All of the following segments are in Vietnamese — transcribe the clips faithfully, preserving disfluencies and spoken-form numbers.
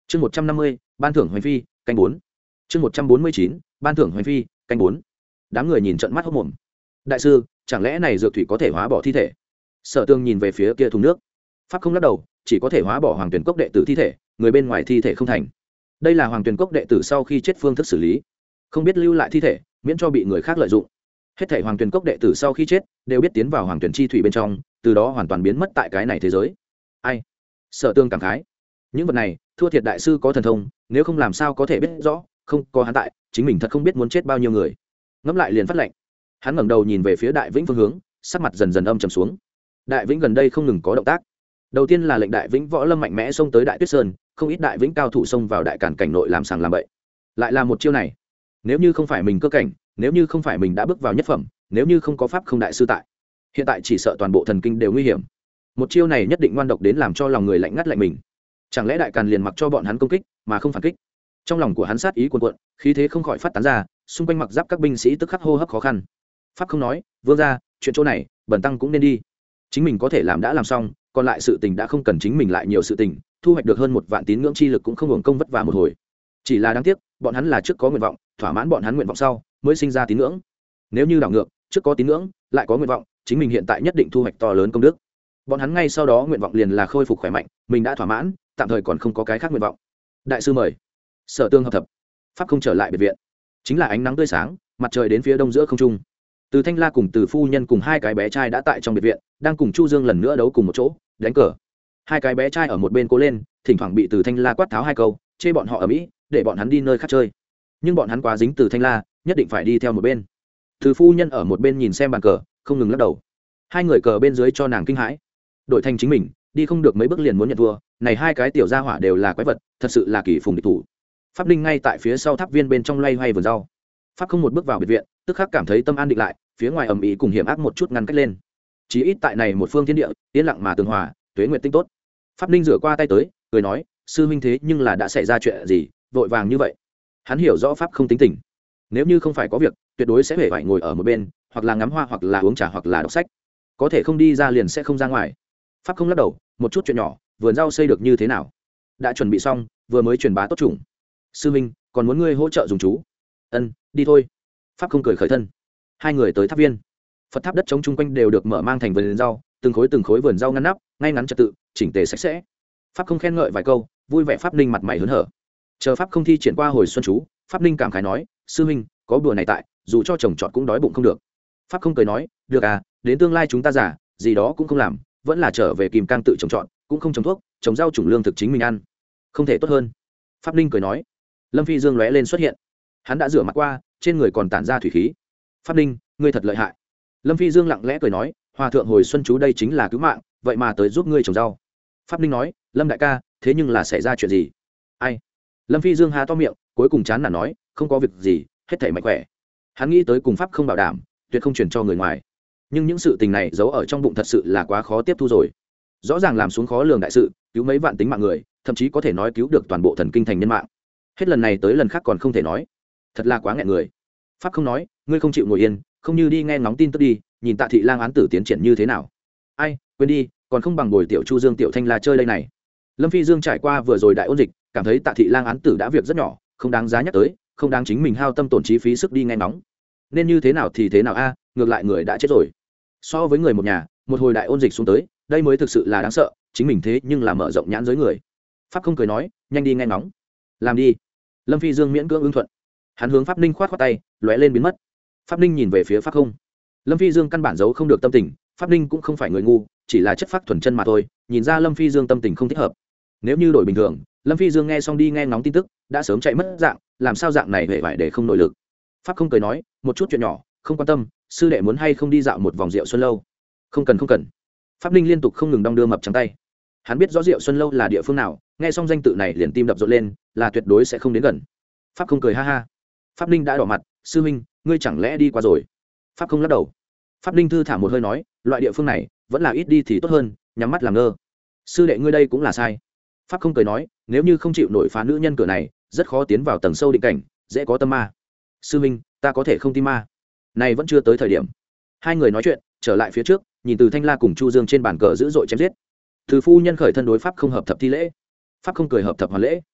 chương một trăm năm mươi ban thưởng hoành phi canh bốn. chương một trăm bốn mươi chín ban thưởng hoành phi canh bốn. Đám người nhìn trận mắt hốc mồm. Đại sư, chẳng lẽ này dược thủy có thể hóa bỏ thi thể? Sở Tương nhìn về phía kia thùng nước. Pháp không lắc đầu, chỉ có thể hóa bỏ Hoàng Tuyền Cốc đệ tử thi thể, người bên ngoài thi thể không thành. Đây là Hoàng Tuyền Cốc đệ tử sau khi chết phương thức xử lý, không biết lưu lại thi thể, miễn cho bị người khác lợi dụng. Hết thảy Hoàng Tuyền Cốc đệ tử sau khi chết đều biết tiến vào Hoàng Tuyền chi thủy bên trong, từ đó hoàn toàn biến mất tại cái này thế giới. Ai? Sở Tương cảm khái. Những vật này, thua thiệt đại sư có thần thông, nếu không làm sao có thể biết rõ, không có hắn tại, chính mình thật không biết muốn chết bao nhiêu người. Ngẫm lại liền phát lệnh. Hắn ngẩng đầu nhìn về phía Đại Vĩnh phương hướng, sắc mặt dần dần âm trầm xuống. Đại Vĩnh gần đây không ngừng có động tác. Đầu tiên là lệnh Đại Vĩnh võ lâm mạnh mẽ xông tới Đại Tuyết Sơn, không ít Đại Vĩnh cao thủ xông vào đại cản cảnh nội làm sàng làm bậy. Lại là một chiêu này. Nếu như không phải mình cơ cảnh, nếu như không phải mình đã bước vào nhất phẩm, nếu như không có pháp không đại sư tại, hiện tại chỉ sợ toàn bộ thần kinh đều nguy hiểm. Một chiêu này nhất định ngoan độc đến làm cho lòng người lạnh ngắt lạnh mình. Chẳng lẽ đại càn liền mặc cho bọn hắn công kích mà không phản kích? Trong lòng của hắn sát ý cuồn cuộn, khí thế không khỏi phát tán ra, xung quanh mặc giáp các binh sĩ tức khắc hô hấp khó khăn. Pháp không nói, vương ra, chuyện chỗ này bần tăng cũng nên đi, chính mình có thể làm đã làm xong, còn lại sự tình đã không cần chính mình lại nhiều sự tình, thu hoạch được hơn một vạn tín ngưỡng chi lực cũng không hưởng công vất vả một hồi. Chỉ là đáng tiếc, bọn hắn là trước có nguyện vọng, thỏa mãn bọn hắn nguyện vọng sau mới sinh ra tín ngưỡng. Nếu như đảo ngược, trước có tín ngưỡng lại có nguyện vọng, chính mình hiện tại nhất định thu hoạch to lớn công đức. Bọn hắn ngay sau đó nguyện vọng liền là khôi phục khỏe mạnh, mình đã thỏa mãn, tạm thời còn không có cái khác nguyện vọng. Đại sư mời. Sở Tương hợp thập. Pháp không trở lại biệt viện, chính là ánh nắng tươi sáng, mặt trời đến phía đông giữa không trung. Từ Thanh La cùng Từ phu nhân cùng hai cái bé trai đã tại trong biệt viện, đang cùng Chu Dương lần nữa đấu cùng một chỗ, đánh cờ. Hai cái bé trai ở một bên cố lên, thỉnh thoảng bị Từ Thanh La quát tháo hai câu, chê bọn họ ở mỹ, để bọn hắn đi nơi khác chơi. Nhưng bọn hắn quá dính Từ Thanh La, nhất định phải đi theo một bên. Từ phu nhân ở một bên nhìn xem bàn cờ, không ngừng lắc đầu. Hai người cờ bên dưới cho nàng kinh hãi. Đội thành chính mình, đi không được mấy bước liền muốn nhận thua, này hai cái tiểu gia hỏa đều là quái vật, thật sự là kỳ phùng địch thủ. Pháp Ninh ngay tại phía sau tháp viên bên trong loay hoay vườn rau. Pháp không một bước vào biệt viện, tức khắc cảm thấy tâm an định lại, phía ngoài ầm ĩ cùng hiểm ác một chút ngăn cách lên. Chí ít tại này một phương thiên địa, yên lặng mà tường hòa, tuế nguyệt tinh tốt. Pháp Ninh rửa qua tay tới, cười nói, sư huynh thế nhưng là đã xảy ra chuyện gì, vội vàng như vậy. Hắn hiểu rõ pháp không tính tình, nếu như không phải có việc, tuyệt đối sẽ hề phải ngồi ở một bên, hoặc là ngắm hoa hoặc là uống trà hoặc là đọc sách, có thể không đi ra liền sẽ không ra ngoài. Pháp không lắc đầu, một chút chuyện nhỏ, vườn rau xây được như thế nào? Đã chuẩn bị xong, vừa mới truyền bá tốt chủng. Sư huynh, còn muốn ngươi hỗ trợ dùng chú? Ân, đi thôi. Pháp không cười khởi thân. Hai người tới tháp viên. Phật tháp đất trống chung quanh đều được mở mang thành vườn rau, từng khối từng khối vườn rau ngăn nắp, ngay ngắn trật tự, chỉnh tề sạch sẽ. Pháp không khen ngợi vài câu, vui vẻ Pháp Ninh mặt mày hớn hở. Chờ Pháp không thi triển qua hồi xuân chú, Pháp Ninh cảm khái nói, sư huynh, có bữa này tại, dù cho chồng chọn cũng đói bụng không được. Pháp không cười nói, được à, đến tương lai chúng ta giả, gì đó cũng không làm, vẫn là trở về kìm cang tự trồng trọt, cũng không trồng thuốc, trồng rau trồng lương thực chính mình ăn, không thể tốt hơn. Pháp Ninh cười nói. Lâm Phi Dương lóe lên xuất hiện, hắn đã rửa mặt qua, trên người còn tản ra thủy khí. Pháp Ninh, ngươi thật lợi hại. Lâm Phi Dương lặng lẽ cười nói, hòa thượng hồi xuân chú đây chính là cứu mạng, vậy mà tới giúp ngươi trồng rau. Pháp Ninh nói, Lâm đại ca, thế nhưng là xảy ra chuyện gì? Ai? Lâm Phi Dương há to miệng, cuối cùng chán nản nói, không có việc gì, hết thảy mạnh khỏe. Hắn nghĩ tới cùng pháp không bảo đảm, tuyệt không truyền cho người ngoài. Nhưng những sự tình này giấu ở trong bụng thật sự là quá khó tiếp thu rồi. Rõ ràng làm xuống khó lường đại sự, cứu mấy vạn tính mạng người, thậm chí có thể nói cứu được toàn bộ thần kinh thành nhân mạng. Hết lần này tới lần khác còn không thể nói, thật là quá nghẹn người. Pháp không nói, ngươi không chịu ngồi yên, không như đi nghe ngóng tin tức đi, nhìn Tạ Thị Lang án tử tiến triển như thế nào. Ai, quên đi, còn không bằng bồi tiểu Chu Dương tiểu Thanh La chơi đây này. Lâm Phi Dương trải qua vừa rồi đại ôn dịch, cảm thấy Tạ Thị Lang án tử đã việc rất nhỏ, không đáng giá nhắc tới, không đáng chính mình hao tâm tổn trí phí sức đi nghe ngóng. Nên như thế nào thì thế nào a, ngược lại người đã chết rồi. So với người một nhà, một hồi đại ôn dịch xuống tới, đây mới thực sự là đáng sợ, chính mình thế nhưng là mở rộng nhãn giới người. Pháp không cười nói, nhanh đi nghe ngóng. Làm đi. Lâm Phi Dương miễn cưỡng ứng thuận. Hắn hướng Pháp Ninh khoát khoát tay, lóe lên biến mất. Pháp Ninh nhìn về phía Pháp không. Lâm Phi Dương căn bản giấu không được tâm tình, Pháp Ninh cũng không phải người ngu, chỉ là chất phác thuần chân mà thôi, nhìn ra Lâm Phi Dương tâm tình không thích hợp. Nếu như đổi bình thường, Lâm Phi Dương nghe xong đi nghe ngóng tin tức, đã sớm chạy mất dạng, làm sao dạng này hề phải để không nội lực. Pháp không cười nói, một chút chuyện nhỏ, không quan tâm, sư đệ muốn hay không đi dạo một vòng rượu xuân lâu? Không cần không cần. Pháp Ninh liên tục không ngừng đong đưa mập trắng tay. Hắn biết rõ rượu xuân lâu là địa phương nào, nghe xong danh tự này liền tim đập rộn lên, là tuyệt đối sẽ không đến gần. Pháp không cười ha ha. Pháp Ninh đã đỏ mặt, sư huynh, ngươi chẳng lẽ đi qua rồi? Pháp không lắc đầu. Pháp Ninh thư thả một hơi nói, loại địa phương này vẫn là ít đi thì tốt hơn, nhắm mắt làm ngơ. Sư đệ ngươi đây cũng là sai. Pháp không cười nói, nếu như không chịu nổi phá nữ nhân cửa này, rất khó tiến vào tầng sâu định cảnh, dễ có tâm ma. Sư huynh, ta có thể không tin ma. Này vẫn chưa tới thời điểm. Hai người nói chuyện, trở lại phía trước, nhìn Từ Thanh La cùng Chu Dương trên bàn cờ dữ dội chém giết. Từ phu nhân khởi thân đối pháp không hợp thập thi lễ. Pháp không cười hợp thập hoàn lễ.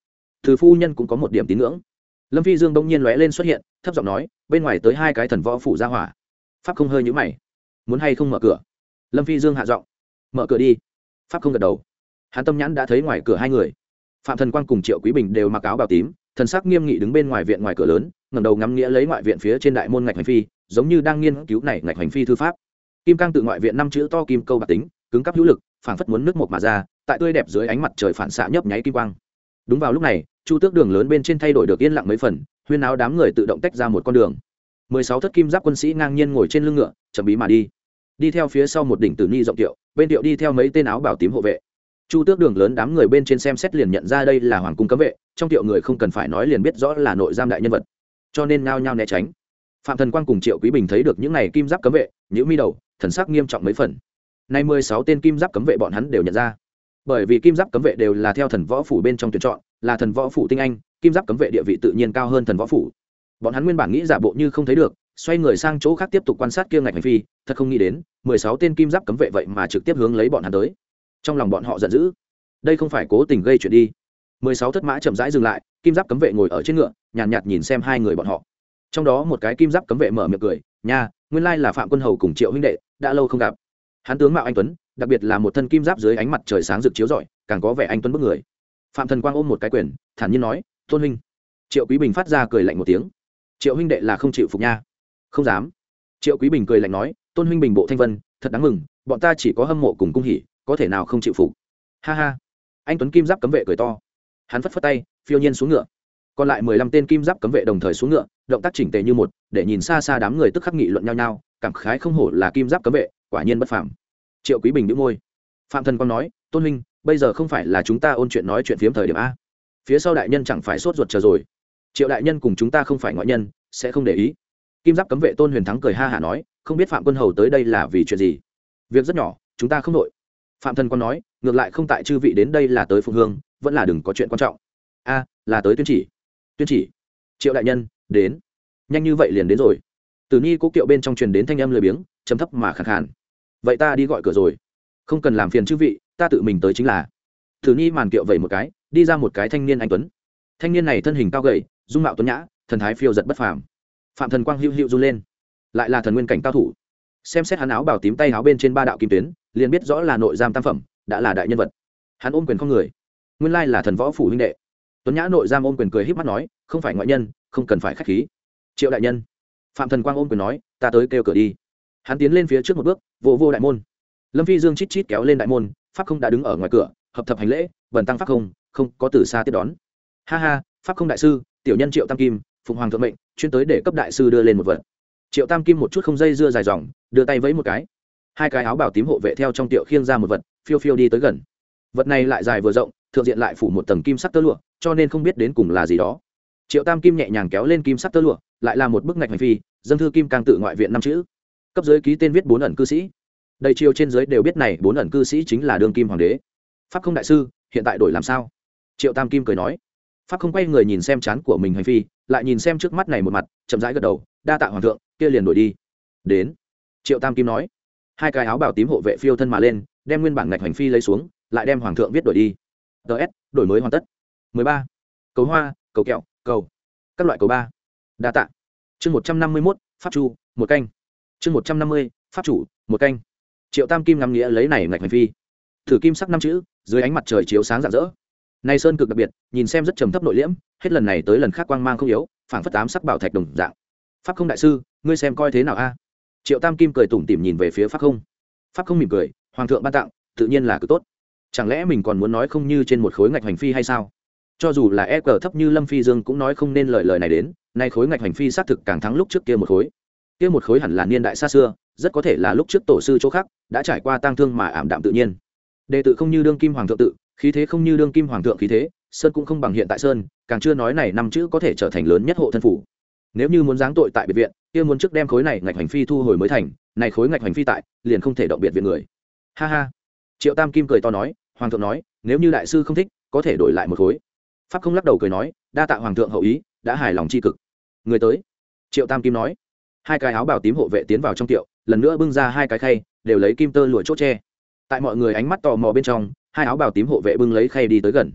từ phu nhân cũng có một điểm tín ngưỡng. Lâm Phi Dương bỗng nhiên lóe lên xuất hiện, thấp giọng nói, bên ngoài tới hai cái thần võ phủ ra hỏa. Pháp không hơi nhíu mày, muốn hay không mở cửa? Lâm Phi Dương hạ giọng, mở cửa đi. Pháp không gật đầu. Hắn tâm nhãn đã thấy ngoài cửa hai người, Phạm Thần Quang cùng Triệu Quý Bình đều mặc áo bào tím, thần sắc nghiêm nghị đứng bên ngoài viện ngoài cửa lớn, ngẩng đầu ngắm nghĩa lấy ngoại viện phía trên đại môn ngạch hành phi, giống như đang nghiên cứu này ngạch hành phi thư pháp. Kim cang tự ngoại viện năm chữ to kim câu bạc tính, cứng cáp hữu lực, phảng phất muốn nước một mà ra, tại tươi đẹp dưới ánh mặt trời phản xạ nhấp nháy kim quang. Đúng vào lúc này, Chu Tước đường lớn bên trên thay đổi được yên lặng mấy phần, huyên áo đám người tự động tách ra một con đường. Mười sáu thất kim giáp quân sĩ ngang nhiên ngồi trên lưng ngựa, chậm bí mà đi. Đi theo phía sau một đỉnh tử ni rộng tiệu, bên tiệu đi theo mấy tên áo bào tím hộ vệ. Chu Tước đường lớn đám người bên trên xem xét liền nhận ra đây là hoàng cung cấm vệ, trong tiệu người không cần phải nói liền biết rõ là nội giam đại nhân vật, cho nên nhao nhao né tránh. Phạm Thần Quang cùng Triệu Quý Bình thấy được những này kim giáp cấm vệ, nhíu mi đầu, thần sắc nghiêm trọng mấy phần. Nay mười sáu tên kim giáp cấm vệ bọn hắn đều nhận ra, bởi vì kim giáp cấm vệ đều là theo thần võ phủ bên trong tuyển chọn, là thần võ phủ tinh anh, kim giáp cấm vệ địa vị tự nhiên cao hơn thần võ phủ. Bọn hắn nguyên bản nghĩ giả bộ như không thấy được, xoay người sang chỗ khác tiếp tục quan sát kia ngạch hành phi, thật không nghĩ đến mười sáu tên kim giáp cấm vệ vậy mà trực tiếp hướng lấy bọn hắn tới. Trong lòng bọn họ giận dữ, đây không phải cố tình gây chuyện đi. Mười sáu thất mã chậm rãi dừng lại, kim giáp cấm vệ ngồi ở trên ngựa, nhàn nhạt, nhạt nhìn xem hai người bọn họ. Trong đó một cái kim giáp cấm vệ mở miệng cười, nha, nguyên lai là Phạm Quân Hầu cùng Triệu huynh đệ, đã lâu không gặp. Hắn tướng mạo anh tuấn, đặc biệt là một thân kim giáp dưới ánh mặt trời sáng rực chiếu rọi, càng có vẻ anh tuấn bức người. Phạm Thần Quang ôm một cái quyền, thản nhiên nói, tôn huynh. Triệu Quý Bình phát ra cười lạnh một tiếng. Triệu huynh đệ là không chịu phục nha. Không dám. Triệu Quý Bình cười lạnh nói, tôn huynh bình bộ thanh vân, thật đáng mừng, bọn ta chỉ có hâm mộ cùng cung hỉ, có thể nào không chịu phục. Ha ha. Anh tuấn kim giáp cấm vệ cười to. Hắn phất phất tay, phiêu nhiên xuống ngựa. Còn lại mười lăm tên kim giáp cấm vệ đồng thời xuống ngựa, động tác chỉnh tề như một, để nhìn xa xa đám người tức khắc nghị luận nhau nhau, cảm khái không hổ là kim giáp cấm vệ, quả nhiên bất phàm. Triệu Quý Bình nhíu môi. Phạm Thần Quang nói, tôn huynh, bây giờ không phải là chúng ta ôn chuyện nói chuyện phiếm thời điểm a. Phía sau đại nhân chẳng phải sốt ruột chờ rồi. Triệu đại nhân cùng chúng ta không phải ngoại nhân, sẽ không để ý. Kim giáp cấm vệ Tôn Huyền Thắng cười ha hả nói, không biết Phạm Quân Hầu tới đây là vì chuyện gì. Việc rất nhỏ, chúng ta không đội. Phạm Thần Quang nói, ngược lại không tại chư vị đến đây là tới phụng hương, vẫn là đừng có chuyện quan trọng. A, là tới tuyên chỉ. Tuyên chỉ. Triệu đại nhân, đến. Nhanh như vậy liền đến rồi. Từ Nhi cố kiệu bên trong truyền đến thanh âm lười biếng, trầm thấp mà khàn khàn. Vậy ta đi gọi cửa rồi. Không cần làm phiền chư vị, ta tự mình tới chính là. Từ Nhi màn kiệu vẩy một cái, đi ra một cái thanh niên anh tuấn. Thanh niên này thân hình cao gầy, dung mạo tuấn nhã, thần thái phiêu giật bất phàm. Phạm Thần Quang hữu hữu run lên, lại là thần nguyên cảnh cao thủ. Xem xét hắn áo bào tím tay áo bên trên ba đạo kim tuyến, liền biết rõ là nội giam tam phẩm, đã là đại nhân vật. Hắn ôm quyền không người, nguyên lai là thần võ phủ huynh đệ. Tuấn nhã nội giam ôm quyền cười híp mắt nói, không phải ngoại nhân, không cần phải khách khí. Triệu đại nhân. Phạm Thần Quang ôm quyền nói, ta tới kêu cửa đi. Hắn tiến lên phía trước một bước, vô vô đại môn. Lâm Phi Dương chít chít kéo lên đại môn, Pháp Không đã đứng ở ngoài cửa, hợp thập hành lễ, bần tăng Pháp Không, không có từ xa tiếp đón. Ha ha, Pháp Không đại sư, tiểu nhân Triệu Tam Kim, phụng hoàng thượng mệnh, chuyên tới để cấp đại sư đưa lên một vật. Triệu Tam Kim một chút không dây dưa dài dòng, đưa tay vẫy một cái. Hai cái áo bảo tím hộ vệ theo trong tiệu khiêng ra một vật, phiêu phiêu đi tới gần. Vật này lại dài vừa rộng, thượng diện lại phủ một tầng kim sắc tơ lụa, cho nên không biết đến cùng là gì đó. Triệu Tam Kim nhẹ nhàng kéo lên kim sắc tơ lụa, lại là một bức ngạch hành phi, dâng thư kim càng tự ngoại viện năm chữ. Cấp dưới ký tên viết bốn ẩn cư sĩ. Đầy triều trên dưới đều biết này bốn ẩn cư sĩ chính là đương kim hoàng đế. Pháp Không đại sư, hiện tại đổi làm sao? Triệu Tam Kim cười nói. Pháp Không quay người nhìn xem trán của mình hành phi, lại nhìn xem trước mắt này một mặt, chậm rãi gật đầu, đa tạ hoàng thượng, kia liền đổi đi. Đến. Triệu Tam Kim nói. Hai cái áo bào tím hộ vệ phiêu thân mà lên, đem nguyên bản ngạch hành phi lấy xuống, lại đem hoàng thượng viết đổi đi. ts đổi mới hoàn tất. mười ba. Cầu hoa, cầu kẹo, cầu các loại cầu ba. Đa tạ. Chương một trăm năm mươi mốt, pháp chủ, một canh. Chương một trăm năm mươi, pháp chủ, một canh. Triệu Tam Kim ngắm nghĩa lấy này ngạch hành phi. Thử kim sắc năm chữ, dưới ánh mặt trời chiếu sáng rạng rỡ. Này sơn cực đặc biệt, nhìn xem rất trầm thấp nội liễm, hết lần này tới lần khác quang mang không yếu, phảng phất ám sắc bảo thạch đồng dạng. Pháp Không đại sư, ngươi xem coi thế nào a? Triệu Tam Kim cười tủm tỉm nhìn về phía Pháp Không. Pháp Không mỉm cười, hoàng thượng ban tặng, tự nhiên là cực tốt. Chẳng lẽ mình còn muốn nói không như trên một khối ngạch hành phi hay sao? Cho dù là e cờ thấp như Lâm Phi Dương cũng nói không nên lời lời này đến, nay khối ngạch hành phi xác thực càng thắng lúc trước kia một khối. Kia một khối hẳn là niên đại xa xưa, rất có thể là lúc trước tổ sư chỗ khác, đã trải qua tang thương mà ảm đạm tự nhiên. Đệ tự không như đương kim hoàng thượng tự, khí thế không như đương kim hoàng thượng khí thế, sơn cũng không bằng hiện tại sơn, càng chưa nói này năm chữ có thể trở thành lớn nhất hộ thân phủ. Nếu như muốn giáng tội tại biệt viện, kia muốn trước đem khối này ngạch hành phi thu hồi mới thành, này khối ngạch hành phi tại, liền không thể động biệt viện người. Ha ha. Triệu Tam Kim cười to nói, hoàng thượng nói, nếu như đại sư không thích, có thể đổi lại một khối. Pháp Không lắc đầu cười nói, đa tạ hoàng thượng hậu ý, đã hài lòng chi cực. Người tới. Triệu Tam Kim nói. Hai cái áo bào tím hộ vệ tiến vào trong tiệu, lần nữa bưng ra hai cái khay, đều lấy kim tơ lụa chốt che. Tại mọi người ánh mắt tò mò bên trong, hai áo bào tím hộ vệ bưng lấy khay đi tới gần.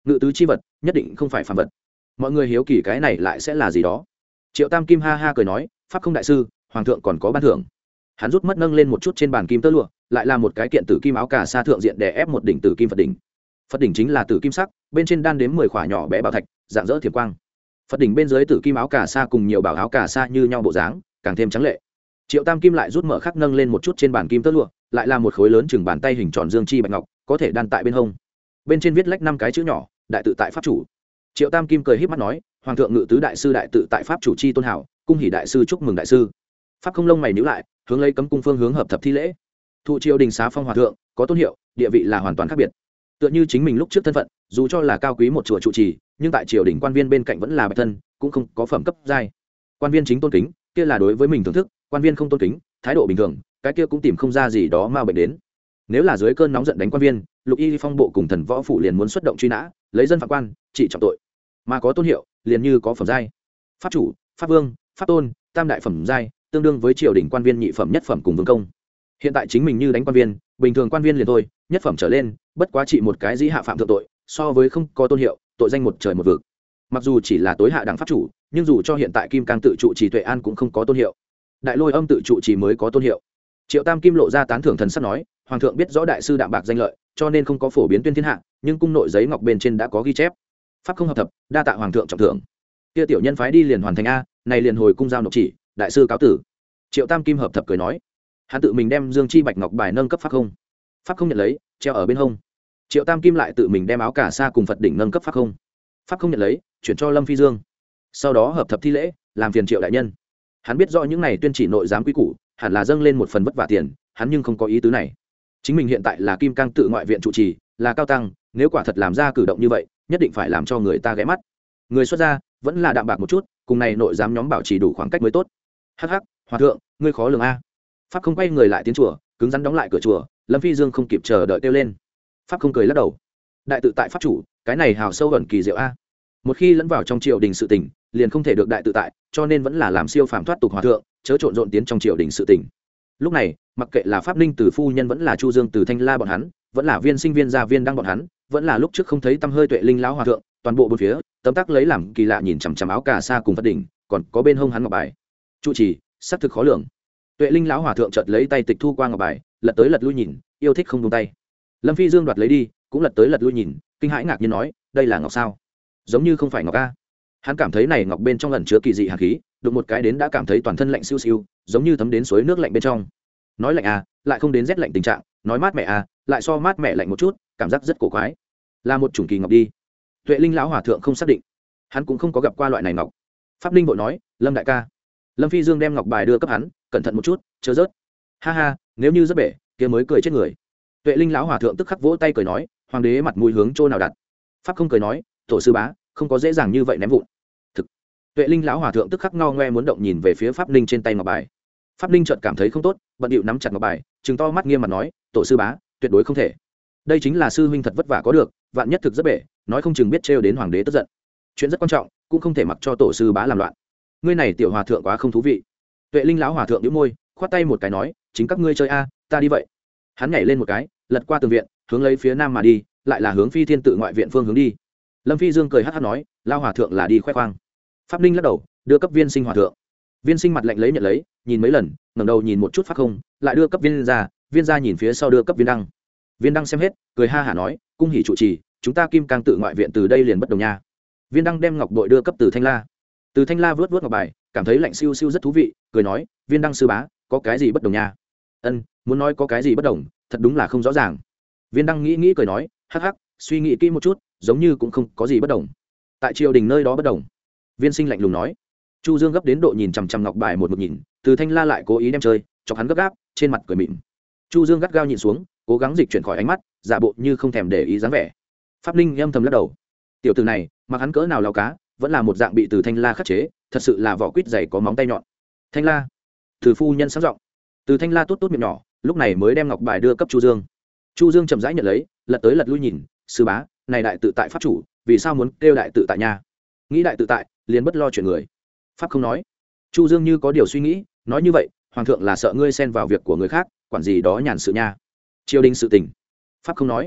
ngự tứ chi vật nhất định không phải phàm vật. Mọi người hiếu kỳ cái này lại sẽ là gì đó. Triệu Tam Kim ha ha cười nói, pháp không đại sư, hoàng thượng còn có ban thưởng. Hắn rút mất nâng lên một chút trên bàn kim tơ lụa, lại là một cái kiện tử kim áo cà sa thượng diện đè ép một đỉnh tử kim Phật đỉnh. Phật đỉnh chính là tử kim sắc, bên trên đan đếm mười khỏa nhỏ bé bảo thạch, dạng dỡ thiểm quang. Phật đỉnh bên dưới tử kim áo cà sa cùng nhiều bảo áo cà sa như nhau bộ dáng, càng thêm trắng lệ. Triệu Tam Kim lại rút mở khắc nâng lên một chút trên bàn kim tơ lụa, lại là một khối lớn chừng bàn tay hình tròn dương chi bạch ngọc, có thể đan tại bên hông. Bên trên viết lách năm cái chữ nhỏ, đại tự tại pháp chủ. Triệu Tam Kim cười híp mắt nói, hoàng thượng ngự tứ đại sư đại tự tại pháp chủ chi tôn hảo, cung hỉ đại sư chúc mừng đại sư. Pháp không lông mày nhíu lại, hướng lấy cấm cung phương hướng hợp thập thi lễ. Thụ triều đình xá phong hòa thượng, có tôn hiệu, địa vị là hoàn toàn khác biệt. Tựa như chính mình lúc trước thân phận, dù cho là cao quý một chùa trụ trì, nhưng tại triều đình quan viên bên cạnh vẫn là bạch thân, cũng không có phẩm cấp giai. Quan viên chính tôn kính, kia là đối với mình thưởng thức, quan viên không tôn kính, thái độ bình thường, cái kia cũng tìm không ra gì đó mà bệnh đến. Nếu là dưới cơn nóng giận đánh quan viên, Lục Y Phong bộ cùng Thần Võ phủ liền muốn xuất động truy nã, lấy dân phạm quan, trị trọng tội. Mà có tôn hiệu, liền như có phẩm giai. Pháp chủ, pháp vương, pháp tôn, tam đại phẩm giai, tương đương với triều đình quan viên nhị phẩm nhất phẩm cùng vương công. Hiện tại chính mình như đánh quan viên, bình thường quan viên liền thôi, nhất phẩm trở lên, bất quá trị một cái dĩ hạ phạm thượng tội, so với không có tôn hiệu, tội danh một trời một vực. Mặc dù chỉ là tối hạ đẳng pháp chủ, nhưng dù cho hiện tại Kim Cang tự trụ trì Tuệ An cũng không có tôn hiệu. Đại Lôi Âm tự trụ trì mới có tôn hiệu. Triệu Tam Kim lộ ra tán thưởng thần sắc nói, hoàng thượng biết rõ đại sư đạm bạc danh lợi, cho nên không có phổ biến tuyên thiên hạ, nhưng cung nội giấy ngọc bên trên đã có ghi chép. Pháp không hợp thập, đa tạ hoàng thượng trọng thưởng. Kia tiểu nhân phái đi liền hoàn thành a, này liền hồi cung giao nộp chỉ, đại sư cáo tử. Triệu Tam Kim hợp thập cười nói, hắn tự mình đem dương chi bạch ngọc bài nâng cấp pháp không. Pháp không nhận lấy, treo ở bên hông. Triệu Tam Kim lại tự mình đem áo cà sa cùng Phật đỉnh nâng cấp pháp không. Pháp không nhận lấy, chuyển cho Lâm Phi Dương. Sau đó hợp thập thi lễ, làm phiền Triệu đại nhân. Hắn biết rõ những này tuyên chỉ nội giám quý củ, hẳn là dâng lên một phần vất vả tiền, hắn nhưng không có ý tứ này. Chính mình hiện tại là Kim Cang tự ngoại viện trụ trì, là cao tăng, nếu quả thật làm ra cử động như vậy, nhất định phải làm cho người ta ghé mắt. Người xuất gia vẫn là đạm bạc một chút, cùng này nội giám nhóm bảo trì đủ khoảng cách mới tốt. Hắc hắc, hòa thượng, ngươi khó lường a. Pháp không quay người lại tiến chùa, cứng rắn đóng lại cửa chùa. Lâm Phi Dương không kịp chờ đợi kêu lên. Pháp không cười lắc đầu. Đại tự tại pháp chủ, cái này hào sâu ẩn kỳ diệu a. Một khi lẫn vào trong triều đình sự tình, liền không thể được đại tự tại, cho nên vẫn là làm siêu phàm thoát tục hòa thượng, chớ trộn rộn tiến trong triều đình sự tình. Lúc này, mặc kệ là Pháp Ninh từ phu nhân vẫn là Chu Dương từ Thanh La bọn hắn, vẫn là viên sinh viên gia viên đăng bọn hắn, vẫn là lúc trước không thấy tâm hơi Tuệ Linh lão hòa thượng, toàn bộ bốn phía, tấm tắc lấy làm kỳ lạ nhìn chằm chằm áo cà sa cùng Phật đỉnh, còn có bên hông hắn ngọc bài. Chu trì, sắc thực khó lường. Tuệ Linh lão hòa thượng chợt lấy tay tịch thu qua ngọc bài, lật tới lật lui nhìn, yêu thích không buông tay. Lâm Phi Dương đoạt lấy đi, cũng lật tới lật lui nhìn, kinh hãi ngạc nhiên nói, đây là ngọc sao? Giống như không phải ngọc a. Hắn cảm thấy này ngọc bên trong ẩn chứa kỳ dị hàn khí, đụng một cái đến đã cảm thấy toàn thân lạnh siêu siêu, giống như thấm đến suối nước lạnh bên trong. Nói lạnh à, lại không đến rét lạnh tình trạng, nói mát mẻ à, lại so mát mẻ lạnh một chút, cảm giác rất cổ quái. Là một chủng kỳ ngọc đi. Tuệ Linh lão hòa thượng không xác định, hắn cũng không có gặp qua loại này ngọc. Pháp Linh vội nói, Lâm đại ca. Lâm Phi Dương đem ngọc bài đưa cấp hắn, cẩn thận một chút, chớ rớt. Ha ha, nếu như rất bể, kia mới cười chết người. Tuệ Linh lão hòa thượng tức khắc vỗ tay cười nói, hoàng đế mặt mũi hướng chỗ nào đặt. Pháp không cười nói, tổ sư bá, không có dễ dàng như vậy ném vụn. Thực. Tuệ Linh lão hòa thượng tức khắc ngao ngoe muốn động nhìn về phía Pháp Linh trên tay ngọc bài. Pháp Linh chợt cảm thấy không tốt, bận điệu nắm chặt ngọc bài, trừng to mắt nghiêm mặt nói, tổ sư bá, tuyệt đối không thể. Đây chính là sư huynh thật vất vả có được, vạn nhất thực rất bể, nói không chừng biết trêu đến hoàng đế tức giận. Chuyện rất quan trọng, cũng không thể mặc cho tổ sư bá làm loạn. Ngươi này tiểu hòa thượng quá không thú vị. Tuệ Linh lão hòa thượng nhíu môi, khoát tay một cái nói, chính các ngươi chơi a, ta đi vậy. Hắn nhảy lên một cái, lật qua tường viện, hướng lấy phía nam mà đi, lại là hướng Phi Thiên tự ngoại viện phương hướng đi. Lâm Phi Dương cười hắt hắt nói, lão hòa thượng là đi khoe khoang. Pháp Linh lắc đầu, đưa cấp viên sinh hòa thượng. Viên sinh mặt lạnh lấy nhận lấy, nhìn mấy lần, ngẩng đầu nhìn một chút Pháp không, lại đưa cấp viên ra, viên ra nhìn phía sau đưa cấp viên đăng. Viên đăng xem hết, cười ha hả nói, cung hỉ trụ trì, chúng ta Kim Cang tự ngoại viện từ đây liền bất đồng nha. Viên đăng đem ngọc bội đưa cấp Từ Thanh La. Từ Thanh La vớt vớt ngọc bài, cảm thấy lạnh siêu siêu rất thú vị, cười nói, viên đăng sư bá, có cái gì bất đồng nha? Ân, muốn nói có cái gì bất đồng, thật đúng là không rõ ràng. Viên đăng nghĩ nghĩ cười nói, hắc hắc, suy nghĩ kỹ một chút, giống như cũng không có gì bất đồng. Tại triều đình nơi đó bất đồng. Viên sinh lạnh lùng nói. Chu Dương gấp đến độ nhìn chằm chằm ngọc bài một một nhìn, Từ Thanh La lại cố ý đem chơi, chọc hắn gấp gáp, trên mặt cười mỉm. Chu Dương gắt gao nhìn xuống, cố gắng dịch chuyển khỏi ánh mắt, giả bộ như không thèm để ý dáng vẻ. Pháp Linh âm thầm lắc đầu. Tiểu tử này, mặc hắn cỡ nào lao cá, vẫn là một dạng bị Từ Thanh La khắc chế, thật sự là vỏ quýt dày có móng tay nhọn. Thanh La, Từ phu nhân sáng giọng. Từ Thanh La tốt tốt miệng nhỏ, lúc này mới đem ngọc bài đưa cấp Chu Dương. Chu Dương chậm rãi nhận lấy, lật tới lật lui nhìn, sư bá, này đại tự tại pháp chủ, vì sao muốn kêu đại tự tại nha? Nghĩ đại tự tại, liền bất lo chuyện người. Pháp không nói. Chu Dương như có điều suy nghĩ, nói như vậy, hoàng thượng là sợ ngươi xen vào việc của người khác, quản gì đó nhàn sự nha. Triều đình sự tình. Pháp không nói.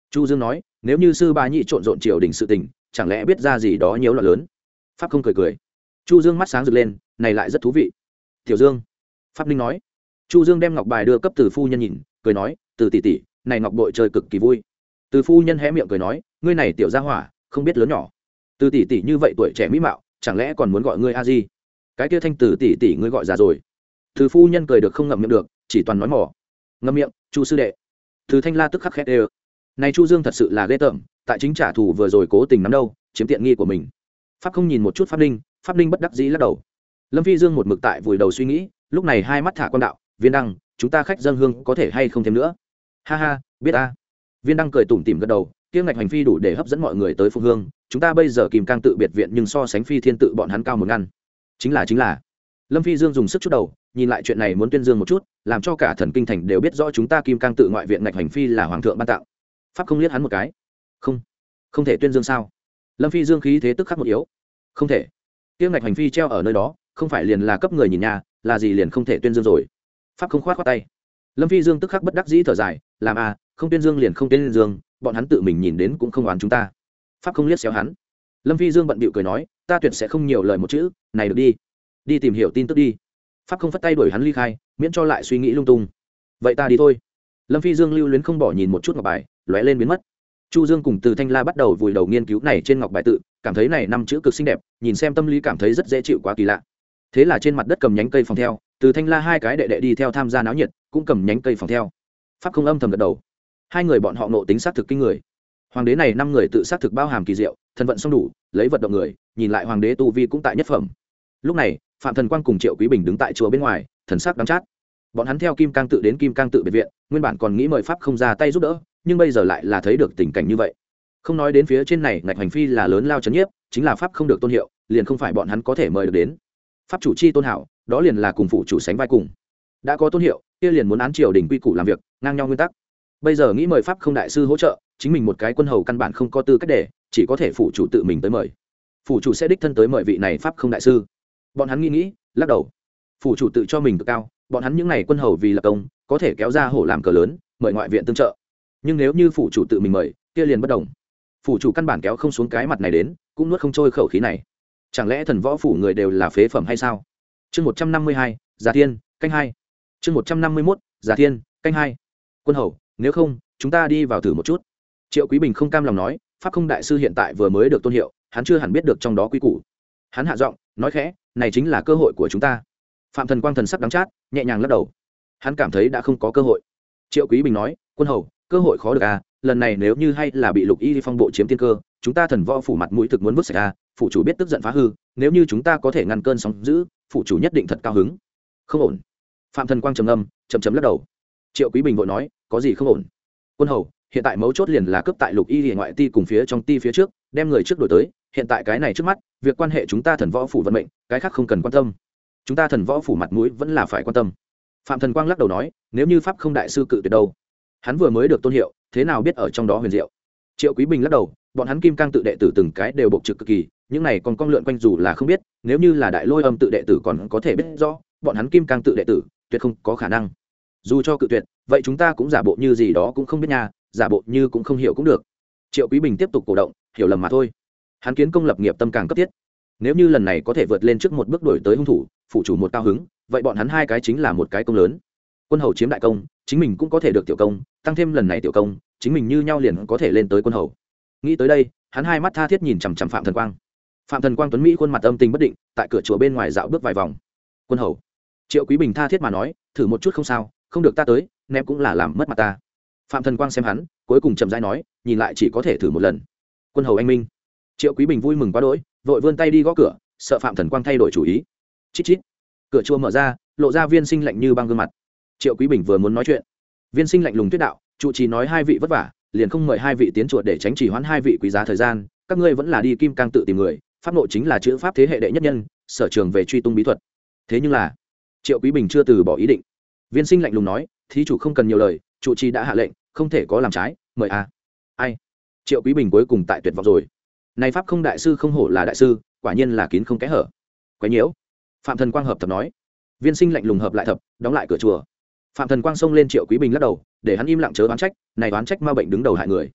Chu Dương nói, nếu như sư bá nhị trộn rộn triều đình sự tình, chẳng lẽ biết ra gì đó nhiều loạn lớn. Pháp không cười cười. Chu Dương mắt sáng rực lên, này lại rất thú vị. Tiểu Dương, Pháp Ninh nói. Chu Dương đem ngọc bài đưa cấp Từ phu nhân nhìn, cười nói, Từ tỷ tỷ, này ngọc bội chơi cực kỳ vui. Từ phu nhân hé miệng cười nói, ngươi này tiểu gia hỏa, không biết lớn nhỏ. Từ tỷ tỷ như vậy tuổi trẻ mỹ mạo, chẳng lẽ còn muốn gọi ngươi a di? Cái kia Thanh Từ tỷ tỷ ngươi gọi già rồi. Từ phu nhân cười được không ngậm miệng được, chỉ toàn nói mỏ. Ngậm miệng, Chu sư đệ. Từ Thanh La tức khắc khét đều. Này Chu Dương thật sự là ghê tởm, tại chính trả thù vừa rồi cố tình nắm đâu, chiếm tiện nghi của mình. Pháp không nhìn một chút Pháp Ninh, Pháp Ninh bất đắc dĩ lắc đầu. Lâm Phi Dương một mực tại vùi đầu suy nghĩ, lúc này hai mắt thả quan đạo, Viên Đăng, chúng ta khách dân hương có thể hay không thêm nữa? Ha ha, biết a. Viên Đăng cười tủm tỉm gật đầu, kia ngạch hành phi đủ để hấp dẫn mọi người tới phụng hương, chúng ta bây giờ kìm cang tự biệt viện nhưng so sánh phi thiên tự bọn hắn cao một ngăn. Chính là chính là. Lâm Phi Dương dùng sức chút đầu, nhìn lại chuyện này muốn tuyên dương một chút, làm cho cả thần kinh thành đều biết rõ chúng ta kim cang tự ngoại viện ngạch hành phi là hoàng thượng ban tặng. Pháp không liếc hắn một cái. Không, không thể tuyên dương sao? Lâm Phi Dương khí thế tức khắc một yếu. Không thể. Kia ngạch hành phi treo ở nơi đó, không phải liền là cấp người nhìn nhà, là gì liền không thể tuyên dương rồi. Pháp không khoát khoát tay. Lâm Phi Dương tức khắc bất đắc dĩ thở dài, làm à, không tuyên dương liền không tuyên dương, bọn hắn tự mình nhìn đến cũng không oán chúng ta. Pháp không liếc xéo hắn. Lâm Phi Dương bận bịu cười nói, ta tuyệt sẽ không nhiều lời một chữ, này được đi, đi tìm hiểu tin tức đi. Pháp không phất tay đuổi hắn ly khai, miễn cho lại suy nghĩ lung tung. Vậy ta đi thôi. Lâm Phi Dương lưu luyến không bỏ nhìn một chút ngọc bài, lóe lên biến mất. Chu Dương cùng Từ Thanh La bắt đầu vùi đầu nghiên cứu này trên ngọc bài tự, cảm thấy này năm chữ cực xinh đẹp, nhìn xem tâm lý cảm thấy rất dễ chịu quá kỳ lạ. Thế là trên mặt đất cầm nhánh cây phòng theo, Từ Thanh La hai cái đệ đệ đi theo tham gia náo nhiệt, cũng cầm nhánh cây phòng theo. Pháp không âm thầm gật đầu. Hai người bọn họ ngộ tính xác thực kinh người. Hoàng đế này năm người tự xác thực bao hàm kỳ diệu, thân vận song đủ, lấy vật động người, nhìn lại hoàng đế tu vi cũng tại nhất phẩm. Lúc này, Phạm Thần Quang cùng Triệu Quý Bình đứng tại chùa bên ngoài, thần sắc đắng chát. Bọn hắn theo Kim Cang tự đến Kim Cang tự biệt viện, nguyên bản còn nghĩ mời Pháp không ra tay giúp đỡ, nhưng bây giờ lại là thấy được tình cảnh như vậy. Không nói đến phía trên này ngạch hành phi là lớn lao chấn nhiếp, chính là Pháp không được tôn hiệu, liền không phải bọn hắn có thể mời được đến. Pháp chủ chi tôn hảo, đó liền là cùng phụ chủ sánh vai cùng. Đã có tôn hiệu, kia liền muốn án triều đình quy củ làm việc, ngang nhau nguyên tắc. Bây giờ nghĩ mời Pháp không đại sư hỗ trợ, chính mình một cái quân hầu căn bản không có tư cách để, chỉ có thể phụ chủ tự mình tới mời. Phụ chủ sẽ đích thân tới mời vị này Pháp không đại sư. Bọn hắn nghĩ nghĩ, lắc đầu. Phụ chủ tự cho mình cực cao, bọn hắn những này quân hầu vì lập công, có thể kéo ra hổ làm cờ lớn, mời ngoại viện tương trợ. Nhưng nếu như phụ chủ tự mình mời, kia liền bất đồng. Phụ chủ căn bản kéo không xuống cái mặt này đến, cũng nuốt không trôi khẩu khí này. Chẳng lẽ thần võ phủ người đều là phế phẩm hay sao? Chương một trăm năm mươi hai, Giả Thiên, canh hai. Chương một trăm năm mươi mốt, Giả Thiên, canh hai. Quân hầu, nếu không, chúng ta đi vào thử một chút. Triệu Quý Bình không cam lòng nói, Pháp không đại sư hiện tại vừa mới được tôn hiệu, hắn chưa hẳn biết được trong đó quy củ. Hắn hạ giọng, nói khẽ, này chính là cơ hội của chúng ta. Phạm Thần Quang thần sắc đắng chát, nhẹ nhàng lắc đầu. Hắn cảm thấy đã không có cơ hội. Triệu Quý Bình nói, quân hầu, cơ hội khó được à, lần này nếu như hay là bị Lục Y Phong bộ chiếm tiên cơ, chúng ta thần võ phủ mặt mũi thực muốn vứt sạch à, phủ chủ biết tức giận phá hư, nếu như chúng ta có thể ngăn cơn sóng dữ, phủ chủ nhất định thật cao hứng. Không ổn. Phạm Thần Quang trầm ngâm, chậm chậm lắc đầu. Triệu Quý Bình vội nói, có gì không ổn? Quân hầu, hiện tại mấu chốt liền là cướp tại Lục Y Lìa ngoại ti cùng phía trong ti phía trước, đem người trước đổi tới, hiện tại cái này trước mắt, việc quan hệ chúng ta thần võ phủ vận mệnh, cái khác không cần quan tâm. Chúng ta thần võ phủ mặt mũi vẫn là phải quan tâm. Phạm Thần Quang lắc đầu nói, nếu như Pháp không đại sư cự tuyệt đâu? Hắn vừa mới được tôn hiệu, thế nào biết ở trong đó huyền diệu? Triệu Quý Bình lắc đầu, bọn hắn Kim Cang tự đệ tử từng cái đều bộc trực cực kỳ, những này còn con lượn quanh dù là không biết, nếu như là Đại Lôi Âm tự đệ tử còn có thể biết rõ, bọn hắn Kim Cang tự đệ tử tuyệt không có khả năng. Dù cho cự tuyệt, vậy chúng ta cũng giả bộ như gì đó cũng không biết nha, giả bộ như cũng không hiểu cũng được. Triệu Quý Bình tiếp tục cổ động, hiểu lầm mà thôi. Hắn kiến công lập nghiệp tâm càng cấp thiết. Nếu như lần này có thể vượt lên trước một bước đổi tới hung thủ, phụ chủ một cao hứng, vậy bọn hắn hai cái chính là một cái công lớn. Quân hầu chiếm đại công, chính mình cũng có thể được tiểu công, tăng thêm lần này tiểu công, chính mình như nhau liền có thể lên tới quân hầu. Nghĩ tới đây, hắn hai mắt tha thiết nhìn chằm chằm Phạm Thần Quang. Phạm Thần Quang tuấn mỹ khuôn mặt âm tình bất định, tại cửa chùa bên ngoài dạo bước vài vòng. Quân hầu. Triệu Quý Bình tha thiết mà nói, thử một chút không sao, không được ta tới, ném cũng là làm mất mặt ta. Phạm Thần Quang xem hắn, cuối cùng chậm rãi nói, nhìn lại chỉ có thể thử một lần. Quân hầu anh minh. Triệu Quý Bình vui mừng quá đỗi, vội vươn tay đi gõ cửa, sợ Phạm Thần Quang thay đổi chủ ý. Chít chít. Cửa chùa mở ra, lộ ra Viên Sinh lạnh như băng gương mặt. Triệu Quý Bình vừa muốn nói chuyện, Viên Sinh lạnh lùng tuyết đạo, trụ trì nói hai vị vất vả, liền không mời hai vị tiến chùa để tránh trì hoãn hai vị quý giá thời gian, các ngươi vẫn là đi Kim Cang tự tìm người, pháp nội chính là chữ pháp thế hệ đệ nhất nhân, sở trường về truy tung bí thuật. Thế nhưng là, Triệu Quý Bình chưa từ bỏ ý định. Viên Sinh lạnh lùng nói, thí chủ không cần nhiều lời, trụ trì đã hạ lệnh, không thể có làm trái, mời a. À. Ai? Triệu Quý Bình cuối cùng tại tuyệt vọng rồi. Này pháp không đại sư không hổ là đại sư, quả nhiên là kín không kẽ hở. Quấy nhiễu. Phạm Thần Quang hợp thập nói. Viên Sinh lạnh lùng hợp lại thập, đóng lại cửa chùa. Phạm Thần Quang xông lên Triệu Quý Bình lắc đầu, để hắn im lặng chớ oán trách, này oán trách ma bệnh đứng đầu hại người.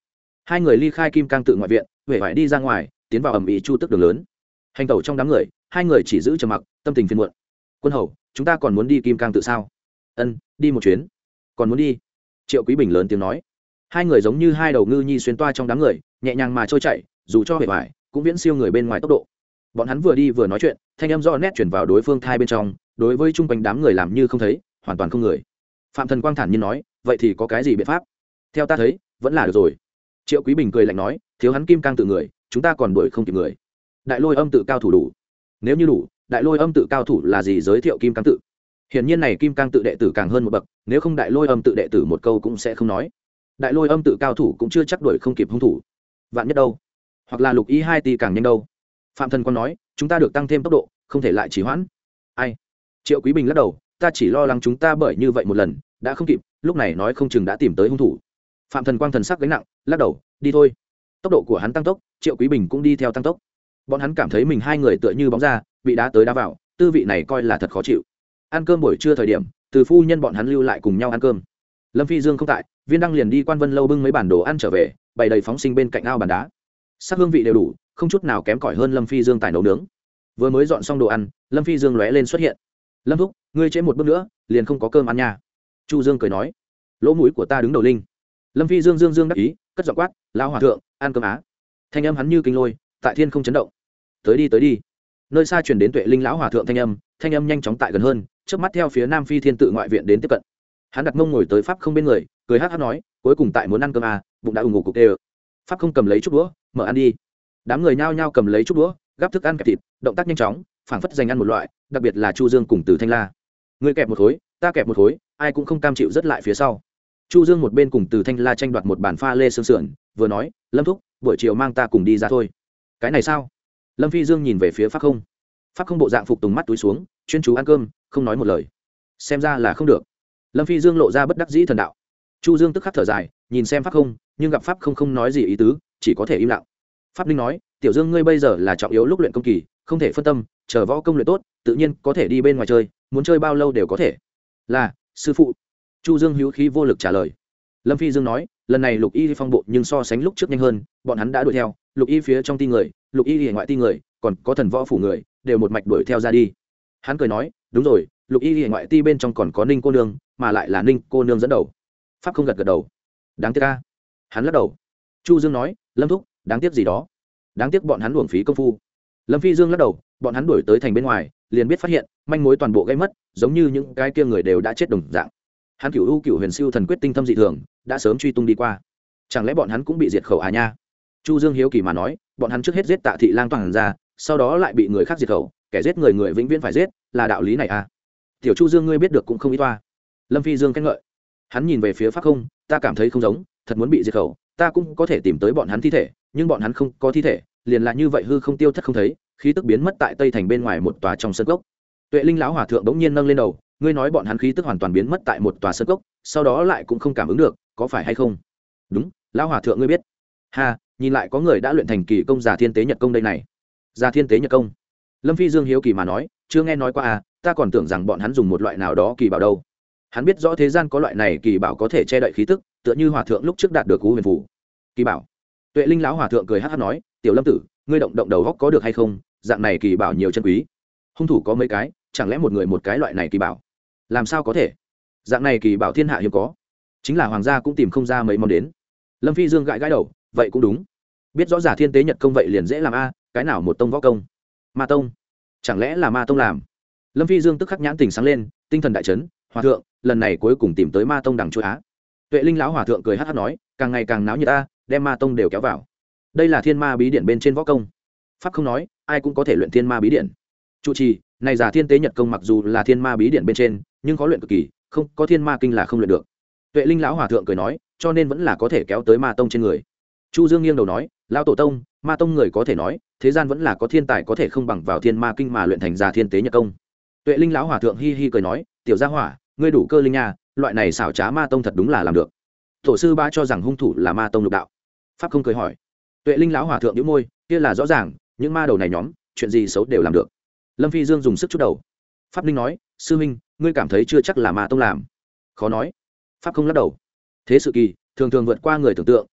hai người ly khai kim cang tự ngoại viện, huệ vải đi ra ngoài, tiến vào ẩm ý chu tức đường lớn. Hành tẩu trong đám người, hai người chỉ giữ trầm mặc, tâm tình phiền muộn. Quân hầu, chúng ta còn muốn đi kim cang tự sao? Ân, đi một chuyến. Còn muốn đi? Triệu Quý Bình lớn tiếng nói. Hai người giống như hai đầu ngư nhi xuyên toa trong đám người, nhẹ nhàng mà trôi chảy, dù cho huệ vải cũng viễn siêu người bên ngoài tốc độ. Bọn hắn vừa đi vừa nói chuyện, thanh âm rõ nét chuyển vào đối phương thai bên trong, đối với chung quanh đám người làm như không thấy, hoàn toàn không người. Phạm Thần Quang thản nhiên nói, vậy thì có cái gì biện pháp? Theo ta thấy, vẫn là được rồi. Triệu Quý Bình cười lạnh nói, thiếu hắn kim cang tự người, chúng ta còn đuổi không kịp người. Đại Lôi Âm tự cao thủ đủ. Nếu như đủ, Đại Lôi Âm tự cao thủ là gì giới thiệu kim cang tự? Hiển nhiên này kim cang tự đệ tử càng hơn một bậc, nếu không Đại Lôi Âm tự đệ tử một câu cũng sẽ không nói. Đại Lôi Âm tự cao thủ cũng chưa chắc đuổi không kịp hung thủ. Vạn nhất đâu? Hoặc là Lục Y hai tỷ càng nhanh đâu? Phạm Thần Quang nói, chúng ta được tăng thêm tốc độ, không thể lại trì hoãn. Ai? Triệu Quý Bình lắc đầu, ta chỉ lo lắng chúng ta bởi như vậy một lần đã không kịp, lúc này nói không chừng đã tìm tới hung thủ. Phạm Thần Quang thần sắc gánh nặng, lắc đầu, đi thôi. Tốc độ của hắn tăng tốc, Triệu Quý Bình cũng đi theo tăng tốc. Bọn hắn cảm thấy mình hai người tựa như bóng ra, bị đá tới đá vào, tư vị này coi là thật khó chịu. Ăn cơm buổi trưa thời điểm, từ phu nhân bọn hắn lưu lại cùng nhau ăn cơm. Lâm Phi Dương không tại, Viên Đăng liền đi Quan Vân lâu bưng mấy bản đồ ăn trở về, bày đầy phóng sinh bên cạnh ao bàn đá. Sắc hương vị đều đủ, không chút nào kém cỏi hơn Lâm Phi Dương tài nấu nướng. Vừa mới dọn xong đồ ăn, Lâm Phi Dương lóe lên xuất hiện. Lâm thúc, ngươi trễ một bước nữa liền không có cơm ăn nha. Chu Dương cười nói, lỗ mũi của ta đứng đầu linh. Lâm Phi Dương dương dương đắc ý, cất giọng quát, lão hòa thượng, ăn cơm á. Thanh âm hắn như kinh lôi, tại thiên không chấn động. Tới đi tới đi. Nơi xa truyền đến Tuệ Linh lão hòa thượng thanh âm, thanh âm nhanh chóng tại gần hơn, trước mắt theo phía Nam Phi Thiên tự ngoại viện đến tiếp cận. Hắn đặt mông ngồi tới pháp không bên người, cười hát hát nói, cuối cùng tại muốn ăn cơm à, bụng đã ù ngục cục đều. Pháp không cầm lấy chút đũa, mở ăn đi. Đám người nhao nhao cầm lấy chút đũa, gắp thức ăn kẹp thịt, động tác nhanh chóng, phảng phất dành ăn một loại, đặc biệt là Chu Dương cùng Từ Thanh La. Ngươi kẹp một khối, ta kẹp một khối, ai cũng không cam chịu rất lại phía sau. Chu Dương một bên cùng Từ Thanh La tranh đoạt một bàn pha lê xương sườn, vừa nói, Lâm thúc, buổi chiều mang ta cùng đi ra thôi. Cái này sao? Lâm Phi Dương nhìn về phía Pháp không. Pháp không bộ dạng phục tùng mắt túi xuống, chuyên chú ăn cơm, không nói một lời. Xem ra là không được. Lâm Phi Dương lộ ra bất đắc dĩ thần đạo. Chu Dương tức khắc thở dài, nhìn xem Pháp không, nhưng gặp Pháp không không nói gì ý tứ, chỉ có thể im lặng. Pháp Linh nói, Tiểu Dương ngươi bây giờ là trọng yếu lúc luyện công kỳ, không thể phân tâm, chờ võ công luyện tốt, tự nhiên có thể đi bên ngoài chơi, muốn chơi bao lâu đều có thể. Là, sư phụ. Chu Dương hữu khí vô lực trả lời. Lâm Phi Dương nói, lần này Lục Y phong bộ nhưng so sánh lúc trước nhanh hơn, bọn hắn đã đuổi theo, Lục Y phía trong ti người, Lục Y ở ngoại ti người, còn có thần võ phủ người, đều một mạch đuổi theo ra đi. Hắn cười nói, đúng rồi, Lục Y ở ngoại ti bên trong còn có Ninh cô nương, mà lại là Ninh cô nương dẫn đầu. Pháp không gật gật đầu. Đáng tiếc a. Hắn lắc đầu. Chu Dương nói, Lâm thúc, đáng tiếc gì đó? Đáng tiếc bọn hắn uổng phí công phu. Lâm Phi Dương lắc đầu, bọn hắn đuổi tới thành bên ngoài, liền biết phát hiện, manh mối toàn bộ gây mất, giống như những cái kia người đều đã chết đồng dạng. Hắn Cửu U Cửu Huyền Siêu thần quyết tinh thâm dị thường, đã sớm truy tung đi qua. Chẳng lẽ bọn hắn cũng bị diệt khẩu à nha? Chu Dương hiếu kỳ mà nói, bọn hắn trước hết giết Tạ Thị Lang toàn ra, sau đó lại bị người khác diệt khẩu, kẻ giết người người vĩnh viễn phải giết, là đạo lý này à? Tiểu Chu Dương ngươi biết được cũng không ít toa. Lâm Phi Dương khen ngợi. Hắn nhìn về phía Pháp không, ta cảm thấy không giống, thật muốn bị diệt khẩu, ta cũng có thể tìm tới bọn hắn thi thể, nhưng bọn hắn không có thi thể, liền là như vậy hư không tiêu thất không thấy, khí tức biến mất tại Tây thành bên ngoài một tòa trong sân cốc. Tuệ Linh lão hòa thượng bỗng nhiên nâng lên đầu, ngươi nói bọn hắn khí tức hoàn toàn biến mất tại một tòa sân cốc, sau đó lại cũng không cảm ứng được, có phải hay không? Đúng, lão hòa thượng ngươi biết. Ha, nhìn lại có người đã luyện thành kỳ công Già Thiên Tế Nhật công đây này. Già Thiên Tế Nhật công? Lâm Phi Dương hiếu kỳ mà nói, chưa nghe nói qua à, ta còn tưởng rằng bọn hắn dùng một loại nào đó kỳ bảo đâu. Hắn biết rõ thế gian có loại này kỳ bảo có thể che đậy khí tức, tựa như hòa thượng lúc trước đạt được cú huyền phù. Kỳ bảo? Tuệ Linh lão hòa thượng cười hắc hắc nói, tiểu Lâm tử, ngươi động động đầu góc có được hay không? Dạng này kỳ bảo nhiều chân quý. Hung thủ có mấy cái, chẳng lẽ một người một cái loại này kỳ bảo? Làm sao có thể? Dạng này kỳ bảo thiên hạ hiếm có, chính là hoàng gia cũng tìm không ra mấy món đến. Lâm Phi Dương gãi gãi đầu, vậy cũng đúng. Biết rõ Giả Thiên Tế Nhật công vậy liền dễ làm a, cái nào một tông võ công? Ma tông? Chẳng lẽ là Ma tông làm? Lâm Phi Dương tức khắc nhãn tình sáng lên, tinh thần đại chấn, hòa thượng, lần này cuối cùng tìm tới Ma tông đằng chuỗi á. Tuệ Linh lão hòa thượng cười hắc hắc nói, càng ngày càng náo nhiệt ta, đem Ma tông đều kéo vào. Đây là Thiên Ma bí điển bên trên võ công. Pháp không nói, ai cũng có thể luyện Thiên Ma bí điển. Chủ trì, này Giả Thiên Tế Nhật công mặc dù là Thiên Ma bí điển bên trên, nhưng khó luyện cực kỳ, không có Thiên Ma kinh là không luyện được. Tuệ Linh lão hòa thượng cười nói, cho nên vẫn là có thể kéo tới Ma tông trên người. Chu Dương nghiêng đầu nói, lão tổ tông, Ma tông người có thể nói, thế gian vẫn là có thiên tài có thể không bằng vào Thiên Ma kinh mà luyện thành Giả Thiên Tế Nhật công. Tuệ Linh lão hòa thượng hi hi cười nói, tiểu gia hỏa, ngươi đủ cơ linh nha, loại này xảo trá Ma tông thật đúng là làm được. Tổ sư ba cho rằng hung thủ là Ma tông lục đạo. Pháp không cười hỏi. Tuệ Linh lão hòa thượng nhíu môi, kia là rõ ràng, những ma đầu này nhóm, chuyện gì xấu đều làm được. Lâm Phi Dương dùng sức chút đầu. Pháp Linh nói, sư huynh, ngươi cảm thấy chưa chắc là Ma tông làm. Khó nói. Pháp không lắc đầu. Thế sự kỳ thường thường vượt qua người tưởng tượng,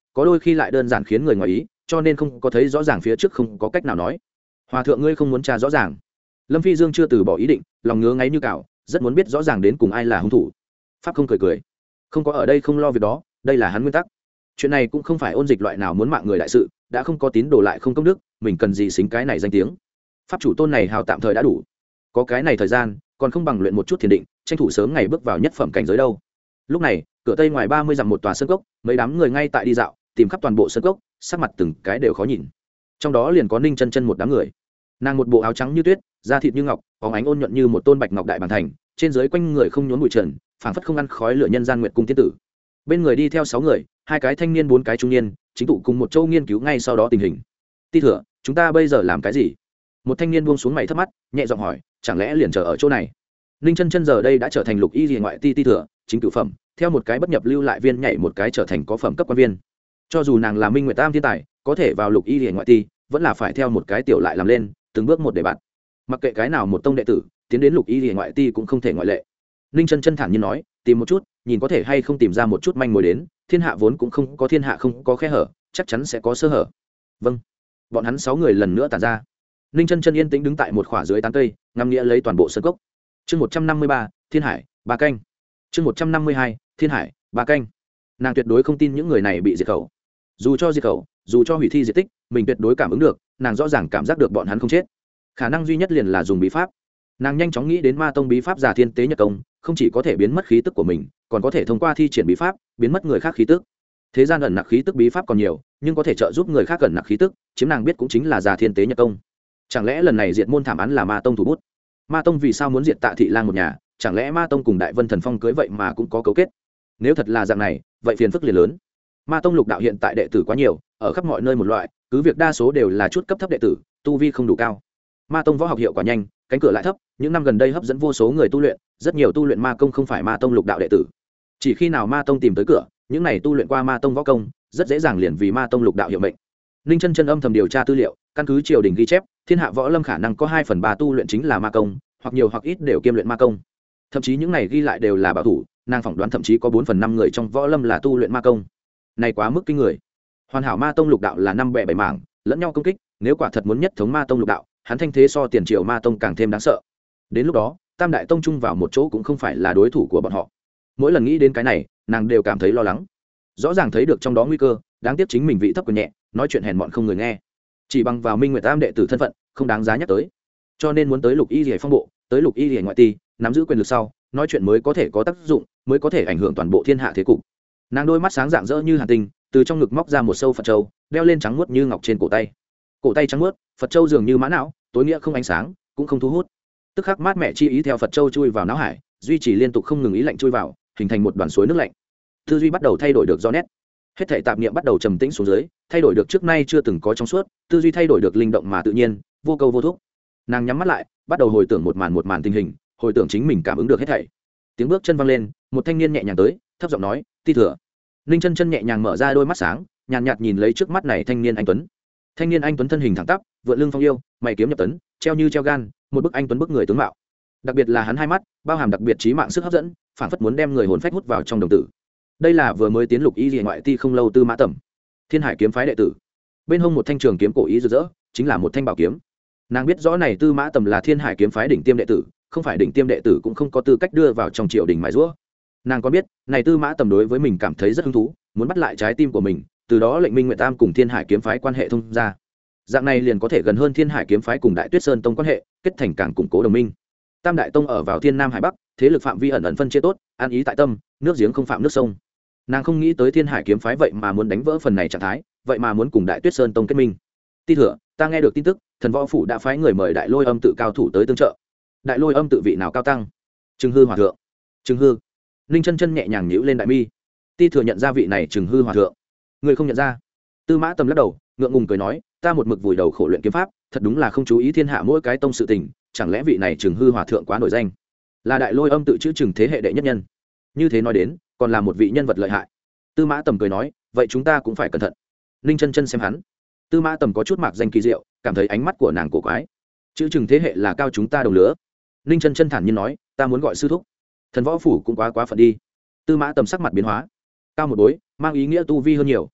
có đôi khi lại đơn giản khiến người ngoài ý, cho nên không có thấy rõ ràng phía trước, không có cách nào nói. Hòa thượng ngươi không muốn tra rõ ràng? Lâm Phi Dương chưa từ bỏ ý định, lòng ngứa ngáy như cào, rất muốn biết rõ ràng đến cùng ai là hung thủ. Pháp không cười cười, không có ở đây không lo việc đó, đây là hắn nguyên tắc. Chuyện này cũng không phải ôn dịch loại nào muốn mạng người đại sự, đã không có tín đồ lại không công đức, mình cần gì xính cái này danh tiếng. Pháp chủ tôn này hào tạm thời đã đủ, có cái này thời gian còn không bằng luyện một chút thiền định, tranh thủ sớm ngày bước vào nhất phẩm cảnh giới đâu. Lúc này cửa tây ngoài ba mươi dặm một tòa sơn cốc, mấy đám người ngay tại đi dạo, tìm khắp toàn bộ sơn cốc, sắc mặt từng cái đều khó nhìn. Trong đó liền có Ninh Chân Chân một đám người. Nàng một bộ áo trắng như tuyết, da thịt như ngọc, phóng ánh ôn nhuận như một tôn bạch ngọc đại bản thành, trên dưới quanh người không nhốn bụi trần, phảng phất không ăn khói lửa nhân gian nguyệt cung tiên tử. Bên người đi theo sáu người, hai cái thanh niên bốn cái trung niên, chính tụ cùng một châu nghiên cứu ngay sau đó tình hình. Ti thừa, chúng ta bây giờ làm cái gì? Một thanh niên buông xuống mày thấp mắt, nhẹ giọng hỏi, chẳng lẽ liền chờ ở chỗ này? Ninh Chân Chân giờ đây đã trở thành lục y liề ngoại ti ti thừa, chính cửu phẩm, theo một cái bất nhập lưu lại viên nhảy một cái trở thành có phẩm cấp quan viên. Cho dù nàng là Minh Nguyệt Tam thiên tài, có thể vào lục y liề ngoại ti, vẫn là phải theo một cái tiểu lại làm lên, từng bước một để bạn. Mặc kệ cái nào một tông đệ tử, tiến đến lục y liề ngoại ti cũng không thể ngoại lệ. Ninh Chân Chân thản nhiên nói, tìm một chút, nhìn có thể hay không tìm ra một chút manh mối đến, thiên hạ vốn cũng không có thiên hạ không có khe hở, chắc chắn sẽ có sơ hở. Vâng. Bọn hắn sáu người lần nữa tản ra. Ninh Chân Chân yên tĩnh đứng tại một khỏa dưới tán cây, ngắm nghĩa lấy toàn bộ sân cốc. Chương một trăm năm mươi ba, Thiên Hải, ba canh. Chương một trăm năm mươi hai, Thiên Hải, ba canh. Nàng tuyệt đối không tin những người này bị diệt khẩu. Dù cho diệt khẩu, dù cho hủy thi diệt tích, mình tuyệt đối cảm ứng được, nàng rõ ràng cảm giác được bọn hắn không chết. Khả năng duy nhất liền là dùng bí pháp. Nàng nhanh chóng nghĩ đến Ma tông bí pháp Già Thiên Tế Nhật Công, không chỉ có thể biến mất khí tức của mình, còn có thể thông qua thi triển bí pháp biến mất người khác khí tức. Thế gian ẩn nặc khí tức bí pháp còn nhiều, nhưng có thể trợ giúp người khác ẩn nặc khí tức, chiếm nàng biết cũng chính là Già Thiên Tế Nhật Công. Chẳng lẽ lần này diệt môn thảm án là Ma tông thủ bút? Ma tông vì sao muốn diệt Tạ Thị Lang một nhà? Chẳng lẽ Ma tông cùng Đại Vân Thần Phong cưới vậy mà cũng có cấu kết? Nếu thật là dạng này, vậy phiền phức liền lớn. Ma tông lục đạo hiện tại đệ tử quá nhiều, ở khắp mọi nơi một loại, cứ việc đa số đều là chút cấp thấp đệ tử, tu vi không đủ cao. Ma tông võ học hiệu quả nhanh, cánh cửa lại thấp, những năm gần đây hấp dẫn vô số người tu luyện, rất nhiều tu luyện ma công không phải Ma tông lục đạo đệ tử. Chỉ khi nào Ma tông tìm tới cửa, những này tu luyện qua Ma tông võ công, rất dễ dàng liền vì Ma tông lục đạo hiệu mệnh. Ninh Chân Chân âm thầm điều tra tư liệu, căn cứ triều đình ghi chép, thiên hạ võ lâm khả năng có hai phần ba tu luyện chính là ma công, hoặc nhiều hoặc ít đều kiêm luyện ma công. Thậm chí những này ghi lại đều là bảo thủ, nàng phỏng đoán thậm chí có bốn phần năm người trong võ lâm là tu luyện ma công. Này quá mức kinh người. Hoàn hảo Ma tông lục đạo là năm bè bảy mảng, lẫn nhau công kích, nếu quả thật muốn nhất thống Ma tông lục đạo, hắn thanh thế so tiền triều Ma tông càng thêm đáng sợ. Đến lúc đó, tam đại tông chung vào một chỗ cũng không phải là đối thủ của bọn họ. Mỗi lần nghĩ đến cái này, nàng đều cảm thấy lo lắng. Rõ ràng thấy được trong đó nguy cơ, đáng tiếc chính mình vị thấp quyền nhẹ, nói chuyện hèn mọn không người nghe. Chỉ bằng vào Minh Nguyệt Tam đệ tử thân phận, không đáng giá nhắc tới. Cho nên muốn tới lục y liễu phong bộ, tới lục y liễu ngoại ti, nắm giữ quyền lực sau, nói chuyện mới có thể có tác dụng, mới có thể ảnh hưởng toàn bộ thiên hạ thế cục. Nàng đôi mắt sáng rạng rỡ như hàn tinh, từ trong ngực móc ra một sâu Phật châu, đeo lên trắng muốt như ngọc trên cổ tay. Cổ tay trắng muốt, Phật châu dường như mã não, tối nghĩa không ánh sáng, cũng không thu hút. Tức khắc mát mẹ chi ý theo Phật châu chui vào não hải, duy trì liên tục không ngừng ý lạnh chui vào, hình thành một đoàn suối nước lạnh. Tư duy bắt đầu thay đổi được rõ nét. Hết thảy tạp niệm bắt đầu trầm tĩnh xuống dưới, thay đổi được trước nay chưa từng có trong suốt, tư duy thay đổi được linh động mà tự nhiên, vô câu vô thúc. Nàng nhắm mắt lại, bắt đầu hồi tưởng một màn một màn tình hình, hồi tưởng chính mình cảm ứng được hết thảy. Tiếng bước chân vang lên, một thanh niên nhẹ nhàng tới, thấp giọng nói, "Ti thừa." Ninh Chân Chân nhẹ nhàng mở ra đôi mắt sáng, nhàn nhạt, nhạt nhìn lấy trước mắt này thanh niên anh tuấn. Thanh niên anh tuấn thân hình thẳng tắp, vượn lưng phong yêu, mày kiếm nhập tấn, treo như treo gan, một bức anh tuấn bức người tướng mạo. Đặc biệt là hắn hai mắt, bao hàm đặc biệt trí mạng sức hấp dẫn, phảng phất muốn đem người hồn phách hút vào trong đồng tử. Đây là vừa mới tiến lục y liễu ngoại ti không lâu Tư Mã Tầm, Thiên Hải kiếm phái đệ tử. Bên hông một thanh trường kiếm cổ ý rực rỡ, chính là một thanh bảo kiếm. Nàng biết rõ này Tư Mã Tầm là Thiên Hải kiếm phái đỉnh tiêm đệ tử, không phải đỉnh tiêm đệ tử cũng không có tư cách đưa vào trong triều đình mài giũa. Nàng có biết, này Tư Mã Tầm đối với mình cảm thấy rất hứng thú, muốn bắt lại trái tim của mình, từ đó lệnh Minh Nguyệt Tam cùng Thiên Hải kiếm phái quan hệ thông ra. Dạng này liền có thể gần hơn Thiên Hải kiếm phái cùng Đại Tuyết Sơn tông quan hệ, kết thành càng củng cố đồng minh. Tam đại tông ở vào Thiên Nam Hải Bắc, thế lực phạm vi ẩn ẩn phân chia tốt, an ý tại tâm, nước giếng không phạm nước sông. Nàng không nghĩ tới Thiên Hải kiếm phái vậy mà muốn đánh vỡ phần này trạng thái, vậy mà muốn cùng Đại Tuyết Sơn tông kết minh. Ti thừa, ta nghe được tin tức, Thần Võ phủ đã phái người mời Đại Lôi Âm tự cao thủ tới tương trợ. Đại Lôi Âm tự vị nào cao tăng? Trừng Hư hòa thượng. Trừng Hư. Ninh Chân Chân nhẹ nhàng nhíu lên đại mi. Ti thừa nhận ra vị này Trừng Hư hòa thượng. Người không nhận ra? Tư Mã Tầm lắc đầu, ngượng ngùng cười nói, ta một mực vùi đầu khổ luyện kiếm pháp, thật đúng là không chú ý thiên hạ mỗi cái tông sự tình, chẳng lẽ vị này Trừng Hư hòa thượng quá nổi danh, là Đại Lôi Âm tự chữ Trừng thế hệ đệ nhất nhân? Như thế nói đến, còn là một vị nhân vật lợi hại. Tư Mã Tầm cười nói, vậy chúng ta cũng phải cẩn thận. Ninh Chân Chân xem hắn. Tư Mã Tầm có chút mạc danh kỳ diệu, cảm thấy ánh mắt của nàng cổ quái. Chữ Trừng thế hệ là cao chúng ta đồng lứa. Ninh Chân Chân thản nhiên nói, ta muốn gọi sư thúc. Thần Võ phủ cũng quá quá phận đi. Tư Mã Tầm sắc mặt biến hóa. Cao một bối, mang ý nghĩa tu vi hơn nhiều.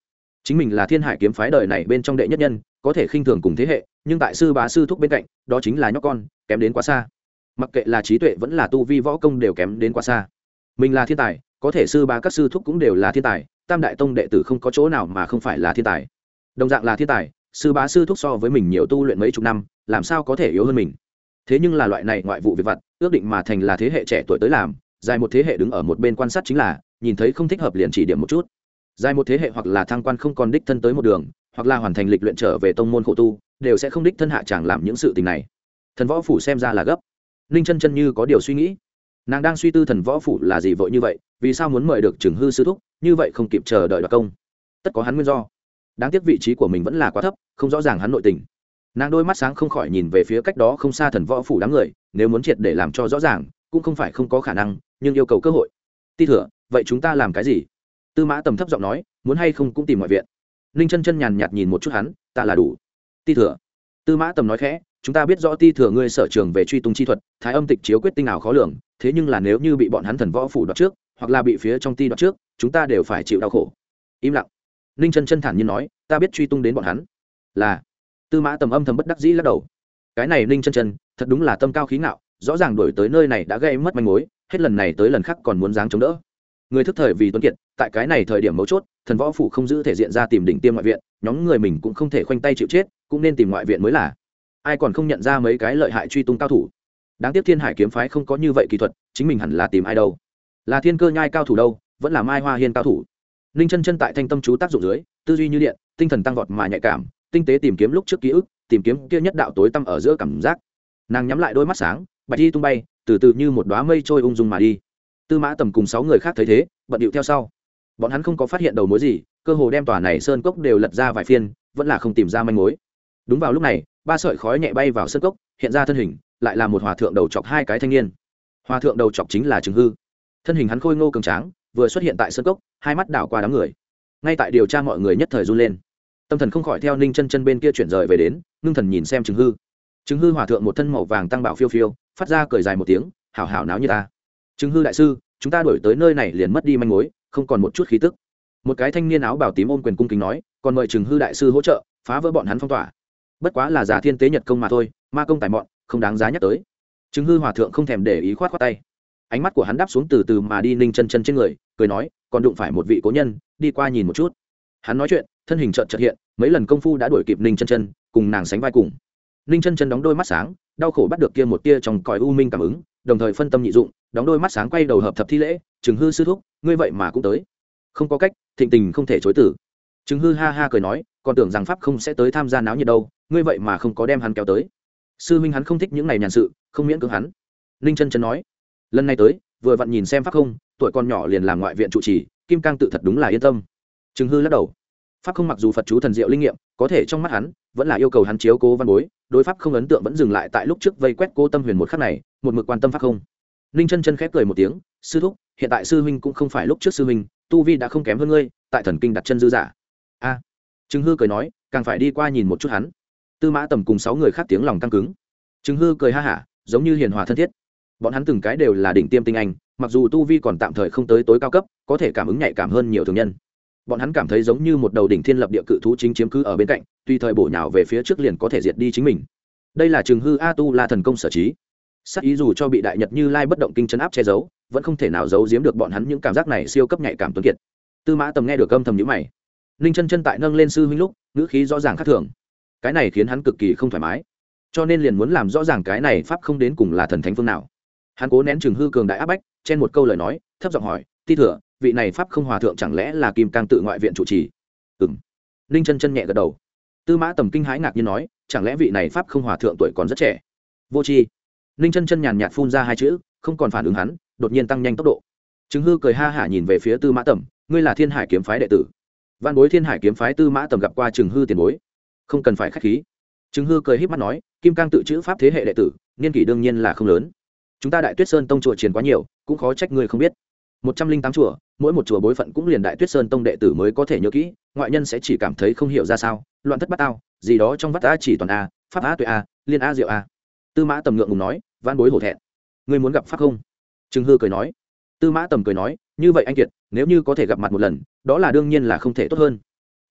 chính mình là thiên hải kiếm phái đời này bên trong đệ nhất nhân, có thể khinh thường cùng thế hệ, nhưng tại sư bá sư thúc bên cạnh đó chính là nhóc con, kém đến quá xa. Mặc kệ là trí tuệ vẫn là tu vi võ công đều kém đến quá xa. Mình là thiên tài, có thể sư bá các sư thúc cũng đều là thiên tài, tam đại tông đệ tử không có chỗ nào mà không phải là thiên tài. Đồng dạng là thiên tài, sư bá sư thúc so với mình nhiều tu luyện mấy chục năm, làm sao có thể yếu hơn mình. Thế nhưng là loại này ngoại vụ việc vặt, ước định mà thành là thế hệ trẻ tuổi tới làm, dài một thế hệ đứng ở một bên quan sát chính là, nhìn thấy không thích hợp liền chỉ điểm một chút. Dài một thế hệ hoặc là thăng quan không còn đích thân tới một đường, hoặc là hoàn thành lịch luyện trở về tông môn khổ tu, đều sẽ không đích thân hạ chẳng làm những sự tình này. Thần võ phủ xem ra là gấp. Ninh chân chân như có điều suy nghĩ, nàng đang suy tư thần võ phủ là gì vội như vậy, vì sao muốn mời được Trừng Hư sư thúc, như vậy không kịp chờ đợi đoạt công, tất có hắn nguyên do. Đáng tiếc vị trí của mình vẫn là quá thấp, không rõ ràng hắn nội tình. Nàng đôi mắt sáng không khỏi nhìn về phía cách đó không xa thần võ phủ đám người, nếu muốn triệt để làm cho rõ ràng cũng không phải không có khả năng, nhưng yêu cầu cơ hội. Ti thừa, vậy chúng ta làm cái gì? Tư Mã Tầm thấp giọng nói, muốn hay không cũng tìm ngoại viện. Ninh chân chân nhàn nhạt nhìn một chút hắn, ta là đủ. Ti thừa. Tư Mã Tầm nói khẽ, chúng ta biết rõ Ti thừa ngươi sở trường về truy tung chi thuật, thái âm tịch chiếu quyết tinh nào khó lường, thế nhưng là nếu như bị bọn hắn thần võ phủ đoạt trước, hoặc là bị phía trong Ti đoạt trước, chúng ta đều phải chịu đau khổ. Im lặng. Ninh chân chân thản nhiên nói, ta biết truy tung đến bọn hắn. Là. Tư Mã Tầm âm thầm bất đắc dĩ lắc đầu. Cái này Ninh chân chân, thật đúng là tâm cao khí ngạo, rõ ràng đuổi tới nơi này đã gây mất manh mối, hết lần này tới lần khác còn muốn dáng chống đỡ. Người thức thời vì tuấn kiệt, tại cái này thời điểm mấu chốt, thần võ phủ không giữ thể diện ra tìm đỉnh tiêm ngoại viện, nhóm người mình cũng không thể khoanh tay chịu chết, cũng nên tìm ngoại viện mới là. Ai còn không nhận ra mấy cái lợi hại truy tung cao thủ? Đáng tiếc Thiên Hải kiếm phái không có như vậy kỹ thuật, chính mình hẳn là tìm ai đâu? Là Thiên Cơ nhai cao thủ đâu, vẫn là Mai Hoa Hiên cao thủ? Ninh chân chân tại thanh tâm chú tác dụng dưới, tư duy như điện, tinh thần tăng vọt mà nhạy cảm, tinh tế tìm kiếm lúc trước ký ức, tìm kiếm kia nhất đạo tối tăm ở giữa cảm giác. Nàng nhắm lại đôi mắt sáng, bạch đi tung bay, từ từ như một đóa mây trôi ung dung mà đi. Tư Mã Tầm cùng sáu người khác thấy thế, bận điệu theo sau. Bọn hắn không có phát hiện đầu mối gì, cơ hồ đem tòa này sơn cốc đều lật ra vài phiên, vẫn là không tìm ra manh mối. Đúng vào lúc này, ba sợi khói nhẹ bay vào sơn cốc, hiện ra thân hình, lại là một hòa thượng đầu chọc hai cái thanh niên. Hòa thượng đầu chọc chính là Trừng Hư. Thân hình hắn khôi ngô cường tráng, vừa xuất hiện tại sơn cốc, hai mắt đảo qua đám người. Ngay tại điều tra mọi người nhất thời run lên. Tâm thần không khỏi theo Ninh chân chân bên kia chuyển rời về đến, ngưng thần nhìn xem Trừng Hư. Trừng Hư hòa thượng một thân màu vàng tăng bảo phiêu phiêu, phát ra cười dài một tiếng, hảo hảo náo như ta. Trừng Hư đại sư, chúng ta đổi tới nơi này liền mất đi manh mối, không còn một chút khí tức. Một cái thanh niên áo bào tím ôm quyền cung kính nói, còn mời Trừng Hư đại sư hỗ trợ phá vỡ bọn hắn phong tỏa. Bất quá là giả thiên tế nhật công mà thôi, ma công tài mọn, không đáng giá nhắc tới. Trừng Hư hòa thượng không thèm để ý, khoát khoát tay. Ánh mắt của hắn đáp xuống từ từ mà đi Ninh chân chân trên người, cười nói, còn đụng phải một vị cố nhân, đi qua nhìn một chút. Hắn nói chuyện, thân hình chợt chợt hiện, mấy lần công phu đã đuổi kịp Ninh chân chân, cùng nàng sánh vai cùng. Ninh chân chân đóng đôi mắt sáng, đau khổ bắt được kia một tia trong cõi u minh cảm ứng, đồng thời phân tâm nhị dụng, đóng đôi mắt sáng quay đầu hợp thập thi lễ, Trừng Hư sư thúc, ngươi vậy mà cũng tới. Không có cách, thịnh tình không thể chối từ. Trừng Hư ha ha cười nói, còn tưởng rằng pháp không sẽ tới tham gia náo nhiệt đâu, ngươi vậy mà không có đem hắn kéo tới. Sư huynh hắn không thích những này nhàn sự, không miễn cưỡng hắn. Ninh chân chân nói, lần này tới, vừa vặn nhìn xem pháp không, tuổi còn nhỏ liền làm ngoại viện trụ trì, kim cang tự thật đúng là yên tâm. Trừng Hư lắc đầu. Pháp không mặc dù Phật chú thần diệu linh nghiệm, có thể trong mắt hắn vẫn là yêu cầu hắn chiếu cố văn bối, đối pháp không ấn tượng vẫn dừng lại tại lúc trước vây quét Cô Tâm Huyền một khắc này, một mực quan tâm pháp không. Ninh chân chân khép cười một tiếng, sư thúc, hiện tại sư huynh cũng không phải lúc trước sư huynh, tu vi đã không kém hơn ngươi, tại thần kinh đặt chân dư giả. A, à, Trừng Hư cười nói, càng phải đi qua nhìn một chút hắn. Tư Mã Tầm cùng sáu người khác tiếng lòng căng cứng. Trừng Hư cười ha hả, giống như hiền hòa thân thiết. Bọn hắn từng cái đều là đỉnh tiêm tinh anh, mặc dù tu vi còn tạm thời không tới tối cao cấp, có thể cảm ứng nhạy cảm hơn nhiều thường nhân. Bọn hắn cảm thấy giống như một đầu đỉnh thiên lập địa cự thú chính chiếm cứ ở bên cạnh, tùy thời bổ nhào về phía trước liền có thể diệt đi chính mình. Đây là Trừng Hư A Tu La thần công sở trí. Sắc ý dù cho bị đại nhật Như Lai bất động kinh chấn áp che giấu, vẫn không thể nào giấu giếm được bọn hắn những cảm giác này siêu cấp nhạy cảm tuấn kiệt. Tư Mã Tầm nghe được âm thầm nhíu mày. Ninh chân chân tại nâng lên sư huynh lúc, ngữ khí rõ ràng khác thường. Cái này khiến hắn cực kỳ không thoải mái, cho nên liền muốn làm rõ ràng cái này pháp không đến cùng là thần thánh phương nào. Hắn cố nén Trừng Hư cường đại áp bách, chen một câu lời nói, thấp giọng hỏi, Ti thừa, vị này pháp không hòa thượng chẳng lẽ là kim cang tự ngoại viện trụ trì? Ừm. Ninh chân chân nhẹ gật đầu. Tư Mã Tầm kinh hãi ngạc nhiên nói, chẳng lẽ vị này pháp không hòa thượng tuổi còn rất trẻ? Vô tri. Ninh chân chân nhàn nhạt phun ra hai chữ, không còn phản ứng hắn, đột nhiên tăng nhanh tốc độ. Trừng Hư cười ha hả nhìn về phía Tư Mã Tầm, ngươi là Thiên Hải kiếm phái đệ tử. Văn bối Thiên Hải kiếm phái Tư Mã Tầm gặp qua Trừng Hư tiền bối, không cần phải khách khí. Trừng Hư cười híp mắt nói, kim cang tự chữ pháp thế hệ đệ tử, niên kỷ đương nhiên là không lớn. Chúng ta Đại Tuyết Sơn tông chùa truyền quá nhiều, cũng khó trách ngươi không biết. Một trăm linh tám chùa, mỗi một chùa bối phận cũng liền Đại Tuyết Sơn tông đệ tử mới có thể nhớ kỹ, ngoại nhân sẽ chỉ cảm thấy không hiểu ra sao, loạn thất bát ao, gì đó trong vắt a chỉ toàn a, pháp a tuệ a, liên a diệu a. Tư Mã Tầm ngượng ngùng nói, van bối hổ thẹn. Ngươi muốn gặp pháp không? Trừng Hư cười nói. Tư Mã Tầm cười nói, như vậy anh kiệt, nếu như có thể gặp mặt một lần, đó là đương nhiên là không thể tốt hơn.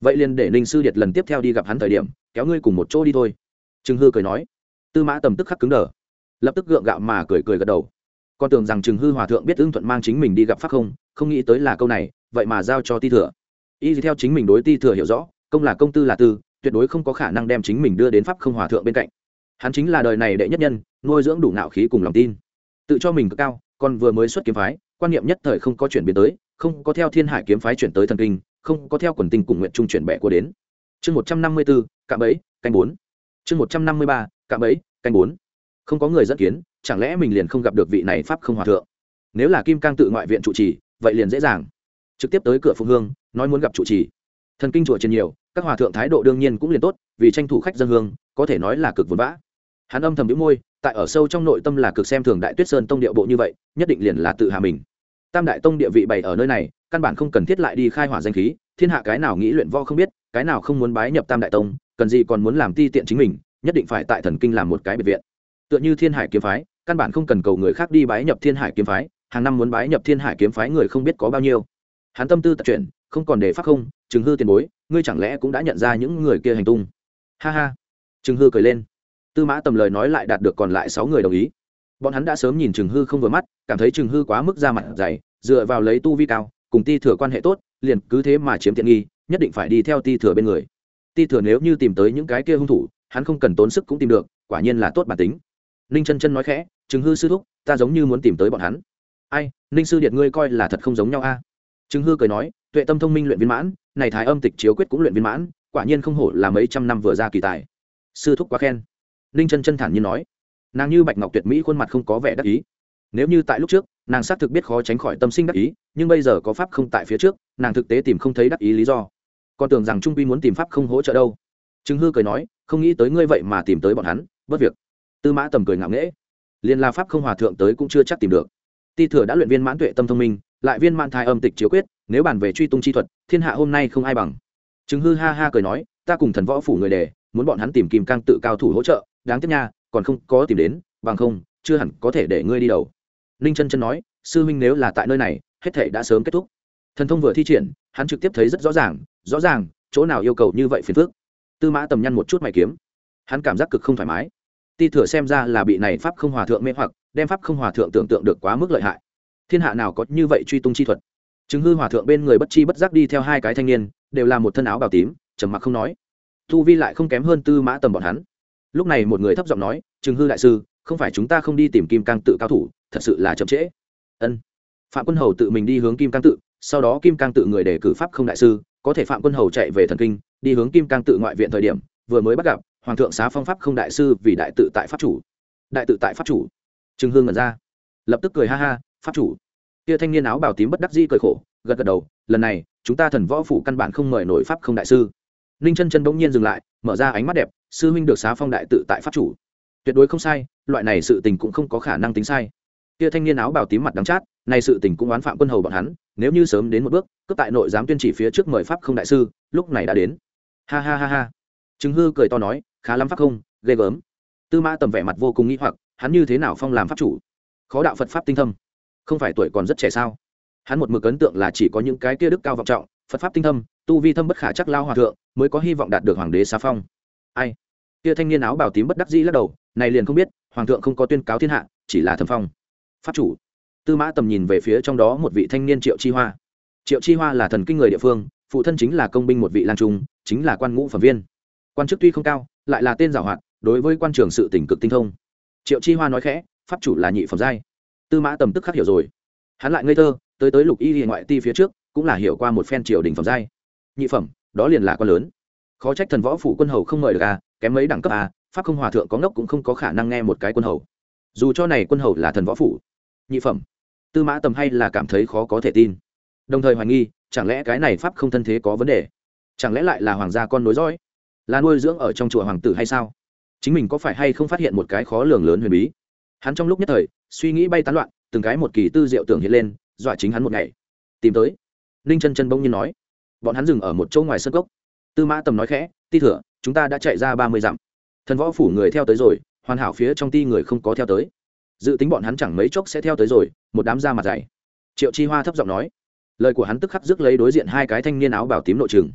vậy liền để ninh sư điệt lần tiếp theo đi gặp hắn thời điểm kéo ngươi cùng một chỗ đi thôi. Trừng Hư cười nói. Tư Mã Tầm tức khắc cứng đờ, lập tức gượng gạo mà cười cười gật đầu. Con tưởng rằng Trừng Hư hòa thượng biết ưng thuận mang chính mình đi gặp Pháp Không, không nghĩ tới là câu này, vậy mà giao cho Ti Thừa. Y theo chính mình đối Ti Thừa hiểu rõ, công là công, tư là tư, tuyệt đối không có khả năng đem chính mình đưa đến Pháp Không hòa thượng bên cạnh. Hắn chính là đời này đệ nhất nhân, nuôi dưỡng đủ ngạo khí cùng lòng tin, tự cho mình cực cao, còn vừa mới xuất kiếm phái, quan niệm nhất thời không có chuyển biến tới, không có theo Thiên Hải kiếm phái chuyển tới thần kinh, không có theo quần tinh cùng nguyện trung chuyển bẻ của đến. Chương một trăm năm mươi tư, cạm bẫy, canh bốn. Chương một trăm năm mươi ba, cạm bẫy, canh bốn. Không có người dẫn kiến, chẳng lẽ mình liền không gặp được vị này Pháp Không hòa thượng? Nếu là Kim Cang tự ngoại viện trụ trì, vậy liền dễ dàng, trực tiếp tới cửa Phụng Hương, nói muốn gặp trụ trì. Thần kinh chùa trên nhiều, các hòa thượng thái độ đương nhiên cũng liền tốt, vì tranh thủ khách dân hương, có thể nói là cực vốn vã. Hắn âm thầm nhíu môi, tại ở sâu trong nội tâm là cực xem thường Đại Tuyết Sơn tông điệu bộ như vậy, nhất định liền là tự hạ mình. Tam đại tông địa vị bày ở nơi này, căn bản không cần thiết lại đi khai hỏa danh khí, thiên hạ cái nào nghĩ luyện võ không biết, cái nào không muốn bái nhập Tam đại tông, cần gì còn muốn làm ti tiện chính mình, nhất định phải tại thần kinh làm một cái biệt viện. Tựa như Thiên Hải kiếm phái, căn bản không cần cầu người khác đi bái nhập Thiên Hải kiếm phái, hàng năm muốn bái nhập Thiên Hải kiếm phái người không biết có bao nhiêu. Hắn tâm tư tật chuyển, không còn để Pháp Không, Trừng Hư tiền bối, ngươi chẳng lẽ cũng đã nhận ra những người kia hành tung? Ha ha. Trừng Hư cười lên. Tư Mã Tầm lời nói lại đạt được còn lại sáu người đồng ý. Bọn hắn đã sớm nhìn Trừng Hư không vừa mắt, cảm thấy Trừng Hư quá mức ra mặt dày, dựa vào lấy tu vi cao, cùng Ti Thừa quan hệ tốt, liền cứ thế mà chiếm tiện nghi, nhất định phải đi theo Ti Thừa bên người. Ti Thừa nếu như tìm tới những cái kia hung thủ, hắn không cần tốn sức cũng tìm được, quả nhiên là tốt bản tính. Ninh Chân Chân nói khẽ, Trừng Hư sư thúc, ta giống như muốn tìm tới bọn hắn. Ai, Ninh sư điệt ngươi coi là thật không giống nhau a? À? Trừng Hư cười nói, tuệ tâm thông minh luyện viên mãn, này thái âm tịch chiếu quyết cũng luyện viên mãn, quả nhiên không hổ là mấy trăm năm vừa ra kỳ tài. Sư thúc quá khen. Ninh Chân Chân thản nhiên nói, nàng như bạch ngọc tuyệt mỹ, khuôn mặt không có vẻ đắc ý. Nếu như tại lúc trước, nàng xác thực biết khó tránh khỏi tâm sinh đắc ý, nhưng bây giờ có Pháp Không tại phía trước, nàng thực tế tìm không thấy đắc ý lý do. Còn tưởng rằng Trung Quy muốn tìm Pháp Không hỗ trợ đâu. Trừng Hư cười nói, không nghĩ tới ngươi vậy mà tìm tới bọn hắn, bất việc. Tư Mã Tầm cười ngạo nghễ, liên la Pháp Không hòa thượng tới cũng chưa chắc tìm được. Ti Thừa đã luyện viên mãn tuệ tâm thông minh, lại viên mãn thái âm tịch chiếu quyết, nếu bàn về truy tung chi thuật, thiên hạ hôm nay không ai bằng. Trừng Hư ha ha cười nói, ta cùng thần võ phủ người đề, muốn bọn hắn tìm Kim Cang tự cao thủ hỗ trợ, đáng tiếc nha, còn không có tìm đến, bằng không, chưa hẳn có thể để ngươi đi đầu. Ninh Chân Chân nói, sư huynh nếu là tại nơi này, hết thảy đã sớm kết thúc. Thần thông vừa thi triển, hắn trực tiếp thấy rất rõ ràng, rõ ràng, chỗ nào yêu cầu như vậy phiền phức. Tư Mã Tầm nhăn một chút mày kiếm, hắn cảm giác cực không thoải mái. Ti Thừa xem ra là bị này Pháp Không hòa thượng mê hoặc, đem Pháp Không hòa thượng tưởng tượng được quá mức lợi hại. Thiên hạ nào có như vậy truy tung chi thuật. Trừng Hư hòa thượng bên người bất chi bất giác đi theo hai cái thanh niên, đều là một thân áo bào tím, trầm mặc không nói. Tu vi lại không kém hơn Tư Mã Tầm bọn hắn. Lúc này một người thấp giọng nói, Trừng Hư đại sư, không phải chúng ta không đi tìm Kim Cang tự cao thủ, thật sự là chậm trễ. Ân. Phạm Quân Hầu tự mình đi hướng Kim Cang tự, sau đó Kim Cang tự người đề cử Pháp Không đại sư, có thể Phạm Quân Hầu chạy về thần kinh, đi hướng Kim Cang tự ngoại viện thời điểm, vừa mới bắt gặp, hoàng thượng xá phong Pháp Không đại sư vì đại tự tại pháp chủ. Đại tự tại pháp chủ? Trừng Hư ngẩn ra, lập tức cười ha ha, pháp chủ. Kia thanh niên áo bào tím bất đắc dĩ cười khổ, gật gật đầu, lần này, chúng ta thần võ phủ căn bản không mời nổi Pháp Không đại sư. Ninh Chân Chân bỗng nhiên dừng lại, mở ra ánh mắt đẹp, sư huynh được xá phong đại tự tại pháp chủ, tuyệt đối không sai, loại này sự tình cũng không có khả năng tính sai. Kia thanh niên áo bào tím mặt đắng chát, này sự tình cũng oán Phạm Quân Hầu bọn hắn, nếu như sớm đến một bước, cấp tại nội giám tuyên chỉ phía trước mời Pháp Không đại sư, lúc này đã đến. Ha ha ha ha. Trừng Hư cười to nói, khá lắm Pháp Không, ghê gớm. Tư Mã Tầm vẻ mặt vô cùng nghi hoặc, hắn như thế nào phong làm pháp chủ? Khó đạo Phật pháp tinh thâm, không phải tuổi còn rất trẻ sao? Hắn một mực ấn tượng là chỉ có những cái kia đức cao vọng trọng, Phật pháp tinh thâm, tu vi thâm bất khả chắc lao hòa thượng, mới có hy vọng đạt được hoàng đế xá phong. Ai? Kia thanh niên áo bào tím bất đắc dĩ lắc đầu, này liền không biết, hoàng thượng không có tuyên cáo thiên hạ, chỉ là thẩm phong. Pháp chủ. Tư Mã Tầm nhìn về phía trong đó một vị thanh niên Triệu Chi Hoa. Triệu Chi Hoa là thần kinh người địa phương, phụ thân chính là công binh một vị lang trung, chính là quan ngũ phẩm viên. Quan chức tuy không cao, lại là tên giàu hoạt, đối với quan trường sự tỉnh cực tinh thông. Triệu Chi Hoa nói khẽ, pháp chủ là nhị phẩm giai. Tư Mã Tầm tức khắc hiểu rồi. Hắn lại ngây thơ, tới tới lục y liền ngoại ti phía trước, cũng là hiểu qua một phen triều đình phẩm giai. Nhị phẩm, đó liền là quan lớn. Khó trách thần võ phủ quân hầu không mời được à, kém mấy đẳng cấp à, pháp không hòa thượng có ngốc cũng không có khả năng nghe một cái quân hầu. Dù cho này quân hầu là thần võ phủ. Nhị phẩm. Tư Mã Tầm hay là cảm thấy khó có thể tin. Đồng thời hoài nghi, chẳng lẽ cái này pháp không thân thế có vấn đề? Chẳng lẽ lại là hoàng gia con nối dõi? Là nuôi dưỡng ở trong chùa hoàng tử hay sao? Chính mình có phải hay không phát hiện một cái khó lường lớn huyền bí? Hắn trong lúc nhất thời, suy nghĩ bay tán loạn, từng cái một kỳ tư diệu tưởng hiện lên, dọa chính hắn một ngày. Tìm tới. Ninh Chân Chân bỗng nhiên nói. Bọn hắn dừng ở một chỗ ngoài sân cốc. Tư Mã Tầm nói khẽ, Ti thừa, chúng ta đã chạy ra ba mươi dặm. Thần võ phủ người theo tới rồi, hoàn hảo phía trong ti người không có theo tới. Dự tính bọn hắn chẳng mấy chốc sẽ theo tới rồi, một đám da mặt dày. Triệu Chi Hoa thấp giọng nói. Lời của hắn tức khắc rước lấy đối diện hai cái thanh niên áo bào tím nội trường.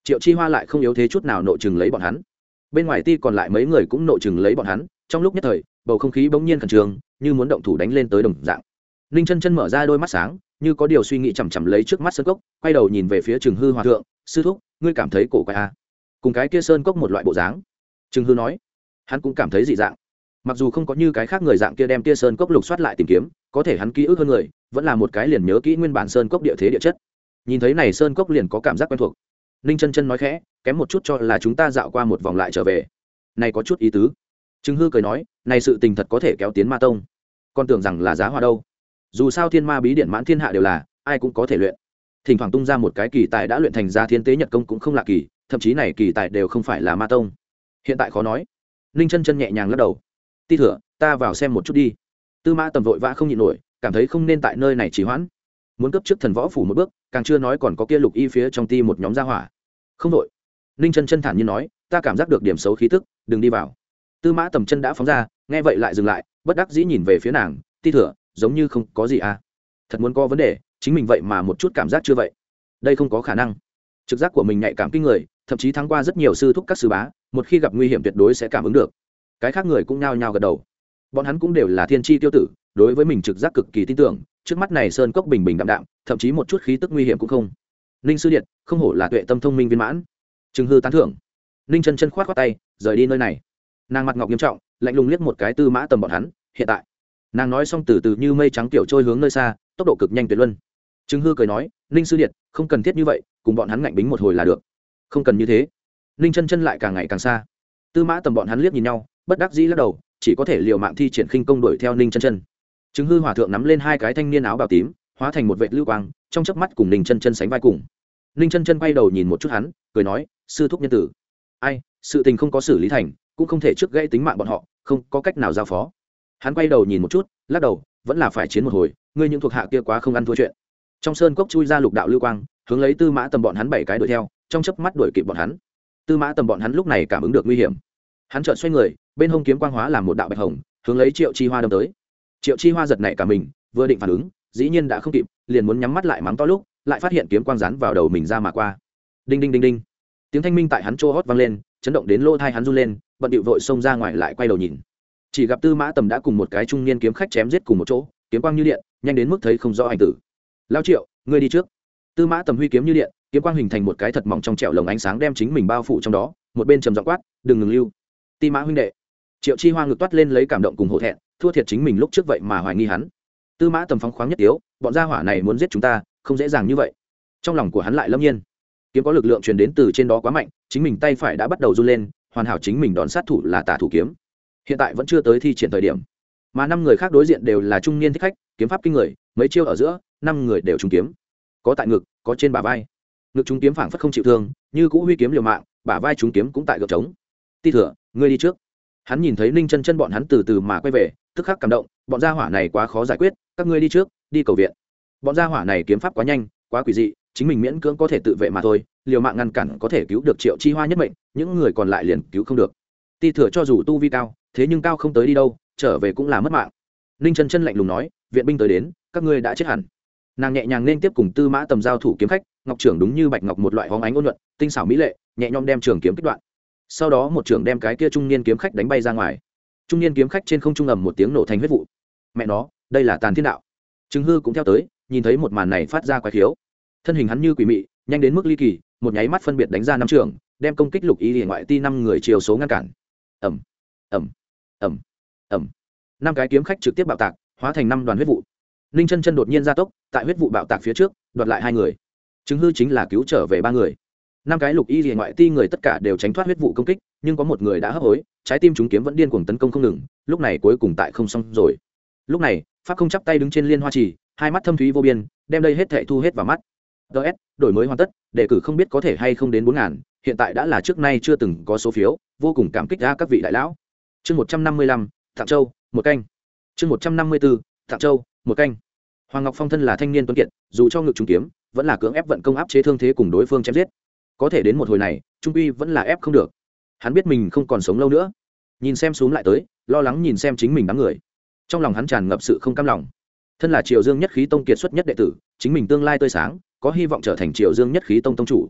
Triệu Chi Hoa lại không yếu thế chút nào nội chừng lấy bọn hắn. Bên ngoài ti còn lại mấy người cũng nội chừng lấy bọn hắn, trong lúc nhất thời bầu không khí bỗng nhiên khẩn trương, như muốn động thủ đánh lên tới đồng dạng. Ninh Chân Chân mở ra đôi mắt sáng, như có điều suy nghĩ, chằm chằm lấy trước mắt sơn cốc, quay đầu nhìn về phía Trừng Hư Hòa thượng. Sư thúc, ngươi cảm thấy cổ quái à? Cùng cái kia sơn cốc một loại bộ dáng. Trừng Hư nói, hắn cũng cảm thấy dị dạng. Mặc dù không có như cái khác người dạng kia đem kia sơn cốc lục soát lại tìm kiếm, có thể hắn ký ức hơn người, vẫn là một cái liền nhớ kỹ nguyên bản sơn cốc địa thế địa chất. Nhìn thấy này sơn cốc liền có cảm giác quen thuộc. Ninh Chân Chân nói khẽ, kém một chút cho là chúng ta dạo qua một vòng lại trở về. Này có chút ý tứ. Trừng Hư cười nói, này sự tình thật có thể kéo tiến ma tông. Con tưởng rằng là giá hòa đâu. Dù sao thiên ma bí điển mãn thiên hạ đều là, ai cũng có thể luyện. Thỉnh thoảng tung ra một cái kỳ tài đã luyện thành ra thiên tế nhật công cũng không lạ kỳ, thậm chí này kỳ tài đều không phải là ma tông. Hiện tại khó nói. Ninh Chân Chân nhẹ nhàng lắc đầu. Ti thừa, ta vào xem một chút đi. Tư Mã Tầm vội vã không nhịn nổi, cảm thấy không nên tại nơi này trì hoãn, muốn cấp trước thần võ phủ một bước, càng chưa nói còn có kia lục y phía trong ti một nhóm gia hỏa. Không đội. Ninh Chân Chân thản nhiên nói, ta cảm giác được điểm xấu khí tức, đừng đi vào. Tư Mã Tầm chân đã phóng ra, nghe vậy lại dừng lại, bất đắc dĩ nhìn về phía nàng. Ti thừa, giống như không có gì à? Thật muốn có vấn đề, chính mình vậy mà một chút cảm giác chưa vậy? Đây không có khả năng. Trực giác của mình nhạy cảm kinh người, thậm chí thắng qua rất nhiều sư thúc các sư bá, một khi gặp nguy hiểm tuyệt đối sẽ cảm ứng được. Cái khác người cũng nhao nhao gật đầu. Bọn hắn cũng đều là thiên chi tiêu tử, đối với mình trực giác cực kỳ tin tưởng, trước mắt này sơn cốc bình bình đạm đạm, thậm chí một chút khí tức nguy hiểm cũng không. Ninh sư điện, không hổ là tuệ tâm thông minh viên mãn. Trừng Hư tán thưởng. Ninh Chân Chân khoát khoát tay, rời đi nơi này. Nàng mặt ngọc nghiêm trọng, lạnh lùng liếc một cái Tư Mã Tầm bọn hắn, hiện tại. Nàng nói xong từ từ như mây trắng tiểu trôi hướng nơi xa, tốc độ cực nhanh tuyệt luân. Trừng Hư cười nói, Ninh sư điện, không cần thiết như vậy, cùng bọn hắn ngạnh bính một hồi là được. Không cần như thế. Ninh Chân Chân lại càng ngày càng xa. Tư Mã Tầm bọn hắn liếc nhìn nhau, bất đắc dĩ lắc đầu, chỉ có thể liều mạng thi triển khinh công đuổi theo Ninh Chân Chân. Trừng Hư Hòa thượng nắm lên hai cái thanh niên áo bào tím, hóa thành một vệt lưu quang, trong chớp mắt cùng Ninh Chân Chân sánh vai cùng. Ninh Chân Chân quay đầu nhìn một chút hắn, cười nói, sư thúc nhân tử. Ai, sự tình không có xử lý thành, cũng không thể trước gãy tính mạng bọn họ, không có cách nào giao phó. Hắn quay đầu nhìn một chút, lắc đầu, vẫn là phải chiến một hồi, ngươi những thuộc hạ kia quá không ăn thua chuyện. Trong sơn cốc chui ra lục đạo lưu quang, hướng lấy Tư Mã Tầm bọn hắn bảy cái đuổi theo, trong chớp mắt đuổi kịp bọn hắn. Tư Mã Tầm bọn hắn lúc này cảm ứng được nguy hiểm, hắn chợt xoay người, bên hông kiếm quang hóa làm một đạo bạch hồng, hướng lấy Triệu Chi Hoa đâm tới. Triệu Chi Hoa giật nảy cả mình, vừa định phản ứng, dĩ nhiên đã không kịp, liền muốn nhắm mắt lại mắng to lúc, lại phát hiện kiếm quang rán vào đầu mình ra mà qua. Đinh đinh đinh đinh. Tiếng thanh minh tại hắn trô hót vang lên, chấn động đến lỗ tai hắn run lên, bận điệu vội xông ra ngoài lại quay đầu nhìn. Chỉ gặp Tư Mã Tầm đã cùng một cái trung niên kiếm khách chém giết cùng một chỗ, kiếm quang như điện, nhanh đến mức thấy không rõ ảnh tử. Lão Triệu, ngươi đi trước. Tư Mã Tầm huy kiếm như điện, kiếm quang hình thành một cái thật mỏng trong trẻo lồng ánh sáng đem chính mình bao phủ trong đó, một bên trầm giọng quát, đừng ngừng lưu. Ti Mã huynh đệ. Triệu Chi Hoa ngực toát lên lấy cảm động cùng hổ thẹn, thua thiệt chính mình lúc trước vậy mà hoài nghi hắn. Tư Mã Tầm phóng khoáng nhất tiếu, bọn gia hỏa này muốn giết chúng ta, không dễ dàng như vậy. Trong lòng của hắn lại lâm nhiên, kiếm có lực lượng truyền đến từ trên đó quá mạnh, chính mình tay phải đã bắt đầu run lên, hoàn hảo chính mình đòn sát thủ là Tả Thủ kiếm. Hiện tại vẫn chưa tới thi triển thời điểm, mà năm người khác đối diện đều là trung niên thích khách, kiếm pháp kinh người, mấy chiêu ở giữa, năm người đều trúng kiếm. Có tại ngực, có trên bả vai. Ngực trúng kiếm phảng phất không chịu thương, như cũ huy kiếm liều mạng, bả vai trúng kiếm cũng tại gợp trống. Ti thừa, ngươi đi trước. Hắn nhìn thấy Ninh Chân Chân bọn hắn từ từ mà quay về, tức khắc cảm động, bọn gia hỏa này quá khó giải quyết, các ngươi đi trước, đi cầu viện. Bọn gia hỏa này kiếm pháp quá nhanh, quá quỷ dị, chính mình miễn cưỡng có thể tự vệ mà thôi, liều mạng ngăn cản có thể cứu được Triệu Chi Hoa nhất mệnh, những người còn lại liền cứu không được. Ti thừa cho dù tu vi cao, thế nhưng cao không tới đi đâu, trở về cũng là mất mạng. Ninh Chân Chân lạnh lùng nói, viện binh tới đến, các ngươi đã chết hẳn. Nàng nhẹ nhàng nên tiếp cùng Tư Mã Tầm giao thủ kiếm khách, ngọc trưởng đúng như bạch ngọc một loại hóng ánh ôn nhuận, tinh xảo mỹ lệ, nhẹ nhõm đem trường kiếm kích đoạn. Sau đó một trưởng đem cái kia trung niên kiếm khách đánh bay ra ngoài. Trung niên kiếm khách trên không trung ầm một tiếng nổ thành huyết vụ. Mẹ nó, đây là tàn thiên đạo. Trừng Hư cũng theo tới, nhìn thấy một màn này phát ra quái khiếu. Thân hình hắn như quỷ mị, nhanh đến mức ly kỳ, một nháy mắt phân biệt đánh ra năm trưởng, đem công kích lục y liền ngoại ti năm người chiều số ngăn cản. Ầm, ầm, ầm, ầm. Năm cái kiếm khách trực tiếp bạo tạc, hóa thành năm đoàn huyết vụ. Ninh Chân Chân đột nhiên gia tốc, tại huyết vụ bạo tạc phía trước, đoạt lại hai người. Trừng Hư chính là cứu trở về ba người. Năm cái lục y liền ngoại ti người tất cả đều tránh thoát huyết vụ công kích, nhưng có một người đã hấp hối, trái tim chúng kiếm vẫn điên cuồng tấn công không ngừng, lúc này cuối cùng tại không xong rồi. Lúc này, Pháp không chắp tay đứng trên liên hoa trì, hai mắt thâm thúy vô biên, đem đây hết thảy thu hết vào mắt. đê ét, đổi mới hoàn tất, đề cử không biết có thể hay không đến bốn ngàn, hiện tại đã là trước nay chưa từng có số phiếu, vô cùng cảm kích ra các vị đại lão. Chương một trăm năm mươi lăm, Thạng Châu, một canh. Chương một trăm năm mươi tư, Thạng Châu, một canh. Hoàng Ngọc Phong thân là thanh niên tuấn kiệt, dù cho ngực trúng kiếm, vẫn là cưỡng ép vận công áp chế thương thế cùng đối phương chém giết. Có thể đến một hồi này, trung uy vẫn là ép không được. Hắn biết mình không còn sống lâu nữa, nhìn xem xuống lại tới, lo lắng nhìn xem chính mình đám người, trong lòng hắn tràn ngập sự không cam lòng. Thân là Triều Dương Nhất Khí Tông kiệt xuất nhất đệ tử, chính mình tương lai tươi sáng, có hy vọng trở thành Triều Dương Nhất Khí Tông tông chủ.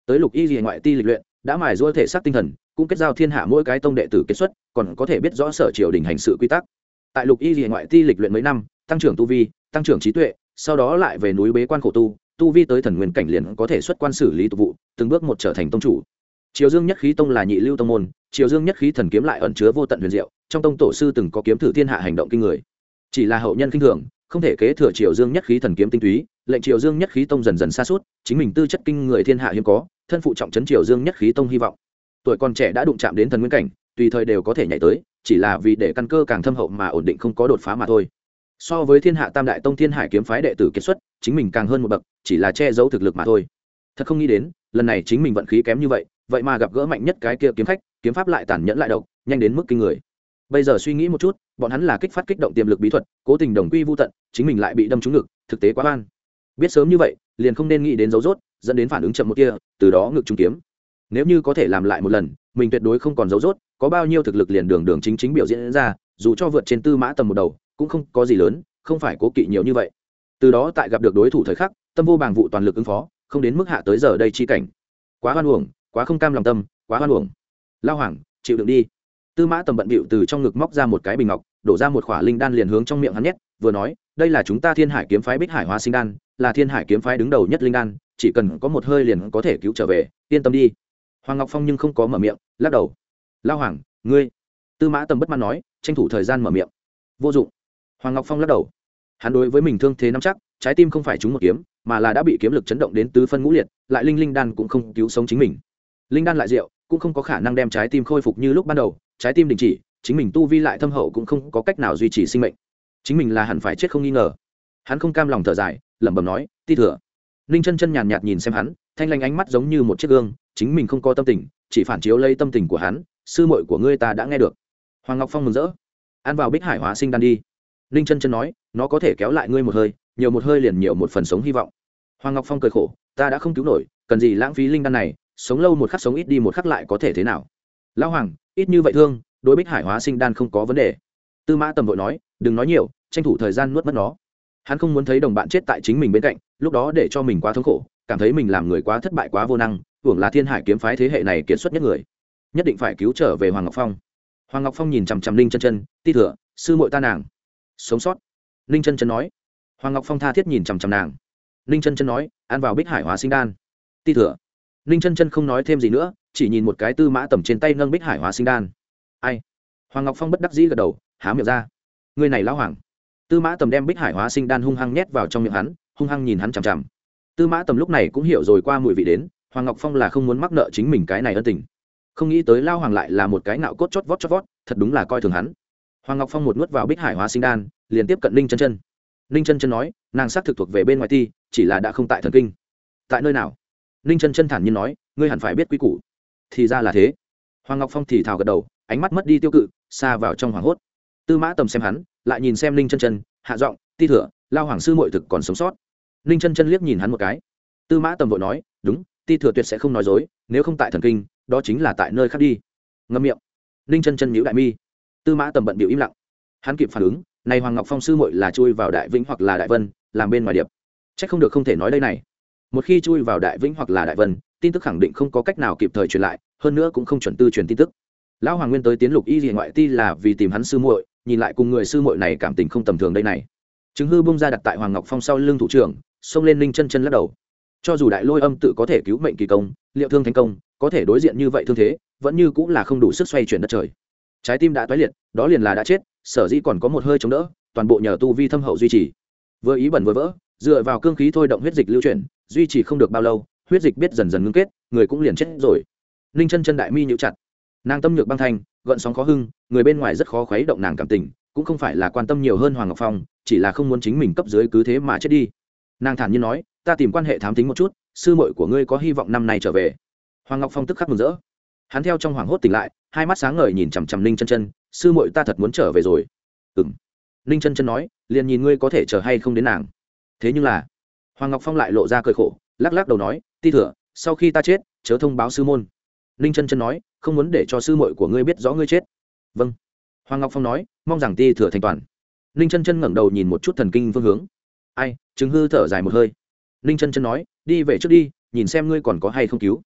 tới lục y gì ngoại ti lịch luyện đã mài giũa thể xác tinh thần, cũng kết giao thiên hạ mỗi cái tông đệ tử kết xuất, còn có thể biết rõ sở triều đình hành sự quy tắc. Tại lục y gì ngoại ti lịch luyện mấy năm, tăng trưởng tu vi, tăng trưởng trí tuệ, sau đó lại về núi bế quan khổ tu, tu vi tới thần nguyên cảnh liền có thể xuất quan xử lý tục vụ, từng bước một trở thành tông chủ. Triều Dương Nhất Khí Tông là nhị lưu tông môn, Triều Dương Nhất Khí thần kiếm lại ẩn chứa vô tận huyền diệu, trong tông tổ sư từng có kiếm thử thiên hạ hành động kinh người. Chỉ là hậu nhân khinh thường, không thể kế thừa Triều Dương Nhất Khí thần kiếm tinh túy, lệnh Triều Dương Nhất Khí Tông dần dần sa sút, chính mình tư chất kinh người thiên hạ hiếm có, thân phụ trọng trấn Triều Dương Nhất Khí Tông hy vọng. Tuổi còn trẻ đã đụng chạm đến thần nguyên cảnh, tùy thời đều có thể nhảy tới, chỉ là vì để căn cơ càng thâm hậu mà ổn định không có đột phá mà thôi. So với thiên hạ tam đại tông Thiên Hải kiếm phái đệ tử kết xuất, chính mình càng hơn một bậc, chỉ là che giấu thực lực mà thôi. Thật không nghĩ đến, lần này chính mình vận khí kém như vậy, vậy mà gặp gỡ mạnh nhất cái kia kiếm khách, kiếm pháp lại tàn nhẫn lại độc, nhanh đến mức kinh người. Bây giờ suy nghĩ một chút, bọn hắn là kích phát kích động tiềm lực bí thuật, cố tình đồng quy vu tận, chính mình lại bị đâm trúng ngực, thực tế quá oan. Biết sớm như vậy, liền không nên nghĩ đến dấu rốt, dẫn đến phản ứng chậm một kia, từ đó ngực trúng kiếm. Nếu như có thể làm lại một lần, mình tuyệt đối không còn dấu rốt, có bao nhiêu thực lực liền đường đường chính chính biểu diễn ra, dù cho vượt trên Tư Mã Tầm một đầu, cũng không có gì lớn, không phải cố kỵ nhiều như vậy. Từ đó tại gặp được đối thủ thời khắc, tâm vô bàng vụ toàn lực ứng phó, không đến mức hạ tới giờ đây chi cảnh. Quá hoan uổng, quá không cam lòng tâm, quá hoan uổng. Lao Hoàng, chịu đựng đi. Tư Mã Tầm bận bịu từ trong ngực móc ra một cái bình ngọc, đổ ra một khỏa linh đan liền hướng trong miệng hắn nhét, vừa nói, đây là chúng ta Thiên Hải kiếm phái Bích Hải Hóa Sinh đan, là Thiên Hải kiếm phái đứng đầu nhất linh đan, chỉ cần có một hơi liền có thể cứu trở về, yên tâm đi. Hoàng Ngọc Phong nhưng không có mở miệng, lắc đầu. Lao Hoàng, ngươi. Tư Mã Tầm bất mãn nói, tranh thủ thời gian mở miệng. Vô dụng. Hoàng Ngọc Phong lắc đầu. Hắn đối với mình thương thế nắm chắc, trái tim không phải trúng một kiếm, mà là đã bị kiếm lực chấn động đến tứ phân ngũ liệt, lại linh linh đan cũng không cứu sống chính mình. Linh đan lại rượu, cũng không có khả năng đem trái tim khôi phục như lúc ban đầu, trái tim đình chỉ, chính mình tu vi lại thâm hậu cũng không có cách nào duy trì sinh mệnh. Chính mình là hẳn phải chết không nghi ngờ. Hắn không cam lòng thở dài, lẩm bẩm nói, "Ti thừa." Ninh Chân Chân nhàn nhạt nhìn xem hắn, thanh lanh ánh mắt giống như một chiếc gương, chính mình không có tâm tình, chỉ phản chiếu lấy tâm tình của hắn, "Sư muội của ngươi ta đã nghe được." Hoàng Ngọc Phong mừng rỡ, "Ăn vào Bích Hải Hóa Sinh đan đi." Ninh Chân Chân nói, "Nó có thể kéo lại ngươi một hơi, nhiều một hơi liền nhiều một phần sống hy vọng." Hoàng Ngọc Phong cười khổ, "Ta đã không cứu nổi, cần gì lãng phí linh đan này, sống lâu một khắc sống ít đi một khắc lại có thể thế nào?" Lão Hoàng, ít như vậy thương, đối Bích Hải Hóa Sinh đan không có vấn đề. Tư Mã Tầm vội nói, "Đừng nói nhiều, tranh thủ thời gian nuốt mất nó." Hắn không muốn thấy đồng bạn chết tại chính mình bên cạnh, lúc đó để cho mình quá thống khổ, cảm thấy mình làm người quá thất bại quá vô năng, hưởng là Thiên Hải kiếm phái thế hệ này kiệt xuất nhất người, nhất định phải cứu trở về Hoàng Ngọc Phong. Hoàng Ngọc Phong nhìn chằm chằm Ninh Chân Chân, "Ti thừa, sư muội ta nàng sống sót." Ninh Chân Chân nói. Hoàng Ngọc Phong tha thiết nhìn chằm chằm nàng. Ninh Chân Chân nói, "Ăn vào Bích Hải Hóa Sinh đan." "Ti thừa." Ninh Chân Chân không nói thêm gì nữa, chỉ nhìn một cái Tư Mã Tầm trên tay nâng Bích Hải Hóa Sinh đan. "Ai?" Hoàng Ngọc Phong bất đắc dĩ gật đầu, há miệng ra. "Ngươi này lão hoàng." Tư Mã Tầm đem Bích Hải Hóa Sinh đan hung hăng nhét vào trong miệng hắn, hung hăng nhìn hắn chằm chằm. Tư Mã Tầm lúc này cũng hiểu rồi qua mùi vị đến, Hoàng Ngọc Phong là không muốn mắc nợ chính mình cái này ân tình. Không nghĩ tới lao hoàng lại là một cái nạo cốt chót vót chót vót, thật đúng là coi thường hắn. Hoàng Ngọc Phong một nuốt vào Bích Hải Hóa Sinh đan, liền tiếp cận Ninh Chân Chân. Ninh Chân Chân nói, nàng xác thực thuộc về bên ngoài ti, chỉ là đã không tại thần kinh. Tại nơi nào? Ninh Chân Chân thản nhiên nói, ngươi hẳn phải biết quy củ. Thì ra là thế. Hoàng Ngọc Phong thì thào gật đầu, ánh mắt mất đi tiêu cự, xa vào trong hoàng hốt. Tư Mã Tầm xem hắn, lại nhìn xem Ninh Chân Chân, hạ giọng, "Ti thừa, lao hoàng sư muội thực còn sống sót." Ninh Chân Chân liếc nhìn hắn một cái. Tư Mã Tầm vội nói, "Đúng, Ti thừa tuyệt sẽ không nói dối, nếu không tại thần kinh, đó chính là tại nơi khác đi." Ngậm miệng. Ninh Chân Chân nhíu đại mi. Tư Mã Tầm bận bịu im lặng. Hắn kịp phản ứng, này Hoàng Ngọc Phong sư muội là chui vào Đại Vĩnh hoặc là Đại Vân, làm bên ngoài điệp. Chắc không được không thể nói đây này. Một khi chui vào Đại Vĩnh hoặc là Đại Vân, tin tức khẳng định không có cách nào kịp thời truyền lại, hơn nữa cũng không chuẩn tư truyền tin tức. Lão Hoàng Nguyên tới tiến Lục Y Liễu ngoại ti là vì tìm hắn sư muội, nhìn lại cùng người sư muội này cảm tình không tầm thường đây này. Trứng hư bung ra đặt tại Hoàng Ngọc Phong sau lưng thủ trưởng, xông lên Ninh Chân Chân lắc đầu. Cho dù Đại Lôi Âm tự có thể cứu mệnh kỳ công, liệu thương thành công, có thể đối diện như vậy thương thế, vẫn như cũng là không đủ sức xoay chuyển đất trời. Trái tim đã toái liệt, đó liền là đã chết, sở dĩ còn có một hơi chống đỡ, toàn bộ nhờ tu vi thâm hậu duy trì. Vừa ý bẩn vừa vỡ, dựa vào cương khí thôi động huyết dịch lưu chuyển, duy trì không được bao lâu, huyết dịch biết dần dần ngưng kết, người cũng liền chết rồi. Ninh Chân Chân đại mi nhíu chặt, nàng tâm nhược băng thanh, gợn sóng khó hưng, người bên ngoài rất khó khuấy động nàng cảm tình, cũng không phải là quan tâm nhiều hơn Hoàng Ngọc Phong, chỉ là không muốn chính mình cấp dưới cứ thế mà chết đi. Nàng thản nhiên nói, ta tìm quan hệ thám thính một chút, sư muội của ngươi có hy vọng năm nay trở về. Hoàng Ngọc Phong tức khắc mừng rỡ, hắn theo trong hoàng hốt tỉnh lại, hai mắt sáng ngời nhìn chằm chằm Ninh Chân Chân, sư muội ta thật muốn trở về rồi. Ừm. Ninh Chân Chân nói, liền nhìn ngươi có thể chờ hay không đến nàng. Thế nhưng là, Hoàng Ngọc Phong lại lộ ra cười khổ, lắc lắc đầu nói, ti thừa, sau khi ta chết, chớ thông báo sư môn. Ninh Chân Chân nói, không muốn để cho sư muội của ngươi biết rõ ngươi chết. Vâng. Hoàng Ngọc Phong nói, mong rằng ti thừa thành toàn. Ninh Chân Chân ngẩng đầu nhìn một chút thần kinh phương hướng. Ai, chứng hư thở dài một hơi. Ninh Chân Chân nói, đi về trước đi, nhìn xem ngươi còn có hay không cứu.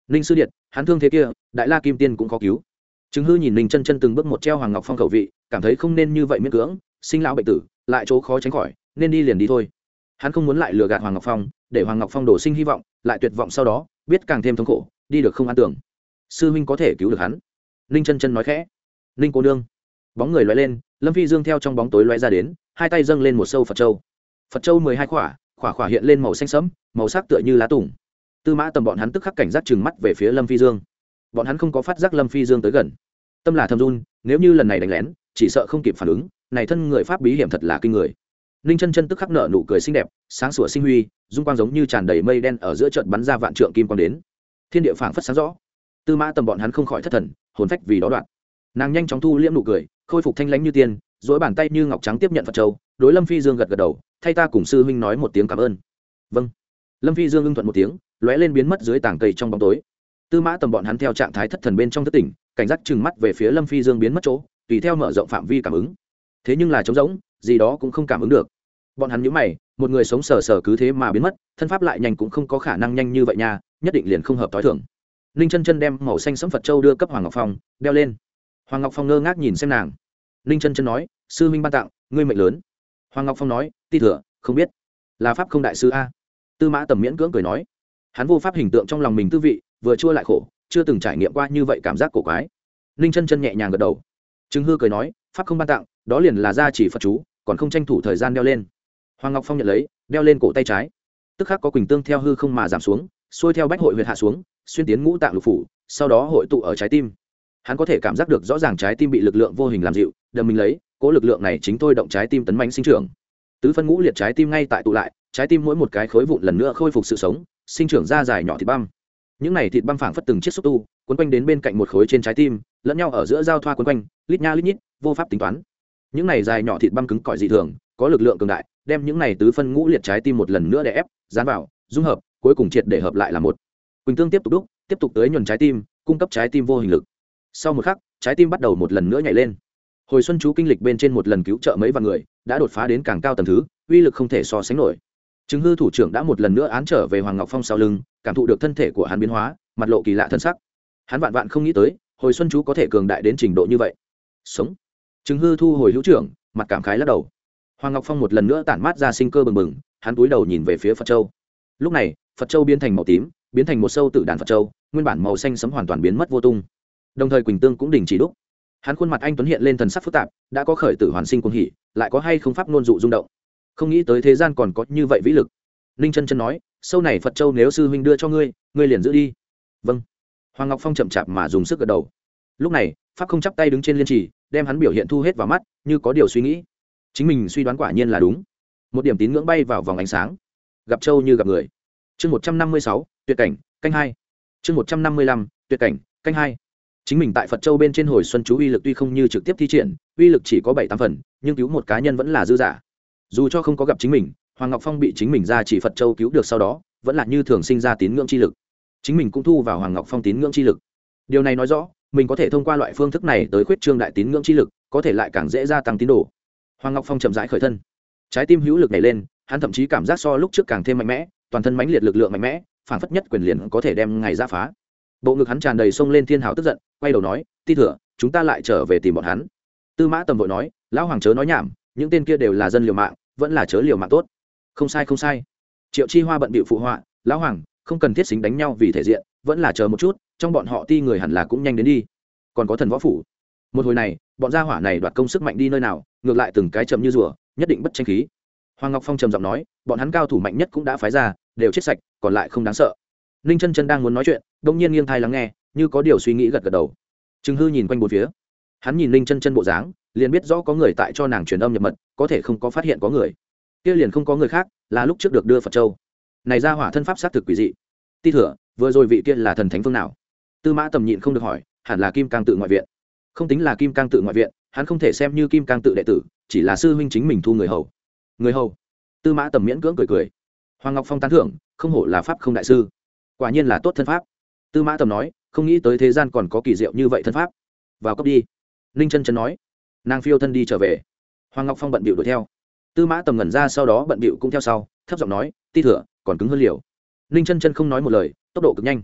ninh sư điện hắn thương thế kia đại la kim tiên cũng khó cứu. Trừng Hư nhìn ninh chân chân từng bước một treo Hoàng Ngọc Phong khẩu vị, cảm thấy không nên như vậy miễn cưỡng, sinh lão bệnh tử lại chỗ khó tránh khỏi, nên đi liền đi thôi. Hắn không muốn lại lừa gạt Hoàng Ngọc Phong, để Hoàng Ngọc Phong đổ sinh hy vọng, lại tuyệt vọng sau đó biết càng thêm thống khổ, đi được không an tưởng. Sư huynh có thể cứu được hắn. Ninh chân chân nói khẽ. Ninh cô nương. Bóng người lóe lên, Lâm Phi Dương theo trong bóng tối lóe ra đến, hai tay dâng lên một sâu Phật châu. Phật châu mười hai khỏa, khỏa khỏa hiện lên màu xanh sẫm, màu sắc tựa như lá tùng. Tư Mã Tầm bọn hắn tức khắc cảnh giác trừng mắt về phía Lâm Phi Dương. Bọn hắn không có phát giác Lâm Phi Dương tới gần, tâm là thầm run, nếu như lần này đánh lén, chỉ sợ không kịp phản ứng, này thân người pháp bí hiểm thật là kinh người. Ninh chân chân tức khắc nở nụ cười xinh đẹp, sáng sủa sinh huy, dung quang giống như tràn đầy mây đen ở giữa trận bắn ra vạn trượng kim quang đến. Thiên địa phảng phất sáng rõ. Tư Mã Tầm bọn hắn không khỏi thất thần, hồn phách vì đó đoạn. Nàng nhanh chóng thu liễm nụ cười, khôi phục thanh lãnh như tiên, duỗi bàn tay như ngọc trắng tiếp nhận Phật châu, đối Lâm Phi Dương gật gật đầu, thay ta cùng sư huynh nói một tiếng cảm ơn. Vâng. Lâm Phi Dương ưng thuận một tiếng, lóe lên biến mất dưới tảng cây trong bóng tối. Tư Mã Tầm bọn hắn theo trạng thái thất thần bên trong thất tỉnh, cảnh giác trừng mắt về phía Lâm Phi Dương biến mất chỗ, tùy theo mở rộng phạm vi cảm ứng. Thế nhưng là trống rỗng, gì đó cũng không cảm ứng được. Bọn hắn nhíu mày, một người sống sờ sờ cứ thế mà biến mất, thân pháp lại nhanh cũng không có khả năng nhanh như vậy nha, nhất định liền không hợp tối thường. Ninh chân chân đem màu xanh sẫm Phật châu đưa cấp Hoàng Ngọc Phong, đeo lên. Hoàng Ngọc Phong ngơ ngác nhìn xem nàng. Ninh chân chân nói, sư huynh ban tặng, ngươi mệnh lớn. Hoàng Ngọc Phong nói, ti thừa, không biết, là pháp không đại sư a. Tư Mã Tầm miễn cưỡng cười nói, hắn vô pháp hình tượng trong lòng mình tư vị, vừa chua lại khổ, chưa từng trải nghiệm qua như vậy cảm giác cổ quái. Ninh chân chân nhẹ nhàng gật đầu. Trừng Hư cười nói, pháp không ban tặng, đó liền là gia chỉ Phật chú, còn không tranh thủ thời gian đeo lên. Hoàng Ngọc Phong nhận lấy, đeo lên cổ tay trái. Tức khắc có quỳnh tương theo hư không mà giảm xuống, xuôi theo bách hội huyệt hạ xuống, xuyên tiến ngũ tạng lục phủ, sau đó hội tụ ở trái tim. Hắn có thể cảm giác được rõ ràng trái tim bị lực lượng vô hình làm dịu, đầm mình lấy, cố lực lượng này chính thôi động trái tim tấn mãnh sinh trưởng. Tứ phân ngũ liệt trái tim ngay tại tụ lại, trái tim mỗi một cái khối vụn lần nữa khôi phục sự sống, sinh trưởng ra dài nhỏ thịt băm. Những này thịt băm phảng phất từng chiếc xúc tu, quấn quanh đến bên cạnh một khối trên trái tim, lẫn nhau ở giữa giao thoa quấn quanh, lít nha lít nhít, vô pháp tính toán. Những này dài nhỏ thịt băm cứng cỏi dị thường, có lực lượng cường đại, đem những này tứ phân ngũ liệt trái tim một lần nữa đè ép, dán vào, dung hợp, cuối cùng triệt để hợp lại là một. Quỳnh tương tiếp tục đúc, tiếp tục tới nhuần trái tim, cung cấp trái tim vô hình lực. Sau một khắc, trái tim bắt đầu một lần nữa nhảy lên. Hồi xuân chú kinh lịch bên trên một lần cứu trợ mấy vạn người, đã đột phá đến càng cao tầng thứ, uy lực không thể so sánh nổi. Trừng Hư thủ trưởng đã một lần nữa án trở về Hoàng Ngọc Phong sau lưng, cảm thụ được thân thể của hắn biến hóa, mặt lộ kỳ lạ thân sắc. Hắn vạn vạn không nghĩ tới, hồi xuân chú có thể cường đại đến trình độ như vậy. Sống. Trừng Hư thu hồi hữu trưởng, mặt cảm khái lắc đầu. Hoàng Ngọc Phong một lần nữa tản mát ra sinh cơ bừng bừng, hắn cúi đầu nhìn về phía Phật Châu. Lúc này, Phật Châu biến thành màu tím, biến thành một sâu tự đàn Phật Châu, nguyên bản màu xanh sẫm hoàn toàn biến mất vô tung. Đồng thời quỳnh tương cũng đình chỉ đúc. Hắn khuôn mặt anh tuấn hiện lên thần sắc phức tạp, đã có khởi tử hoàn sinh cuồng hỉ, lại có hay không pháp ngôn dụ rung động. Không nghĩ tới thế gian còn có như vậy vĩ lực. Ninh chân chân nói, sâu này Phật Châu nếu sư huynh đưa cho ngươi, ngươi liền giữ đi. Vâng. Hoàng Ngọc Phong chậm chạp mà dùng sức gật đầu. Lúc này, pháp không chắp tay đứng trên liên trì, đem hắn biểu hiện thu hết vào mắt, như có điều suy nghĩ. Chính mình suy đoán quả nhiên là đúng. Một điểm tín ngưỡng bay vào vòng ánh sáng. Gặp Châu như gặp người. Chương một trăm năm mươi sáu, tuyệt cảnh, canh hai. Chương một trăm năm mươi lăm, tuyệt cảnh, canh hai. Chính mình tại Phật Châu bên trên hồi xuân chú uy lực tuy không như trực tiếp thi triển, uy lực chỉ có bảy tám phần, nhưng cứu một cá nhân vẫn là dư giả. Dù cho không có gặp chính mình, Hoàng Ngọc Phong bị chính mình ra chỉ Phật Châu cứu được sau đó, vẫn là như thường sinh ra tín ngưỡng chi lực. Chính mình cũng thu vào Hoàng Ngọc Phong tín ngưỡng chi lực. Điều này nói rõ, mình có thể thông qua loại phương thức này tới khuyết trương đại tín ngưỡng chi lực, có thể lại càng dễ gia tăng tín đồ. Hoàng Ngọc Phong chậm rãi khởi thân, trái tim hữu lực nảy lên, hắn thậm chí cảm giác so lúc trước càng thêm mạnh mẽ, toàn thân mãnh liệt lực lượng mạnh mẽ, phản phất nhất quyền liền có thể đem ngày ra phá. Bộ ngực hắn tràn đầy sông lên thiên hào tức giận, quay đầu nói, ti thừa, chúng ta lại trở về tìm bọn hắn. Tư Mã Tầm vội nói, lão hoàng chớ nói nhảm, những tên kia đều là dân liều mạng, vẫn là chớ liều mạng tốt. Không sai không sai. Triệu Chi Hoa bận bịu phụ họa, lão hoàng không cần thiết xính đánh nhau vì thể diện, vẫn là chờ một chút, trong bọn họ ti người hẳn là cũng nhanh đến đi. Còn có thần võ phủ. Một hồi này, bọn gia hỏa này đoạt công sức mạnh đi nơi nào, ngược lại từng cái chậm như rùa, nhất định bất tranh khí. Hoàng Ngọc Phong trầm giọng nói, bọn hắn cao thủ mạnh nhất cũng đã phái ra, đều chết sạch, còn lại không đáng sợ. Ninh chân chân đang muốn nói chuyện, đông nhiên nghiêng thai lắng nghe, như có điều suy nghĩ gật gật đầu. Trừng Hư nhìn quanh bốn phía, hắn nhìn Ninh chân chân bộ dáng, liền biết rõ có người tại cho nàng truyền âm nhập mật, có thể không có phát hiện có người, kia liền không có người khác, là lúc trước được đưa Phật Châu. Này ra hỏa thân pháp sát thực quỷ dị. Ti thừa, vừa rồi vị kia là thần thánh phương nào? Tư Mã Tầm nhịn không được hỏi, hẳn là Kim Cang tự ngoại viện. Không tính là Kim Cang tự ngoại viện, hắn không thể xem như Kim Cang tự đệ tử, chỉ là sư huynh chính mình thu người hầu. Người hầu? Tư Mã Tầm miễn cưỡng cười cười. Hoàng Ngọc Phong tán thưởng, không hổ là pháp không đại sư, quả nhiên là tốt thân pháp. Tư Mã Tầm nói, không nghĩ tới thế gian còn có kỳ diệu như vậy thân pháp. Vào cốc đi. Ninh chân chân nói. Nàng phiêu thân đi trở về. Hoàng Ngọc Phong bận bịu đuổi theo. Tư Mã Tầm ngẩn ra, sau đó bận bịu cũng theo sau, thấp giọng nói, ti thừa còn cứng hơn liều. Ninh chân chân không nói một lời, tốc độ cực nhanh.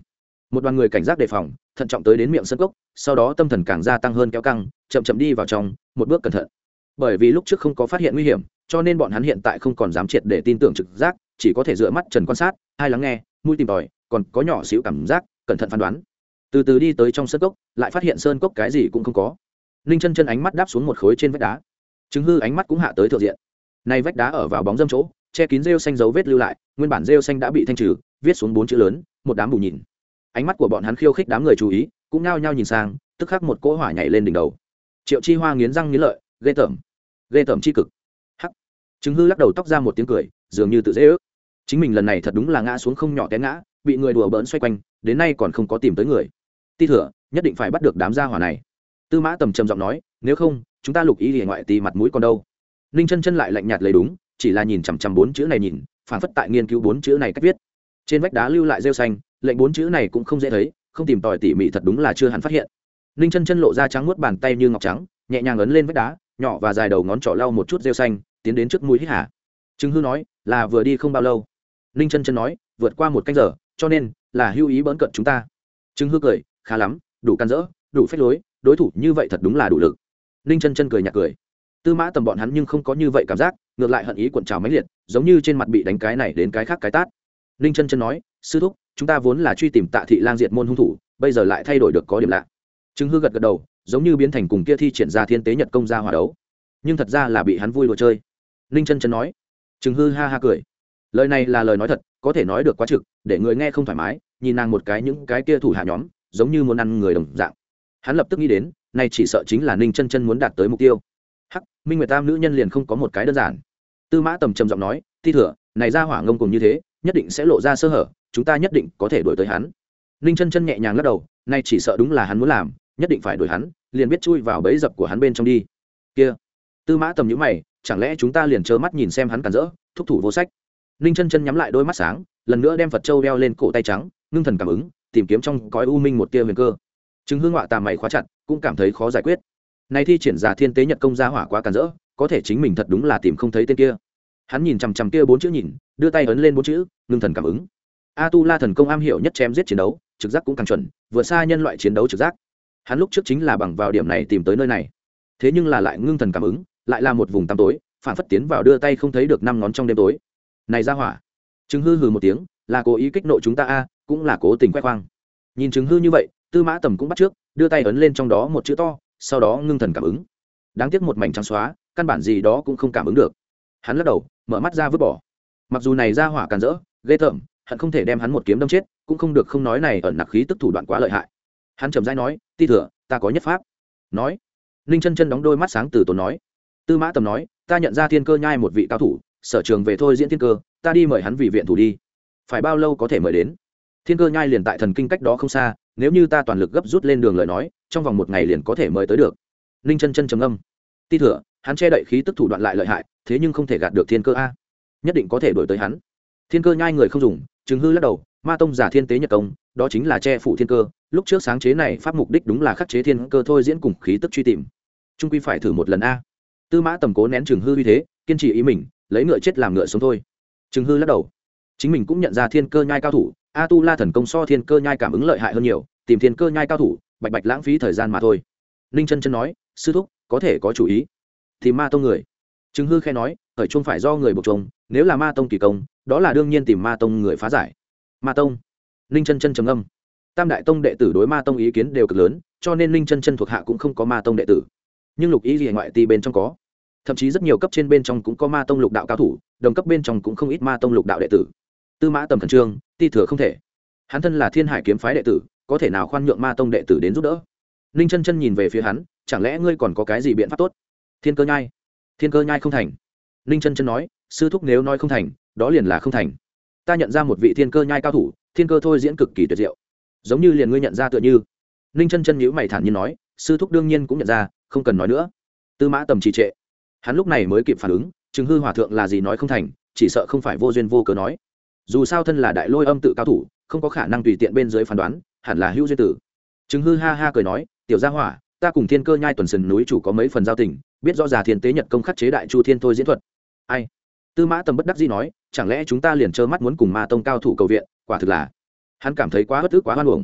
một đoàn người cảnh giác đề phòng, thận trọng tới đến miệng sân cốc, sau đó tâm thần càng gia tăng hơn kéo căng, chậm chậm đi vào trong, một bước cẩn thận. Bởi vì lúc trước không có phát hiện nguy hiểm, cho nên bọn hắn hiện tại không còn dám triệt để tin tưởng trực giác, chỉ có thể dựa mắt trần quan sát, hai lắng nghe, mũi tìm tòi, còn có nhỏ xíu cảm giác, cẩn thận phán đoán. Từ từ đi tới trong sơn cốc, lại phát hiện sơn cốc cái gì cũng không có. Ninh chân chân ánh mắt đáp xuống một khối trên vách đá, chứng hư ánh mắt cũng hạ tới thượng diện. Này vách đá ở vào bóng dâm chỗ, che kín rêu xanh dấu vết lưu lại, nguyên bản rêu xanh đã bị thanh trừ, viết xuống bốn chữ lớn, một đám bù nhìn. Ánh mắt của bọn hắn khiêu khích đám người chú ý, cũng nao nhao nhìn sang, tức khắc một cỗ hỏa nhảy lên đỉnh đầu. Triệu Chi Hoa nghiến răng nghiến lợi, ghê tởm, ghê tởm chi cực. Hắc. Chứng hư lắc đầu tóc ra một tiếng cười, dường như tự dễ ước. Chính mình lần này thật đúng là ngã xuống không nhỏ té ngã, bị người đùa bỡn xoay quanh, đến nay còn không có tìm tới người. Ti thừa, nhất định phải bắt được đám gia hỏa này. Tư Mã Tầm trầm giọng nói, nếu không, chúng ta lục ý liền ngoại tì mặt mũi còn đâu. Ninh chân chân lại lạnh nhạt lấy đúng, chỉ là nhìn chằm chằm bốn chữ này nhìn, phản phất tại nghiên cứu bốn chữ này cách viết. Trên vách đá lưu lại rêu xanh, lệnh bốn chữ này cũng không dễ thấy, không tìm tòi tỉ mỉ thật đúng là chưa hẳn phát hiện. Ninh chân chân lộ ra trắng muốt bàn tay như ngọc trắng, nhẹ nhàng ấn lên vách đá, nhỏ và dài đầu ngón trỏ lau một chút rêu xanh, tiến đến trước mũi hít hà. Trừng Hư nói, là vừa đi không bao lâu. Ninh chân chân nói, vượt qua một canh giờ, cho nên là hưu ý bỡn cận chúng ta. Trừng Hư cười, khá lắm, đủ can dỡ, đủ phách lối, đối thủ như vậy thật đúng là đủ lực. Ninh chân chân cười nhạt cười. Tư Mã Tầm bọn hắn nhưng không có như vậy cảm giác, ngược lại hận ý cuộn trào mãnh liệt, giống như trên mặt bị đánh cái này đến cái khác cái tát. Ninh chân chân nói, sư thúc, chúng ta vốn là truy tìm Tạ Thị Lang diệt môn hung thủ, bây giờ lại thay đổi được có điểm lạ. Trừng Hư gật gật đầu, giống như biến thành cùng kia thi triển ra thiên tế nhật công ra hỏa đấu, nhưng thật ra là bị hắn vui đùa chơi. Ninh chân chân nói. Trừng Hư ha ha cười, lời này là lời nói thật, có thể nói được quá trực, để người nghe không thoải mái, nhìn nàng một cái những cái kia thủ hạ nhóm, giống như muốn ăn người đồng dạng. Hắn lập tức nghĩ đến, này chỉ sợ chính là Ninh chân chân muốn đạt tới mục tiêu. Hắc, Minh Nguyệt Tam nữ nhân liền không có một cái đơn giản. Tư Mã Tầm trầm giọng nói, Ti thừa, này ra hỏa ngông cùng như thế, nhất định sẽ lộ ra sơ hở, chúng ta nhất định có thể đuổi tới hắn. Ninh chân chân nhẹ nhàng lắc đầu, này chỉ sợ đúng là hắn muốn làm, nhất định phải đuổi hắn, liền biết chui vào bẫy dập của hắn bên trong đi. Kia, Tư Mã Tầm nhíu mày, chẳng lẽ chúng ta liền trơ mắt nhìn xem hắn cản rỡ, thúc thủ vô sách. Ninh chân chân nhắm lại đôi mắt sáng, lần nữa đem Phật châu đeo lên cổ tay trắng, ngưng thần cảm ứng, tìm kiếm trong cõi u minh một tia huyền cơ. Trừng Hư ngọa tà mày khóa chặt, cũng cảm thấy khó giải quyết. Này thi triển giả thiên tế nhật công ra hỏa quá cản rỡ, có thể chính mình thật đúng là tìm không thấy tên kia. Hắn nhìn chằm chằm kia bốn chữ nhìn, đưa tay ấn lên bốn chữ, ngưng thần cảm ứng. A Tu La thần công am hiểu nhất chém giết chiến đấu, trực giác cũng càng chuẩn, vượt xa nhân loại chiến đấu trực giác. Hắn lúc trước chính là bằng vào điểm này tìm tới nơi này. Thế nhưng là lại ngưng thần cảm ứng, lại là một vùng tăm tối, phản phất tiến vào đưa tay không thấy được năm ngón trong đêm tối. Này ra hỏa. Trừng Hư hừ một tiếng, là cố ý kích nộ chúng ta a, cũng là cố tình khoe khoang. Nhìn Trừng Hư như vậy, Tư Mã Tầm cũng bắt trước, đưa tay ấn lên trong đó một chữ to, sau đó ngưng thần cảm ứng. Đáng tiếc một mảnh trắng xóa, căn bản gì đó cũng không cảm ứng được. Hắn lắc đầu, mở mắt ra vứt bỏ. Mặc dù này ra hỏa càn rỡ, ghê tởm, hận không thể đem hắn một kiếm đâm chết, cũng không được không nói này ẩn nặc khí tức thủ đoạn quá lợi hại. Hắn trầm rãi nói, Ti thừa, ta có nhất pháp. Nói. Ninh chân chân đóng đôi mắt sáng từ tốn nói. Tư Mã Tầm nói, ta nhận ra thiên cơ nhai một vị cao thủ, sở trường về thôi diễn thiên cơ, ta đi mời hắn vì viện thủ đi. Phải bao lâu có thể mời đến? Thiên cơ nhai liền tại thần kinh cách đó không xa, nếu như ta toàn lực gấp rút lên đường lời nói, trong vòng một ngày liền có thể mời tới được. Ninh chân chân trầm âm. Ti thừa, hắn che đậy khí tức thủ đoạn lại lợi hại, thế nhưng không thể gạt được thiên cơ a, nhất định có thể đuổi tới hắn. Thiên cơ nhai người không dùng, Trừng Hư lắc đầu, ma tông giả thiên tế nhật công, đó chính là che phủ thiên cơ, lúc trước sáng chế này pháp mục đích đúng là khắc chế thiên cơ thôi diễn cùng khí tức truy tìm. Trung quy phải thử một lần a. Tư Mã Tầm cố nén Trừng Hư uy thế, kiên trì ý mình, lấy ngựa chết làm ngựa sống thôi. Trừng Hư lắc đầu, chính mình cũng nhận ra thiên cơ nhai cao thủ, A Tu La thần công so thiên cơ nhai cảm ứng lợi hại hơn nhiều, tìm thiên cơ nhai cao thủ, bạch bạch lãng phí thời gian mà thôi. Ninh chân chân nói, sư thúc, có thể có chủ ý. Tìm ma tông người. Trừng Hư khẽ nói, ở chung phải do người buộc chung, nếu là ma tông kỳ công, đó là đương nhiên tìm ma tông người phá giải. Ma tông. Ninh chân chân trầm âm. Tam đại tông đệ tử đối ma tông ý kiến đều cực lớn, cho nên Ninh chân chân thuộc hạ cũng không có ma tông đệ tử. Nhưng lục ý gì ngoại ti bên trong có, thậm chí rất nhiều cấp trên bên trong cũng có ma tông lục đạo cao thủ, đồng cấp bên trong cũng không ít ma tông lục đạo đệ tử. Tư Mã Tầm khẩn trương, Ti thừa không thể. Hắn thân là Thiên Hải kiếm phái đệ tử, có thể nào khoan nhượng ma tông đệ tử đến giúp đỡ? Ninh chân chân nhìn về phía hắn, chẳng lẽ ngươi còn có cái gì biện pháp tốt? Thiên cơ nhai. Thiên cơ nhai không thành. Ninh chân chân nói, sư thúc nếu nói không thành, đó liền là không thành. Ta nhận ra một vị thiên cơ nhai cao thủ, thiên cơ thôi diễn cực kỳ tuyệt diệu, giống như liền ngươi nhận ra tựa như. Ninh chân chân nhíu mày thản nhiên nói, sư thúc đương nhiên cũng nhận ra, không cần nói nữa. Tư Mã Tầm trì trệ, hắn lúc này mới kịp phản ứng, Trừng Hư hòa thượng là gì nói không thành, chỉ sợ không phải vô duyên vô cớ nói. Dù sao thân là đại lôi âm tự cao thủ, không có khả năng tùy tiện bên dưới phán đoán, hẳn là hữu duyên tử. Trừng Hư ha ha cười nói, tiểu gia hỏa, ta cùng thiên cơ nhai tuần sần núi chủ có mấy phần giao tình, biết rõ già thiên tế nhật công khắc chế đại chu thiên thôi diễn thuật. Ai? Tư Mã Tầm bất đắc dĩ nói, chẳng lẽ chúng ta liền trơ mắt muốn cùng ma tông cao thủ cầu viện, quả thực là. Hắn cảm thấy quá bất ức quá hoan uổng.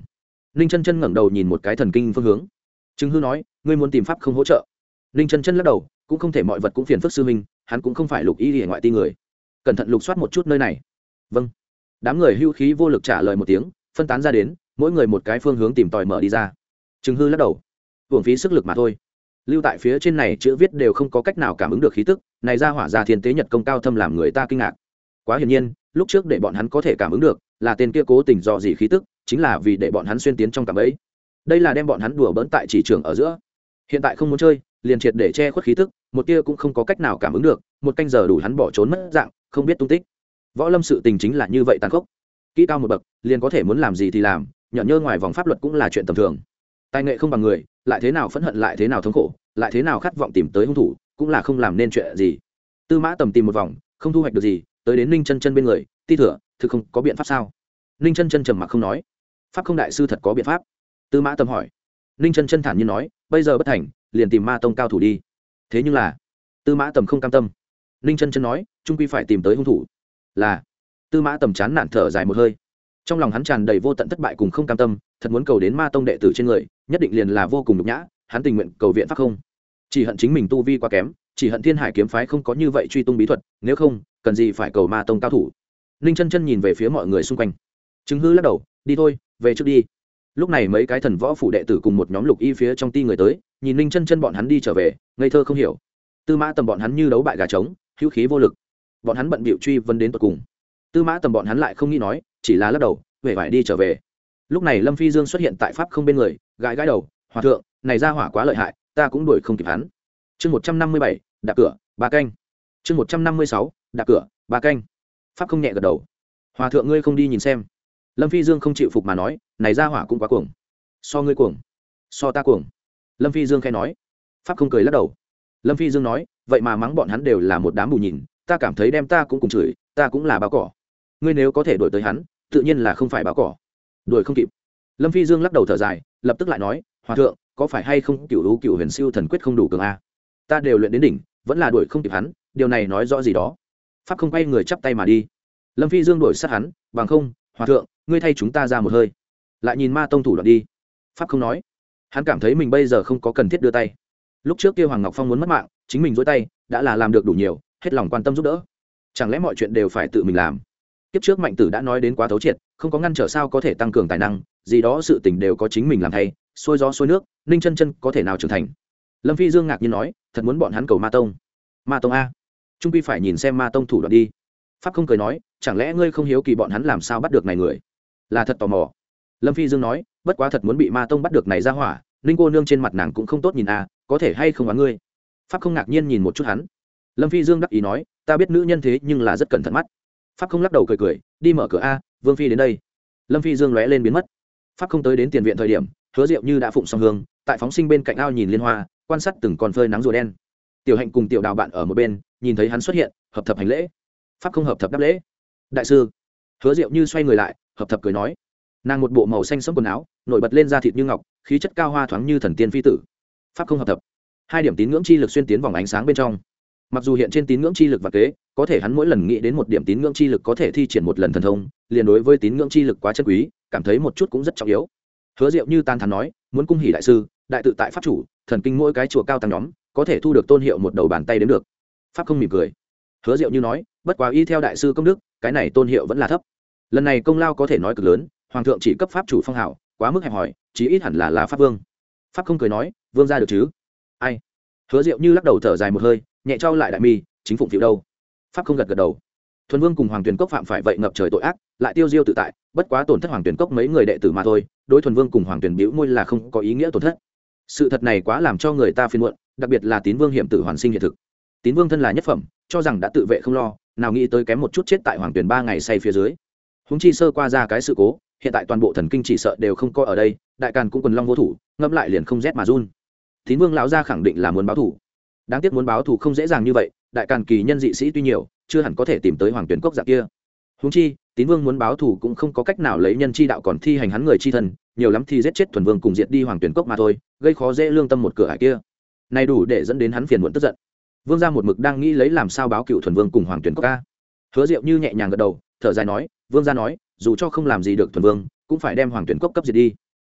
ninh chân chân ngẩng đầu nhìn một cái thần kinh phương hướng. Trừng hư nói, ngươi muốn tìm pháp không hỗ trợ. Ninh chân chân lắc đầu, cũng không thể mọi vật cũng phiền phức sư huynh, hắn cũng không phải lục y hệ ngoại ti người. Cẩn thận lục soát một chút nơi này. Vâng. Đám người hưu khí vô lực trả lời một tiếng, phân tán ra đến, mỗi người một cái phương hướng tìm tòi mở đi ra. Trừng hư lắc đầu, uổng phí sức lực mà thôi. Lưu tại phía trên này chữ viết đều không có cách nào cảm ứng được khí tức, này ra hỏa ra thiên tế nhật công cao thâm làm người ta kinh ngạc. Quá hiển nhiên, lúc trước để bọn hắn có thể cảm ứng được, là tên kia cố tình dò dỉ khí tức, chính là vì để bọn hắn xuyên tiến trong cạm bẫy. Đây là đem bọn hắn đùa bỡn tại chỉ trường ở giữa. Hiện tại không muốn chơi, liền triệt để che khuất khí tức, một tia cũng không có cách nào cảm ứng được, một canh giờ đủ hắn bỏ trốn mất dạng, không biết tung tích. Võ lâm sự tình chính là như vậy tàn khốc. Kỹ cao một bậc, liền có thể muốn làm gì thì làm, nhận nhơ ngoài vòng pháp luật cũng là chuyện tầm thường. Tài nghệ không bằng người, lại thế nào phẫn hận lại thế nào thống khổ, lại thế nào khát vọng tìm tới hung thủ, cũng là không làm nên chuyện gì. Tư Mã Tầm tìm một vòng, không thu hoạch được gì, tới đến Ninh Chân Chân bên người, ti thừa, thực không có biện pháp sao? Ninh Chân Chân trầm mặc không nói. Pháp không đại sư thật có biện pháp? Tư Mã Tầm hỏi. Ninh Chân Chân thản nhiên nói, bây giờ bất thành, liền tìm Ma tông cao thủ đi. Thế nhưng là, Tư Mã Tầm không cam tâm. Ninh Chân Chân nói, trung quy phải tìm tới hung thủ. Là. Tư Mã Tầm chán nản thở dài một hơi. Trong lòng hắn tràn đầy vô tận thất bại cùng không cam tâm, thật muốn cầu đến Ma tông đệ tử trên người, nhất định liền là vô cùng nhục nhã, hắn tình nguyện cầu viện pháp không. Chỉ hận chính mình tu vi quá kém, chỉ hận Thiên Hải kiếm phái không có như vậy truy tung bí thuật, nếu không, cần gì phải cầu Ma tông cao thủ. Ninh Chân Chân nhìn về phía mọi người xung quanh. Trừng hư lắc đầu, đi thôi, về trước đi. Lúc này mấy cái thần võ phủ đệ tử cùng một nhóm lục y phía trong ti người tới, nhìn Ninh Chân Chân bọn hắn đi trở về, ngây thơ không hiểu. Tư Mã Tầm bọn hắn như đấu bại gà trống, hữu khí vô lực. Bọn hắn bận bịu truy vấn đến tận cùng. Tư Mã Tầm bọn hắn lại không nghĩ nói, chỉ là lắc đầu, về phải đi trở về. Lúc này Lâm Phi Dương xuất hiện tại pháp không bên người, gãi gãi đầu, hòa thượng, này ra hỏa quá lợi hại, ta cũng đuổi không kịp hắn. Chương một trăm năm mươi bảy, đạp cửa, ba canh. Chương một trăm năm mươi sáu, đạp cửa, ba canh. Pháp không nhẹ gật đầu. Hòa thượng ngươi không đi nhìn xem? Lâm Phi Dương không chịu phục mà nói, này ra hỏa cũng quá cuồng. So ngươi cuồng, so ta cuồng. Lâm Phi Dương khẽ nói. Pháp không cười lắc đầu. Lâm Phi Dương nói, vậy mà mắng bọn hắn đều là một đám bù nhìn, ta cảm thấy đem ta cũng cùng chửi, ta cũng là báo cỏ. Ngươi nếu có thể đuổi tới hắn, tự nhiên là không phải báo cỏ. Đuổi không kịp. Lâm Phi Dương lắc đầu thở dài, lập tức lại nói, hòa thượng, có phải hay không cửu lũ cửu huyền siêu thần quyết không đủ cường a? Ta đều luyện đến đỉnh, vẫn là đuổi không kịp hắn, điều này nói rõ gì đó? Pháp không quay người chắp tay mà đi. Lâm Phi Dương đuổi sát hắn, bằng không, hòa thượng, ngươi thay chúng ta ra một hơi. Lại nhìn Ma tông thủ đoạn đi. Pháp không nói. Hắn cảm thấy mình bây giờ không có cần thiết đưa tay. Lúc trước kia Hoàng Ngọc Phong muốn mất mạng, chính mình dối tay, đã là làm được đủ nhiều, hết lòng quan tâm giúp đỡ. Chẳng lẽ mọi chuyện đều phải tự mình làm? Kiếp trước Mạnh Tử đã nói đến quá thấu triệt, không có ngăn trở sao có thể tăng cường tài năng, gì đó sự tình đều có chính mình làm thay, xuôi gió xuôi nước, Ninh Chân Chân có thể nào trưởng thành? Lâm Phi Dương ngạc nhiên nói, thật muốn bọn hắn cầu Ma tông. Ma tông a? Trung quy phải nhìn xem Ma tông thủ đoạn đi. Pháp không cười nói, chẳng lẽ ngươi không hiếu kỳ bọn hắn làm sao bắt được này người? Là thật tò mò. Lâm Phi Dương nói, bất quá thật muốn bị Ma tông bắt được này ra hỏa, Ninh cô nương trên mặt nàng cũng không tốt nhìn a, có thể hay không oán ngươi? Pháp không ngạc nhiên nhìn một chút hắn. Lâm Phi Dương đắc ý nói, ta biết nữ nhân thế nhưng là rất cẩn thận mắt. Pháp không lắc đầu cười cười, đi mở cửa a, Vương phi đến đây. Lâm Phi Dương lóe lên biến mất. Pháp không tới đến tiền viện thời điểm, Hứa Diệu Như đã phụng xong hương, tại phóng sinh bên cạnh ao nhìn liên hoa, quan sát từng con phơi nắng rùa đen. Tiểu Hạnh cùng Tiểu Đào bạn ở một bên, nhìn thấy hắn xuất hiện, hợp thập hành lễ. Pháp không hợp thập đáp lễ. Đại sư. Hứa Diệu Như xoay người lại, hợp thập cười nói. Nàng một bộ màu xanh sẫm quần áo, nổi bật lên da thịt như ngọc, khí chất cao hoa thoáng như thần tiên phi tử. Pháp không hợp thập. Hai điểm tín ngưỡng chi lực xuyên tiến vòng ánh sáng bên trong. Mặc dù hiện trên tín ngưỡng chi lực và kế, có thể hắn mỗi lần nghĩ đến một điểm tín ngưỡng chi lực có thể thi triển một lần thần thông, liền đối với tín ngưỡng chi lực quá chân quý, cảm thấy một chút cũng rất trọng yếu. Hứa Diệu Như tan thán nói, muốn cung hỉ đại sư, đại tự tại pháp chủ, thần kinh mỗi cái chùa cao tăng nhóm, có thể thu được tôn hiệu một đầu bàn tay đến được. Pháp không mỉm cười. Hứa Diệu Như nói, bất quá y theo đại sư công đức, cái này tôn hiệu vẫn là thấp. Lần này công lao có thể nói cực lớn, hoàng thượng chỉ cấp pháp chủ phong hào, quá mức hẹp hòi, chí ít hẳn là là pháp vương. Pháp không cười nói, vương gia được chứ? Ai? Hứa Diệu Như lắc đầu thở dài một hơi, nhẹ trao lại đại mi, chính phụng phiếu đâu? Pháp không gật gật đầu. Thuần Vương cùng Hoàng Tuyền Cốc phạm phải vậy ngập trời tội ác, lại tiêu diêu tự tại, bất quá tổn thất Hoàng Tuyền Cốc mấy người đệ tử mà thôi, đối Thuần Vương cùng Hoàng Tuyền bĩu môi là không có ý nghĩa tổn thất. Sự thật này quá làm cho người ta phiền muộn, đặc biệt là Tín Vương hiểm tử hoàn sinh hiện thực. Tín Vương thân là nhất phẩm, cho rằng đã tự vệ không lo, nào nghĩ tới kém một chút chết tại Hoàng Tuyền ba ngày say phía dưới. Huống chi sơ qua ra cái sự cố, hiện tại toàn bộ thần kinh chỉ sợ đều không có ở đây, đại càn cũng quần long vô thủ, ngẫm lại liền không rét mà run. Tín Vương lão gia khẳng định là muốn báo thù. Đáng tiếc muốn báo thù không dễ dàng như vậy, đại càn kỳ nhân dị sĩ tuy nhiều, chưa hẳn có thể tìm tới Hoàng Tuyền Cốc dạng kia. Huống chi, Tín Vương muốn báo thù cũng không có cách nào lấy nhân chi đạo còn thi hành hắn người chi thần, nhiều lắm thì giết chết Thuần Vương cùng diệt đi Hoàng Tuyền Cốc mà thôi, gây khó dễ lương tâm một cửa ải kia. Này đủ để dẫn đến hắn phiền muộn tức giận. Vương gia một mực đang nghĩ lấy làm sao báo cựu Thuần Vương cùng Hoàng Tuyền Cốc a. Hứa Diệu Như nhẹ nhàng gật đầu, thở dài nói, Vương gia nói, dù cho không làm gì được Thuần Vương, cũng phải đem Hoàng Tuyền Cốc cấp diệt đi.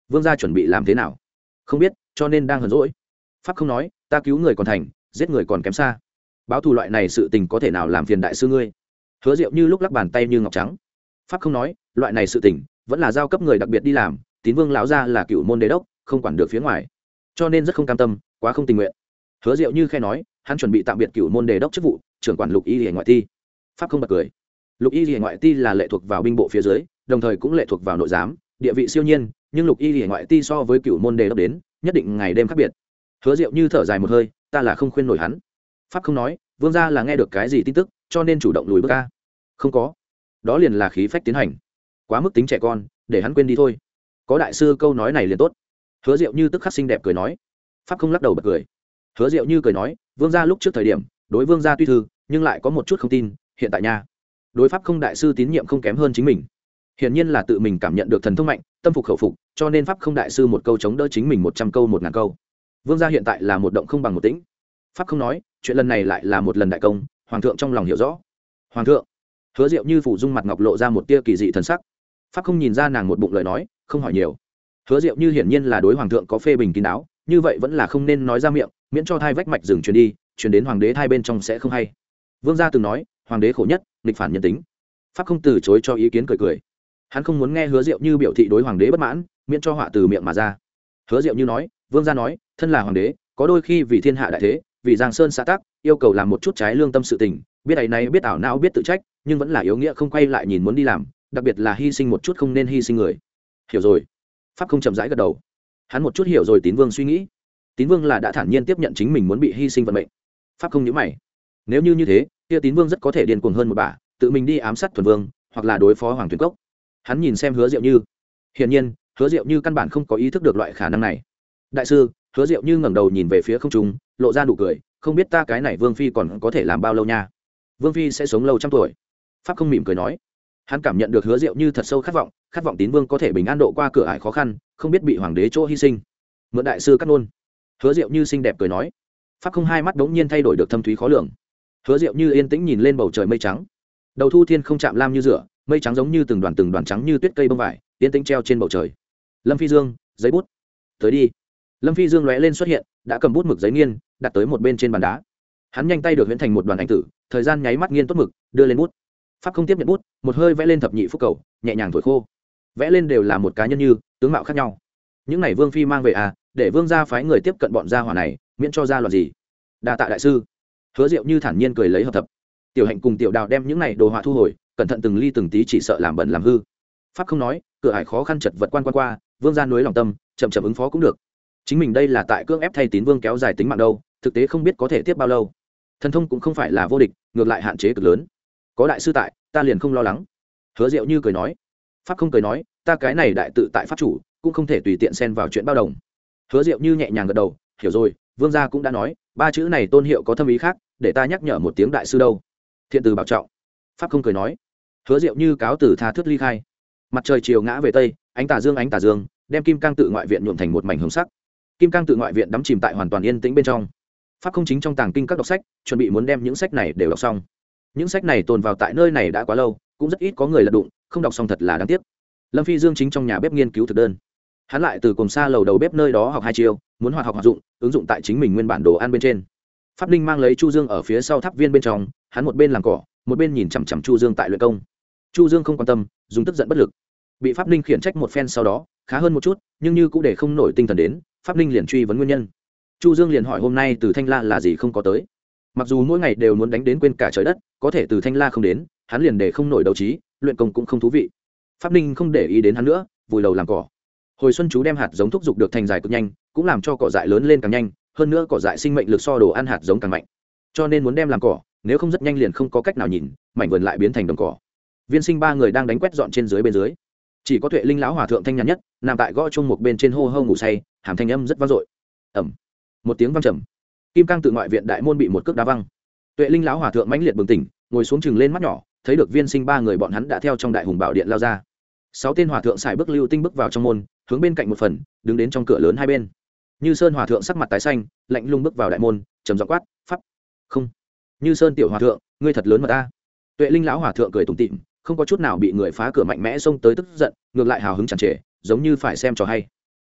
vương gia chuẩn bị làm thế nào? Không biết, cho nên đang hờn dỗi. Pháp không nói, ta cứu người còn thành, giết người còn kém xa. Báo thù loại này sự tình có thể nào làm phiền đại sư ngươi? Hứa Diệu Như lúc lắc bàn tay như ngọc trắng. Pháp không nói, loại này sự tình vẫn là giao cấp người đặc biệt đi làm, Tín Vương lão gia là cựu môn đế đốc, không quản được phía ngoài, cho nên rất không cam tâm, quá không tình nguyện. Hứa Diệu Như khẽ nói, hắn chuẩn bị tạm biệt cựu môn đề đốc chức vụ, trưởng quản lục y liễu ngoại ti. Pháp không bật cười. Lục y liễu ngoại ti là lệ thuộc vào binh bộ phía dưới, đồng thời cũng lệ thuộc vào nội giám, địa vị siêu nhiên, nhưng lục y liễu ngoại ti so với cựu môn đề đốc đến, nhất định ngày đêm khác biệt. Hứa Diệu Như thở dài một hơi, ta là không khuyên nổi hắn. Pháp không nói, vương gia là nghe được cái gì tin tức, cho nên chủ động lùi bước ca. Không có, đó liền là khí phách tiến hành, quá mức tính trẻ con, để hắn quên đi thôi. Có đại sư câu nói này liền tốt. Hứa Diệu Như tức khắc xinh đẹp cười nói. Pháp không lắc đầu bật cười. Hứa Diệu Như cười nói, vương gia lúc trước thời điểm đối vương gia tuy thư nhưng lại có một chút không tin, hiện tại nha đối pháp không đại sư tín nhiệm không kém hơn chính mình, hiển nhiên là tự mình cảm nhận được thần thông mạnh, tâm phục khẩu phục, cho nên pháp không đại sư một câu chống đỡ chính mình một trăm câu một ngàn câu. Vương gia hiện tại là một động không bằng một tĩnh. Pháp không nói, chuyện lần này lại là một lần đại công, hoàng thượng trong lòng hiểu rõ. Hoàng thượng. Hứa Diệu Như phủ dung mặt ngọc lộ ra một tia kỳ dị thần sắc. Pháp không nhìn ra nàng một bụng lời nói, không hỏi nhiều. Hứa Diệu Như hiển nhiên là đối hoàng thượng có phê bình kín đáo, như vậy vẫn là không nên nói ra miệng, miễn cho thai vách mạch rừng truyền đi, truyền đến hoàng đế thai bên trong sẽ không hay. Vương gia từng nói, hoàng đế khổ nhất, nghịch phản nhân tính. Pháp không từ chối cho ý kiến, cười cười. Hắn không muốn nghe Hứa Diệu Như biểu thị đối hoàng đế bất mãn, miễn cho họa từ miệng mà ra. Hứa Diệu Như nói, vương gia nói, thân là hoàng đế, có đôi khi vì thiên hạ đại thế, vì giang sơn xã tắc, yêu cầu làm một chút trái lương tâm sự tình, biết ấy này biết ảo não biết tự trách, nhưng vẫn là yếu nghĩa không quay lại nhìn muốn đi làm, đặc biệt là hy sinh một chút không nên hy sinh người. Hiểu rồi. Pháp không chậm rãi gật đầu. Hắn một chút hiểu rồi Tín Vương suy nghĩ. Tín Vương là đã thản nhiên tiếp nhận chính mình muốn bị hy sinh vận mệnh. Pháp không nhíu mày. Nếu như như thế, kia Tín Vương rất có thể điên cuồng hơn một bả, tự mình đi ám sát Thuần Vương, hoặc là đối phó Hoàng Tuyền Cốc. Hắn nhìn xem Hứa Diệu Như. Hiển nhiên, Hứa Diệu Như căn bản không có ý thức được loại khả năng này. Đại sư, Hứa Diệu Như ngẩng đầu nhìn về phía không trung, lộ ra nụ cười, không biết ta cái này Vương phi còn có thể làm bao lâu nha? Vương phi sẽ sống lâu trăm tuổi. Pháp không mỉm cười nói. Hắn cảm nhận được Hứa Diệu Như thật sâu khát vọng, khát vọng Tín Vương có thể bình an độ qua cửa ải khó khăn, không biết bị hoàng đế chỗ hy sinh. Mượn đại sư cắt nôn. Hứa Diệu Như xinh đẹp cười nói. Pháp không hai mắt đống nhiên thay đổi được thâm thúy khó lường. Hứa Diệu Như yên tĩnh nhìn lên bầu trời mây trắng. Đầu thu thiên không chạm lam như rửa, mây trắng giống như từng đoàn từng đoàn trắng như tuyết cây bông vải, yên tĩnh treo trên bầu trời. Lâm Phi Dương, giấy bút. Tới đi. Lâm Phi Dương lóe lên xuất hiện, đã cầm bút mực giấy nghiên, đặt tới một bên trên bàn đá. Hắn nhanh tay được huyễn thành một đoàn ảnh tử, thời gian nháy mắt nghiên tốt mực, đưa lên bút. Pháp không tiếp nhận bút, một hơi vẽ lên thập nhị phúc cầu, nhẹ nhàng thổi khô. Vẽ lên đều là một cá nhân như tướng mạo khác nhau. Những này Vương phi mang về à, để Vương gia phái người tiếp cận bọn gia hỏa này, miễn cho ra loạn gì. Đa tạ đại sư. Hứa Diệu Như thản nhiên cười lấy hợp thập. Tiểu Hạnh cùng Tiểu Đào đem những này đồ họa thu hồi, cẩn thận từng ly từng tí, chỉ sợ làm bẩn làm hư. Pháp không nói, cửa ải khó khăn chật vật quan quan qua, Vương gia núi lòng tâm, chậm chậm ứng phó cũng được. Chính mình đây là tại cưỡng ép thay Tín Vương kéo dài tính mạng đâu, thực tế không biết có thể tiếp bao lâu. Thần thông cũng không phải là vô địch, ngược lại hạn chế cực lớn. Có đại sư tại, ta liền không lo lắng. Hứa Diệu Như cười nói. Pháp không cười nói, ta cái này đại tự tại pháp chủ, cũng không thể tùy tiện xen vào chuyện bao đồng. Hứa Diệu Như nhẹ nhàng gật đầu, hiểu rồi, Vương gia cũng đã nói, ba chữ này tôn hiệu có thâm ý khác, để ta nhắc nhở một tiếng đại sư đâu. Thiện từ bảo trọng. Pháp không cười nói. Hứa Diệu Như cáo từ tha thướt ly khai. Mặt trời chiều ngã về tây, ánh tà dương ánh tà dương, đem Kim Cang tự ngoại viện nhuộm thành một mảnh hồng sắc. Kim Cang tự ngoại viện đắm chìm tại hoàn toàn yên tĩnh bên trong. Pháp không chính trong tàng kinh các đọc sách, chuẩn bị muốn đem những sách này đều đọc xong. Những sách này tồn vào tại nơi này đã quá lâu, cũng rất ít có người lật đụng, không đọc xong thật là đáng tiếc. Lâm Phi Dương chính trong nhà bếp nghiên cứu thực đơn. Hắn lại từ cùng xa lầu đầu bếp nơi đó học hai chiêu, muốn hoạt học hoạt dụng, ứng dụng tại chính mình nguyên bản đồ ăn bên trên. Pháp Ninh mang lấy Chu Dương ở phía sau tháp viên bên trong, hắn một bên làm cỏ, một bên nhìn chằm chằm Chu Dương tại luyện công. Chu Dương không quan tâm, dùng tức giận bất lực. Bị Pháp Ninh khiển trách một phen sau đó, khá hơn một chút, nhưng như cũng để không nổi tinh thần đến, Pháp Ninh liền truy vấn nguyên nhân. Chu Dương liền hỏi hôm nay từ Thanh La là gì không có tới. Mặc dù mỗi ngày đều muốn đánh đến quên cả trời đất, có thể từ Thanh La không đến, hắn liền để không nổi đấu trí, luyện công cũng không thú vị. Pháp Ninh không để ý đến hắn nữa, vùi đầu làm cỏ. Hồi xuân chú đem hạt giống thúc dục được thành dài cực nhanh, cũng làm cho cỏ dại lớn lên càng nhanh, hơn nữa cỏ dại sinh mệnh lực so đồ ăn hạt giống càng mạnh. Cho nên muốn đem làm cỏ, nếu không rất nhanh liền không có cách nào nhìn, mảnh vườn lại biến thành đồng cỏ. Viên Sinh ba người đang đánh quét dọn trên dưới bên dưới. Chỉ có Tuệ Linh lão hòa thượng thanh nhàn nhất, nằm tại gõ chuông một bên trên hô hô ngủ say, hàm thanh âm rất vang dội. Ầm. Một tiếng vang trầm. Kim Cang tự ngoại viện đại môn bị một cước đá văng. Tuệ Linh lão hòa thượng mãnh liệt bừng tỉnh, ngồi xuống chừng lên mắt nhỏ, thấy được Viên Sinh ba người bọn hắn đã theo trong đại hùng bảo điện lao ra. Sáu tên hòa thượng xài bước lưu tinh bước vào trong môn, hướng bên cạnh một phần, đứng đến trong cửa lớn hai bên. Như Sơn hòa thượng sắc mặt tái xanh, lạnh lùng bước vào đại môn, trầm giọng quát, "Pháp!" "Không." "Như Sơn tiểu hòa thượng, ngươi thật lớn mà ta." Tuệ Linh lão hòa thượng cười tủm tỉm, không có chút nào bị người phá cửa mạnh mẽ xông tới tức giận, ngược lại hào hứng tràn trề, giống như phải xem trò hay.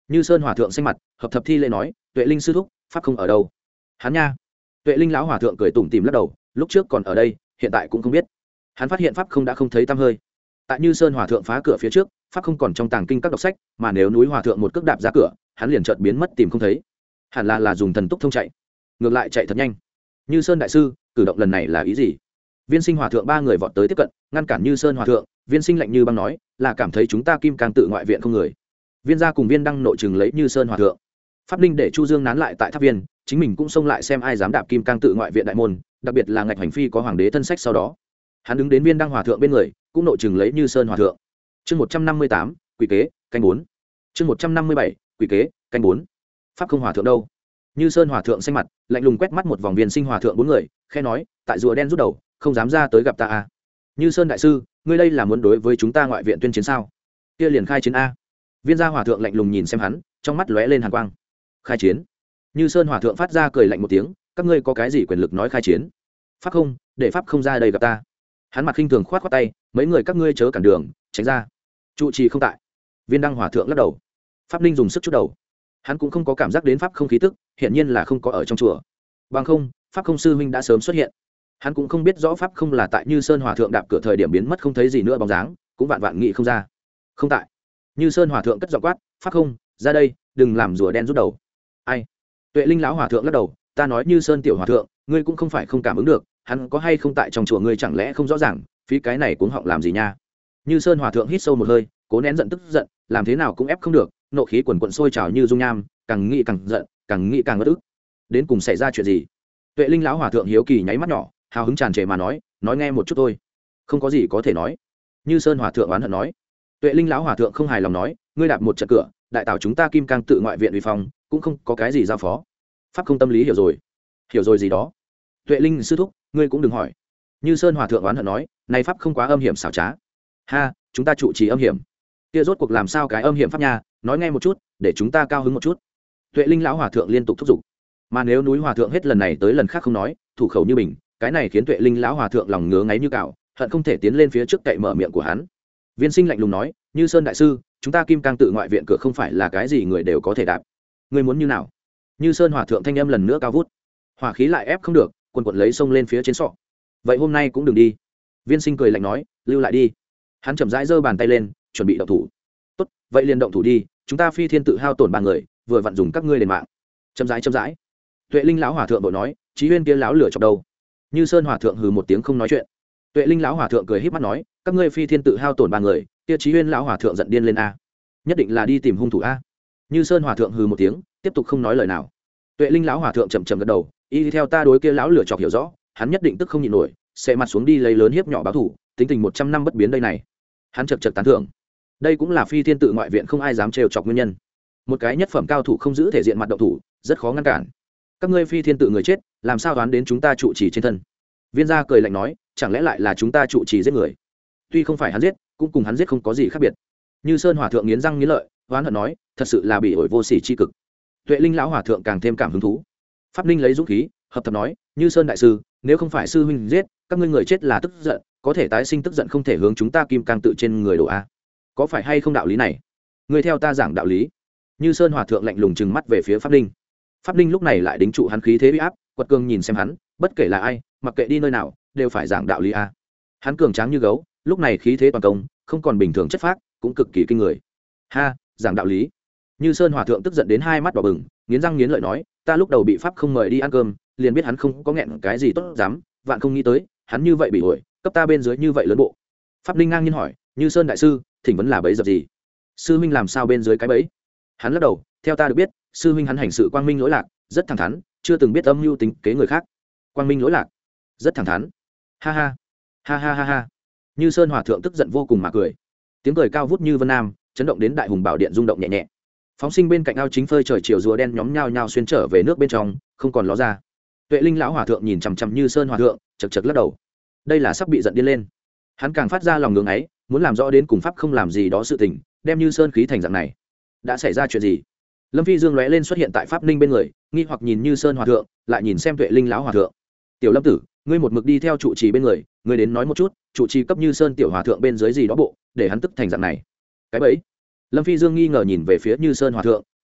Như Sơn hòa thượng xanh mặt hợp thập thi lễ nói, Tuệ Linh sư thúc, pháp không ở đâu? Hắn nha. Tuệ Linh lão hòa thượng cười tủm tỉm lắc đầu, lúc trước còn ở đây, hiện tại cũng không biết. Hắn phát hiện pháp không đã không thấy tăm hơi. Tại Như Sơn hòa thượng phá cửa phía trước, pháp không còn trong tàng kinh các đọc sách, mà nếu núi hòa thượng một cước đạp ra cửa, hắn liền chợt biến mất tìm không thấy. Hẳn là là dùng thần túc thông chạy, ngược lại chạy thật nhanh. Như Sơn đại sư, cử động lần này là ý gì? Viên Sinh hòa thượng ba người vọt tới tiếp cận, ngăn cản Như Sơn hòa thượng. Viên Sinh lạnh như băng nói, là cảm thấy chúng ta Kim Cang tự ngoại viện không người. Viên gia cùng Viên Đăng nội chừng lấy Như Sơn hòa thượng. Pháp Ninh để Chu Dương nán lại tại tháp viên, chính mình cũng xông lại xem ai dám đạp Kim Cang tự ngoại viện đại môn, đặc biệt là ngạch hành phi có hoàng đế thân sách sau đó. Hắn đứng đến Viên Đăng hòa thượng bên người, cũng nội chừng lấy Như Sơn hòa thượng. Chương một trăm năm mươi tám, quỷ kế, canh bốn. Chương một trăm năm mươi bảy, quỷ kế, canh bốn. Pháp không hòa thượng đâu? Như Sơn hòa thượng xanh mặt, lạnh lùng quét mắt một vòng Viên Sinh hòa thượng bốn người, khẽ nói, tại rùa đen rút đầu, không dám ra tới gặp ta à? Như Sơn đại sư, ngươi đây là muốn đối với chúng ta ngoại viện tuyên chiến sao? Kia liền khai chiến a. Viên gia hòa thượng lạnh lùng nhìn xem hắn, trong mắt lóe lên hàn quang. Khai chiến? Như Sơn hòa thượng phát ra cười lạnh một tiếng, các ngươi có cái gì quyền lực nói khai chiến? Pháp không, để pháp không ra đây gặp ta. Hắn mặt khinh thường khoát khoát tay, mấy người các ngươi chớ cản đường, tránh ra. Trụ trì không tại. Viên Đăng hòa thượng lắc đầu. Pháp Ninh dùng sức chút đầu. Hắn cũng không có cảm giác đến pháp không khí tức, hiển nhiên là không có ở trong chùa. Bằng không, pháp không sư huynh đã sớm xuất hiện. Hắn cũng không biết rõ pháp không là tại Như Sơn hòa thượng đạp cửa thời điểm biến mất không thấy gì nữa bóng dáng, cũng vạn vạn nghĩ không ra. Không tại. Như Sơn hòa thượng cất giọng quát, pháp không, ra đây, đừng làm rùa đen rút đầu. Ai? Tuệ Linh lão hòa thượng lắc đầu, ta nói Như Sơn tiểu hòa thượng, ngươi cũng không phải không cảm ứng được, hắn có hay không tại trong chùa ngươi chẳng lẽ không rõ ràng, phí cái này cuống họng làm gì nha? Như Sơn hòa thượng hít sâu một hơi, cố nén giận tức giận, làm thế nào cũng ép không được, nộ khí quần quần sôi trào như dung nham, càng nghĩ càng giận, càng nghĩ càng ngất ức. Đến cùng xảy ra chuyện gì? Tuệ Linh lão hòa thượng hiếu kỳ nháy mắt nhỏ, hào hứng tràn trề mà nói, nói nghe một chút thôi. Không có gì có thể nói. Như Sơn hòa thượng oán hận nói. Tuệ Linh lão hòa thượng không hài lòng nói, ngươi đạp một trận cửa, đại tảo chúng ta Kim Cang tự ngoại viện uy phong, cũng không có cái gì giao phó. Pháp không tâm lý hiểu rồi. Hiểu rồi gì đó. Tuệ Linh sư thúc, ngươi cũng đừng hỏi. Như Sơn hòa thượng oán hận nói, này pháp không quá âm hiểm xảo trá. Ha, chúng ta trụ trì âm hiểm. Kia rốt cuộc làm sao cái âm hiểm pháp nha, nói nghe một chút, để chúng ta cao hứng một chút. Tuệ Linh lão hòa thượng liên tục thúc giục. Mà nếu núi hòa thượng hết lần này tới lần khác không nói, thủ khẩu như mình, cái này khiến Tuệ Linh lão hòa thượng lòng ngứa ngáy như cào, hận không thể tiến lên phía trước cậy mở miệng của hắn. Viên Sinh lạnh lùng nói, Như Sơn đại sư, chúng ta Kim Cang tự ngoại viện cửa không phải là cái gì người đều có thể đạp. Ngươi muốn như nào? Như Sơn hòa thượng thanh âm lần nữa cao vút, hỏa khí lại ép không được, quần quần lấy sông lên phía trên sọ. Vậy hôm nay cũng đừng đi. Viên Sinh cười lạnh nói, lưu lại đi. Hắn chậm rãi giơ bàn tay lên, chuẩn bị động thủ. Tốt, vậy liền động thủ đi, chúng ta Phi Thiên tự hao tổn ba người, vừa vặn dùng các ngươi đền mạng. Chậm rãi chậm rãi. Tuệ Linh lão hòa thượng đội nói, Chí Huyên kia lão lửa chọc đầu. Như Sơn hòa thượng hừ một tiếng không nói chuyện. Tuệ Linh lão hòa thượng cười híp mắt nói, các ngươi Phi Thiên tự hao tổn ba người, kia Chí Huyên lão hòa thượng giận điên lên a. Nhất định là đi tìm hung thủ a. Như Sơn hòa thượng hừ một tiếng, tiếp tục không nói lời nào. Tuệ Linh lão hòa thượng chậm chậm gật đầu, y theo ta đối kia lão lửa chọc hiểu rõ, hắn nhất định tức không nhịn nổi, sẽ mặt xuống đi lấy lớn hiếp nhỏ báo thủ, tính tình một trăm năm bất biến đây này. Hắn chật chật tán thưởng. Đây cũng là Phi Thiên tự ngoại viện không ai dám trêu chọc nguyên nhân. Một cái nhất phẩm cao thủ không giữ thể diện mặt động thủ, rất khó ngăn cản. Các ngươi Phi Thiên tự người chết, làm sao đoán đến chúng ta trụ trì trên thân? Viên gia cười lạnh nói, chẳng lẽ lại là chúng ta trụ trì giết người? Tuy không phải hắn giết, cũng cùng hắn giết không có gì khác biệt. Như Sơn hòa thượng nghiến răng nghiến lợi, oán hận nói, thật sự là bị ổi vô sỉ chi cực. Tuệ Linh lão hòa thượng càng thêm cảm hứng thú. Pháp Ninh lấy dũng khí, hợp thập nói, Như Sơn đại sư, nếu không phải sư huynh giết, các ngươi người chết là tức giận, có thể tái sinh tức giận không thể hướng chúng ta Kim Cang tự trên người đổ a. Có phải hay không đạo lý này? Người theo ta giảng đạo lý. Như Sơn hòa thượng lạnh lùng trừng mắt về phía Pháp Ninh. Pháp Ninh lúc này lại đính trụ hắn khí thế uy áp, quật cường nhìn xem hắn, bất kể là ai, mặc kệ đi nơi nào, đều phải giảng đạo lý a. Hắn cường tráng như gấu, lúc này khí thế toàn công, không còn bình thường chất phác, cũng cực kỳ kinh người. Ha, giảng đạo lý. Như Sơn hòa thượng tức giận đến hai mắt đỏ bừng, nghiến răng nghiến lợi nói, ta lúc đầu bị pháp không mời đi ăn cơm, liền biết hắn không có nghẹn cái gì tốt dám, vạn không nghĩ tới, hắn như vậy bị ổi, cấp ta bên dưới như vậy lớn bộ. Pháp Ninh ngang nhiên hỏi, Như Sơn đại sư, thỉnh vấn là bẫy dập gì? Sư huynh làm sao bên dưới cái bẫy? Hắn lắc đầu, theo ta được biết, sư huynh hắn hành sự quang minh lỗi lạc, rất thẳng thắn, chưa từng biết âm mưu tính kế người khác. Quang minh lỗi lạc, rất thẳng thắn. Ha ha, ha ha ha ha. Như Sơn hòa thượng tức giận vô cùng mà cười. Tiếng cười cao vút như vân nam, chấn động đến Đại Hùng Bảo Điện rung động nhẹ nhẹ. Phóng sinh bên cạnh ao chính phơi trời chiều rùa đen nhóm nhao nhao xuyên trở về nước bên trong, không còn ló ra. Tuệ Linh lão hòa thượng nhìn chằm chằm Như Sơn hòa thượng, chật chật lắc đầu. Đây là sắp bị giận điên lên. Hắn càng phát ra lòng ngưỡng ấy, muốn làm rõ đến cùng pháp không làm gì đó sự tình, đem Như Sơn khí thành dạng này. Đã xảy ra chuyện gì? Lâm Phi Dương lóe lên xuất hiện tại Pháp Ninh bên người, nghi hoặc nhìn Như Sơn hòa thượng, lại nhìn xem Tuệ Linh lão hòa thượng. Tiểu Lâm tử, ngươi một mực đi theo trụ trì bên người, ngươi đến nói một chút, trụ trì cấp Như Sơn tiểu hòa thượng bên dưới gì đó bộ, để hắn tức thành dạng này. Cái bẫy. Lâm Phi Dương nghi ngờ nhìn về phía Như Sơn hòa thượng,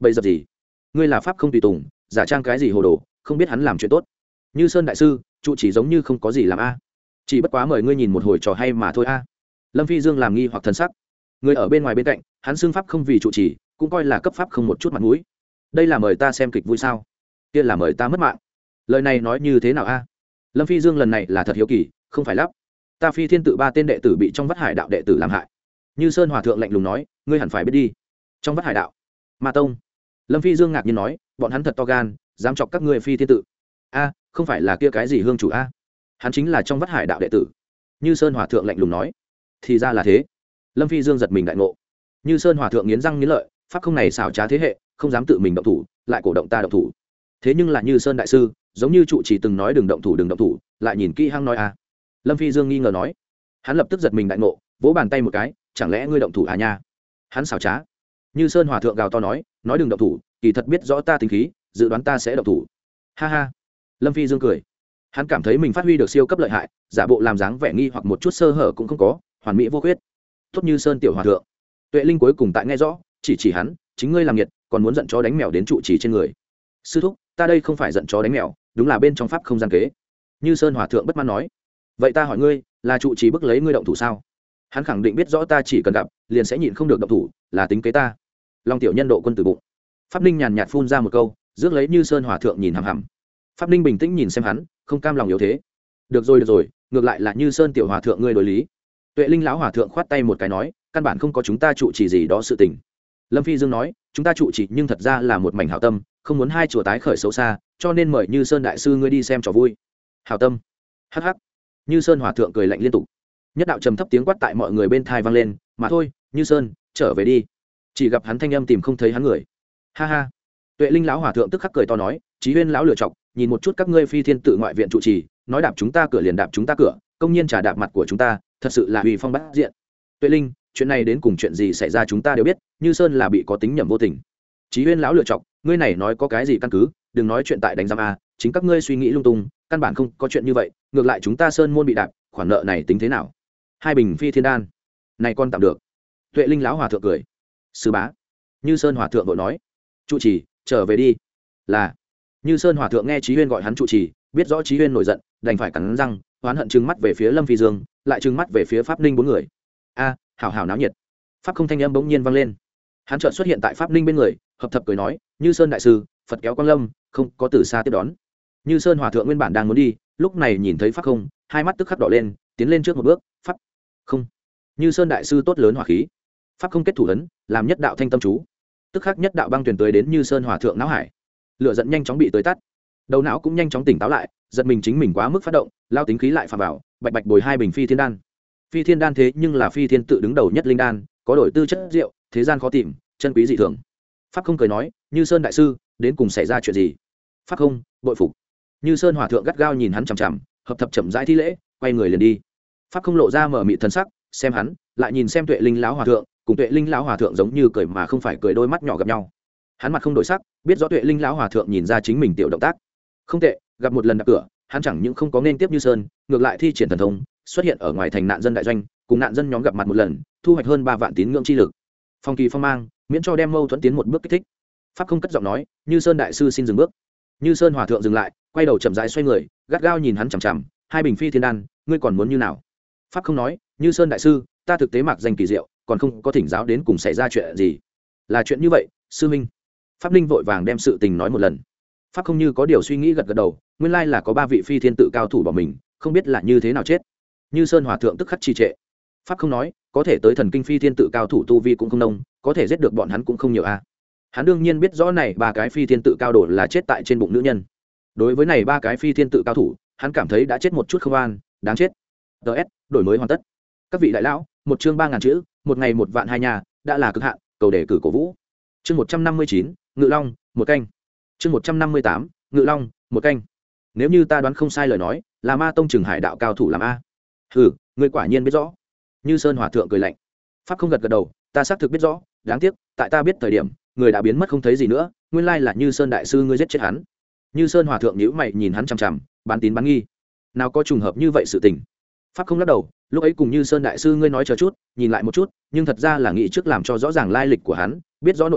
bậy dập gì? Ngươi là pháp không tùy tùng, giả trang cái gì hồ đồ, không biết hắn làm chuyện tốt. Như Sơn đại sư, trụ chỉ giống như không có gì làm a, chỉ bất quá mời ngươi nhìn một hồi trò hay mà thôi a. Lâm Phi Dương làm nghi hoặc thần sắc. Người ở bên ngoài bên cạnh, hắn xưng pháp không vì trụ chỉ, cũng coi là cấp pháp không một chút mặt mũi. Đây là mời ta xem kịch vui sao? Kia là mời ta mất mạng. Lời này nói như thế nào a? Lâm Phi Dương lần này là thật hiếu kỳ, không phải lắp. Ta Phi Thiên tự ba tên đệ tử bị trong Vắt Hải đạo đệ tử làm hại. Như Sơn hòa thượng lạnh lùng nói, ngươi hẳn phải biết đi. Trong Vắt Hải đạo, Ma tông. Lâm Phi Dương ngạc nhiên nói, bọn hắn thật to gan, dám chọc các ngươi Phi Thiên tự. A, không phải là kia cái gì hương chủ a? Hắn chính là trong Vắt Hải đạo đệ tử. Như Sơn hòa thượng lạnh lùng nói, thì ra là thế. Lâm Phi Dương giật mình đại ngộ. Như Sơn hòa thượng nghiến răng nghiến lợi, pháp không này xảo trá thế hệ, không dám tự mình động thủ, lại cổ động ta động thủ. Thế nhưng là Như Sơn đại sư, giống như trụ chỉ từng nói đừng động thủ đừng động thủ, lại nhìn kỹ hăng nói a. Lâm Phi Dương nghi ngờ nói. Hắn lập tức giật mình đại ngộ, vỗ bàn tay một cái, chẳng lẽ ngươi động thủ à nha? Hắn xảo trá. Như Sơn hòa thượng gào to nói, nói đừng động thủ, kỳ thật biết rõ ta tính khí, dự đoán ta sẽ động thủ. Ha ha. Lâm Phi Dương cười. Hắn cảm thấy mình phát huy được siêu cấp lợi hại, giả bộ làm dáng vẻ nghi hoặc một chút sơ hở cũng không có, hoàn mỹ vô khuyết. Tốt Như Sơn tiểu hòa thượng. Tuệ Linh cuối cùng tại nghe rõ, chỉ chỉ hắn, chính ngươi làm nhiệt, còn muốn giận chó đánh mèo đến trụ chỉ trên người. Sư thúc, ta đây không phải giận chó đánh mèo, đúng là bên trong pháp không gian kế. Như Sơn hòa thượng bất mãn nói. Vậy ta hỏi ngươi, là trụ chỉ bức lấy ngươi động thủ sao? Hắn khẳng định biết rõ ta chỉ cần gặp, liền sẽ nhịn không được động thủ, là tính kế ta. Long tiểu nhân độ quân từ bụng. Pháp Ninh nhàn nhạt phun ra một câu, rước lấy Như Sơn hòa thượng nhìn hằm hằm. Pháp Ninh bình tĩnh nhìn xem hắn, không cam lòng yếu thế. Được rồi được rồi, ngược lại là Như Sơn tiểu hòa thượng ngươi đối lý. Tuệ Linh lão hòa thượng khoát tay một cái nói, căn bản không có chúng ta trụ chỉ gì đó sự tình. Lâm Phi Dương nói, chúng ta trụ chỉ nhưng thật ra là một mảnh hảo tâm, không muốn hai chùa tái khởi xấu xa, cho nên mời Như Sơn đại sư ngươi đi xem trò vui. Hảo tâm. Hắc hắc. Như Sơn hòa thượng cười lạnh liên tục. Nhất đạo trầm thấp tiếng quát tại mọi người bên thai vang lên, mà thôi, Như Sơn, trở về đi. Chỉ gặp hắn thanh âm tìm không thấy hắn người. Ha ha. Tuệ Linh lão hòa thượng tức khắc cười to nói, Chí Huyên lão lựa chọc, nhìn một chút các ngươi Phi Thiên tự ngoại viện trụ trì, nói đạp chúng ta cửa liền đạp chúng ta cửa, công nhiên trả đạp mặt của chúng ta, thật sự là uy phong bát diện. Tuệ Linh, chuyện này đến cùng chuyện gì xảy ra chúng ta đều biết, Như Sơn là bị có tính nhầm vô tình. Chí Huyên lão lựa chọc, ngươi này nói có cái gì căn cứ, đừng nói chuyện tại đánh giam a, chính các ngươi suy nghĩ lung tung, căn bản không có chuyện như vậy, ngược lại chúng ta Sơn môn bị đạp, khoản nợ này tính thế nào? Hai bình Phi Thiên đan, này con tạm được. Tuệ Linh lão hòa thượng cười. Sư bá. Như Sơn hòa thượng vội nói, trụ trì, trở về đi. Là. Như Sơn hòa thượng nghe Chí Huyên gọi hắn trụ trì, biết rõ Chí Huyên nổi giận, đành phải cắn răng, oán hận trừng mắt về phía Lâm Phi Dương, lại trừng mắt về phía Pháp Ninh bốn người. A, hảo hảo náo nhiệt. Pháp không thanh âm bỗng nhiên vang lên. Hắn chợt xuất hiện tại Pháp Ninh bên người, hợp thập cười nói, Như Sơn đại sư, Phật kéo quang lâm, không có từ xa tiếp đón. Như Sơn hòa thượng nguyên bản đang muốn đi, lúc này nhìn thấy Pháp không, hai mắt tức khắc đỏ lên, tiến lên trước một bước, Pháp không. Như Sơn đại sư tốt lớn hỏa khí. Pháp không kết thủ ấn, làm nhất đạo thanh tâm chú, tức khắc nhất đạo băng truyền tới đến Như Sơn hòa thượng não hải. Lửa giận nhanh chóng bị tới tắt, đầu não cũng nhanh chóng tỉnh táo lại, giật mình chính mình quá mức phát động, lao tính khí lại phà vào, bạch bạch bồi hai bình Phi Thiên đan. Phi Thiên đan thế nhưng là Phi Thiên tự đứng đầu nhất linh đan, có đổi tư chất rượu, thế gian khó tìm, chân quý dị thường. Pháp không cười nói, Như Sơn đại sư, đến cùng xảy ra chuyện gì? Pháp không, bội phục. Như Sơn hòa thượng gắt gao nhìn hắn chằm chằm, hợp thập chậm rãi thi lễ, quay người liền đi. Pháp không lộ ra mở mịt thần sắc, xem hắn, lại nhìn xem Tuệ Linh lão hòa thượng, cùng Tuệ Linh lão hòa thượng giống như cười mà không phải cười, đôi mắt nhỏ gặp nhau. Hắn mặt không đổi sắc, biết rõ Tuệ Linh lão hòa thượng nhìn ra chính mình tiểu động tác không tệ, gặp một lần đập cửa, hắn chẳng những không có nên tiếp Như Sơn, ngược lại thi triển thần thông, xuất hiện ở ngoài thành nạn dân đại doanh, cùng nạn dân nhóm gặp mặt một lần, thu hoạch hơn ba vạn tín ngưỡng chi lực. Phong kỳ phong mang, miễn cho đem mâu thuẫn tiến một bước kích thích. Pháp không cất giọng nói, Như Sơn đại sư xin dừng bước. Như Sơn hòa thượng dừng lại, quay đầu chậm rãi xoay người, gắt gao nhìn hắn chằm chằm, hai bình Phi Thiên đan, ngươi còn muốn như nào? Pháp không nói, Như Sơn đại sư, ta thực tế mặc danh kỳ diệu, còn không có thỉnh giáo đến cùng xảy ra chuyện gì. Là chuyện như vậy, sư minh. Pháp Ninh vội vàng đem sự tình nói một lần. Pháp không như có điều suy nghĩ gật gật đầu, nguyên lai là có ba vị Phi Thiên tự cao thủ bỏ mình, không biết là như thế nào chết. Như Sơn hòa thượng tức khắc trì trệ. Pháp không nói, có thể tới thần kinh Phi Thiên tự cao thủ tu vi cũng không nông, có thể giết được bọn hắn cũng không nhiều a. À. Hắn đương nhiên biết rõ này ba cái Phi Thiên tự cao đồ là chết tại trên bụng nữ nhân. Đối với này ba cái Phi Thiên tự cao thủ, hắn cảm thấy đã chết một chút không an, đáng chết. ds đổi mới hoàn tất. Các vị đại lão, một chương ba ngàn chữ, một ngày một vạn hai nhà, đã là cực hạn, cầu đề cử cổ vũ. Chương một trăm năm mươi chín, Ngự Long, một canh. Chương một trăm năm mươi tám, Ngự Long, một canh. Nếu như ta đoán không sai lời nói, là Ma tông Trừng Hải đạo cao thủ làm a. Hừ, ngươi quả nhiên biết rõ. Như Sơn hòa thượng cười lạnh. Pháp không gật gật đầu, ta xác thực biết rõ, đáng tiếc, tại ta biết thời điểm, người đã biến mất không thấy gì nữa, nguyên lai là Như Sơn đại sư ngươi giết chết hắn. Như Sơn hòa thượng nhíu mày nhìn hắn chằm chằm, bán tín bán nghi. Nào có trùng hợp như vậy sự tình. Pháp không lắc đầu, lúc ấy cùng Như Sơn đại sư ngươi nói chờ chút, nhìn lại một chút, nhưng thật ra là nghĩ trước làm cho rõ ràng lai lịch của hắn, biết rõ nội tình,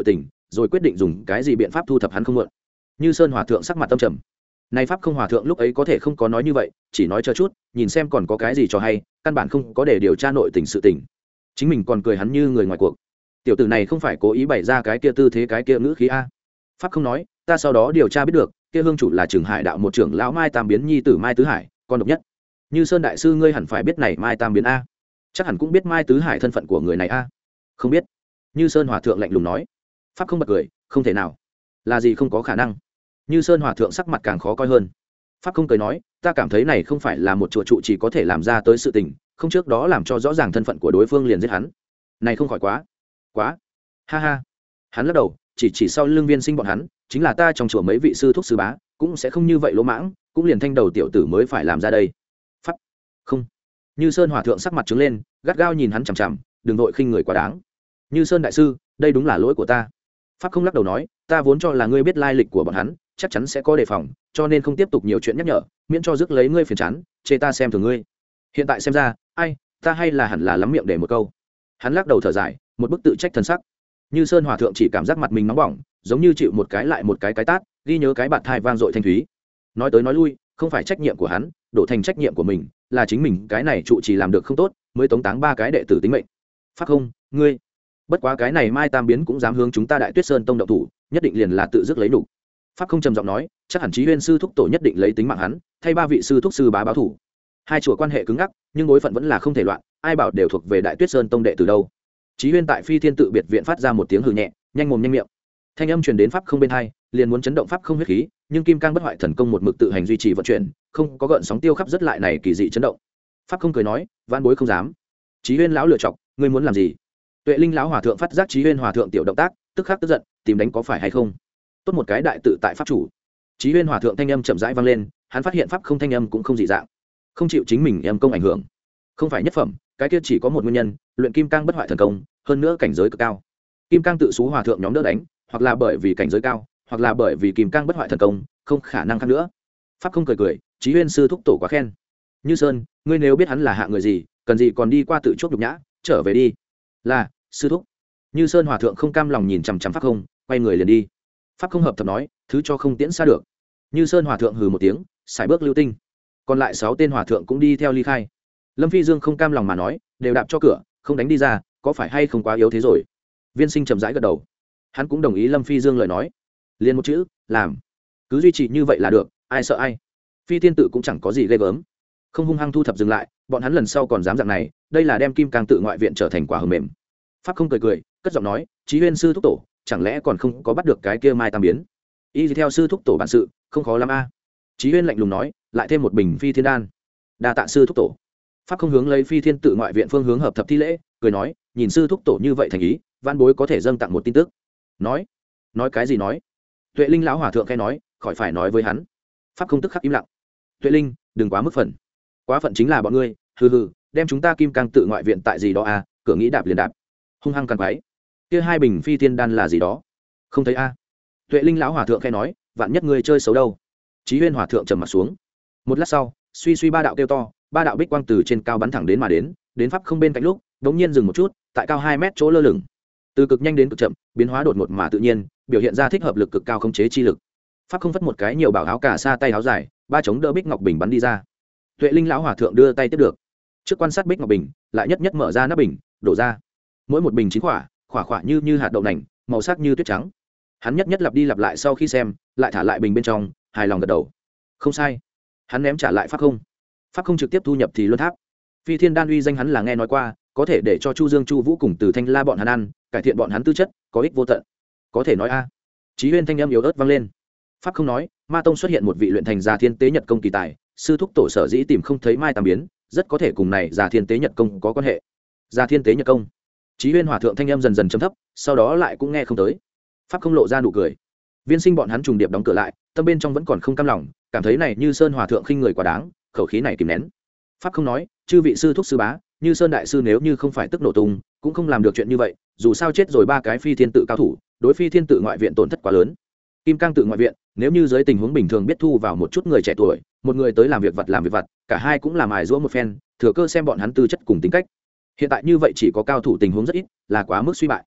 rồi quyết định dùng cái gì biện pháp thu thập hắn không mượn. Như Sơn hòa thượng sắc mặt tâm trầm. Này pháp không hòa thượng lúc ấy có thể không có nói như vậy, chỉ nói chờ chút, nhìn xem còn có cái gì cho hay, căn bản không có để điều tra nội tình sự tình. Chính mình còn cười hắn như người ngoài cuộc. Tiểu tử này không phải cố ý bày ra cái kia tư thế cái kia ngữ khí a. Pháp không nói, ta sau đó điều tra biết được, kia hương chủ là Trường Hải đạo một trưởng lão Mai Tam Biến nhi tử Mai Tứ Hải, con độc nhất. Như Sơn đại sư ngươi hẳn phải biết này Mai Tam Biến a. Chắc hẳn cũng biết Mai Tứ Hải thân phận của người này a. Không biết. Như Sơn hòa thượng lạnh lùng nói. Pháp không bật cười, không thể nào. Là gì không có khả năng. Như Sơn hòa thượng sắc mặt càng khó coi hơn. Pháp không cười nói, ta cảm thấy này không phải là một chùa trụ chỉ có thể làm ra tới sự tình, không trước đó làm cho rõ ràng thân phận của đối phương liền giết hắn. Này không khỏi quá, quá. Ha ha. Hắn lắc đầu, chỉ chỉ sau lưng Viên Sinh bọn hắn, chính là ta trong chùa mấy vị sư thúc sư bá, cũng sẽ không như vậy lỗ mãng, cũng liền thanh đầu tiểu tử mới phải làm ra đây. Pháp. Không. Như Sơn hòa thượng sắc mặt trướng lên, gắt gao nhìn hắn chằm chằm, đừng vội khinh người quá đáng. Như Sơn đại sư, đây đúng là lỗi của ta. Pháp không lắc đầu nói, ta vốn cho là ngươi biết lai lịch của bọn hắn, chắc chắn sẽ có đề phòng, cho nên không tiếp tục nhiều chuyện nhắc nhở, miễn cho rước lấy ngươi phiền chán, chê ta xem thường ngươi. Hiện tại xem ra, ai, ta hay là hẳn là lắm miệng để một câu. Hắn lắc đầu thở dài, một bức tự trách thân sắc. Như Sơn hòa thượng chỉ cảm giác mặt mình nóng bỏng, giống như chịu một cái lại một cái cái tát, ghi nhớ cái bạt thai vang dội thanh thúy. Nói tới nói lui, không phải trách nhiệm của hắn, đổ thành trách nhiệm của mình, là chính mình cái này trụ trì làm được không tốt, mới tống táng ba cái đệ tử tính mệnh. Pháp không, ngươi, bất quá cái này Mai Tam Biến cũng dám hướng chúng ta Đại Tuyết Sơn tông động thủ, nhất định liền là tự dứt lấy đủ. Pháp không trầm giọng nói, chắc hẳn Chí Huyên sư thúc tổ nhất định lấy tính mạng hắn, thay ba vị sư thúc sư bá báo thủ. Hai chùa quan hệ cứng ngắc, nhưng bối phận vẫn là không thể loạn, ai bảo đều thuộc về Đại Tuyết Sơn tông đệ từ đâu. Chí Huyên tại Phi Thiên tự biệt viện phát ra một tiếng hừ nhẹ, nhanh mồm nhanh miệng. Thanh âm truyền đến pháp không bên hai, liền muốn chấn động pháp không huyết khí, nhưng Kim Cang bất hoại thần công một mực tự hành duy trì vận chuyển, không có gợn sóng tiêu khắp rất lại này kỳ dị chấn động. Pháp không cười nói, vãn bối không dám. Chí Huyên lão lựa chọc, ngươi muốn làm gì? Tuệ Linh lão hòa thượng phát giác Chí Huyên hòa thượng tiểu động tác, tức khắc tức giận, tìm đánh có phải hay không? Tốt một cái đại tự tại pháp chủ. Chí Huyên hòa thượng thanh âm chậm rãi vang lên, hắn phát hiện pháp không thanh âm cũng không dị dạng, không chịu chính mình em công ảnh hưởng, không phải nhất phẩm, cái kia chỉ có một nguyên nhân, luyện Kim Cang bất hoại thần công, hơn nữa cảnh giới cực cao. Kim Cang tự xú hòa thượng nhóm đỡ đánh, hoặc là bởi vì cảnh giới cao, hoặc là bởi vì Kim Cang bất hoại thần công, không khả năng khác nữa. Pháp không cười cười, Chí Huyên sư thúc tổ quá khen. Như Sơn, ngươi nếu biết hắn là hạ người gì, cần gì còn đi qua tự chuốc nhục nhã, trở về đi. Là, sư thúc. Như Sơn hòa thượng không cam lòng nhìn chằm chằm pháp không, quay người liền đi. Pháp không hợp thập nói, thứ cho không tiễn xa được. Như Sơn hòa thượng hừ một tiếng, xài bước lưu tinh. Còn lại sáu tên hòa thượng cũng đi theo ly khai. Lâm Phi Dương không cam lòng mà nói, đều đạp cho cửa, không đánh đi ra, có phải hay không quá yếu thế rồi? Viên Sinh chậm rãi gật đầu, hắn cũng đồng ý Lâm Phi Dương lời nói, liền một chữ, làm. Cứ duy trì như vậy là được, ai sợ ai. Phi Thiên tự cũng chẳng có gì ghê gớm, không hung hăng thu thập dừng lại, bọn hắn lần sau còn dám dạng này, đây là đem Kim Cang tự ngoại viện trở thành quả hờ mềm. Pháp không cười cười, cất giọng nói, Chí Huyên sư thúc tổ, chẳng lẽ còn không có bắt được cái kia Mai Tam Biến? Y theo sư thúc tổ bản sự, không khó lắm a. À. Chí Huyên lạnh lùng nói, lại thêm một bình Phi Thiên đan. Đa tạ sư thúc tổ. Pháp không hướng lấy Phi Thiên tự ngoại viện phương hướng hợp thập thi lễ, cười nói, nhìn sư thúc tổ như vậy thành ý, văn bối có thể dâng tặng một tin tức. Nói, nói cái gì nói? Tuệ Linh lão hòa thượng khẽ nói, khỏi phải nói với hắn. Pháp không tức khắc im lặng. Tuệ Linh, đừng quá mức phận. Quá phận chính là bọn ngươi, hừ hừ, đem chúng ta Kim Cang tự ngoại viện tại gì đó à, cửa nghĩ đạp liền đạp. Hung hăng càng quái. Kia hai bình Phi Thiên đan là gì đó? Không thấy a. À. Tuệ Linh lão hòa thượng khẽ nói, vạn nhất ngươi chơi xấu đâu. Chí Huyên hòa thượng trầm mặt xuống. Một lát sau, suy suy ba đạo kêu to, ba đạo bích quang từ trên cao bắn thẳng đến mà đến, đến pháp không bên cạnh lúc, đống nhiên dừng một chút, tại cao hai mét chỗ lơ lửng. Từ cực nhanh đến cực chậm, biến hóa đột ngột mà tự nhiên, biểu hiện ra thích hợp lực cực cao không chế chi lực. Pháp không phất một cái nhiều bảo áo cả xa tay áo dài, ba chống đỡ bích ngọc bình bắn đi ra. Tuệ Linh lão hòa thượng đưa tay tiếp được. Trước quan sát bích ngọc bình, lại nhất nhất mở ra nắp bình, đổ ra. Mỗi một bình chín quả, khỏa khỏa như như hạt đậu nành, màu sắc như tuyết trắng. Hắn nhất nhất lặp đi lặp lại sau khi xem, lại thả lại bình bên trong, hài lòng gật đầu. Không sai. Hắn ném trả lại pháp không. Pháp không trực tiếp thu nhập thì luân tháp. Phi Thiên đan uy danh hắn là nghe nói qua, có thể để cho Chu Dương Chu Vũ cùng Từ Thanh La bọn hắn ăn, cải thiện bọn hắn tư chất, có ích vô tận. Có thể nói a. Chí Huyên thanh âm yếu ớt vang lên. Pháp không nói, Ma tông xuất hiện một vị luyện thành Già Thiên Tế Nhật công kỳ tài, sư thúc tổ sở dĩ tìm không thấy Mai Tam Biến, rất có thể cùng này Già Thiên Tế Nhật công có quan hệ. Già Thiên Tế Nhật công. Chí Huyên hòa thượng thanh âm dần dần trầm thấp, sau đó lại cũng nghe không tới. Pháp không lộ ra nụ cười. Viên Sinh bọn hắn trùng điệp đóng cửa lại, tâm bên trong vẫn còn không cam lòng, cảm thấy này Như Sơn hòa thượng khinh người quá đáng, khẩu khí này kìm nén. Pháp không nói, chư vị sư thúc sư bá, Như Sơn đại sư nếu như không phải tức nổ tung, cũng không làm được chuyện như vậy, dù sao chết rồi ba cái Phi Thiên tự cao thủ, đối Phi Thiên tự ngoại viện tổn thất quá lớn. Kim Cang tự ngoại viện, nếu như dưới tình huống bình thường biết thu vào một chút người trẻ tuổi, một người tới làm việc vặt làm việc vặt, cả hai cũng làm ải giũa một phen, thừa cơ xem bọn hắn tư chất cùng tính cách. Hiện tại như vậy chỉ có cao thủ tình huống rất ít, là quá mức suy bại.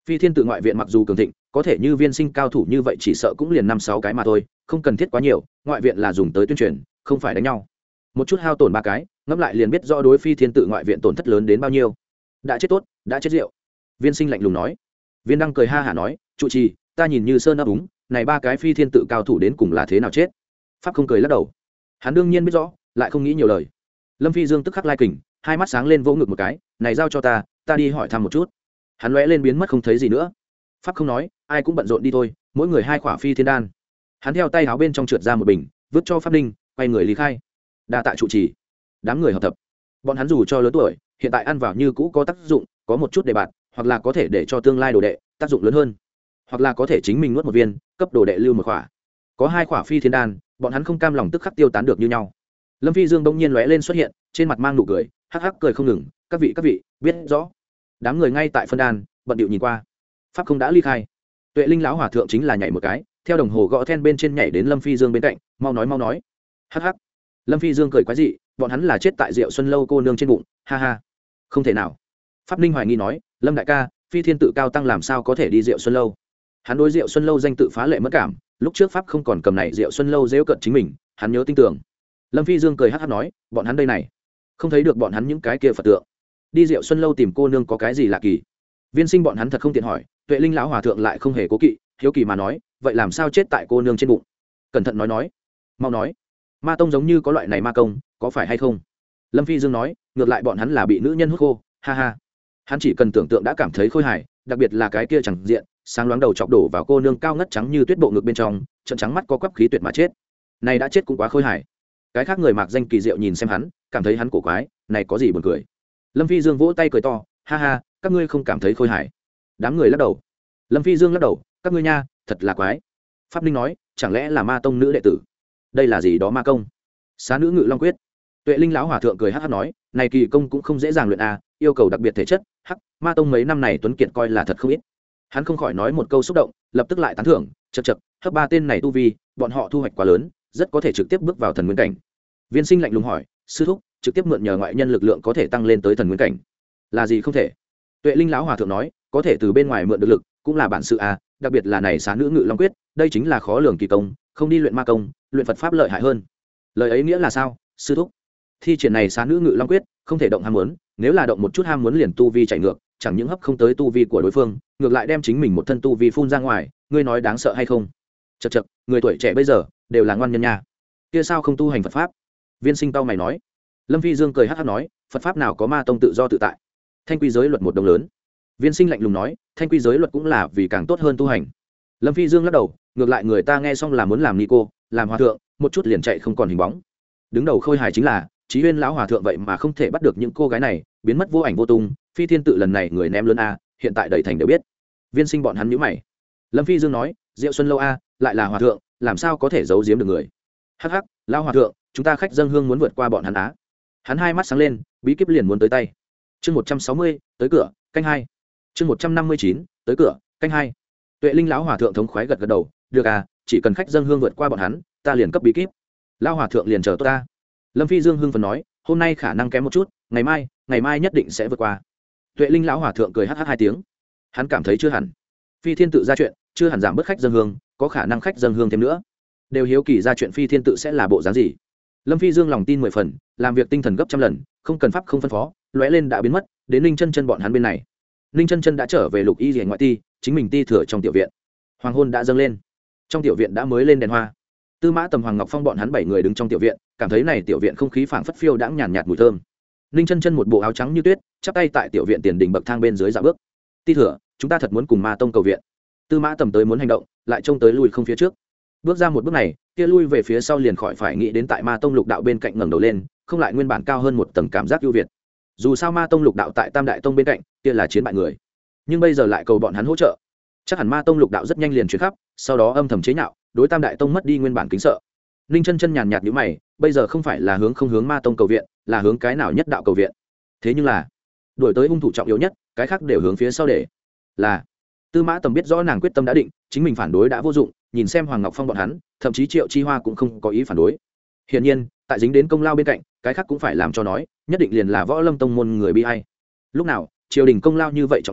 Phi thiên tự ngoại viện mặc dù cường thịnh có thể như viên sinh cao thủ như vậy chỉ sợ cũng liền năm sáu cái mà thôi, không cần thiết quá nhiều, ngoại viện là dùng tới tuyên truyền không phải đánh nhau. Một chút hao tổn ba cái ngẫm lại liền biết rõ đối phi thiên tự ngoại viện tổn thất lớn đến bao nhiêu. Đã chết tốt, đã chết rượu. Viên sinh lạnh lùng nói. Viên đăng cười ha hả nói, trụ trì, ta nhìn như sơn ấp úng, này ba cái phi thiên tự cao thủ đến cùng là thế nào chết. Pháp không cười lắc đầu, hắn đương nhiên biết rõ, lại không nghĩ nhiều lời. Lâm Phi Dương tức khắc lai kình, hai mắt sáng lên vỗ ngực một cái, này giao cho ta, ta đi hỏi thăm một chút. Hắn lóe lên biến mất không thấy gì nữa. Pháp không nói, ai cũng bận rộn đi thôi, mỗi người hai khỏa phi thiên đan. Hắn theo tay áo bên trong trượt ra một bình, vứt cho Pháp Ninh, quay người lý khai. Đa tạ trụ trì. Đám người hợp tập, bọn hắn dù cho lớn tuổi, hiện tại ăn vào như cũ có tác dụng, có một chút đề bạt, hoặc là có thể để cho tương lai đồ đệ tác dụng lớn hơn, hoặc là có thể chính mình nuốt một viên, cấp đồ đệ lưu một khỏa. Có hai khỏa phi thiên đan, bọn hắn không cam lòng tức khắc tiêu tán được như nhau. Lâm Phi Dương bỗng nhiên lóe lên xuất hiện, trên mặt mang nụ cười, hắc hắc cười không ngừng, các vị các vị, biết rõ. Đám người ngay tại phân đan, bận điệu nhìn qua. Pháp không đã ly khai. Tuệ Linh lão hòa thượng chính là nhảy một cái, theo đồng hồ gõ then bên trên nhảy đến Lâm Phi Dương bên cạnh, mau nói mau nói. Hắc hắc. Lâm Phi Dương cười quái dị, bọn hắn là chết tại Diệu Xuân lâu cô nương trên bụng, ha ha. Không thể nào. Pháp Ninh hoài nghi nói, Lâm đại ca, phi thiên tự cao tăng làm sao có thể đi Diệu Xuân lâu? Hắn đối Diệu Xuân lâu danh tự phá lệ mất cảm, lúc trước Pháp không còn cầm này Diệu Xuân lâu giễu cận chính mình, hắn nhớ tin tưởng. Lâm Phi Dương cười hắc hắc nói, bọn hắn đây này, không thấy được bọn hắn những cái kia Phật tượng, đi Diệu Xuân lâu tìm cô nương có cái gì lạ kỳ? Viên sinh bọn hắn thật không tiện hỏi, Tuệ Linh lão hòa thượng lại không hề cố kỵ, hiếu kỳ mà nói, vậy làm sao chết tại cô nương trên bụng? Cẩn thận nói nói, mau nói. Ma tông giống như có loại này ma công, có phải hay không? Lâm Phi Dương nói, ngược lại bọn hắn là bị nữ nhân hút khô, ha ha. Hắn chỉ cần tưởng tượng đã cảm thấy khôi hài, đặc biệt là cái kia chẳng diện, sáng loáng đầu chọc đổ vào cô nương cao ngất trắng như tuyết bộ ngực bên trong, trận trắng mắt có quắp khí tuyệt mà chết. Này đã chết cũng quá khôi hài. Cái khác người mặc danh kỳ diệu nhìn xem hắn, cảm thấy hắn cổ quái, này có gì buồn cười. Lâm Phi Dương vỗ tay cười to, ha ha, các ngươi không cảm thấy khôi hài? Đám người lắc đầu. Lâm Phi Dương lắc đầu, các ngươi nha, thật là quái. Pháp Ninh nói, chẳng lẽ là ma tông nữ đệ tử? Đây là gì đó ma công? Xá nữ ngự long quyết. Tuệ Linh lão hòa thượng cười hắc hắc nói, này kỳ công cũng không dễ dàng luyện a, yêu cầu đặc biệt thể chất, hắc, ma tông mấy năm này tuấn kiệt coi là thật không ít. Hắn không khỏi nói một câu xúc động, lập tức lại tán thưởng, chậc chậc, hấp ba tên này tu vi, bọn họ thu hoạch quá lớn, rất có thể trực tiếp bước vào thần nguyên cảnh. Viên sinh lạnh lùng hỏi, sư thúc, trực tiếp mượn nhờ ngoại nhân lực lượng có thể tăng lên tới thần nguyên cảnh, là gì không thể? Tuệ Linh lão hòa thượng nói, có thể từ bên ngoài mượn được lực, cũng là bản sự a, đặc biệt là này xá nữ ngự long quyết, đây chính là khó lường kỳ công, không đi luyện ma công, luyện Phật pháp lợi hại hơn. Lời ấy nghĩa là sao, sư thúc? Thi triển này xá nữ ngự long quyết, không thể động ham muốn, nếu là động một chút ham muốn liền tu vi chạy ngược, chẳng những hấp không tới tu vi của đối phương, ngược lại đem chính mình một thân tu vi phun ra ngoài, ngươi nói đáng sợ hay không? Chậc chậc, người tuổi trẻ bây giờ đều là ngoan nhân nha. Kia sao không tu hành Phật pháp? Viên sinh tao mày nói. Lâm Phi Dương cười hắc hắc nói, Phật pháp nào có ma tông tự do tự tại. Thanh quy giới luật một đồng lớn. Viên sinh lạnh lùng nói, thanh quy giới luật cũng là vì càng tốt hơn tu hành. Lâm Phi Dương lắc đầu, ngược lại người ta nghe xong là muốn làm ni cô, làm hòa thượng, một chút liền chạy không còn hình bóng. Đứng đầu khôi hài chính là Chí Huyên lão hòa thượng vậy mà không thể bắt được những cô gái này, biến mất vô ảnh vô tung. Phi thiên tự lần này người ném lớn a, hiện tại đầy thành đều biết. Viên sinh bọn hắn nhíu mày. Lâm Phi Dương nói, Diệu Xuân lâu a, lại là hòa thượng, làm sao có thể giấu giếm được người? Hắc hắc, lão hòa thượng, chúng ta khách dâng hương muốn vượt qua bọn hắn á. Hắn hai mắt sáng lên, bí kíp liền muốn tới tay. Chương một trăm sáu mươi, tới cửa, canh hai. Chương một trăm năm mươi chín, tới cửa, canh hai. Tuệ Linh lão hòa thượng thống khoái gật gật đầu, được à, chỉ cần khách dâng hương vượt qua bọn hắn, ta liền cấp bí kíp. Lão hòa thượng liền chờ tôi ta. Lâm Phi Dương hưng phấn nói, hôm nay khả năng kém một chút, ngày mai, ngày mai nhất định sẽ vượt qua. Tuệ Linh lão hòa thượng cười hắc hắc hai tiếng. Hắn cảm thấy chưa hẳn. Phi thiên tự ra chuyện, chưa hẳn giảm bớt khách dâng hương, có khả năng khách dâng hương thêm nữa. Đều hiếu kỳ ra chuyện Phi thiên tự sẽ là bộ dáng gì. Lâm Phi Dương lòng tin mười phần, làm việc tinh thần gấp trăm lần, không cần pháp không phân phó, lóe lên đã biến mất, đến Ninh Chân Chân bọn hắn bên này. Ninh Chân Chân đã trở về Lục Y Liễu ngoại ti, chính mình ti thừa trong tiểu viện. Hoàng hôn đã dâng lên, trong tiểu viện đã mới lên đèn hoa. Tư Mã Tầm, Hoàng Ngọc Phong bọn hắn bảy người đứng trong tiểu viện, cảm thấy này tiểu viện không khí phảng phất phiêu đãng nhàn nhạt mùi thơm. Ninh Chân Chân một bộ áo trắng như tuyết, chắp tay tại tiểu viện tiền đình bậc thang bên dưới dạo bước. Ti thừa, chúng ta thật muốn cùng Ma tông cầu viện. Tư Mã Tầm tới muốn hành động, lại trông tới lui không phía trước. Bước ra một bước này, kia lui về phía sau liền khỏi phải nghĩ đến tại Ma tông lục đạo bên cạnh ngẩng đầu lên, không lại nguyên bản cao hơn một tầng cảm giác ưu việt. Dù sao Ma tông lục đạo tại Tam đại tông bên cạnh, kia là chiến bại người. Nhưng bây giờ lại cầu bọn hắn hỗ trợ. Chắc hẳn Ma tông lục đạo rất nhanh liền chuyển khắp, sau đó âm thầm chế nhạo, đối Tam đại tông mất đi nguyên bản kính sợ. Ninh Chân Chân nhàn nhạt nhíu mày, bây giờ không phải là hướng không hướng Ma tông cầu viện, là hướng cái nào nhất đạo cầu viện. Thế nhưng là, đuổi tới hung thủ trọng yếu nhất, cái khác đều hướng phía sau để. Là Tư Mã Tầm biết rõ nàng quyết tâm đã định, chính mình phản đối đã vô dụng, nhìn xem Hoàng Ngọc Phong bọn hắn, thậm chí Triệu Chi Hoa cũng không có ý phản đối. Hiển nhiên, tại dính đến công lao bên cạnh, cái khác cũng phải làm cho nói, nhất định liền là Võ Lâm tông môn người bi ai. Lúc nào, triều đình công lao như vậy trọng yếu,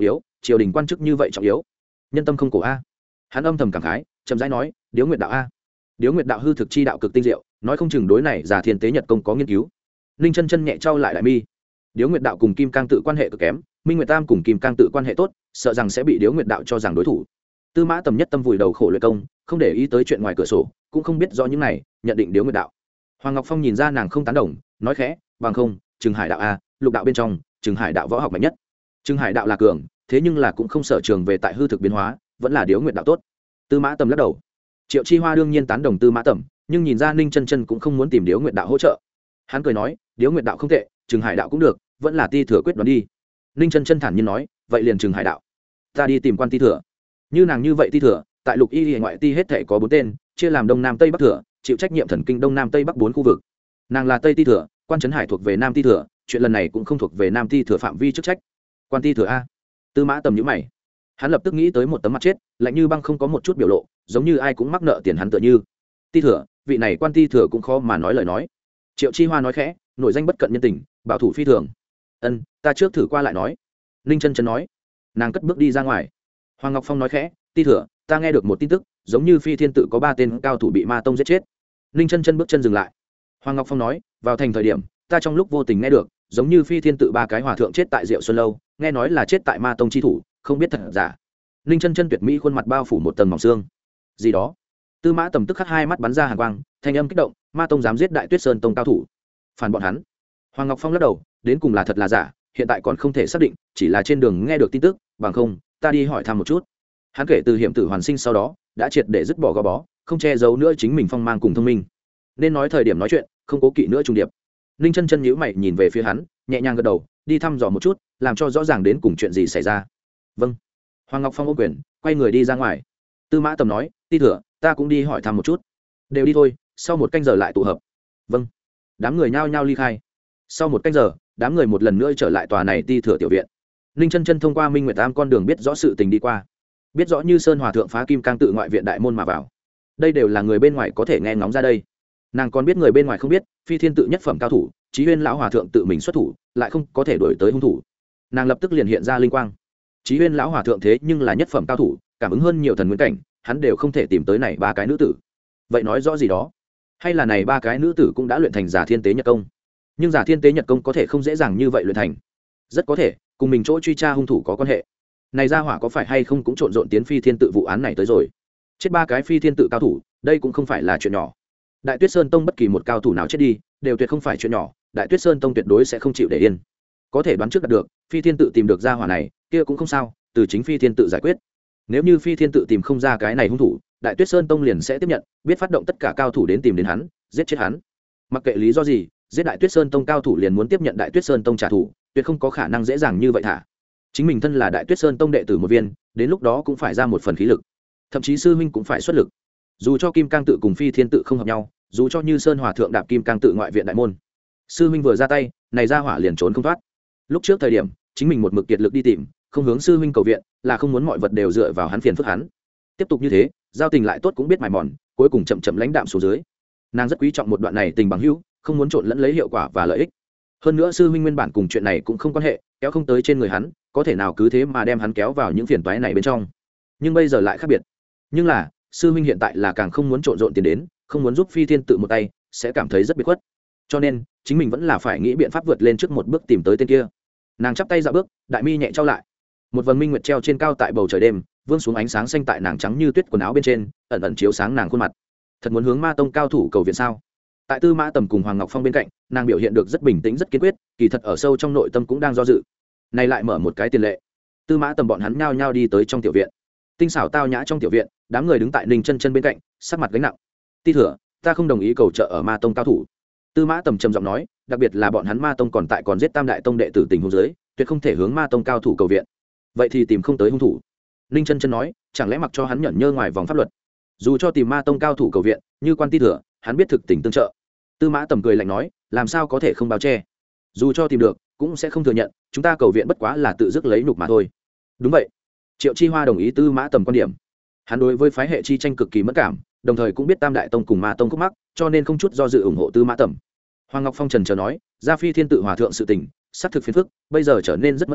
triều đình quan chức như vậy trọng yếu, nhân tâm không cổ a. Hắn âm thầm cảm khái, chậm rãi nói, điếu nguyệt đạo a. Điếu nguyệt đạo hư thực chi đạo cực tinh diệu, nói không chừng đối này giả thiên tế nhật công có nghiên cứu. Ninh chân chân nhẹ trao lại đại mi. Điếu nguyệt đạo cùng kim cang tự quan hệ cực kém, Minh Nguyệt Tam cùng kim cang tự quan hệ tốt, sợ rằng sẽ bị điếu nguyệt đạo cho rằng đối thủ. Tư Mã Tầm nhất tâm vùi đầu khổ luyện công, không để ý tới chuyện ngoài cửa sổ, cũng không biết rõ những này, nhận định điếu nguyệt đạo. Hoàng Ngọc Phong nhìn ra nàng không tán đồng, nói khẽ, bằng không, Trừng Hải đạo a, lục đạo bên trong, Trừng Hải đạo võ học mạnh nhất. Trừng Hải đạo là cường, thế nhưng là cũng không sở trường về tại hư thực biến hóa, vẫn là điếu nguyệt đạo tốt. Tư Mã Tầm lắc đầu. Triệu Chi Hoa đương nhiên tán đồng Tư Mã Tầm, nhưng nhìn ra Ninh Chân Chân cũng không muốn tìm điếu nguyệt đạo hỗ trợ. Hắn cười nói, điếu nguyệt đạo không tệ, Trừng Hải đạo cũng được, vẫn là ti thừa quyết đoán đi. Ninh Chân Chân thản nhiên nói, vậy liền Trừng Hải đạo, ta đi tìm quan ti thừa. Như nàng như vậy ti thừa, tại lục y ngoại ti hết thể có bốn tên, chia làm đông nam tây bắc thừa, chịu trách nhiệm thần kinh đông nam tây bắc bốn khu vực. Nàng là tây ti thừa, quan trấn hải thuộc về nam ti thừa, chuyện lần này cũng không thuộc về nam ti thừa phạm vi chức trách. Quan ti thừa a. Tư Mã Tầm nhíu mày. Hắn lập tức nghĩ tới một tấm mặt chết, lạnh như băng không có một chút biểu lộ, giống như ai cũng mắc nợ tiền hắn tựa như. Ti thừa, vị này quan ti thừa cũng khó mà nói lời nói. Triệu Chi Hoa nói khẽ, nổi danh bất cận nhân tình, bảo thủ phi thường. Ân, ta trước thử qua lại nói. Ninh Chân Chân nói. Nàng cất bước đi ra ngoài. Hoàng Ngọc Phong nói khẽ, ti thừa, ta nghe được một tin tức, giống như Phi Thiên tự có ba tên cao thủ bị Ma tông giết chết. Ninh Chân Chân bước chân dừng lại. Hoàng Ngọc Phong nói, vào thành thời điểm, ta trong lúc vô tình nghe được, giống như Phi Thiên tự ba cái hòa thượng chết tại Diệu Xuân lâu, nghe nói là chết tại Ma tông chi thủ, không biết thật giả. Ninh Chân Chân tuyệt mỹ khuôn mặt bao phủ một tầng mỏng xương. Gì đó? Tư Mã Tầm tức khắc hai mắt bắn ra hàn quang, thanh âm kích động, Ma tông dám giết Đại Tuyết Sơn tông cao thủ, phản bọn hắn. Hoàng Ngọc Phong lắc đầu, đến cùng là thật là giả, hiện tại còn không thể xác định, chỉ là trên đường nghe được tin tức, bằng không, ta đi hỏi thăm một chút. Hắn kể từ hiểm tử hoàn sinh sau đó, đã triệt để dứt bỏ gò bó, không che giấu nữa chính mình phong mang cùng thông minh. Nên nói thời điểm nói chuyện, không cố kỵ nữa trùng điệp. Ninh Chân Chân nhíu mày nhìn về phía hắn, nhẹ nhàng gật đầu, đi thăm dò một chút, làm cho rõ ràng đến cùng chuyện gì xảy ra. Vâng. Hoàng Ngọc Phong ôm quyền, quay người đi ra ngoài. Tư Mã Tầm nói, ti thừa, ta cũng đi hỏi thăm một chút. Đều đi thôi, sau một canh giờ lại tụ hợp. Vâng. Đám người nhao nhao ly khai. Sau một canh giờ, đám người một lần nữa trở lại tòa này ti thừa tiểu viện. Ninh Chân Chân thông qua Minh Nguyệt Tam con đường biết rõ sự tình đi qua, biết rõ như Sơn Hòa thượng phá Kim Cang tự ngoại viện đại môn mà vào, đây đều là người bên ngoài có thể nghe ngóng ra đây. Nàng còn biết người bên ngoài không biết, Phi Thiên tự nhất phẩm cao thủ, Chí Huyên lão hòa thượng tự mình xuất thủ, lại không có thể đuổi tới hung thủ. Nàng lập tức liền hiện ra linh quang. Chí Huyên lão hòa thượng thế nhưng là nhất phẩm cao thủ, cảm ứng hơn nhiều thần nguyên cảnh, hắn đều không thể tìm tới này ba cái nữ tử. Vậy nói rõ gì đó? Hay là này ba cái nữ tử cũng đã luyện thành Giả Thiên Tế Nhật công? Nhưng Giả Thiên Tế Nhật công có thể không dễ dàng như vậy luyện thành. Rất có thể cùng mình chỗ truy tra hung thủ có quan hệ. Này ra hỏa có phải hay không cũng trộn rộn tiến Phi Thiên tự vụ án này tới rồi. Chết ba cái Phi Thiên tự cao thủ, đây cũng không phải là chuyện nhỏ. Đại Tuyết Sơn tông bất kỳ một cao thủ nào chết đi, đều tuyệt không phải chuyện nhỏ, Đại Tuyết Sơn tông tuyệt đối sẽ không chịu để yên. Có thể đoán trước đạt được, Phi Thiên tự tìm được ra hỏa này, kia cũng không sao, từ chính Phi Thiên tự giải quyết. Nếu như Phi Thiên tự tìm không ra cái này hung thủ, Đại Tuyết Sơn tông liền sẽ tiếp nhận, biết phát động tất cả cao thủ đến tìm đến hắn, giết chết hắn. Mặc kệ lý do gì, giết Đại Tuyết Sơn tông cao thủ liền muốn tiếp nhận Đại Tuyết Sơn tông trả thù, tuyệt không có khả năng dễ dàng như vậy thả. Chính mình thân là Đại Tuyết Sơn tông đệ tử một viên, đến lúc đó cũng phải ra một phần khí lực, thậm chí sư huynh cũng phải xuất lực. Dù cho Kim Cang tự cùng Phi Thiên tự không hợp nhau, dù cho như Sơn Hòa thượng đạp Kim Cang tự ngoại viện đại môn, sư huynh vừa ra tay, này ra hỏa liền trốn không thoát. Lúc trước thời điểm, chính mình một mực kiệt lực đi tìm, không hướng sư huynh cầu viện, là không muốn mọi vật đều dựa vào hắn phiền phức hắn. Tiếp tục như thế, giao tình lại tốt cũng biết mài mòn, cuối cùng chậm chậm lãnh đạm xuống dưới. Nàng rất quý trọng một đoạn này tình bằng hữu, không muốn trộn lẫn lấy hiệu quả và lợi ích. Hơn nữa sư huynh nguyên bản cùng chuyện này cũng không quan hệ, kéo không tới trên người hắn, có thể nào cứ thế mà đem hắn kéo vào những phiền toái này bên trong. Nhưng bây giờ lại khác biệt. Nhưng là, sư huynh hiện tại là càng không muốn trộn rộn tiền đến, không muốn giúp Phi Thiên tự một tay, sẽ cảm thấy rất biệt khuất. Cho nên, chính mình vẫn là phải nghĩ biện pháp vượt lên trước một bước tìm tới tên kia. Nàng chắp tay ra bước, đại mi nhẹ trao lại. Một vầng minh nguyệt treo trên cao tại bầu trời đêm, vương xuống ánh sáng xanh tại nàng trắng như tuyết quần áo bên trên, ẩn ẩn chiếu sáng nàng khuôn mặt. Thật muốn hướng Ma tông cao thủ cầu viện sao? Tại Tư Mã Tầm cùng Hoàng Ngọc Phong bên cạnh, nàng biểu hiện được rất bình tĩnh rất kiên quyết, kỳ thật ở sâu trong nội tâm cũng đang do dự. Này lại mở một cái tiền lệ. Tư Mã Tầm bọn hắn nhao nhao đi tới trong tiểu viện. Tinh xảo tao nhã trong tiểu viện, đám người đứng tại Ninh Chân Chân bên cạnh, sắc mặt gánh nặng. Ti thừa, ta không đồng ý cầu trợ ở Ma tông cao thủ. Tư Mã Tầm trầm giọng nói, đặc biệt là bọn hắn Ma tông còn tại còn giết Tam đại tông đệ tử tình huống dưới, tuyệt không thể hướng Ma tông cao thủ cầu viện. Vậy thì tìm không tới hung thủ. Ninh Chân Chân nói, chẳng lẽ mặc cho hắn nhẫn nhơ ngoài vòng pháp luật? Dù cho tìm Ma tông cao thủ cầu viện, như quan Ti thừa, hắn biết thực tình tương trợ. Tư Mã Tầm cười lạnh nói, làm sao có thể không bao che? Dù cho tìm được, cũng sẽ không thừa nhận, chúng ta cầu viện bất quá là tự dứt lấy nhục mà thôi. Đúng vậy. Triệu Chi Hoa đồng ý Tư Mã Tầm quan điểm. Hắn đối với phái hệ chi tranh cực kỳ mất cảm, đồng thời cũng biết Tam đại tông cùng Ma tông khúc mắc, cho nên không chút do dự ủng hộ Tư Mã Tầm. Hoàng Ngọc Phong trần chờ nói, gia Phi Thiên tự hòa thượng sự tình, xác thực phiền phức, bây giờ trở nên rất mất cảm,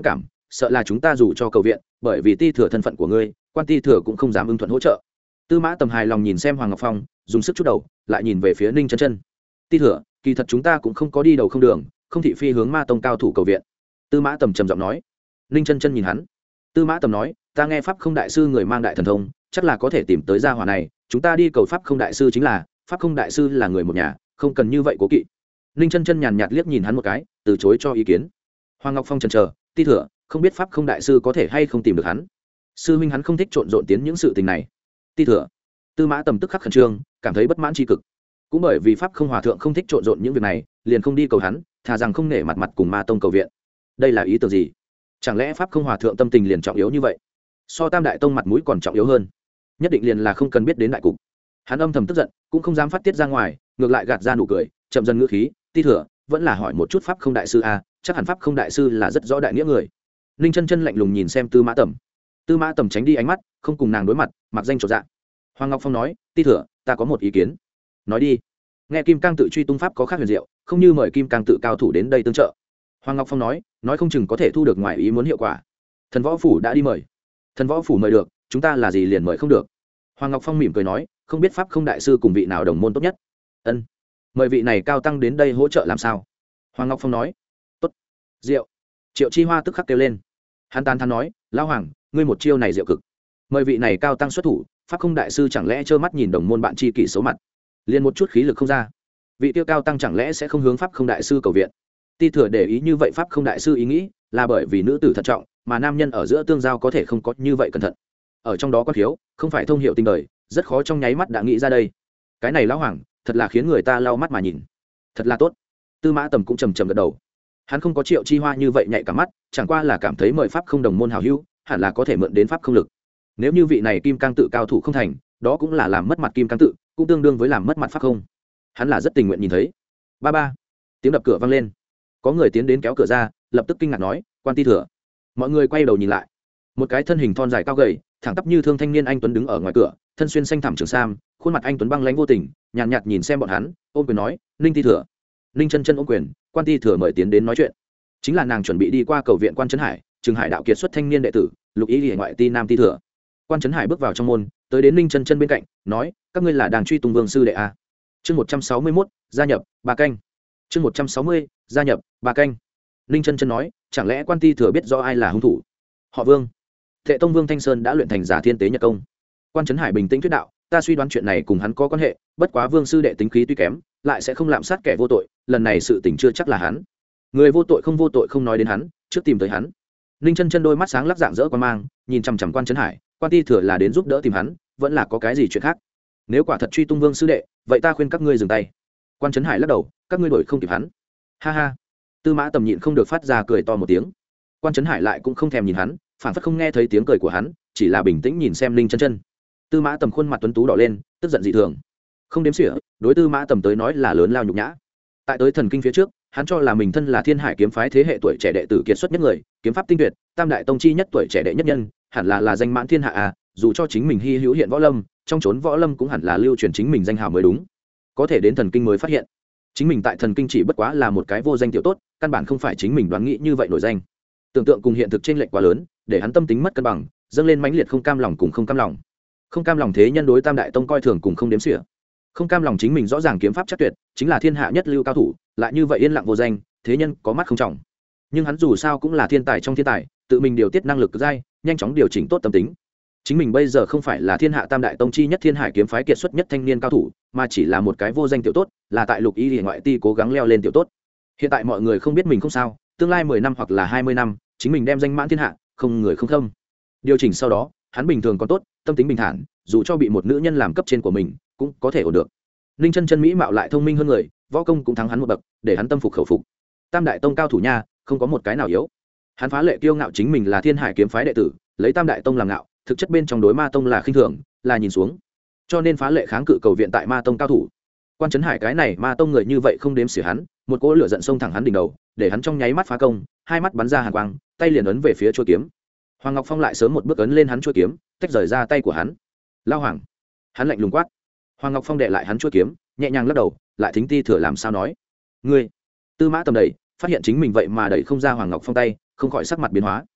sợ là chúng ta dù cho cầu viện, bởi vì ti thừa thân phận của ngươi, quan ti thừa cũng không dám ưng thuận hỗ trợ. Tư Mã Tầm hài lòng nhìn xem Hoàng Ngọc Phong, dùng sức chút đầu, lại nhìn về phía Ninh Chân Chân. Ti thừa, kỳ thật chúng ta cũng không có đi đầu không đường, không thị phi hướng Ma tông cao thủ cầu viện. Tư Mã Tầm trầm giọng nói. Ninh Chân Chân nhìn hắn. Tư Mã Tầm nói, ta nghe pháp không đại sư người mang đại thần thông, chắc là có thể tìm tới gia hỏa này, chúng ta đi cầu pháp không đại sư chính là, pháp không đại sư là người một nhà, không cần như vậy cố kỵ. Ninh Chân Chân nhàn nhạt liếc nhìn hắn một cái, từ chối cho ý kiến. Hoàng Ngọc Phong chần chờ, ti thừa, không biết pháp không đại sư có thể hay không tìm được hắn. Sư huynh hắn không thích trộn rộn tiến những sự tình này. Ti thừa. Tư Mã Tầm tức khắc khẩn trương, cảm thấy bất mãn tri cực. Cũng bởi vì pháp không hòa thượng không thích trộn rộn những việc này, liền không đi cầu hắn, thà rằng không nể mặt mặt cùng Ma tông cầu viện. Đây là ý tưởng gì? Chẳng lẽ pháp không hòa thượng tâm tình liền trọng yếu như vậy? So Tam đại tông mặt mũi còn trọng yếu hơn. Nhất định liền là không cần biết đến đại cục. Hắn âm thầm tức giận, cũng không dám phát tiết ra ngoài, ngược lại gạt ra nụ cười, chậm dần ngữ khí, ti thừa, vẫn là hỏi một chút pháp không đại sư a, chắc hẳn pháp không đại sư là rất rõ đại nghĩa người. Ninh Chân Chân lạnh lùng nhìn xem Tư Mã Tầm. Tư Mã Tầm tránh đi ánh mắt, không cùng nàng đối mặt, mặc danh chột dạ. Hoàng Ngọc Phong nói, ti thừa, ta có một ý kiến. Nói đi. Nghe Kim Cang tự truy tung pháp có khác huyền diệu, không như mời Kim Cang tự cao thủ đến đây tương trợ. Hoàng Ngọc Phong nói, nói không chừng có thể thu được ngoài ý muốn hiệu quả. Thần võ phủ đã đi mời. Thần võ phủ mời được, chúng ta là gì liền mời không được. Hoàng Ngọc Phong mỉm cười nói, không biết pháp không đại sư cùng vị nào đồng môn tốt nhất. Ân, mời vị này cao tăng đến đây hỗ trợ làm sao? Hoàng Ngọc Phong nói, tốt, diệu. Triệu Chi Hoa tức khắc kêu lên. Hắn tán thán nói, lão hoàng, ngươi một chiêu này diệu cực. Mời vị này cao tăng xuất thủ, pháp không đại sư chẳng lẽ trơ mắt nhìn đồng môn bạn tri kỷ xấu mặt, liền một chút khí lực không ra. Vị tiêu cao tăng chẳng lẽ sẽ không hướng pháp không đại sư cầu viện? Ti thừa để ý như vậy pháp không đại sư ý nghĩ là bởi vì nữ tử thận trọng, mà nam nhân ở giữa tương giao có thể không có như vậy cẩn thận. Ở trong đó có thiếu, không phải thông hiểu tình đời, rất khó trong nháy mắt đã nghĩ ra đây. Cái này lão hoàng, thật là khiến người ta lau mắt mà nhìn. Thật là tốt. Tư Mã Tầm cũng trầm trầm gật đầu. Hắn không có Triệu Chi Hoa như vậy nhạy cả mắt, chẳng qua là cảm thấy mời pháp không đồng môn hảo hữu, hẳn là có thể mượn đến pháp không lực. Nếu như vị này Kim Cang tự cao thủ không thành, đó cũng là làm mất mặt Kim Cang tự, cũng tương đương với làm mất mặt pháp không. Hắn là rất tình nguyện nhìn thấy. Ba ba. Tiếng đập cửa vang lên. Có người tiến đến kéo cửa ra, lập tức kinh ngạc nói, quan ti thừa. Mọi người quay đầu nhìn lại. Một cái thân hình thon dài cao gầy, thẳng tắp như thương thanh niên anh tuấn đứng ở ngoài cửa, thân xuyên xanh thẳm trường sam, khuôn mặt anh tuấn băng lãnh vô tình, nhàn nhạt, nhạt nhìn xem bọn hắn, ôm quyền nói, Ninh ti thừa. Ninh Chân Chân ôm quyền, quan ti thừa mời tiến đến nói chuyện. Chính là nàng chuẩn bị đi qua cầu viện quan trấn hải, Trường Hải đạo kiệt xuất thanh niên đệ tử, Lục Ý Liễu ngoại ti nam ti thừa. Quan trấn hải bước vào trong môn, tới đến Ninh Chân Chân bên cạnh, nói, các ngươi là đang truy tung vương sư đệ a? Chương một trăm sáu mươi mốt, gia nhập, ba canh. Chương một trăm sáu mươi, gia nhập, ba canh. Ninh Chân Chân nói, chẳng lẽ quan ti thừa biết rõ ai là hung thủ? Họ Vương. Thệ Tông Vương Thanh Sơn đã luyện thành giả thiên tế nhật công. Quan trấn hải bình tĩnh thuyết đạo, ta suy đoán chuyện này cùng hắn có quan hệ, bất quá Vương sư đệ tính khí tuy kém, lại sẽ không lạm sát kẻ vô tội, lần này sự tình chưa chắc là hắn. Người vô tội không vô tội không nói đến hắn, trước tìm tới hắn. Ninh Chân Chân đôi mắt sáng lắc dạng dỡ quan mang, nhìn chằm chằm quan trấn hải, quan ti thừa là đến giúp đỡ tìm hắn, vẫn là có cái gì chuyện khác? Nếu quả thật truy tung Vương sư đệ, vậy ta khuyên các ngươi dừng tay. Quan trấn hải lắc đầu, các ngươi đuổi không kịp hắn. Ha ha. Tư Mã Tầm nhịn không được phát ra cười to một tiếng. Quan trấn hải lại cũng không thèm nhìn hắn, phản phất không nghe thấy tiếng cười của hắn, chỉ là bình tĩnh nhìn xem Ninh Chân Chân. Tư Mã Tầm khuôn mặt tuấn tú đỏ lên, tức giận dị thường. Không đếm xỉa, đối Tư Mã Tầm tới nói là lớn lao nhục nhã. Tại tới thần kinh phía trước, hắn cho là mình thân là Thiên Hải kiếm phái thế hệ tuổi trẻ đệ tử kiệt xuất nhất người, kiếm pháp tinh tuyệt, tam đại tông chi nhất tuổi trẻ đệ nhất nhân, hẳn là là danh mãn thiên hạ à, dù cho chính mình hy hữu hiện võ lâm, trong chốn võ lâm cũng hẳn là lưu truyền chính mình danh hào mới đúng. Có thể đến thần kinh mới phát hiện, chính mình tại thần kinh chỉ bất quá là một cái vô danh tiểu tốt, căn bản không phải chính mình đoán nghĩ như vậy nổi danh. Tưởng tượng cùng hiện thực chênh lệch quá lớn, để hắn tâm tính mất cân bằng, dâng lên mãnh liệt không cam lòng cùng không cam lòng. Không cam lòng thế nhân đối tam đại tông coi thường cùng không đếm xỉa. Không cam lòng chính mình rõ ràng kiếm pháp chắc tuyệt, chính là thiên hạ nhất lưu cao thủ, lại như vậy yên lặng vô danh, thế nhân có mắt không trọng. Nhưng hắn dù sao cũng là thiên tài trong thiên tài, tự mình điều tiết năng lực dai, nhanh chóng điều chỉnh tốt tâm tính. Chính mình bây giờ không phải là thiên hạ tam đại tông chi nhất Thiên Hải kiếm phái kiệt xuất nhất thanh niên cao thủ, mà chỉ là một cái vô danh tiểu tốt, là tại Lục Y Liễu ngoại ti cố gắng leo lên tiểu tốt. Hiện tại mọi người không biết mình không sao, tương lai mười năm hoặc là hai mươi năm, chính mình đem danh mãn thiên hạ, không người không thâm. Điều chỉnh sau đó, hắn bình thường còn tốt, tâm tính bình thản, dù cho bị một nữ nhân làm cấp trên của mình, cũng có thể ổn được. Ninh Chân Chân mỹ mạo lại thông minh hơn người, võ công cũng thắng hắn một bậc, để hắn tâm phục khẩu phục. Tam đại tông cao thủ nha, không có một cái nào yếu. Hắn phá lệ kiêu ngạo chính mình là Thiên Hải kiếm phái đệ tử, lấy Tam đại tông làm ngạo, thực chất bên trong đối Ma tông là khinh thường, là nhìn xuống. Cho nên phá lệ kháng cự cầu viện tại Ma tông cao thủ. Quan trấn hải cái này Ma tông người như vậy không đếm xỉa hắn, một cỗ lửa giận xông thẳng hắn đỉnh đầu, để hắn trong nháy mắt phá công, hai mắt bắn ra hàn quang, tay liền ấn về phía chuôi kiếm. Hoàng Ngọc Phong lại sớm một bước ấn lên hắn chuôi kiếm, tách rời ra tay của hắn. Lao Hoàng, hắn lạnh lùng quát. Hoàng Ngọc Phong đệ lại hắn chuôi kiếm, nhẹ nhàng lắc đầu, lại thính ti thừa làm sao nói. Ngươi, Tư Mã Tầm đẩy, phát hiện chính mình vậy mà đẩy không ra Hoàng Ngọc Phong tay, không khỏi sắc mặt biến hóa.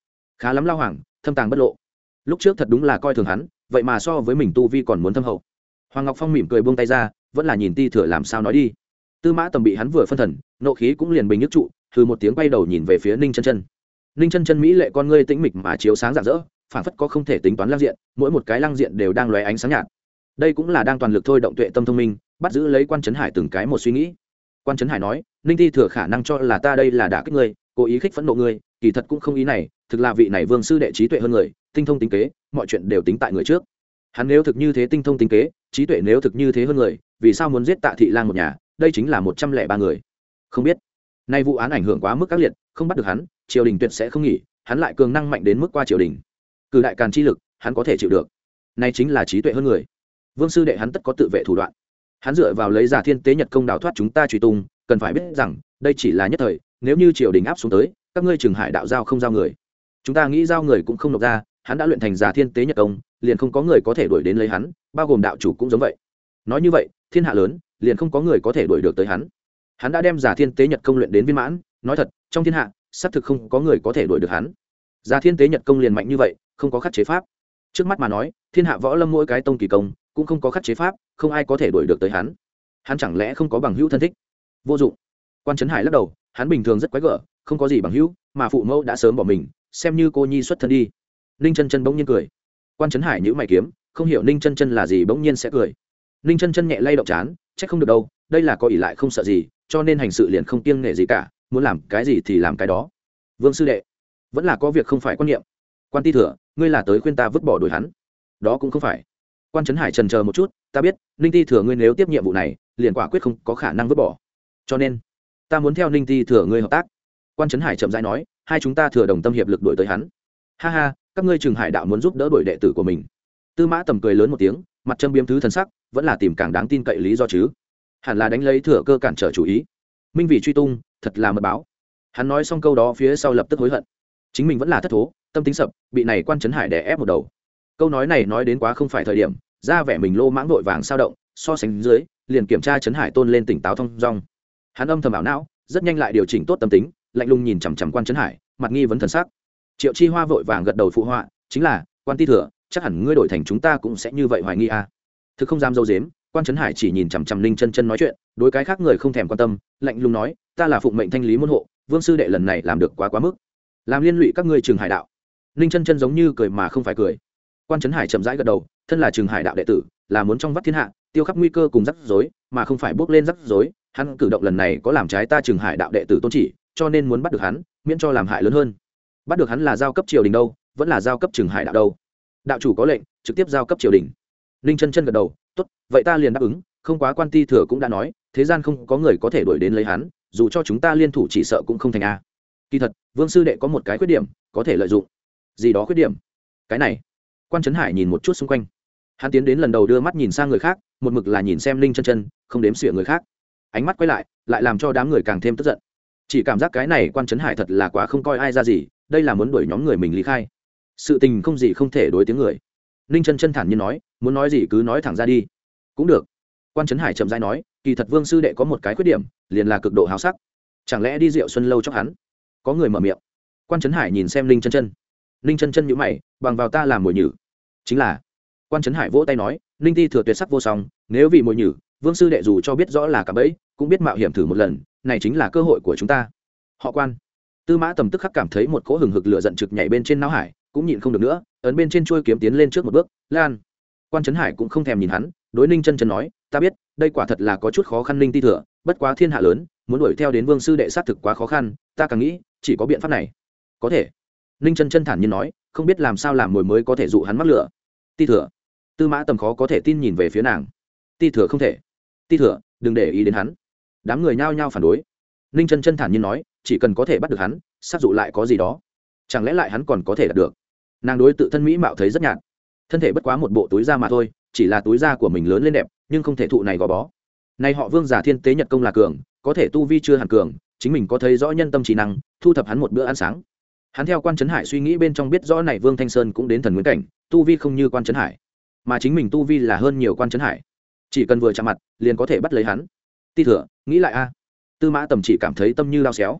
khá lắm lao hoàng thâm tàng bất lộ. Lúc trước thật đúng là coi thường hắn, vậy mà so với mình tu vi còn muốn thâm hậu. Hoàng Ngọc Phong mỉm cười buông tay ra, vẫn là nhìn Ti Thừa làm sao nói đi. Tư Mã Tầm bị hắn vừa phân thần, nộ khí cũng liền bình nhức trụ, hừ một tiếng quay đầu nhìn về phía Ninh Chân Chân. Ninh Chân Chân mỹ lệ con ngươi tĩnh mịch mà chiếu sáng rạng rỡ, phản phất có không thể tính toán lăng diện, mỗi một cái lăng diện đều đang lóe ánh sáng nhạt. Đây cũng là đang toàn lực thôi động tuệ tâm thông minh, bắt giữ lấy Quan Chấn Hải từng cái một suy nghĩ. Quan Chấn Hải nói, Ninh Ti Thừa khả năng cho là ta đây là đả kích ngươi, cố ý khích phẫn nộ ngươi, kỳ thật cũng không ý này, thực là vị này Vương sư đệ trí tuệ hơn người, tinh thông tính kế, mọi chuyện đều tính tại người trước. Hắn nếu thực như thế tinh thông tính kế, trí tuệ nếu thực như thế hơn người, vì sao muốn giết Tạ Thị Lang một nhà, đây chính là một trăm lẻ ba người. Không biết, nay vụ án ảnh hưởng quá mức các liệt, không bắt được hắn, triều đình tuyệt sẽ không nghỉ, hắn lại cường năng mạnh đến mức qua triều đình. Cử đại càn chi lực, hắn có thể chịu được. Nay chính là trí tuệ hơn người. Vương sư đệ hắn tất có tự vệ thủ đoạn. Hắn dựa vào lấy Giả Thiên Tế Nhật công đào thoát chúng ta truy tung, cần phải biết rằng, đây chỉ là nhất thời, nếu như triều đình áp xuống tới, các ngươi Trừng Hải đạo giao không giao người. Chúng ta nghĩ giao người cũng không nộp ra, hắn đã luyện thành Giả Thiên Tế Nhật công, liền không có người có thể đuổi đến lấy hắn, bao gồm đạo chủ cũng giống vậy. Nói như vậy, thiên hạ lớn, liền không có người có thể đuổi được tới hắn. Hắn đã đem Giả Thiên Tế Nhật công luyện đến viên mãn, nói thật, trong thiên hạ, xác thực không có người có thể đuổi được hắn. Giả Thiên Tế Nhật công liền mạnh như vậy, không có khắc chế pháp. Trước mắt mà nói, thiên hạ võ lâm mỗi cái tông kỳ công, cũng không có khắc chế pháp, không ai có thể đuổi được tới hắn. Hắn chẳng lẽ không có bằng hữu thân thích? Vô dụng. Quan Chấn Hải lắc đầu, hắn bình thường rất quái gở, không có gì bằng hữu, mà phụ mẫu đã sớm bỏ mình, xem như cô nhi xuất thân đi. Ninh Chân Chân bỗng nhiên cười. Quan Chấn Hải nhíu mày kiếm, không hiểu Ninh Chân Chân là gì bỗng nhiên sẽ cười. Ninh Chân Chân nhẹ lay động chán, trách không được đâu, đây là có ỷ lại không sợ gì, cho nên hành sự liền không kiêng nể gì cả, muốn làm cái gì thì làm cái đó. Vương sư đệ, vẫn là có việc không phải quan niệm. Quan Ti Thừa, ngươi là tới khuyên ta vứt bỏ đuổi hắn? Đó cũng không phải. Quan Chấn Hải trần chờ một chút, ta biết, Ninh Ti Thừa ngươi nếu tiếp nhiệm vụ này, liền quả quyết không có khả năng vứt bỏ. Cho nên, ta muốn theo Ninh Ti Thừa ngươi hợp tác. Quan Chấn Hải chậm rãi nói, hai chúng ta thừa đồng tâm hiệp lực đuổi tới hắn. Ha ha, các ngươi Trừng Hải đạo muốn giúp đỡ đuổi đệ tử của mình. Tư Mã Tầm cười lớn một tiếng, mặt châm biếm thứ thần sắc, vẫn là tìm càng đáng tin cậy lý do chứ. Hẳn là đánh lấy thừa cơ cản trở chủ ý. Minh vì truy tung, thật là mật báo. Hắn nói xong câu đó phía sau lập tức hối hận. Chính mình vẫn là thất thố, tâm tính sập, bị này Quan Chấn Hải đè ép một đầu. Câu nói này nói đến quá không phải thời điểm, ra vẻ mình lô mãng vội vàng sao động, so sánh dưới, liền kiểm tra Chấn Hải tôn lên tỉnh táo thông dong. Hắn âm thầm ảo não, rất nhanh lại điều chỉnh tốt tâm tính, lạnh lùng nhìn chằm chằm Quan Chấn Hải, mặt nghi vấn thần sắc. Triệu Chi Hoa vội vàng gật đầu phụ họa, chính là Quan Ti Thừa, chắc hẳn ngươi đổi thành chúng ta cũng sẽ như vậy hoài nghi à? Thực không dám dâu dếm, Quan Chấn Hải chỉ nhìn chằm chằm Ninh Chân Chân nói chuyện, đối cái khác người không thèm quan tâm, lạnh lùng nói, ta là phụng mệnh thanh lý môn hộ, Vương sư đệ lần này làm được quá quá mức, làm liên lụy các ngươi Trừng Hải đạo. Ninh Chân Chân giống như cười mà không phải cười. Quan Chấn Hải chậm rãi gật đầu, thân là Trừng Hải đạo đệ tử, là muốn trong vắt thiên hạ, tiêu khắp nguy cơ cùng rắc rối, mà không phải bước lên rắc rối. Hắn cử động lần này có làm trái ta Trừng Hải đạo đệ tử tôn chỉ, cho nên muốn bắt được hắn, miễn cho làm hại lớn hơn. Bắt được hắn là giao cấp triều đình đâu, vẫn là giao cấp Trừng Hải đạo đâu? Đạo chủ có lệnh, trực tiếp giao cấp triều đình. Ninh Chân Chân gật đầu, tốt, vậy ta liền đáp ứng, không quá Quan Ti Thừa cũng đã nói, thế gian không có người có thể đuổi đến lấy hắn, dù cho chúng ta liên thủ chỉ sợ cũng không thành a. Kỳ thật, Vương sư đệ có một cái khuyết điểm, có thể lợi dụng. Gì đó khuyết điểm? Cái này. Quan Chấn Hải nhìn một chút xung quanh. Hắn tiến đến lần đầu đưa mắt nhìn sang người khác, một mực là nhìn xem Ninh Chân Chân, không đếm xỉa người khác. Ánh mắt quay lại, lại làm cho đám người càng thêm tức giận. Chỉ cảm giác cái này Quan Chấn Hải thật là quá không coi ai ra gì, đây là muốn đuổi nhóm người mình ly khai. Sự tình không gì không thể đối tiếng người. Ninh Chân Chân thản nhiên nói, muốn nói gì cứ nói thẳng ra đi. Cũng được. Quan Chấn Hải chậm rãi nói, kỳ thật Vương sư đệ có một cái khuyết điểm, liền là cực độ háo sắc. Chẳng lẽ đi rượu xuân lâu chọc hắn? Có người mở miệng. Quan Chấn Hải nhìn xem Ninh Chân Chân. Ninh Chân Chân nhíu mày, bằng vào ta làm mồi nhử. Chính là. Quan Chấn Hải vỗ tay nói, Ninh Ti Thừa tuyệt sắc vô song, nếu vì mồi nhử, Vương sư đệ dù cho biết rõ là cả bẫy, cũng biết mạo hiểm thử một lần, này chính là cơ hội của chúng ta. Họ Quan. Tư Mã Tầm tức khắc cảm thấy một cỗ hừng hực lửa giận trực nhảy bên trên não hải, cũng nhịn không được nữa, ấn bên trên chuôi kiếm tiến lên trước một bước, lan. Quan Chấn Hải cũng không thèm nhìn hắn, đối Ninh Chân Chân nói, ta biết, đây quả thật là có chút khó khăn Ninh Ti Thừa, bất quá thiên hạ lớn, muốn đuổi theo đến Vương sư đệ sát thực quá khó khăn, ta càng nghĩ, chỉ có biện pháp này. Có thể. Ninh Chân Chân thản nhiên nói, không biết làm sao làm mồi mới có thể dụ hắn mắc lửa. Ti Thừa. Tư Mã Tầm khó có thể tin nhìn về phía nàng. Ti Thừa không thể. Ti Thừa, đừng để ý đến hắn. Đám người nhao nhao phản đối. Ninh Chân Chân thản nhiên nói, chỉ cần có thể bắt được hắn, sát dụ lại có gì đó. Chẳng lẽ lại hắn còn có thể đạt được? Nàng đối tự thân mỹ mạo thấy rất nhạt, thân thể bất quá một bộ túi da mà thôi, chỉ là túi da của mình lớn lên đẹp, nhưng không thể thụ này gò bó. Này họ Vương Giả Thiên Tế Nhật công là cường, có thể tu vi chưa hẳn cường, chính mình có thấy rõ nhân tâm trí năng, thu thập hắn một bữa ăn sáng. Hắn theo Quan Chấn Hải suy nghĩ bên trong biết rõ này Vương Thanh Sơn cũng đến thần nguyên cảnh, tu vi không như Quan Chấn Hải, mà chính mình tu vi là hơn nhiều Quan Chấn Hải, chỉ cần vừa chạm mặt liền có thể bắt lấy hắn. Ti Thừa, nghĩ lại a. Tư Mã Tầm chỉ cảm thấy tâm như lao xéo.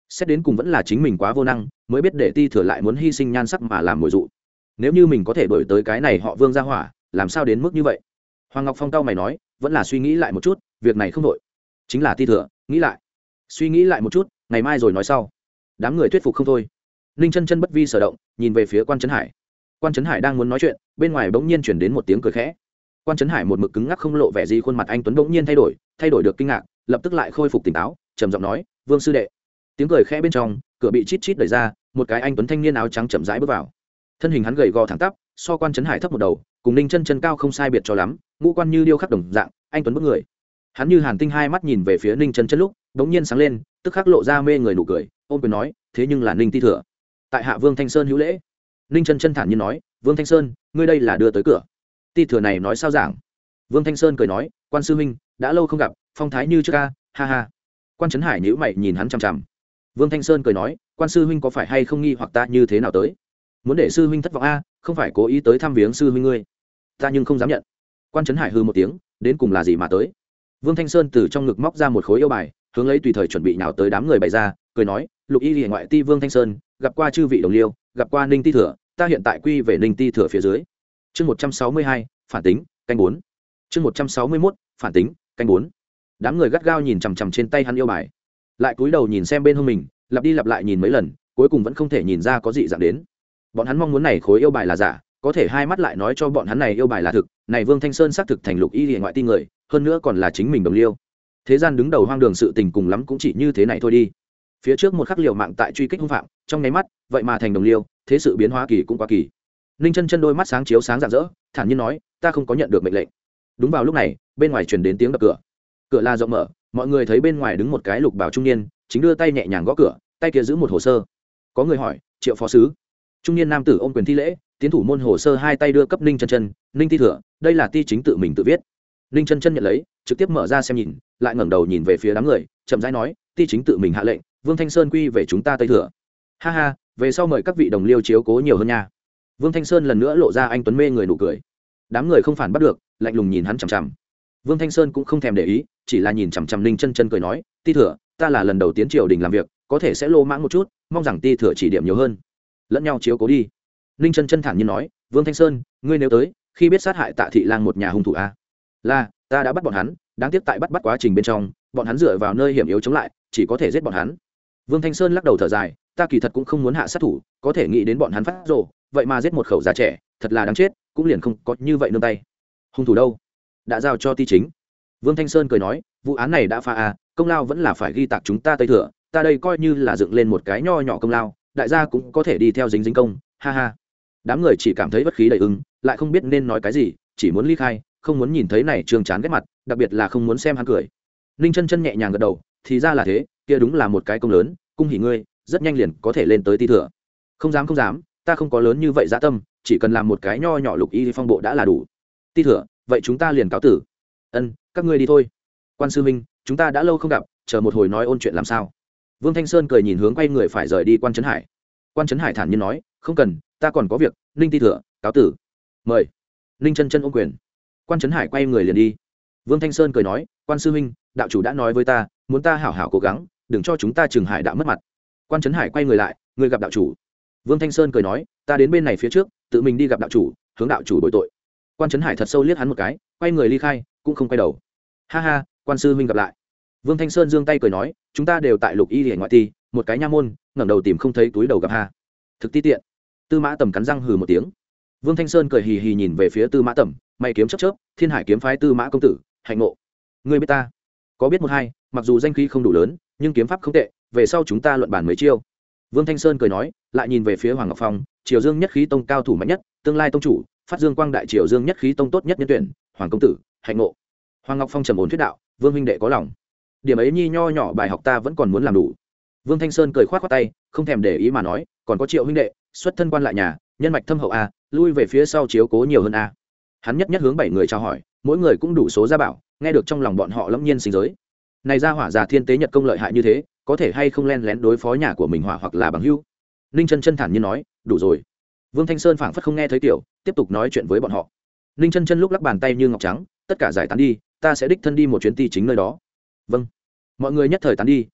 xét đến cùng vẫn là chính mình quá vô năng mới biết để ti thừa lại muốn hy sinh nhan sắc mà làm mồi dụ. Nếu như mình có thể đổi tới cái này họ Vương ra hỏa làm sao đến mức như vậy. Hoàng Ngọc Phong cao mày nói, vẫn là suy nghĩ lại một chút, việc này không đổi. Chính là ti thừa, nghĩ lại suy nghĩ lại một chút, ngày mai rồi nói sau. Đám người thuyết phục không thôi. Ninh chân chân bất vi sở động, nhìn về phía Quan Trấn Hải. Quan Trấn Hải đang muốn nói chuyện, bên ngoài bỗng nhiên chuyển đến một tiếng cười khẽ. Quan Trấn Hải một mực cứng ngắc không lộ vẻ gì khuôn mặt anh tuấn bỗng nhiên thay đổi, thay đổi được kinh ngạc, lập tức lại khôi phục tỉnh táo, trầm giọng nói, Vương sư đệ. Tiếng cười khẽ bên trong, cửa bị chít chít đẩy ra, một cái anh tuấn thanh niên áo trắng chậm rãi bước vào. Thân hình hắn gầy gò thẳng tắp, so Quan Trấn Hải thấp một đầu, cùng Ninh chân chân cao không sai biệt cho lắm, ngũ quan như điêu khắc đồng dạng, anh tuấn bước người. Hắn như hàn tinh hai mắt nhìn về phía Ninh chân chân lúc bỗng nhiên sáng lên, tức khắc lộ ra mê người nụ cười, ôm quyền nói, thế nhưng là Ninh ti thừa. Tại hạ Vương Thanh Sơn hữu lễ. Ninh chân chân thản nhiên nói, Vương Thanh Sơn, ngươi đây là đưa tới cửa. Ti thừa này nói sao giảng. Vương Thanh Sơn cười nói, Quan sư huynh, đã lâu không gặp, phong thái như trước ca, ha ha. Quan Trấn Hải nhíu mày nhìn hắn chằm chằm. Vương Thanh Sơn cười nói, Quan sư huynh có phải hay không nghi hoặc ta như thế nào tới? Muốn để sư huynh thất vọng a, không phải cố ý tới thăm viếng sư huynh ngươi. Ta nhưng không dám nhận. Quan Trấn Hải hừ một tiếng, đến cùng là gì mà tới? Vương Thanh Sơn từ trong ngực móc ra một khối yêu bài, hướng lấy tùy thời chuẩn bị nhào tới đám người bày ra, cười nói, Lục Y Liễu ngoại ti Vương Thanh Sơn, gặp qua chư vị đồng liêu, gặp qua Ninh ti thừa, ta hiện tại quy về Ninh ti thừa phía dưới. Chương một trăm sáu mươi hai, phản tính, canh bốn. Chương một trăm sáu mươi mốt, phản tính, canh bốn. Đám người gắt gao nhìn chằm chằm trên tay hắn yêu bài, lại cúi đầu nhìn xem bên hông mình, lặp đi lặp lại nhìn mấy lần, cuối cùng vẫn không thể nhìn ra có gì dạng đến. Bọn hắn mong muốn này khối yêu bài là giả, có thể hai mắt lại nói cho bọn hắn này yêu bài là thực, này Vương Thanh Sơn xác thực thành Lục Y Liễu ngoại ti người, hơn nữa còn là chính mình đồng liêu. Thế gian đứng đầu hoang đường sự tình cùng lắm cũng chỉ như thế này thôi đi. Phía trước một khắc liều mạng tại truy kích hung phạm, trong nháy mắt, vậy mà thành đồng liêu, thế sự biến hóa kỳ cũng quá kỳ. Ninh chân chân đôi mắt sáng chiếu sáng rạng rỡ, thản nhiên nói, ta không có nhận được mệnh lệnh. Đúng vào lúc này, bên ngoài truyền đến tiếng đập cửa. Cửa la rộng mở, mọi người thấy bên ngoài đứng một cái lục bảo trung niên, chính đưa tay nhẹ nhàng gõ cửa, tay kia giữ một hồ sơ. Có người hỏi, Triệu phó sứ. Trung niên nam tử ôm quyền thi lễ, tiến thủ môn hồ sơ hai tay đưa cấp Ninh chân chân, Ninh ti thừa, đây là ti chính tự mình tự viết. Ninh chân chân nhận lấy, trực tiếp mở ra xem nhìn, lại ngẩng đầu nhìn về phía đám người, chậm rãi nói, ti chính tự mình hạ lệnh, Vương Thanh Sơn quy về chúng ta Tây Thừa. Ha ha, về sau mời các vị đồng liêu chiếu cố nhiều hơn nha. Vương Thanh Sơn lần nữa lộ ra anh tuấn mê người nụ cười. Đám người không phản bắt được, lạnh lùng nhìn hắn chằm chằm. Vương Thanh Sơn cũng không thèm để ý, chỉ là nhìn chằm chằm Ninh chân chân cười nói, ti thừa, ta là lần đầu tiến triều đình làm việc, có thể sẽ lô mãng một chút, mong rằng ti thừa chỉ điểm nhiều hơn, lẫn nhau chiếu cố đi. Ninh chân chân thản nhiên nói, Vương Thanh Sơn, ngươi nếu tới, khi biết sát hại Tạ thị lang một nhà hung thủ a, là ta đã bắt bọn hắn, đáng tiếc tại bắt bắt quá trình bên trong, bọn hắn dựa vào nơi hiểm yếu chống lại, chỉ có thể giết bọn hắn. Vương Thanh Sơn lắc đầu thở dài, ta kỳ thật cũng không muốn hạ sát thủ, có thể nghĩ đến bọn hắn phát rồ, vậy mà giết một khẩu già trẻ, thật là đáng chết, cũng liền không có như vậy nương tay. Hung thủ đâu? Đã giao cho ti chính. Vương Thanh Sơn cười nói, vụ án này đã phá a, công lao vẫn là phải ghi tạc chúng ta Tây Thừa, ta đây coi như là dựng lên một cái nho nhỏ công lao, đại gia cũng có thể đi theo dính dính công, ha ha. Đám người chỉ cảm thấy bất khí đầy ưng, lại không biết nên nói cái gì, chỉ muốn ly khai, không muốn nhìn thấy này Trương chán ghét mặt, đặc biệt là không muốn xem hắn cười. Ninh chân chân nhẹ nhàng gật đầu, thì ra là thế, kia đúng là một cái công lớn, cung hỉ ngươi, rất nhanh liền có thể lên tới ti thừa. Không dám không dám, ta không có lớn như vậy dạ tâm, chỉ cần làm một cái nho nhỏ Lục Y phong bộ đã là đủ. Ti thừa, vậy chúng ta liền cáo tử. Ân, các ngươi đi thôi. Quan sư minh, chúng ta đã lâu không gặp, chờ một hồi nói ôn chuyện làm sao. Vương Thanh Sơn cười nhìn hướng quay người phải rời đi Quan Trấn Hải. Quan Trấn Hải thản nhiên nói, không cần, ta còn có việc. Ninh ti thừa, cáo tử. Mời. Ninh chân chân ôm quyền. Quan Trấn Hải quay người liền đi. Vương Thanh Sơn cười nói, quan sư huynh, đạo chủ đã nói với ta, muốn ta hảo hảo cố gắng, đừng cho chúng ta Trường Hải đạo mất mặt. Quan Trấn Hải quay người lại, người gặp đạo chủ. Vương Thanh Sơn cười nói, ta đến bên này phía trước, tự mình đi gặp đạo chủ, hướng đạo chủ bồi tội. Quan Trấn Hải thật sâu liếc hắn một cái, quay người ly khai, cũng không quay đầu. Ha ha, quan sư huynh gặp lại. Vương Thanh Sơn giương tay cười nói, chúng ta đều tại Lục Y Liễu ngoại ti, một cái nha môn, ngẩng đầu tìm không thấy túi đầu gặp ha. Thực ti tiện. Tư Mã Tầm cắn răng hừ một tiếng. Vương Thanh Sơn cười hì hì nhìn về phía Tư Mã Tầm, mày kiếm chớp chớp, Thiên Hải kiếm phái Tư Mã công tử, hạnh ngộ. Ngươi biết ta? Có biết một hai, mặc dù danh khí không đủ lớn, nhưng kiếm pháp không tệ, về sau chúng ta luận bàn mấy chiêu. Vương Thanh Sơn cười nói, lại nhìn về phía Hoàng Ngọc Phong, Triều Dương Nhất Khí Tông cao thủ mạnh nhất, tương lai tông chủ, phát dương quang đại Triều Dương Nhất Khí Tông tốt nhất nhân tuyển, Hoàng công tử, hạnh ngộ. Hoàng Ngọc Phong trầm ổn thuyết đạo, Vương huynh đệ có lòng. Điểm ấy nhi nho nhỏ bài học ta vẫn còn muốn làm đủ. Vương Thanh Sơn cười khoát khoát tay, không thèm để ý mà nói, còn có Triệu huynh đệ, xuất thân quan lại nhà, nhân mạch thâm hậu a, lui về phía sau chiếu cố nhiều hơn a. Hắn nhất nhất hướng bảy người chào hỏi, mỗi người cũng đủ số gia bảo, nghe được trong lòng bọn họ lẫm nhiên sinh giới. Này ra hỏa già thiên tế nhật công lợi hại như thế, có thể hay không len lén đối phó nhà của mình hỏa hoặc là bằng hữu. Ninh chân chân thản nhiên nói, đủ rồi. Vương Thanh Sơn phảng phất không nghe thấy tiểu, tiếp tục nói chuyện với bọn họ. Ninh chân chân lúc lắc bàn tay như ngọc trắng, tất cả giải tán đi, ta sẽ đích thân đi một chuyến ti chính nơi đó. Vâng. Mọi người nhất thời tán đi,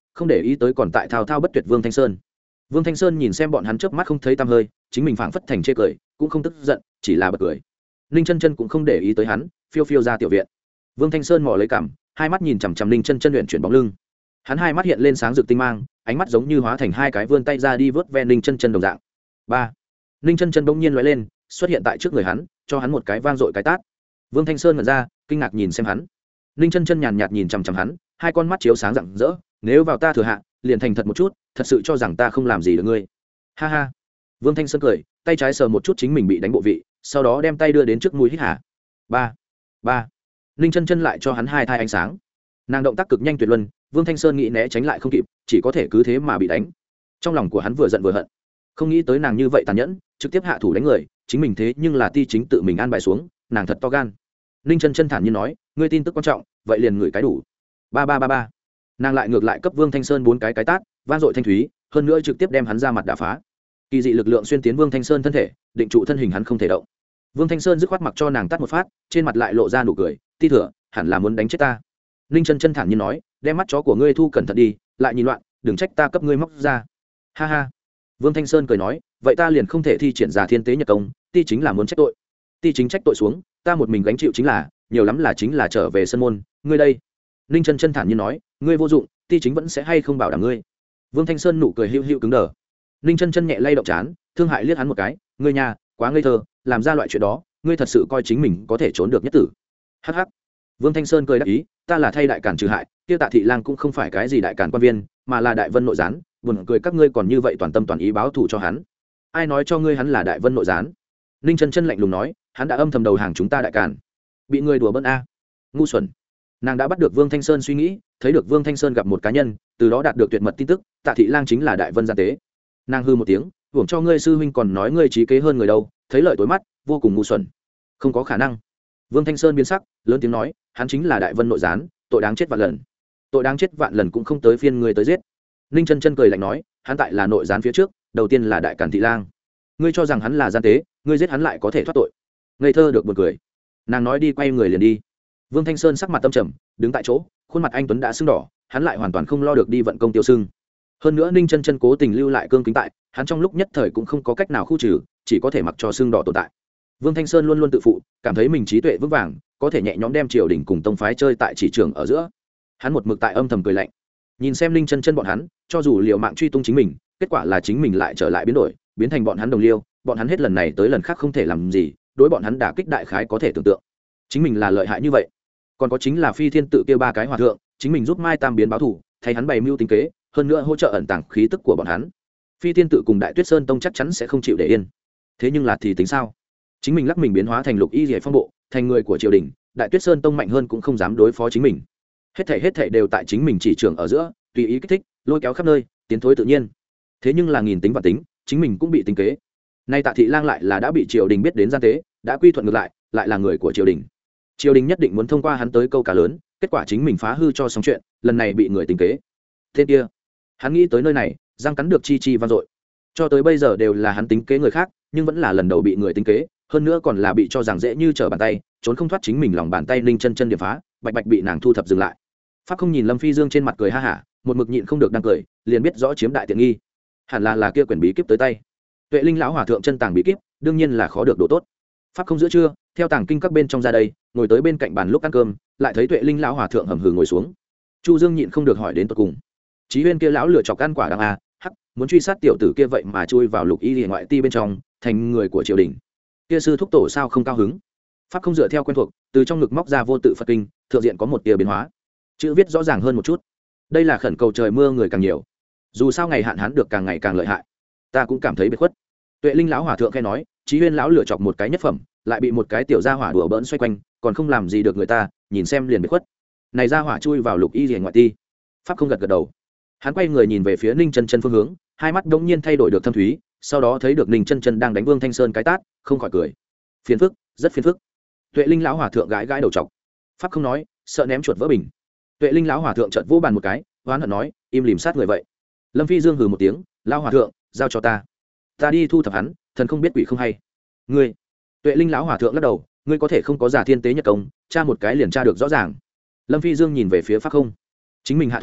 không để ý tới còn tại thao thao bất tuyệt Vương Thanh Sơn. Vương Thanh Sơn nhìn xem bọn hắn chớp mắt không thấy tăm hơi, chính mình phảng phất thành chê cười, cũng không tức giận, chỉ là bật cười. Ninh Chân Chân cũng không để ý tới hắn, phiêu phiêu ra tiểu viện. Vương Thanh Sơn mò lấy cằm, hai mắt nhìn chằm chằm Ninh Chân Chân luyện chuyển bóng lưng. Hắn hai mắt hiện lên sáng rực tinh mang, ánh mắt giống như hóa thành hai cái vươn tay ra đi vớt ve Ninh Chân Chân đồng dạng. Ba. Ninh Chân Chân bỗng nhiên lóe lên, xuất hiện tại trước người hắn, cho hắn một cái vang dội cái tát. Vương Thanh Sơn ngẩn ra, kinh ngạc nhìn xem hắn. Ninh Chân Chân nhàn nhạt nhìn chằm chằm hắn, hai con mắt chiếu sáng rạng rỡ, nếu vào ta thừa hạ, liền thành thật một chút, thật sự cho rằng ta không làm gì được ngươi. Ha ha. Vương Thanh Sơn cười, tay trái sờ một chút chính mình bị đánh bộ vị, sau đó đem tay đưa đến trước mũi hít hà. Ba. Ba. Ninh Chân Chân lại cho hắn hai thai ánh sáng. Nàng động tác cực nhanh tuyệt luân, Vương Thanh Sơn nghĩ né tránh lại không kịp, chỉ có thể cứ thế mà bị đánh. Trong lòng của hắn vừa giận vừa hận, không nghĩ tới nàng như vậy tàn nhẫn, trực tiếp hạ thủ đánh người, chính mình thế nhưng là ti chính tự mình an bài xuống, nàng thật to gan. Ninh Chân Chân thản nhiên nói, ngươi tin tức quan trọng, vậy liền ngửi cái đủ. Ba ba ba ba. Nàng lại ngược lại cấp Vương Thanh Sơn bốn cái cái tát, vang dội thanh thúy, hơn nữa trực tiếp đem hắn ra mặt đả phá. Kỳ dị lực lượng xuyên tiến Vương Thanh Sơn thân thể, định trụ thân hình hắn không thể động. Vương Thanh Sơn dứt khoát mặc cho nàng tát một phát, trên mặt lại lộ ra nụ cười, ti thừa, hẳn là muốn đánh chết ta. Ninh Chân Chân thản nhiên nói, đem mắt chó của ngươi thu cẩn thận đi, lại nhìn loạn, đừng trách ta cấp ngươi móc ra. Ha ha. Vương Thanh Sơn cười nói, vậy ta liền không thể thi triển giả thiên tế nhật công, ti chính là muốn trách tội. Ti chính trách tội xuống, ta một mình gánh chịu chính là, nhiều lắm là chính là trở về sân môn, ngươi đây. Ninh Chân Chân thản nhiên nói, ngươi vô dụng, ti chính vẫn sẽ hay không bảo đảm ngươi. Vương Thanh Sơn nụ cười hữu hữu cứng đờ. Ninh Chân Chân nhẹ lay động chán, thương hại liếc hắn một cái, ngươi nhà, quá ngây thơ, làm ra loại chuyện đó, ngươi thật sự coi chính mình có thể trốn được nhất tử. Hắc hắc. Vương Thanh Sơn cười đáp ý, ta là thay đại cản trừ hại, kia Tạ Thị Lang cũng không phải cái gì đại cản quan viên, mà là đại vân nội gián, buồn cười các ngươi còn như vậy toàn tâm toàn ý báo thù cho hắn. Ai nói cho ngươi hắn là đại vân nội gián? Ninh Chân Chân lạnh lùng nói, hắn đã âm thầm đầu hàng chúng ta đại cản. Bị ngươi đùa bỡn a. Ngu xuẩn. Nàng đã bắt được Vương Thanh Sơn suy nghĩ, thấy được Vương Thanh Sơn gặp một cá nhân, từ đó đạt được tuyệt mật tin tức, Tạ Thị Lang chính là đại vân gian tế. Nàng hư một tiếng, hưởng cho ngươi sư huynh còn nói ngươi trí kế hơn người đâu, thấy lợi tối mắt, vô cùng ngu xuẩn. Không có khả năng. Vương Thanh Sơn biến sắc, lớn tiếng nói, hắn chính là đại vân nội gián, tội đáng chết vạn lần. Tội đáng chết vạn lần cũng không tới phiên ngươi tới giết. Ninh Chân Chân cười lạnh nói, hắn tại là nội gián phía trước, đầu tiên là đại cản Thị Lang. Ngươi cho rằng hắn là gian tế, ngươi giết hắn lại có thể thoát tội. Ngây thơ được buồn cười. Nàng nói đi quay người liền đi. Vương Thanh Sơn sắc mặt tâm trầm, đứng tại chỗ, khuôn mặt anh tuấn đã sưng đỏ, hắn lại hoàn toàn không lo được đi vận công tiêu sưng. Hơn nữa Ninh Chân Chân cố tình lưu lại cương kính tại, hắn trong lúc nhất thời cũng không có cách nào khu trừ, chỉ có thể mặc cho sưng đỏ tồn tại. Vương Thanh Sơn luôn luôn tự phụ, cảm thấy mình trí tuệ vững vàng, có thể nhẹ nhõm đem triều đình cùng tông phái chơi tại chỉ trường ở giữa. Hắn một mực tại âm thầm cười lạnh, nhìn xem Ninh Chân Chân bọn hắn, cho dù liều mạng truy tung chính mình, kết quả là chính mình lại trở lại biến đổi, biến thành bọn hắn đồng liêu, bọn hắn hết lần này tới lần khác không thể làm gì, đối bọn hắn đả kích đại khái có thể tưởng tượng. Chính mình là lợi hại như vậy. Còn có chính là Phi Thiên tự kia ba cái hòa thượng, chính mình giúp Mai Tam biến báo thù, thay hắn bày mưu tính kế, hơn nữa hỗ trợ ẩn tàng khí tức của bọn hắn. Phi Thiên tự cùng Đại Tuyết Sơn tông chắc chắn sẽ không chịu để yên. Thế nhưng là thì tính sao? Chính mình lắc mình biến hóa thành Lục Y Liễu Phong bộ, thành người của triều đình, Đại Tuyết Sơn tông mạnh hơn cũng không dám đối phó chính mình. Hết thảy hết thảy đều tại chính mình chỉ trưởng ở giữa, tùy ý kích thích, lôi kéo khắp nơi, tiến thối tự nhiên. Thế nhưng là nghìn tính và tính, chính mình cũng bị tính kế. Nay Tạ Thị Lang lại là đã bị triều đình biết đến gian tế, đã quy thuận ngược lại, lại là người của triều đình. Triều đình nhất định muốn thông qua hắn tới câu cá lớn, kết quả chính mình phá hư cho xong chuyện, lần này bị người tính kế. Thế kia, hắn nghĩ tới nơi này, răng cắn được chi chi vang dội. Cho tới bây giờ đều là hắn tính kế người khác, nhưng vẫn là lần đầu bị người tính kế, hơn nữa còn là bị cho rằng dễ như trở bàn tay, trốn không thoát chính mình lòng bàn tay Ninh Chân Chân điểm phá, bạch bạch bị nàng thu thập dừng lại. Pháp không nhìn Lâm Phi Dương trên mặt cười ha hả, một mực nhịn không được đang cười, liền biết rõ chiếm đại tiện nghi. Hẳn là là kia quyển bí kíp tới tay. Tuệ Linh lão hòa thượng chân tàng bí kíp, đương nhiên là khó được độ tốt. Pháp không giữa trưa, theo tàng kinh các bên trong ra đây, ngồi tới bên cạnh bàn lúc ăn cơm, lại thấy Tuệ Linh lão hòa thượng hầm hừ ngồi xuống. Chu Dương nhịn không được hỏi đến tận cùng. Chí Huyên kia lão lựa chọc ăn quả đắng a, hắc, muốn truy sát tiểu tử kia vậy mà chui vào Lục Y Liễu ngoại ti bên trong, thành người của triều đình. Kia sư thúc tổ sao không cao hứng? Pháp không dựa theo quen thuộc, từ trong ngực móc ra vô tự Phật kinh, thượng diện có một tia biến hóa. Chữ viết rõ ràng hơn một chút. Đây là khẩn cầu trời mưa người càng nhiều. Dù sao ngày hạn hắn được càng ngày càng lợi hại. Ta cũng cảm thấy biệt khuất. Tuệ Linh lão hòa thượng khẽ nói, Chí Huyên lão lựa chọc một cái nhất phẩm, lại bị một cái tiểu gia hỏa đùa bỡn xoay quanh, còn không làm gì được người ta, nhìn xem liền biệt khuất. Này gia hỏa chui vào Lục Y Liễu ngoại ti. Pháp không gật gật đầu. Hắn quay người nhìn về phía Ninh Chân Chân phương hướng, hai mắt đống nhiên thay đổi được thâm thúy, sau đó thấy được Ninh Chân Chân đang đánh Vương Thanh Sơn cái tát, không khỏi cười. Phiền phức, rất phiền phức. Tuệ Linh lão hòa thượng gãi gãi đầu trọc. Pháp không nói, sợ ném chuột vỡ bình. Tuệ Linh lão hòa thượng chợt vỗ bàn một cái, hoán hận nói, im lìm sát người vậy. Lâm Phi Dương hừ một tiếng, lão hòa thượng, giao cho ta. Ta đi thu thập hắn, thần không biết quỷ không hay. Ngươi. Tuệ Linh lão hòa thượng lắc đầu, ngươi có thể không có giả thiên tế nhật công, tra một cái liền tra được rõ ràng. Lâm Phi Dương nhìn về phía Pháp không. Chính mình hạ thủ,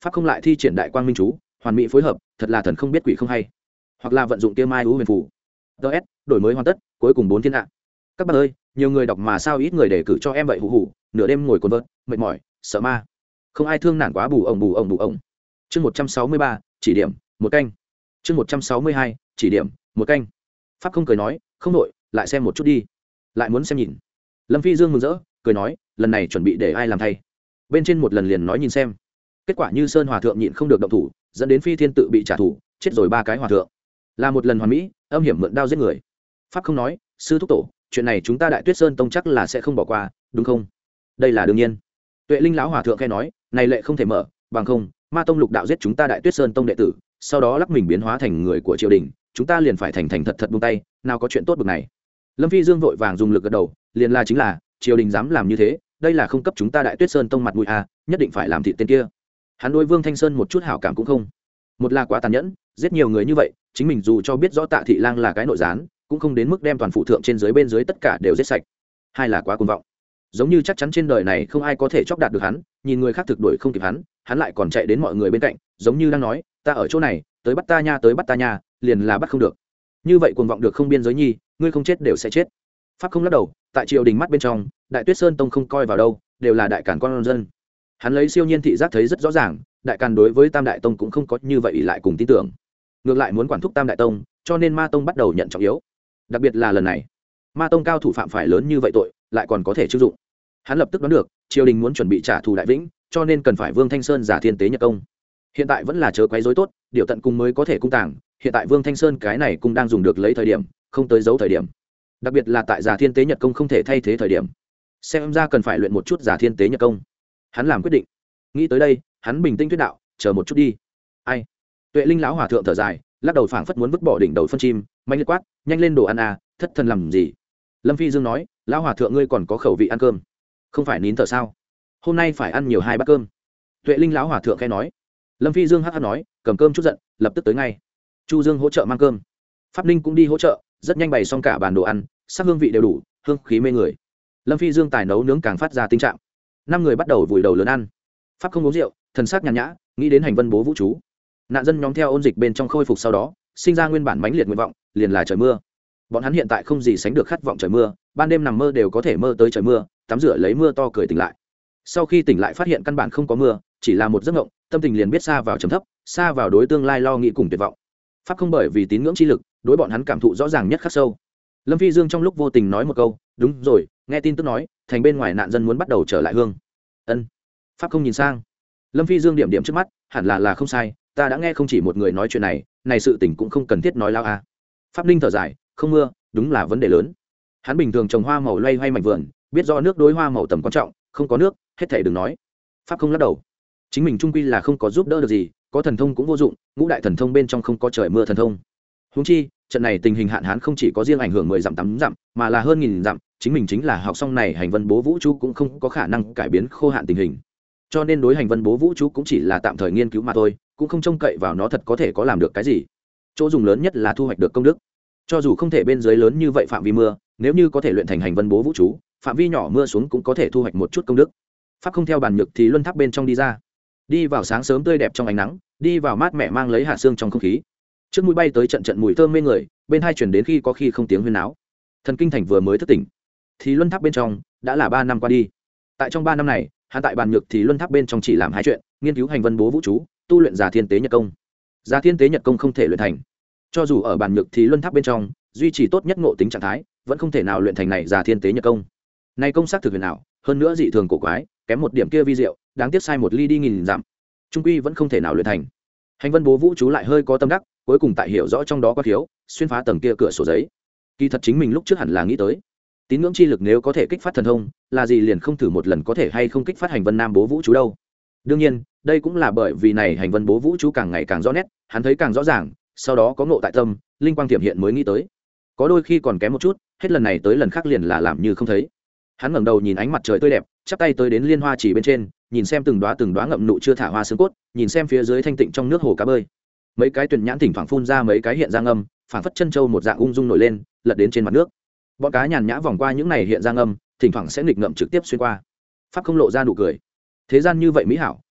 pháp không lại thi triển đại quang minh chú hoàn mỹ phối hợp, thật là thần không biết quỷ không hay. Hoặc là vận dụng kia mai ưu huyền phù. ts đổi mới hoàn tất, cuối cùng bốn thiên hạ. Các bạn ơi, nhiều người đọc mà sao ít người để cử cho em vậy hủ hủ, nửa đêm ngồi cồn vợt, mệt mỏi, sợ ma. Không ai thương nản quá bù ổng bù ổng bù ổng. Chương một trăm sáu mươi ba, chỉ điểm, một canh. Chương một trăm sáu mươi hai, chỉ điểm, một canh. Pháp không cười nói, không nội, lại xem một chút đi. Lại muốn xem nhìn. Lâm Phi Dương mừng rỡ, cười nói, lần này chuẩn bị để ai làm thay. Bên trên một lần liền nói nhìn xem. Kết quả như Sơn Hòa thượng nhịn không được động thủ, dẫn đến Phi Thiên tự bị trả thù, chết rồi ba cái hòa thượng. Là một lần hoàn mỹ, âm hiểm mượn đao giết người. Pháp không nói, sư thúc tổ, chuyện này chúng ta Đại Tuyết Sơn tông chắc là sẽ không bỏ qua, đúng không? Đây là đương nhiên. Tuệ Linh lão hòa thượng khẽ nói, này lệ không thể mở, bằng không, Ma tông lục đạo giết chúng ta Đại Tuyết Sơn tông đệ tử, sau đó lắc mình biến hóa thành người của triều đình, chúng ta liền phải thành thành thật thật buông tay, nào có chuyện tốt bực này. Lâm Phi Dương vội vàng dùng lực gật đầu, liền là chính là, triều đình dám làm như thế, đây là không cấp chúng ta Đại Tuyết Sơn tông mặt mũi à, nhất định phải làm thịt tên kia. Hắn đối Vương Thanh Sơn một chút hảo cảm cũng không. Một là quá tàn nhẫn, giết nhiều người như vậy, chính mình dù cho biết rõ Tạ Thị Lang là cái nội gián, cũng không đến mức đem toàn phụ thượng trên dưới bên dưới tất cả đều giết sạch. Hai là quá cuồng vọng, giống như chắc chắn trên đời này không ai có thể chọc đạt được hắn, nhìn người khác thực đuổi không kịp hắn, hắn lại còn chạy đến mọi người bên cạnh, giống như đang nói, ta ở chỗ này, tới bắt ta nha, tới bắt ta nha, liền là bắt không được. Như vậy cuồng vọng được không biên giới nhi, ngươi không chết đều sẽ chết. Pháp không lắc đầu, tại triều đình mắt bên trong, Đại Tuyết Sơn tông không coi vào đâu, đều là đại càn con dân. Hắn lấy siêu nhiên thị giác thấy rất rõ ràng, đại càn đối với Tam Đại tông cũng không có như vậy ỷ lại cùng tin tưởng, ngược lại muốn quản thúc Tam Đại tông, cho nên Ma tông bắt đầu nhận trọng yếu. Đặc biệt là lần này, Ma tông cao thủ phạm phải lớn như vậy tội, lại còn có thể chưng dụng. Hắn lập tức đoán được, triều đình muốn chuẩn bị trả thù Đại Vĩnh, cho nên cần phải Vương Thanh Sơn giả thiên tế nhật công. Hiện tại vẫn là chớ quấy rối tốt, điều tận cung mới có thể cung tàng, hiện tại Vương Thanh Sơn cái này cũng đang dùng được lấy thời điểm, không tới giấu thời điểm. Đặc biệt là tại giả thiên tế nhật công không thể thay thế thời điểm. Xem ra cần phải luyện một chút giả thiên tế nhật công. Hắn làm quyết định. Nghĩ tới đây, hắn bình tĩnh thuyết đạo, chờ một chút đi. Ai? Tuệ Linh lão hòa thượng thở dài, lắc đầu phảng phất muốn vứt bỏ đỉnh đầu phân chim, mạnh liệt quát, nhanh lên đồ ăn à, thất thần làm gì? Lâm Phi Dương nói, lão hòa thượng ngươi còn có khẩu vị ăn cơm, không phải nín thở sao? Hôm nay phải ăn nhiều hai bát cơm. Tuệ Linh lão hòa thượng khẽ nói. Lâm Phi Dương hắc hắc nói, cầm cơm chút giận, lập tức tới ngay. Chu Dương hỗ trợ mang cơm, Pháp Ninh cũng đi hỗ trợ, rất nhanh bày xong cả bàn đồ ăn, sắc hương vị đều đủ, hương khí mê người. Lâm Phi Dương tài nấu nướng càng phát ra tinh trạng. Năm người bắt đầu vùi đầu lớn ăn. Pháp không uống rượu, thần sắc nhàn nhã, nghĩ đến hành vân bố vũ chú. Nạn dân nhóm theo ôn dịch bên trong khôi phục sau đó, sinh ra nguyên bản mãnh liệt nguyện vọng, liền là trời mưa. Bọn hắn hiện tại không gì sánh được khát vọng trời mưa, ban đêm nằm mơ đều có thể mơ tới trời mưa, tắm rửa lấy mưa to cười tỉnh lại. Sau khi tỉnh lại phát hiện căn bản không có mưa, chỉ là một giấc mộng, tâm tình liền biết xa vào trầm thấp, xa vào đối tương lai lo nghĩ cùng tuyệt vọng. Pháp không bởi vì tín ngưỡng chi lực, đối bọn hắn cảm thụ rõ ràng nhất khắc sâu. Lâm Phi Dương trong lúc vô tình nói một câu, đúng rồi, nghe tin tức nói, thành bên ngoài nạn dân muốn bắt đầu trở lại hương. Ân. Pháp không nhìn sang. Lâm Phi Dương điểm điểm trước mắt, hẳn là là không sai, ta đã nghe không chỉ một người nói chuyện này, này sự tình cũng không cần thiết nói lao à. Pháp Ninh thở dài, không mưa, đúng là vấn đề lớn. Hắn bình thường trồng hoa màu loay hoay mảnh vườn, biết rõ nước đối hoa màu tầm quan trọng, không có nước, hết thảy đừng nói. Pháp không lắc đầu. Chính mình trung quy là không có giúp đỡ được gì, có thần thông cũng vô dụng, ngũ đại thần thông bên trong không có trời mưa thần thông. Huống chi, trận này tình hình hạn hán không chỉ có riêng ảnh hưởng mười dặm tám dặm, mà là hơn nghìn dặm, chính mình chính là học xong này hành vân bố vũ chú cũng không có khả năng cải biến khô hạn tình hình. Cho nên đối hành vân bố vũ chú cũng chỉ là tạm thời nghiên cứu mà thôi, cũng không trông cậy vào nó thật có thể có làm được cái gì. Chỗ dùng lớn nhất là thu hoạch được công đức. Cho dù không thể bên dưới lớn như vậy phạm vi mưa, nếu như có thể luyện thành hành vân bố vũ chú, phạm vi nhỏ mưa xuống cũng có thể thu hoạch một chút công đức. Pháp không theo bàn nhược thì luân tháp bên trong đi ra, đi vào sáng sớm tươi đẹp trong ánh nắng, đi vào mát mẻ mang lấy hạ sương trong không khí. Trước mũi bay tới trận trận mùi thơm mê người, bên hai chuyển đến khi có khi không tiếng huyên náo. Thần kinh thành vừa mới thức tỉnh, thì luân tháp bên trong đã là ba năm qua đi. Tại trong ba năm này, hắn tại bàn nhược thì luân tháp bên trong chỉ làm hai chuyện, nghiên cứu hành vân bố vũ chú, tu luyện giả thiên tế nhật công. Giả thiên tế nhật công không thể luyện thành, cho dù ở bàn nhược thì luân tháp bên trong duy trì tốt nhất ngộ tính trạng thái, vẫn không thể nào luyện thành này giả thiên tế nhật công. Này công sắc thực huyền ảo, hơn nữa dị thường cổ quái, kém một điểm kia vi diệu, đáng tiếc sai một ly đi nghìn dặm, trung quy vẫn không thể nào luyện thành. Hành vân bố vũ chú lại hơi có tâm đắc, cuối cùng tại hiểu rõ trong đó có thiếu, xuyên phá tầng kia cửa sổ giấy. Kỳ thật chính mình lúc trước hẳn là nghĩ tới, tín ngưỡng chi lực nếu có thể kích phát thần thông, là gì liền không thử một lần có thể hay không kích phát hành vân nam bố vũ chú đâu. Đương nhiên, đây cũng là bởi vì này hành vân bố vũ chú càng ngày càng rõ nét, hắn thấy càng rõ ràng, sau đó có ngộ tại tâm, linh quang tiềm hiện mới nghĩ tới. Có đôi khi còn kém một chút, hết lần này tới lần khác liền là làm như không thấy. Hắn ngẩng đầu nhìn ánh mặt trời tươi đẹp, chắp tay tới đến liên hoa chỉ bên trên, nhìn xem từng đóa từng đóa ngậm nụ chưa thả hoa xương cốt, nhìn xem phía dưới thanh tịnh trong nước hồ cá bơi. Mấy cái tuyển nhãn thỉnh thoảng phun ra mấy cái hiện ra ngâm, phảng phất chân châu một dạng ung dung nổi lên, lật đến trên mặt nước. Bọn cá nhàn nhã vòng qua những này hiện ra ngâm, thỉnh thoảng sẽ nghịch ngậm trực tiếp xuyên qua. Pháp không lộ ra nụ cười. Thế gian như vậy mỹ hảo,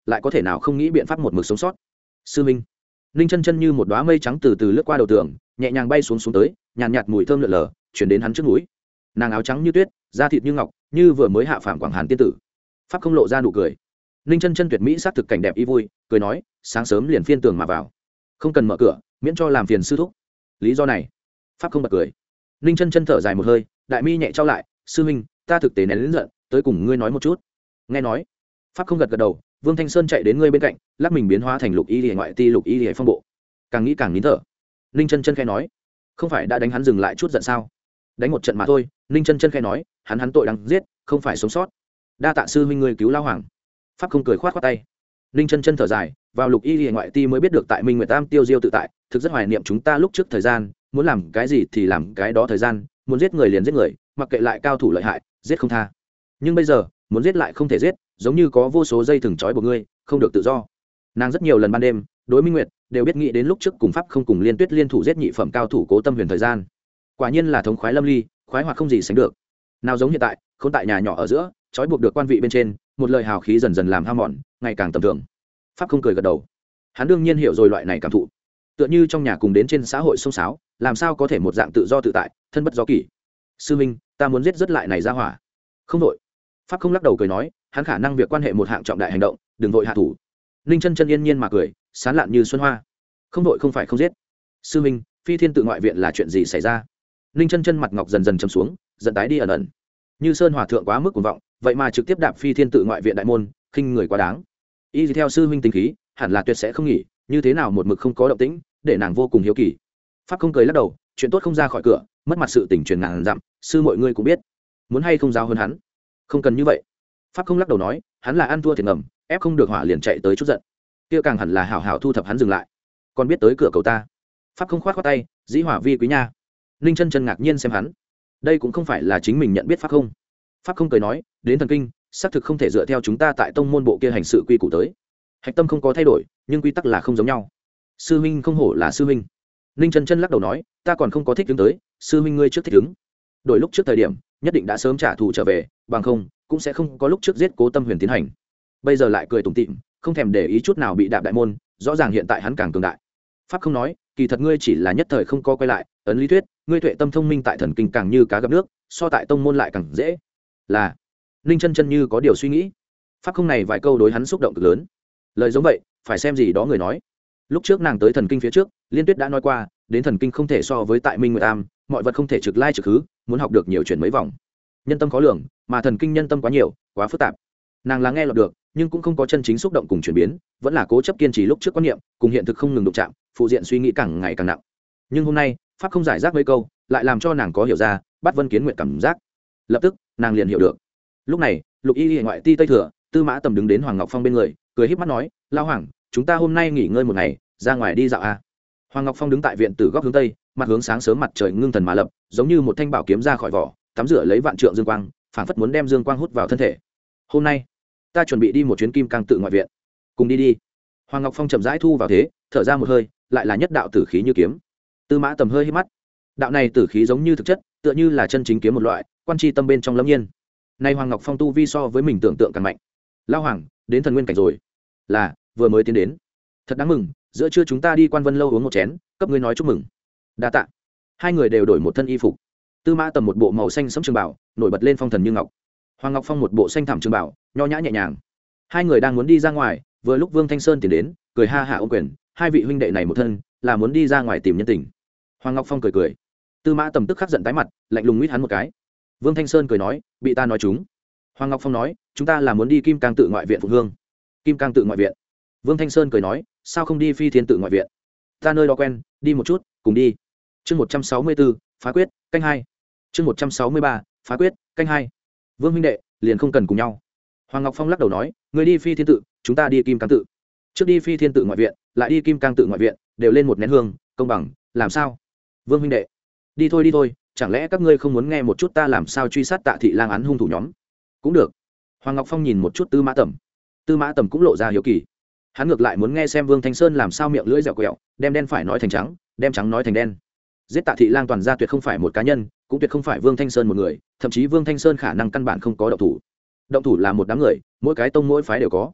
lại có thể nào không nghĩ biện pháp một mực sống sót. Sư minh. Ninh chân chân như một đóa mây trắng từ từ lướt qua đầu tường, nhẹ nhàng bay xuống xuống tới, nhàn nhạt, nhạt mùi thơm lượn lờ chuyển đến hắn trước mũi. Nàng áo trắng như tuyết, da thịt như ngọc, như vừa mới hạ phàm quảng hàn tiên tử. Pháp không lộ ra nụ cười. Ninh chân chân tuyệt mỹ sát thực cảnh đẹp y vui, cười nói, sáng sớm liền phiên tường mà vào, không cần mở cửa, miễn cho làm phiền sư thúc. Lý do này, Pháp không bật cười. Ninh chân chân thở dài một hơi, đại mi nhẹ trao lại, sư huynh, ta thực tế nén lớn giận, tới cùng ngươi nói một chút. Nghe nói, Pháp không gật gật đầu. Vương Thanh Sơn chạy đến ngươi bên cạnh, lắc mình biến hóa thành lục y liễu ngoại ti lục y liễu phong bộ. Càng nghĩ càng nín thở. Ninh chân chân khẽ nói, không phải đã đánh hắn dừng lại chút giận sao? Đánh một trận mà thôi. Ninh chân chân khẽ nói, hắn hắn tội đáng giết, không phải sống sót. Đa tạ sư huynh ngươi cứu lao hoàng. Pháp không cười khoát khoát tay. Ninh chân chân thở dài, vào lục y liễu ngoại ti mới biết được tại Minh Nguyệt Tam tiêu diêu tự tại, thực rất hoài niệm chúng ta lúc trước thời gian, muốn làm cái gì thì làm cái đó thời gian, muốn giết người liền giết người, mặc kệ lại cao thủ lợi hại, giết không tha. Nhưng bây giờ, muốn giết lại không thể giết, giống như có vô số dây thừng trói buộc ngươi, không được tự do. Nàng rất nhiều lần ban đêm đối Minh Nguyệt đều biết nghĩ đến lúc trước cùng Pháp không cùng Liên Tuyết liên thủ giết nhị phẩm cao thủ Cố Tâm Huyền thời gian, quả nhiên là thống khoái lâm ly, khoái hoạt không gì sánh được. Nào giống hiện tại, không tại nhà nhỏ ở giữa, trói buộc được quan vị bên trên, một lời hào khí dần dần làm hao mòn, ngày càng tầm thường. Pháp không cười gật đầu, hắn đương nhiên hiểu rồi loại này cảm thụ, tựa như trong nhà cùng đến trên xã hội xông xáo, làm sao có thể một dạng tự do tự tại, thân bất do kỷ. Sư minh, ta muốn giết rất lại này ra hỏa. Không đội. Pháp không lắc đầu cười nói, hắn khả năng việc quan hệ một hạng trọng đại hành động, đừng vội hạ thủ. Ninh chân chân yên nhiên mà cười, sán lạn như xuân hoa. Không vội không phải không giết. Sư minh, Phi Thiên Tự ngoại viện là chuyện gì xảy ra? Ninh chân chân mặt ngọc dần dần trầm xuống, giận tái đi ẩn ẩn. Như Sơn Hòa thượng quá mức cuồng vọng, vậy mà trực tiếp đạp Phi Thiên Tự ngoại viện đại môn, khinh người quá đáng. Y theo sư huynh tính khí, hẳn là tuyệt sẽ không nghỉ, như thế nào một mực không có động tĩnh, để nàng vô cùng hiếu kỳ. Pháp không cười lắc đầu, chuyện tốt không ra khỏi cửa, mất mặt sự tình truyền ngàn dặm, sư mọi người cũng biết, muốn hay không giao hơn hắn, không cần như vậy. Pháp không lắc đầu nói, hắn là ăn thua thiệt ngầm, ép không được hỏa liền chạy tới chút giận, kia càng hẳn là hảo hảo thu thập hắn dừng lại, còn biết tới cửa cầu ta. Pháp không khoát khoát tay, dĩ hỏa vi quý nha. Ninh chân chân ngạc nhiên xem hắn, đây cũng không phải là chính mình nhận biết Pháp không. Pháp không cười nói, đến thần kinh xác thực không thể dựa theo chúng ta tại tông môn bộ kia hành sự quy củ tới, hạch tâm không có thay đổi, nhưng quy tắc là không giống nhau. Sư huynh không hổ là sư huynh. Ninh chân chân lắc đầu nói, ta còn không có thích ứng tới, sư huynh ngươi trước thích ứng, đổi lúc trước thời điểm nhất định đã sớm trả thù trở về, bằng không cũng sẽ không có lúc trước giết Cố Tâm Huyền tiến hành. Bây giờ lại cười tủm tỉm, không thèm để ý chút nào bị đạp đại môn, rõ ràng hiện tại hắn càng cường đại. Pháp không nói, kỳ thật ngươi chỉ là nhất thời không có quay lại, ấn lý thuyết ngươi tuệ tâm thông minh tại thần kinh càng như cá gặp nước, so tại tông môn lại càng dễ. Là. Ninh chân chân như có điều suy nghĩ. Pháp không này vài câu đối hắn xúc động cực lớn. Lời giống vậy phải xem gì đó người nói. Lúc trước nàng tới thần kinh phía trước, Liên Tuyết đã nói qua, đến thần kinh không thể so với tại Minh Nguyệt Am, mọi vật không thể trực lai trực hứ, muốn học được nhiều chuyển mấy vòng. Nhân tâm khó lường, mà thần kinh nhân tâm quá nhiều, quá phức tạp. Nàng lắng nghe lọt được, nhưng cũng không có chân chính xúc động cùng chuyển biến, vẫn là cố chấp kiên trì lúc trước quan niệm, cùng hiện thực không ngừng đụng chạm, phụ diện suy nghĩ càng ngày càng nặng. Nhưng hôm nay, Pháp không giải rác mấy câu, lại làm cho nàng có hiểu ra, bắt Vân Kiến nguyện cảm giác. Lập tức, nàng liền hiểu được. Lúc này, Lục Y Y ngoại ti Tây Thừa, Tư Mã Tầm đứng đến Hoàng Ngọc Phong bên người, cười híp mắt nói, "Lão Hoàng, chúng ta hôm nay nghỉ ngơi một ngày, ra ngoài đi dạo a." Hoàng Ngọc Phong đứng tại viện tử góc hướng tây, mặt hướng sáng sớm mặt trời ngưng thần mà lập, giống như một thanh bảo kiếm ra khỏi vỏ, tắm rửa lấy vạn trượng dương quang, phảng phất muốn đem dương quang hút vào thân thể. "Hôm nay, ta chuẩn bị đi một chuyến Kim Cang Tự ngoại viện, cùng đi đi." Hoàng Ngọc Phong chậm rãi thu vào thế, thở ra một hơi, lại là nhất đạo tử khí như kiếm. Tư Mã Tầm hơi híp mắt. Đạo này tử khí giống như thực chất, tựa như là chân chính kiếm một loại, quan chi tâm bên trong lâm nhiên. Nay Hoàng Ngọc Phong tu vi so với mình tưởng tượng càng mạnh. "Lão Hoàng, đến thần nguyên cảnh rồi." "Là, vừa mới tiến đến." "Thật đáng mừng, giữa trưa chúng ta đi Quan Vân lâu uống một chén, cấp ngươi nói chúc mừng." "Đa tạ." Hai người đều đổi một thân y phục. Tư Mã Tầm một bộ màu xanh sẫm trường bảo, nổi bật lên phong thần như ngọc. Hoàng Ngọc Phong một bộ xanh thẳm trường bảo, nho nhã nhẹ nhàng. Hai người đang muốn đi ra ngoài, vừa lúc Vương Thanh Sơn tiến đến, cười ha hả ôm quyền, "Hai vị huynh đệ này một thân, là muốn đi ra ngoài tìm nhân tình." Hoàng Ngọc Phong cười cười. Tư Mã Tầm tức khắc giận tái mặt, lạnh lùng nguyết hắn một cái. Vương Thanh Sơn cười nói, "Bị ta nói chúng." Hoàng Ngọc Phong nói, "Chúng ta là muốn đi Kim Cang Tự ngoại viện phục hương." "Kim Cang Tự ngoại viện?" Vương Thanh Sơn cười nói, "Sao không đi Phi Thiên Tự ngoại viện? Ta nơi đó quen, đi một chút, cùng đi." Chương một trăm sáu mươi bốn, phá quyết, canh hai. Chương một trăm sáu mươi ba, phá quyết, canh hai. "Vương huynh đệ, liền không cần cùng nhau." Hoàng Ngọc Phong lắc đầu nói, "Người đi Phi Thiên Tự, chúng ta đi Kim Cang Tự. Trước đi Phi Thiên Tự ngoại viện, lại đi Kim Cang Tự ngoại viện, đều lên một nén hương, công bằng, làm sao?" "Vương huynh đệ, đi thôi đi thôi, chẳng lẽ các ngươi không muốn nghe một chút ta làm sao truy sát Tạ Thị Lang án hung thủ nhóm?" "Cũng được." Hoàng Ngọc Phong nhìn một chút Tư Mã Tầm. Tư Mã Tầm cũng lộ ra hiếu kỳ. Hắn ngược lại muốn nghe xem Vương Thanh Sơn làm sao miệng lưỡi dẻo quẹo, đem đen phải nói thành trắng, đem trắng nói thành đen. Giết Tạ Thị Lang toàn ra tuyệt không phải một cá nhân, cũng tuyệt không phải Vương Thanh Sơn một người, thậm chí Vương Thanh Sơn khả năng căn bản không có động thủ. Động thủ là một đám người, mỗi cái tông mỗi phái đều có.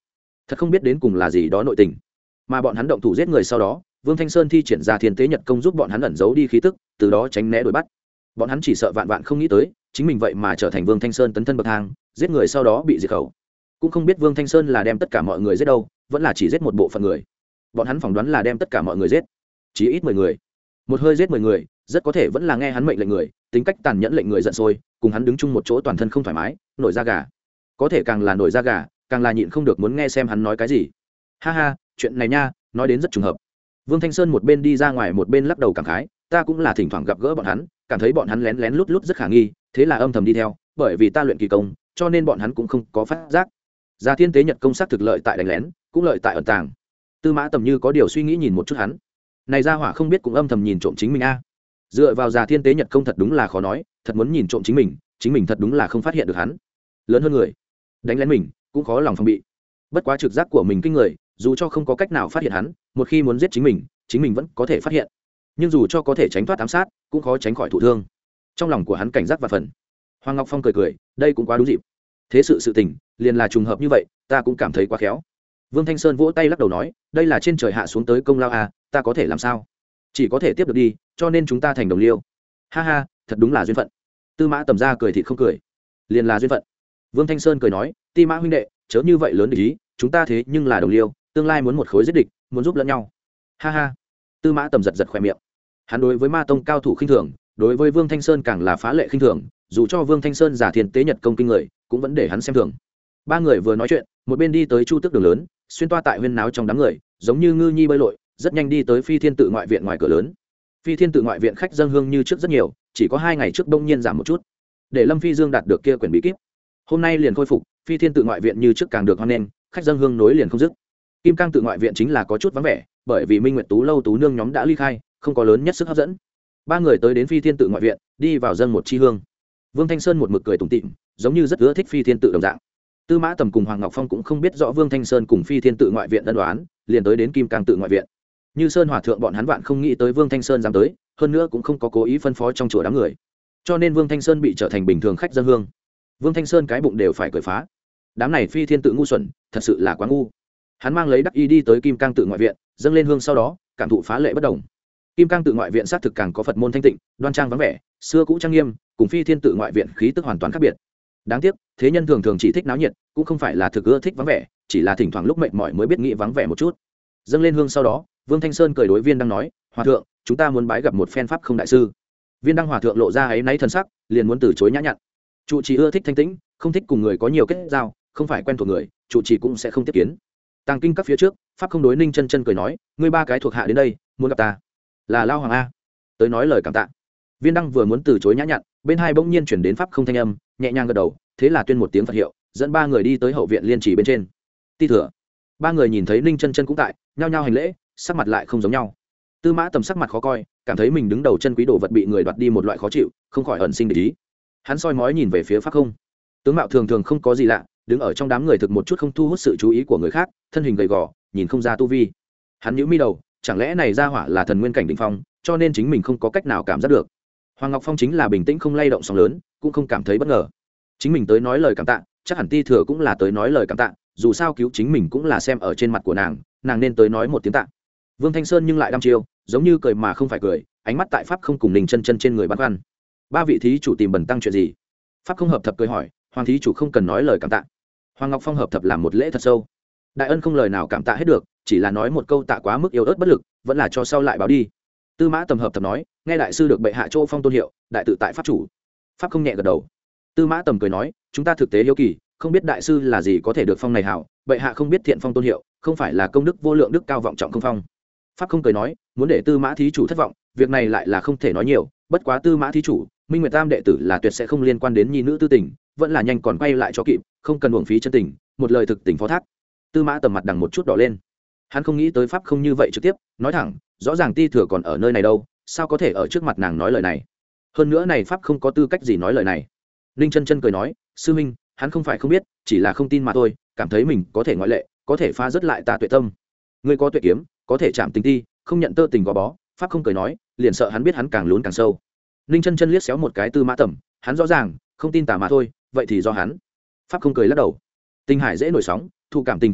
thật không biết đến cùng là gì đó nội tình. Mà bọn hắn động thủ giết người sau đó, Vương Thanh Sơn thi triển ra thiên tế nhật công giúp bọn hắn ẩn giấu đi khí tức, từ đó tránh né đuổi bắt. Bọn hắn chỉ sợ vạn vạn không nghĩ tới, chính mình vậy mà trở thành Vương Thanh Sơn tấn thân bậc thang, giết người sau đó bị diệt khẩu. Cũng không biết Vương Thanh Sơn là đem tất cả mọi người giết đâu, vẫn là chỉ giết một bộ phận người. Bọn hắn phỏng đoán là đem tất cả mọi người giết, chỉ ít mười người. Một hơi giết mười người, rất có thể vẫn là nghe hắn mệnh lệnh người, tính cách tàn nhẫn lệnh người giận sôi, cùng hắn đứng chung một chỗ toàn thân không thoải mái, nổi da gà. Có thể càng là nổi da gà, càng là nhịn không được muốn nghe xem hắn nói cái gì. Ha ha, chuyện này nha, nói đến rất trùng hợp. Vương Thanh Sơn một bên đi ra ngoài một bên lắc đầu cảm khái, ta cũng là thỉnh thoảng gặp gỡ bọn hắn, cảm thấy bọn hắn lén lén lút lút rất khả nghi, thế là âm thầm đi theo, bởi vì ta luyện kỳ công, cho nên bọn hắn cũng không có phát giác. Gia Thiên Tế Nhật công sát thực lợi tại đánh lén, cũng lợi tại ẩn tàng. Tư Mã Tầm như có điều suy nghĩ nhìn một chút hắn. Này gia hỏa không biết cũng âm thầm nhìn trộm chính mình a. À. Dựa vào Gia Thiên Tế Nhật công thật đúng là khó nói, thật muốn nhìn trộm chính mình, chính mình thật đúng là không phát hiện được hắn. Lớn hơn người, đánh lén mình, cũng khó lòng phòng bị. Bất quá trực giác của mình kinh người, dù cho không có cách nào phát hiện hắn, một khi muốn giết chính mình, chính mình vẫn có thể phát hiện. Nhưng dù cho có thể tránh thoát ám sát, cũng khó tránh khỏi thụ thương. Trong lòng của hắn cảnh giác và phần. Hoàng Ngọc Phong cười cười, đây cũng quá đúng dịp. Thế sự sự tình, liền là trùng hợp như vậy, ta cũng cảm thấy quá khéo. Vương Thanh Sơn vỗ tay lắc đầu nói, đây là trên trời hạ xuống tới công lao à, ta có thể làm sao? Chỉ có thể tiếp được đi, cho nên chúng ta thành đồng liêu. Ha ha, thật đúng là duyên phận. Tư Mã Tầm ra cười thịt không cười, liền là duyên phận. Vương Thanh Sơn cười nói, Ti Mã huynh đệ, chớ như vậy lớn địch ý, chúng ta thế nhưng là đồng liêu, tương lai muốn một khối giết địch, muốn giúp lẫn nhau. Ha ha. Tư Mã Tầm giật giật khóe miệng. Hắn đối với Ma Tông cao thủ khinh thường, đối với Vương Thanh Sơn càng là phá lệ khinh thường, dù cho Vương Thanh Sơn giả thiên tế nhật công kinh người, cũng vẫn để hắn xem thường. Ba người vừa nói chuyện, một bên đi tới Chu Tước đường lớn, xuyên toa tại huyên náo trong đám người, giống như ngư nhi bơi lội, rất nhanh đi tới Phi Thiên Tự ngoại viện ngoài cửa lớn. Phi Thiên Tự ngoại viện khách dâng hương như trước rất nhiều, chỉ có hai ngày trước đông nhiên giảm một chút. Để Lâm Phi Dương đạt được kia quyển bí kíp, hôm nay liền khôi phục, Phi Thiên Tự ngoại viện như trước càng được hoan nghênh, khách dâng hương nối liền không dứt. Kim Cang Tự ngoại viện chính là có chút vắng vẻ, bởi vì Minh Nguyệt Tú lâu tú nương nhóm đã ly khai, không có lớn nhất sức hấp dẫn. Ba người tới đến Phi Thiên Tự ngoại viện, đi vào dâng một chi hương. Vương Thanh Sơn một mực cười tủm tỉm, giống như rất ưa thích Phi Thiên Tự đồng dạng. Tư Mã Tầm cùng Hoàng Ngọc Phong cũng không biết rõ Vương Thanh Sơn cùng Phi Thiên Tự ngoại viện ân đoán, liền tới đến Kim Cang Tự ngoại viện. Như Sơn Hòa thượng bọn hắn vạn không nghĩ tới Vương Thanh Sơn dám tới, hơn nữa cũng không có cố ý phân phó trong chùa đám người. Cho nên Vương Thanh Sơn bị trở thành bình thường khách dân hương. Vương Thanh Sơn cái bụng đều phải cười phá. Đám này Phi Thiên Tự ngu xuẩn, thật sự là quá ngu. Hắn mang lấy đắc y đi tới Kim Cang Tự ngoại viện, dâng lên hương sau đó, cảm thụ phá lệ bất đồng. Kim Cang Tự ngoại viện xác thực càng có Phật môn thanh tịnh, đoan trang vắng vẻ, xưa cũ trang nghiêm, cùng Phi Thiên Tự ngoại viện khí tức hoàn toàn khác biệt. Đáng tiếc, thế nhân thường thường chỉ thích náo nhiệt, cũng không phải là thực ưa thích vắng vẻ, chỉ là thỉnh thoảng lúc mệt mỏi mới biết nghĩ vắng vẻ một chút. Dâng lên hương sau đó, Vương Thanh Sơn cười đối Viên Đăng nói, "Hòa thượng, chúng ta muốn bái gặp một phen pháp không đại sư." Viên Đăng hòa thượng lộ ra áy náy thần sắc, liền muốn từ chối nhã nhặn. Trụ trì ưa thích thanh tĩnh, không thích cùng người có nhiều kết giao, không phải quen thuộc người, trụ trì cũng sẽ không tiếp kiến. Tàng kinh các phía trước, pháp không đối Ninh Chân Chân cười nói, "Ngươi ba cái thuộc hạ đến đây, muốn gặp ta." Là Lao Hoàng a. Tới nói lời cảm tạ. Viên Đăng vừa muốn từ chối nhã nhặn, bên hai bỗng nhiên chuyển đến pháp không thanh âm, nhẹ nhàng gật đầu, thế là tuyên một tiếng Phật hiệu, dẫn ba người đi tới hậu viện liên trì bên trên. Ti thừa. Ba người nhìn thấy Ninh Chân Chân cũng tại, nhao nhao hành lễ, sắc mặt lại không giống nhau. Tư Mã Tầm sắc mặt khó coi, cảm thấy mình đứng đầu chân quý đồ vật bị người đoạt đi một loại khó chịu, không khỏi ẩn sinh để ý. Hắn soi mói nhìn về phía pháp không. Tướng mạo thường thường không có gì lạ, đứng ở trong đám người thực một chút không thu hút sự chú ý của người khác, thân hình gầy gò, nhìn không ra tu vi. Hắn nhíu mi đầu, chẳng lẽ này ra hỏa là thần nguyên cảnh đỉnh phong, cho nên chính mình không có cách nào cảm giác được. Hoàng Ngọc Phong chính là bình tĩnh không lay động sóng lớn, cũng không cảm thấy bất ngờ. Chính mình tới nói lời cảm tạ, chắc hẳn Ti thừa cũng là tới nói lời cảm tạ, dù sao cứu chính mình cũng là xem ở trên mặt của nàng, nàng nên tới nói một tiếng tạ. Vương Thanh Sơn nhưng lại đăm chiêu, giống như cười mà không phải cười, ánh mắt tại pháp không cùng Ninh Chân Chân trên người băn khoăn. Ba vị thí chủ tìm bần tăng chuyện gì? Pháp không hợp thập cười hỏi, Hoàng thí chủ không cần nói lời cảm tạ. Hoàng Ngọc Phong hợp thập làm một lễ thật sâu. Đại ân không lời nào cảm tạ hết được, chỉ là nói một câu tạ quá mức yếu ớt bất lực, vẫn là cho sau lại báo đi. Tư Mã Tầm hợp thập nói, nghe đại sư được bệ hạ chỗ phong tôn hiệu, đại tự tại pháp chủ. Pháp không nhẹ gật đầu. Tư Mã Tầm cười nói, chúng ta thực tế hiếu kỳ, không biết đại sư là gì có thể được phong này hảo, bệ hạ không biết thiện phong tôn hiệu, không phải là công đức vô lượng đức cao vọng trọng không phong. Pháp không cười nói, muốn để Tư Mã thí chủ thất vọng, việc này lại là không thể nói nhiều, bất quá Tư Mã thí chủ, Minh Nguyệt Tam đệ tử là tuyệt sẽ không liên quan đến nhi nữ tư tình, vẫn là nhanh còn quay lại cho kịp, không cần uổng phí chân tình, một lời thực tình phó thác. Tư Mã Tầm mặt đằng một chút đỏ lên. Hắn không nghĩ tới pháp không như vậy trực tiếp, nói thẳng, rõ ràng Ti thừa còn ở nơi này đâu, sao có thể ở trước mặt nàng nói lời này? Hơn nữa này pháp không có tư cách gì nói lời này. Ninh Chân Chân cười nói, sư minh, hắn không phải không biết, chỉ là không tin mà thôi, cảm thấy mình có thể ngoại lệ, có thể phá rất lại tà tuệ tâm. Ngươi có tuệ kiếm, có thể chạm tình ti, không nhận tơ tình gò bó. Pháp không cười nói, liền sợ hắn biết hắn càng lún càng sâu. Ninh Chân Chân liếc xéo một cái Tư Mã Tầm, hắn rõ ràng không tin tà mà thôi, vậy thì do hắn. Pháp không cười lắc đầu. Tình hải dễ nổi sóng, thu cảm tình khu động,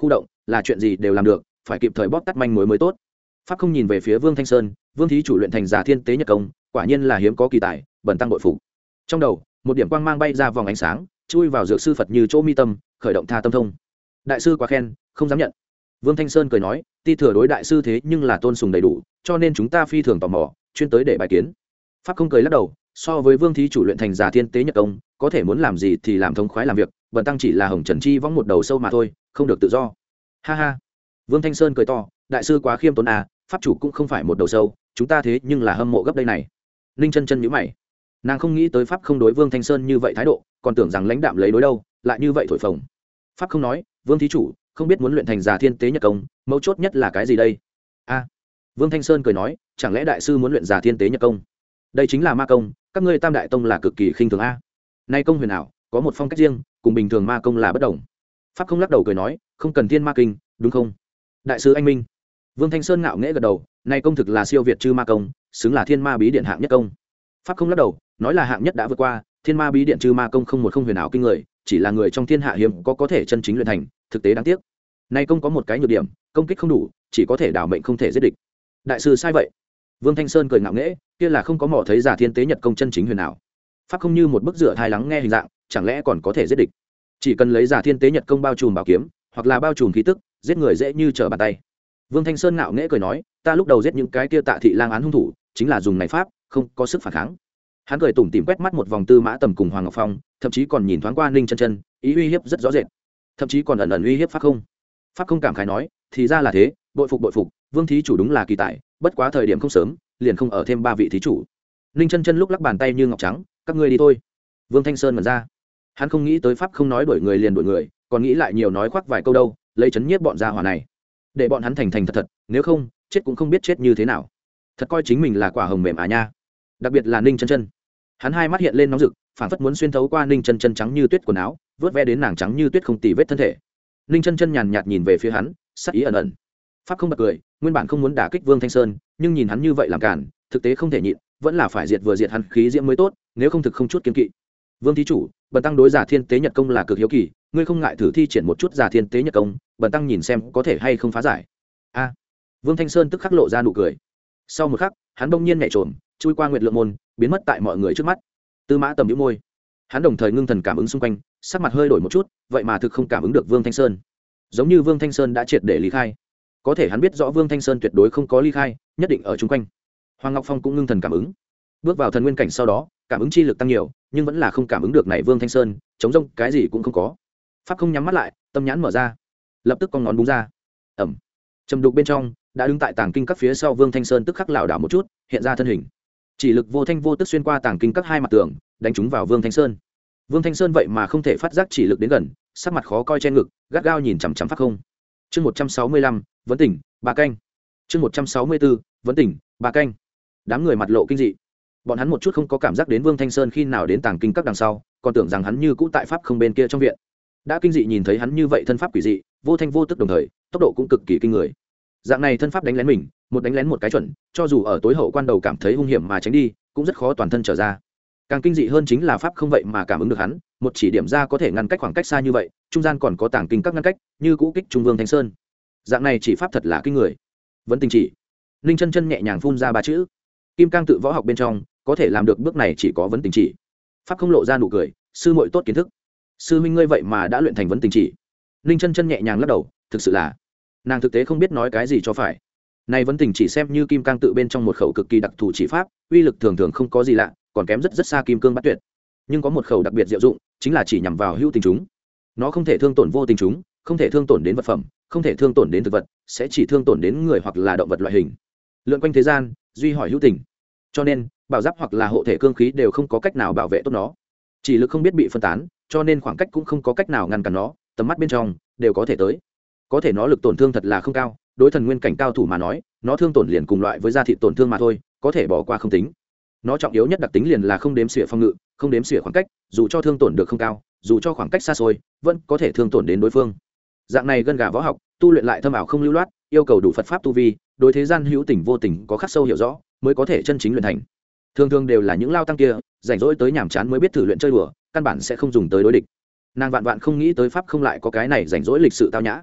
là chuyện gì đều làm được, phải kịp thời bóp tắt manh mối mới tốt. Pháp không nhìn về phía Vương Thanh Sơn, Vương thí chủ luyện thành giả thiên tế nhật công, quả nhiên là hiếm có kỳ tài, bần tăng bội phục. Trong đầu, một điểm quang mang bay ra vòng ánh sáng, chui vào dược sư Phật như chỗ mi tâm, khởi động tha tâm thông. Đại sư quá khen, không dám nhận. Vương Thanh Sơn cười nói, ti thừa đối đại sư thế nhưng là tôn sùng đầy đủ, cho nên chúng ta phi thường tò mò, chuyên tới để bài kiến. Pháp không cười lắc đầu, so với Vương thí chủ luyện thành giả thiên tế nhật công, có thể muốn làm gì thì làm thông khoái làm việc, bần tăng chỉ là hồng trần chi vong một đầu sâu mà thôi, không được tự do. Ha ha. Vương Thanh Sơn cười to, đại sư quá khiêm tốn à, pháp chủ cũng không phải một đầu sâu, chúng ta thế nhưng là hâm mộ gấp đây này. Ninh chân chân nhíu mày, nàng không nghĩ tới pháp không đối Vương Thanh Sơn như vậy thái độ, còn tưởng rằng lãnh đạm lấy đối đâu, lại như vậy thổi phồng. Pháp không nói, Vương thí chủ không biết muốn luyện thành giả thiên tế nhật công, mấu chốt nhất là cái gì đây? A. Vương Thanh Sơn cười nói, chẳng lẽ đại sư muốn luyện giả thiên tế nhật công? Đây chính là ma công, các ngươi Tam đại tông là cực kỳ khinh thường a. Nay công huyền ảo, có một phong cách riêng, cùng bình thường ma công là bất đồng. Pháp không lắc đầu cười nói, không cần thiên ma kinh, đúng không? Đại sư anh minh. Vương Thanh Sơn ngạo nghễ gật đầu, nay công thực là siêu việt chư ma công, xứng là thiên ma bí điện hạng nhất công. Pháp không lắc đầu, nói là hạng nhất đã vượt qua, thiên ma bí điện chư ma công không một không huyền ảo kinh người, chỉ là người trong thiên hạ hiếm có có thể chân chính luyện thành, thực tế đáng tiếc. Nay công có một cái nhược điểm, công kích không đủ, chỉ có thể đảo mệnh không thể giết địch. Đại sư sai vậy. Vương Thanh Sơn cười ngạo nghễ, kia là không có mỏ thấy giả thiên tế nhật công chân chính huyền ảo. Pháp không như một bức rửa thai lắng nghe hình dạng, chẳng lẽ còn có thể giết địch? Chỉ cần lấy giả thiên tế nhật công bao trùm bảo kiếm, hoặc là bao trùm khí tức, giết người dễ như trở bàn tay. Vương Thanh Sơn ngạo nghễ cười nói, ta lúc đầu giết những cái kia Tạ thị lang án hung thủ, chính là dùng này pháp, không có sức phản kháng. Hắn cười tủm tỉm quét mắt một vòng Tư Mã Tầm cùng Hoàng Ngọc Phong, thậm chí còn nhìn thoáng qua Ninh Chân Chân, ý uy hiếp rất rõ rệt, thậm chí còn ẩn ẩn uy hiếp Pháp không. Pháp không cảm khái nói, thì ra là thế, bội phục bội phục, Vương thí chủ đúng là kỳ tài, bất quá thời điểm không sớm, liền không ở thêm ba vị thí chủ. Ninh Chân Chân lúc lắc bàn tay như ngọc trắng, các ngươi đi thôi. Vương Thanh Sơn mở ra, hắn không nghĩ tới Pháp không nói đuổi người liền đuổi người, còn nghĩ lại nhiều nói khoác vài câu đâu, lấy chấn nhiếp bọn gia hỏa này, để bọn hắn thành thành thật thật, nếu không chết cũng không biết chết như thế nào. Thật coi chính mình là quả hồng mềm à nha. Đặc biệt là Ninh Chân Chân, hắn hai mắt hiện lên nóng rực, phảng phất muốn xuyên thấu qua Ninh Chân Chân trắng như tuyết quần áo, vớt ve đến nàng trắng như tuyết không tì vết thân thể. Ninh Chân Chân nhàn nhạt nhìn về phía hắn, sắc ý ẩn ẩn. Pháp không bật cười, nguyên bản không muốn đả kích Vương Thanh Sơn, nhưng nhìn hắn như vậy làm cản, thực tế không thể nhịn, vẫn là phải diệt vừa diệt hắn khí diễm mới tốt, nếu không thực không chút kiên kỵ. Vương thí chủ, bần tăng đối giả thiên tế nhật công là cực hiếu kỳ, ngươi không ngại thử thi triển một chút giả thiên tế nhật công, bần tăng nhìn xem có thể hay không phá giải. A. Vương Thanh Sơn tức khắc lộ ra nụ cười. Sau một khắc, hắn bỗng nhiên nhảy trồm, chui qua nguyệt lượng môn, biến mất tại mọi người trước mắt. Tư Mã Tầm nhíu môi, hắn đồng thời ngưng thần cảm ứng xung quanh, sắc mặt hơi đổi một chút, vậy mà thực không cảm ứng được Vương Thanh Sơn, giống như Vương Thanh Sơn đã triệt để lý khai. Có thể hắn biết rõ Vương Thanh Sơn tuyệt đối không có ly khai, nhất định ở chung quanh. Hoàng Ngọc Phong cũng ngưng thần cảm ứng, bước vào thần nguyên cảnh sau đó, cảm ứng chi lực tăng nhiều, nhưng vẫn là không cảm ứng được này Vương Thanh Sơn, chống rông cái gì cũng không có. Pháp không nhắm mắt lại, tâm nhãn mở ra, lập tức con ngón búng ra, ẩm, trầm đục bên trong, đã đứng tại tàng kinh các phía sau Vương Thanh Sơn tức khắc lảo đảo một chút, hiện ra thân hình, chỉ lực vô thanh vô tức xuyên qua tàng kinh các hai mặt tường, đánh trúng vào Vương Thanh Sơn. Vương Thanh Sơn vậy mà không thể phát giác chỉ lực đến gần, sắc mặt khó coi che ngực, gắt gao nhìn chằm chằm Pháp không. Chương một trăm sáu mươi lăm, vấn tỉnh, ba canh. Chương một trăm sáu mươi bốn, vấn tỉnh, ba canh. Đám người mặt lộ kinh dị, bọn hắn một chút không có cảm giác đến Vương Thanh Sơn khi nào đến tàng kinh các đằng sau, còn tưởng rằng hắn như cũ tại pháp không bên kia trong viện. Đã kinh dị nhìn thấy hắn như vậy thân pháp quỷ dị, vô thanh vô tức đồng thời, tốc độ cũng cực kỳ kinh người. Dạng này thân pháp đánh lén mình, một đánh lén một cái chuẩn, cho dù ở tối hậu quan đầu cảm thấy hung hiểm mà tránh đi, cũng rất khó toàn thân trở ra. Càng kinh dị hơn chính là pháp không vậy mà cảm ứng được hắn, một chỉ điểm ra có thể ngăn cách khoảng cách xa như vậy, trung gian còn có tàng kinh các ngăn cách, như cũ kích trung Vương Thanh Sơn. Dạng này chỉ pháp thật là kinh người. Vẫn tình chỉ. Ninh Chân Chân nhẹ nhàng phun ra ba chữ. Kim Cang tự võ học bên trong, có thể làm được bước này chỉ có vấn tình chỉ. Pháp không lộ ra nụ cười, sư muội tốt kiến thức. Sư huynh ngươi vậy mà đã luyện thành vấn tình chỉ. Ninh Chân Chân nhẹ nhàng lắc đầu, thực sự là, nàng thực tế không biết nói cái gì cho phải. Này vấn tình chỉ xem như Kim Cang tự bên trong một khẩu cực kỳ đặc thù chỉ pháp, uy lực thường thường không có gì lạ, còn kém rất rất xa kim cương bát tuyệt. Nhưng có một khẩu đặc biệt diệu dụng, chính là chỉ nhằm vào hữu tình chúng. Nó không thể thương tổn vô tình chúng, không thể thương tổn đến vật phẩm, không thể thương tổn đến thực vật, sẽ chỉ thương tổn đến người hoặc là động vật loại hình. Lượn quanh thế gian, duy hỏi hữu tình. Cho nên, bảo giáp hoặc là hộ thể cương khí đều không có cách nào bảo vệ tốt nó. Chỉ lực không biết bị phân tán, cho nên khoảng cách cũng không có cách nào ngăn cản nó, tầm mắt bên trong đều có thể tới. Có thể nó lực tổn thương thật là không cao, đối thần nguyên cảnh cao thủ mà nói, nó thương tổn liền cùng loại với da thịt tổn thương mà thôi, có thể bỏ qua không tính. Nó trọng yếu nhất đặc tính liền là không đếm xỉa phòng ngự, không đếm xỉa khoảng cách, dù cho thương tổn được không cao, dù cho khoảng cách xa xôi, vẫn có thể thương tổn đến đối phương. Dạng này gân gà võ học, tu luyện lại thâm ảo không lưu loát, yêu cầu đủ Phật pháp tu vi, đối thế gian hữu tình vô tình có khắc sâu hiểu rõ, mới có thể chân chính luyện thành. Thường thường đều là những lao tăng kia, rảnh rỗi tới nhàm chán mới biết thử luyện chơi đùa, căn bản sẽ không dùng tới đối địch. Nàng vạn vạn không nghĩ tới pháp không lại có cái này rảnh rỗi lịch sự tao nhã.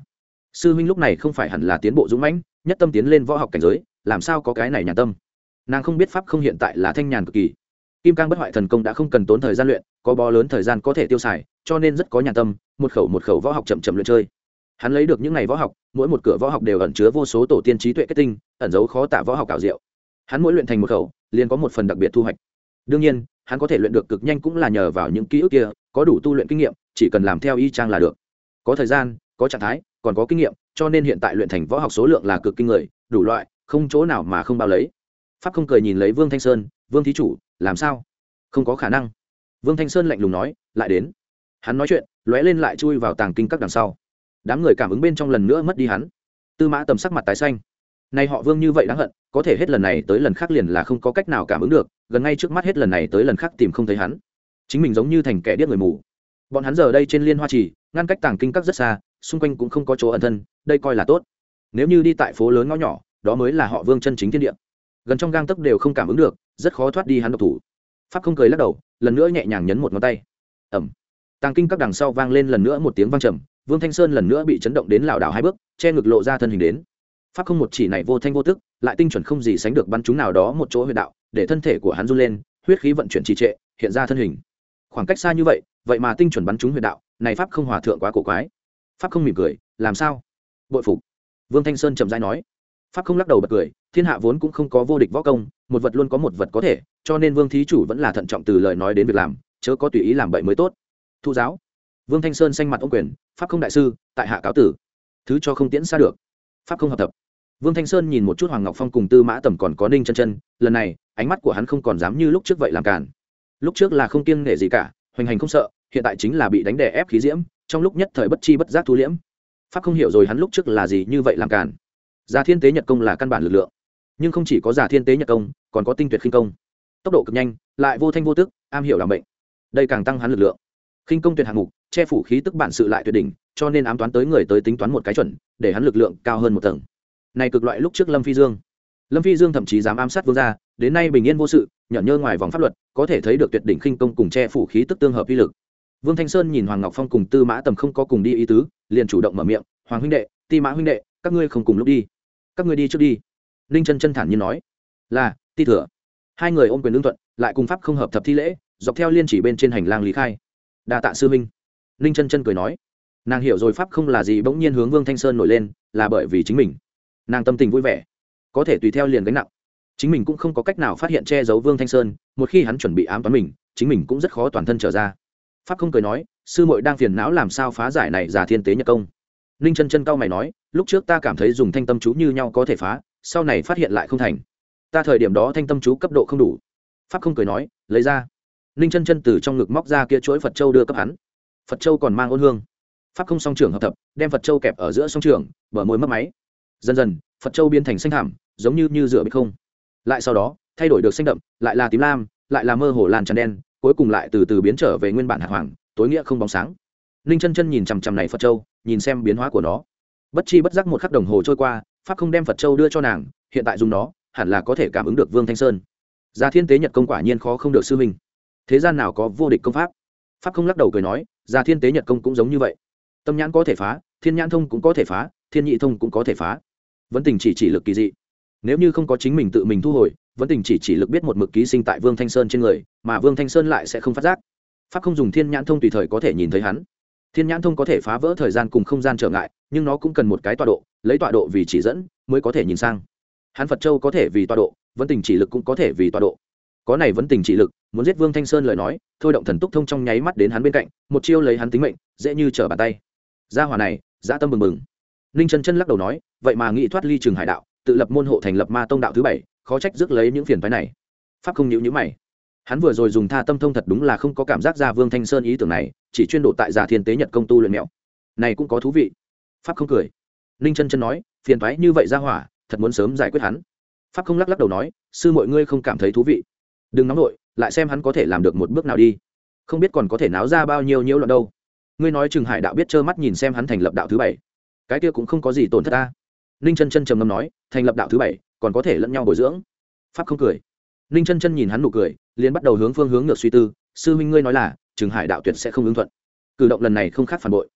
sư huynh lúc này không phải hẳn là tiến bộ dũng mãnh nhất tâm tiến lên võ học cảnh giới, làm sao có cái này nhàn tâm. Nàng không biết pháp không hiện tại là thanh nhàn cực kỳ, kim cang bất hoại thần công đã không cần tốn thời gian luyện, có bó lớn thời gian có thể tiêu xài, cho nên rất có nhàn tâm, một khẩu một khẩu võ học chậm chậm luyện chơi. Hắn lấy được những ngày võ học, mỗi một cửa võ học đều ẩn chứa vô số tổ tiên trí tuệ kết tinh, ẩn giấu khó tả võ học ảo diệu. Hắn mỗi luyện thành một khẩu liền có một phần đặc biệt thu hoạch. Đương nhiên hắn có thể luyện được cực nhanh cũng là nhờ vào những ký ức kia, có đủ tu luyện kinh nghiệm, chỉ cần làm theo y chang là được. Có thời gian, có trạng thái, còn có kinh nghiệm, cho nên hiện tại luyện thành võ học số lượng là cực kinh người, đủ loại, không chỗ nào mà không bao lấy. Pháp không cười nhìn lấy Vương Thanh Sơn, Vương thí chủ, làm sao? Không có khả năng. Vương Thanh Sơn lạnh lùng nói, lại đến. Hắn nói chuyện, lóe lên lại chui vào tàng kinh các đằng sau. Đám người cảm ứng bên trong lần nữa mất đi hắn. Tư Mã Tầm sắc mặt tái xanh. Này họ Vương như vậy đáng hận, có thể hết lần này tới lần khác liền là không có cách nào cảm ứng được, gần ngay trước mắt hết lần này tới lần khác tìm không thấy hắn. Chính mình giống như thành kẻ điếc người mù. Bọn hắn giờ đây trên Liên Hoa Trì, ngăn cách tàng kinh các rất xa, xung quanh cũng không có chỗ ẩn thân, đây coi là tốt. Nếu như đi tại phố lớn ngõ nhỏ, đó mới là họ Vương chân chính thiên địa. Gần trong gang tấc đều không cảm ứng được, rất khó thoát đi hắn độc thủ. Pháp không cười lắc đầu, lần nữa nhẹ nhàng nhấn một ngón tay. Ầm. Tàng kinh các đằng sau vang lên lần nữa một tiếng vang trầm, Vương Thanh Sơn lần nữa bị chấn động đến lảo đảo hai bước, che ngực lộ ra thân hình đến. Pháp không một chỉ này vô thanh vô tức, lại tinh chuẩn không gì sánh được bắn trúng nào đó một chỗ huyệt đạo, để thân thể của hắn run lên, huyết khí vận chuyển trì trệ, hiện ra thân hình. Khoảng cách xa như vậy, vậy mà tinh chuẩn bắn trúng huyệt đạo, này pháp không hòa thượng quá cổ quái. Pháp không mỉm cười, làm sao? Bội phục. Vương Thanh Sơn chậm rãi nói. Pháp không lắc đầu bật cười, thiên hạ vốn cũng không có vô địch võ công, một vật luôn có một vật có thể, cho nên Vương thí chủ vẫn là thận trọng từ lời nói đến việc làm, chớ có tùy ý làm bậy mới tốt. Thu giáo. Vương Thanh Sơn xanh mặt ôm quyền, pháp không đại sư, tại hạ cáo tử. Thứ cho không tiễn xa được. Pháp không hợp tập. Vương Thanh Sơn nhìn một chút Hoàng Ngọc Phong cùng Tư Mã Tầm còn có Ninh Chân Chân, lần này, ánh mắt của hắn không còn dám như lúc trước vậy làm cản. Lúc trước là không kiêng nể gì cả, hoành hành không sợ, hiện tại chính là bị đánh đè ép khí diễm, trong lúc nhất thời bất chi bất giác thu liễm. Pháp không hiểu rồi hắn lúc trước là gì như vậy làm cản. Già Thiên Tế Nhật công là căn bản lực lượng, nhưng không chỉ có Già Thiên Tế Nhật công, còn có tinh tuyệt khinh công, tốc độ cực nhanh, lại vô thanh vô tức, am hiểu làm bệnh, đây càng tăng hắn lực lượng. Khinh công tuyệt hạng mục, che phủ khí tức bản sự lại tuyệt đỉnh, cho nên ám toán tới người tới tính toán một cái chuẩn, để hắn lực lượng cao hơn một tầng. Này cực loại lúc trước Lâm Phi Dương, Lâm Phi Dương thậm chí dám ám sát vương gia, đến nay bình yên vô sự, nhận nhơ ngoài vòng pháp luật, có thể thấy được tuyệt đỉnh khinh công cùng che phủ khí tức tương hợp uy lực. Vương Thanh Sơn nhìn Hoàng Ngọc Phong cùng Tư Mã Tầm không có cùng đi ý tứ, liền chủ động mở miệng, "Hoàng huynh đệ, Ti Mã huynh đệ, các ngươi không cùng lúc đi, các ngươi đi trước đi." Ninh Chân Chân thản nhiên nói, "Là, Ti thừa." Hai người ôm quyền lương thuận, lại cùng pháp không hợp thập thi lễ, dọc theo liên chỉ bên trên hành lang lý khai. "Đa tạ sư huynh." Ninh Chân Chân cười nói, nàng hiểu rồi pháp không là gì bỗng nhiên hướng Vương Thanh Sơn nổi lên, là bởi vì chính mình. Nàng tâm tình vui vẻ, có thể tùy theo liền gánh nặng. Chính mình cũng không có cách nào phát hiện che giấu Vương Thanh Sơn, một khi hắn chuẩn bị ám toán mình, chính mình cũng rất khó toàn thân trở ra. Pháp không cười nói, sư muội đang phiền não làm sao phá giải này Già Thiên Tế Nhật công. Ninh Chân Chân cau mày nói, lúc trước ta cảm thấy dùng thanh tâm chú như nhau có thể phá, sau này phát hiện lại không thành. Ta thời điểm đó thanh tâm chú cấp độ không đủ. Pháp không cười nói, lấy ra. Ninh Chân Chân từ trong ngực móc ra kia chuỗi Phật châu đưa cấp hắn. Phật châu còn mang ôn hương. Pháp không song trưởng hợp thập, đem Phật châu kẹp ở giữa song trưởng, bờ môi mấp máy. Dần dần, Phật châu biến thành xanh thẳm, giống như như rửa bích không. Lại sau đó, thay đổi được xanh đậm, lại là tím lam, lại là mơ hồ lan tràn đen, cuối cùng lại từ từ biến trở về nguyên bản hạt hoàng, tối nghĩa không bóng sáng. Ninh Chân Chân nhìn chằm chằm này Phật châu, nhìn xem biến hóa của nó. Bất chi bất giác một khắc đồng hồ trôi qua, pháp không đem Phật châu đưa cho nàng, hiện tại dùng nó, hẳn là có thể cảm ứng được Vương Thanh Sơn. Già Thiên Tế Nhật công quả nhiên khó không được sư huynh. Thế gian nào có vô địch công pháp? Pháp không lắc đầu cười nói, Già Thiên Tế Nhật công cũng giống như vậy. Tâm nhãn có thể phá, thiên nhãn thông cũng có thể phá, thiên nhị thông cũng có thể phá. Vấn tình chỉ chỉ lực kỳ dị. Nếu như không có chính mình tự mình thu hồi, vấn tình chỉ chỉ lực biết một mực ký sinh tại Vương Thanh Sơn trên người, mà Vương Thanh Sơn lại sẽ không phát giác. Pháp không dùng thiên nhãn thông tùy thời có thể nhìn thấy hắn. Thiên nhãn thông có thể phá vỡ thời gian cùng không gian trở ngại, nhưng nó cũng cần một cái tọa độ, lấy tọa độ vì chỉ dẫn mới có thể nhìn sang. Hắn Phật châu có thể vì tọa độ, vấn tình chỉ lực cũng có thể vì tọa độ. Có này vấn tình chỉ lực, muốn giết Vương Thanh Sơn lời nói, thôi động thần túc thông trong nháy mắt đến hắn bên cạnh, một chiêu lấy hắn tính mệnh, dễ như trở bàn tay. Gia hỏa này, dã tâm bừng bừng. Ninh Chân Chân lắc đầu nói, vậy mà nghĩ thoát ly Trường Hải đạo, tự lập môn hộ thành lập Ma tông đạo thứ bảy, khó trách rước lấy những phiền phức này. Pháp không nhíu nhíu mày. Hắn vừa rồi dùng tha tâm thông thật đúng là không có cảm giác ra Vương Thanh Sơn ý tưởng này, chỉ chuyên độ tại Già Thiên Tế Nhật công tu luyện mẹo. Này cũng có thú vị. Pháp không cười. Ninh Chân Chân nói, phiền toái như vậy ra hỏa, thật muốn sớm giải quyết hắn. Pháp không lắc lắc đầu nói, sư mọi ngươi không cảm thấy thú vị. Đừng nóng nội, lại xem hắn có thể làm được một bước nào đi. Không biết còn có thể náo ra bao nhiêu nhiễu loạn đâu. Ngươi nói Trường Hải đạo biết trơ mắt nhìn xem hắn thành lập đạo thứ bảy, cái kia cũng không có gì tổn thất ta. Ninh Chân Chân trầm ngâm nói, thành lập đạo thứ bảy, còn có thể lẫn nhau bồi dưỡng. Pháp không cười. Ninh Chân Chân nhìn hắn nụ cười, liền bắt đầu hướng phương hướng ngược suy tư, sư huynh ngươi nói là Trường Hải đạo tuyệt sẽ không ứng thuận. Cử động lần này không khác phản bội.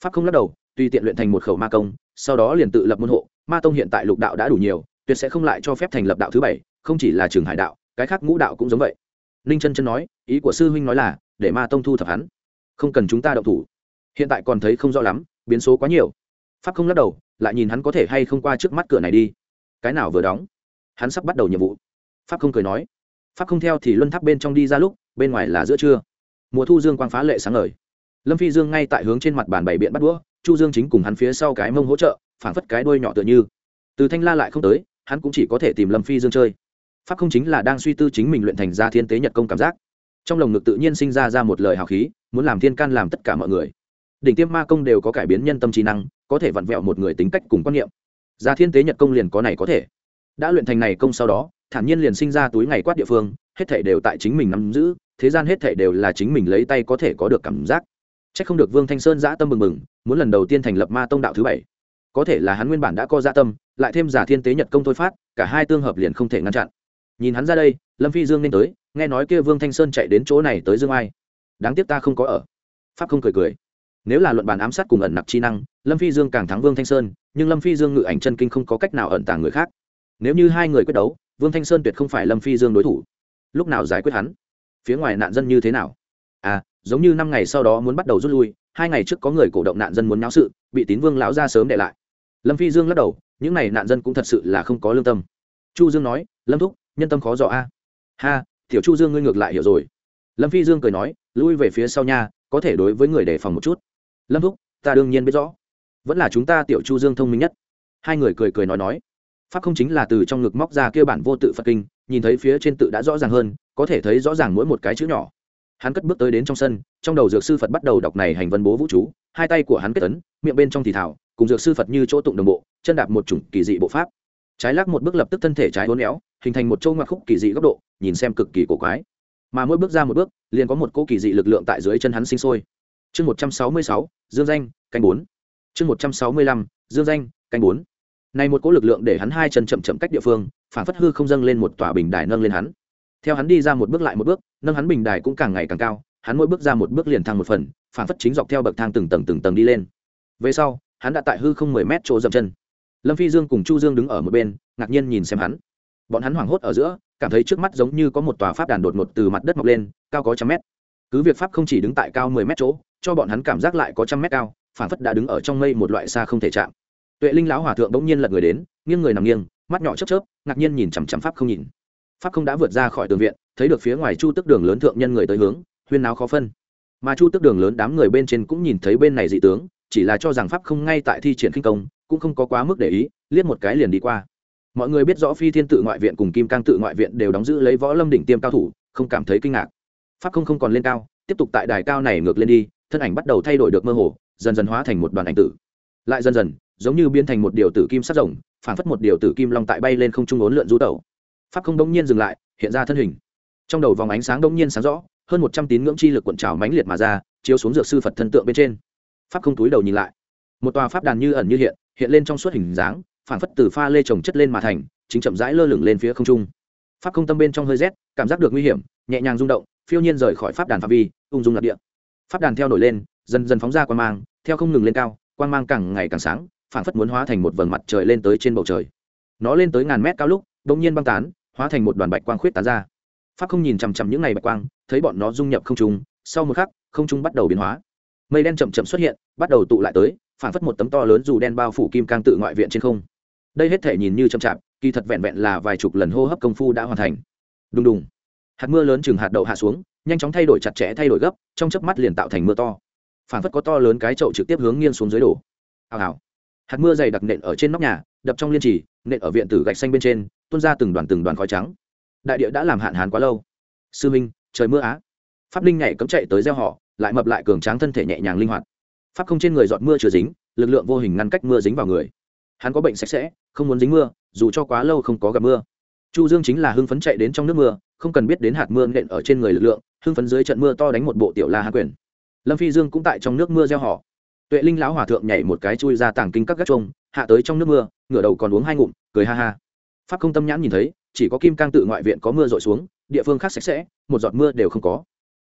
pháp không lắc đầu, tùy tiện luyện thành một khẩu ma công, sau đó liền tự lập môn hộ. Ma tông hiện tại lục đạo đã đủ nhiều, tuyệt sẽ không lại cho phép thành lập đạo thứ bảy, không chỉ là Trường Hải đạo, cái khác ngũ đạo cũng giống vậy. Ninh Chân Chân nói, ý của sư huynh nói là để ma tông thu thập hắn, không cần chúng ta động thủ. Hiện tại còn thấy không rõ lắm, biến số quá nhiều. Pháp không lắc đầu, lại nhìn hắn có thể hay không qua trước mắt cửa này đi. Cái nào vừa đóng, hắn sắp bắt đầu nhiệm vụ. Pháp không cười nói. Pháp không theo thì luân tháp bên trong đi ra lúc, bên ngoài là giữa trưa. Mùa thu dương quang phá lệ sáng ngời. Lâm Phi Dương ngay tại hướng trên mặt bàn bày biện bắt đũa, Chu Dương chính cùng hắn phía sau cái mông hỗ trợ, phảng phất cái đuôi nhỏ tựa như. Từ Thanh La lại không tới, hắn cũng chỉ có thể tìm Lâm Phi Dương chơi. Pháp không chính là đang suy tư chính mình luyện thành ra thiên tế nhật công cảm giác. Trong lồng ngực tự nhiên sinh ra ra một lời hào khí, muốn làm thiên can làm tất cả mọi người. Đỉnh tiêm ma công đều có cải biến nhân tâm trí năng, có thể vặn vẹo một người tính cách cùng quan niệm. Ra thiên tế nhật công liền có này có thể. Đã luyện thành này công sau đó, thản nhiên liền sinh ra túi ngày quát địa phương, hết thảy đều tại chính mình nắm giữ, thế gian hết thảy đều là chính mình lấy tay có thể có được cảm giác. Chắc không được Vương Thanh Sơn dã tâm bừng bừng, muốn lần đầu tiên thành lập ma tông đạo thứ bảy. Có thể là hắn nguyên bản đã có dã tâm, lại thêm giả thiên tế nhật công thôi phát, cả hai tương hợp liền không thể ngăn chặn. Nhìn hắn ra đây, Lâm Phi Dương nên tới, nghe nói kia Vương Thanh Sơn chạy đến chỗ này tới Dương Ai. Đáng tiếc ta không có ở. Pháp không cười cười. Nếu là luận bàn ám sát cùng ẩn nặc chi năng, Lâm Phi Dương càng thắng Vương Thanh Sơn, nhưng Lâm Phi Dương ngự ảnh chân kinh không có cách nào ẩn tàng người khác. Nếu như hai người quyết đấu, Vương Thanh Sơn tuyệt không phải Lâm Phi Dương đối thủ. Lúc nào giải quyết hắn? Phía ngoài nạn dân như thế nào? À, giống như năm ngày sau đó muốn bắt đầu rút lui, hai ngày trước có người cổ động nạn dân muốn náo sự, bị Tín Vương lão ra sớm để lại. Lâm Phi Dương lắc đầu, những này nạn dân cũng thật sự là không có lương tâm. Chu Dương nói, Lâm thúc, nhân tâm khó dò a. Ha, tiểu Chu Dương ngươi ngược lại hiểu rồi. Lâm Phi Dương cười nói, lui về phía sau nha, có thể đối với người đề phòng một chút. Lâm thúc, ta đương nhiên biết rõ, vẫn là chúng ta tiểu Chu Dương thông minh nhất. Hai người cười cười nói nói. Pháp không chính là từ trong ngực móc ra kia bản vô tự Phật kinh, nhìn thấy phía trên tự đã rõ ràng hơn, có thể thấy rõ ràng mỗi một cái chữ nhỏ. Hắn cất bước tới đến trong sân, trong đầu dược sư Phật bắt đầu đọc này hành vân bố vũ chú, hai tay của hắn kết ấn, miệng bên trong thì thảo, cùng dược sư Phật như chỗ tụng đồng bộ, chân đạp một chủng kỳ dị bộ pháp. Trái lắc một bước lập tức thân thể trái uốn éo, hình thành một châu ngoặc khúc kỳ dị góc độ, nhìn xem cực kỳ cổ quái. Mà mỗi bước ra một bước, liền có một cỗ kỳ dị lực lượng tại dưới chân hắn sinh sôi. Chương một trăm sáu mươi sáu, Dương danh, canh bốn. Chương một trăm sáu mươi lăm, Dương danh, canh bốn. Này một cỗ lực lượng để hắn hai chân chậm chậm cách địa phương, phản phất hư không dâng lên một tòa bình đài nâng lên hắn. Theo hắn đi ra một bước lại một bước, nâng hắn bình đài cũng càng ngày càng cao, hắn mỗi bước ra một bước liền thăng một phần, phản phất chính dọc theo bậc thang từng tầng từng tầng đi lên. Về sau, hắn đã tại hư không mười mét chỗ dậm chân. Lâm Phi Dương cùng Chu Dương đứng ở một bên, ngạc nhiên nhìn xem hắn. Bọn hắn hoảng hốt ở giữa, cảm thấy trước mắt giống như có một tòa pháp đàn đột ngột từ mặt đất mọc lên, cao có trăm mét. Cứ việc pháp không chỉ đứng tại cao mười mét chỗ, cho bọn hắn cảm giác lại có trăm mét cao, phản phất đã đứng ở trong mây một loại xa không thể chạm. Tuệ Linh lão hòa thượng bỗng nhiên lật người đến, nghiêng người nằm nghiêng, mắt nhỏ chớp chớp, ngạc nhiên nhìn chằm chằm pháp không nhìn. Pháp không đã vượt ra khỏi tường viện, thấy được phía ngoài Chu Tức Đường lớn thượng nhân người tới hướng, huyên náo khó phân. Mà Chu Tức Đường lớn đám người bên trên cũng nhìn thấy bên này dị tướng, chỉ là cho rằng pháp không ngay tại thi triển khinh công, cũng không có quá mức để ý, liếc một cái liền đi qua. Mọi người biết rõ Phi Thiên tự ngoại viện cùng Kim Cang tự ngoại viện đều đóng giữ lấy võ lâm đỉnh tiêm cao thủ, không cảm thấy kinh ngạc. Pháp không không còn lên cao, tiếp tục tại đài cao này ngược lên đi, thân ảnh bắt đầu thay đổi được mơ hồ, dần dần hóa thành một đoàn ảnh tử, lại dần dần giống như biến thành một điều tử kim sắc rồng, phảng phất một điều tử kim long tại bay lên không trung uốn lượn du tẩu. Pháp không đống nhiên dừng lại, hiện ra thân hình, trong đầu vòng ánh sáng đống nhiên sáng rõ, hơn một trăm tín ngưỡng chi lực cuộn trào mãnh liệt mà ra, chiếu xuống dược sư Phật thân tượng bên trên. Pháp không túi đầu nhìn lại, một tòa pháp đàn như ẩn như hiện, hiện lên trong suốt hình dáng, phảng phất từ pha lê trồng chất lên mà thành, chính chậm rãi lơ lửng lên phía không trung. Pháp không tâm bên trong hơi rét, cảm giác được nguy hiểm, nhẹ nhàng rung động, phiêu nhiên rời khỏi pháp đàn phạm vi, ung dung lạc địa. Pháp đàn theo nổi lên, dần dần phóng ra quang mang, theo không ngừng lên cao, quang mang càng ngày càng sáng, phảng phất muốn hóa thành một vầng mặt trời lên tới trên bầu trời. Nó lên tới ngàn mét cao lúc, đột nhiên băng tán, hóa thành một đoàn bạch quang khuyết tán ra. Pháp không nhìn chằm chằm những này bạch quang, thấy bọn nó dung nhập không trung, sau một khắc, không trung bắt đầu biến hóa. Mây đen chậm chậm xuất hiện, bắt đầu tụ lại tới, phảng phất một tấm to lớn dù đen bao phủ Kim Cang tự ngoại viện trên không. Đây hết thể nhìn như chậm chạp, kỳ thật vẹn vẹn là vài chục lần hô hấp công phu đã hoàn thành. Đùng đùng. Hạt mưa lớn chừng hạt đậu hạ xuống, nhanh chóng thay đổi chặt chẽ thay đổi gấp, trong chớp mắt liền tạo thành mưa to. Phảng phất có to lớn cái chậu trực tiếp hướng nghiêng xuống dưới đổ. Ào ào. Hạt mưa dày đặc nện ở trên nóc nhà, đập trong liên trì, nện ở viện tử gạch xanh bên trên, tuôn ra từng đoàn từng đoàn khói trắng. Đại địa đã làm hạn hán quá lâu. Sư minh, trời mưa á. Pháp Linh nhảy cấm chạy tới gieo họ, lại mập lại cường tráng thân thể nhẹ nhàng linh hoạt. Pháp không trên người giọt mưa chưa dính, lực lượng vô hình ngăn cách mưa dính vào người. Hắn có bệnh sạch sẽ, không muốn dính mưa, dù cho quá lâu không có gặp mưa. Chu Dương chính là hưng phấn chạy đến trong nước mưa, không cần biết đến hạt mưa nện ở trên người lực lượng, hưng phấn dưới trận mưa to đánh một bộ tiểu la hán quyền. Lâm Phi Dương cũng tại trong nước mưa gieo họ. Tuệ Linh lão hòa thượng nhảy một cái chui ra tàng kinh các gác chuông, hạ tới trong nước mưa, ngửa đầu còn uống hai ngụm, cười ha ha. Pháp không tâm nhãn nhìn thấy, chỉ có Kim Cang tự ngoại viện có mưa rọi xuống, địa phương khác sạch sẽ, một giọt mưa đều không có.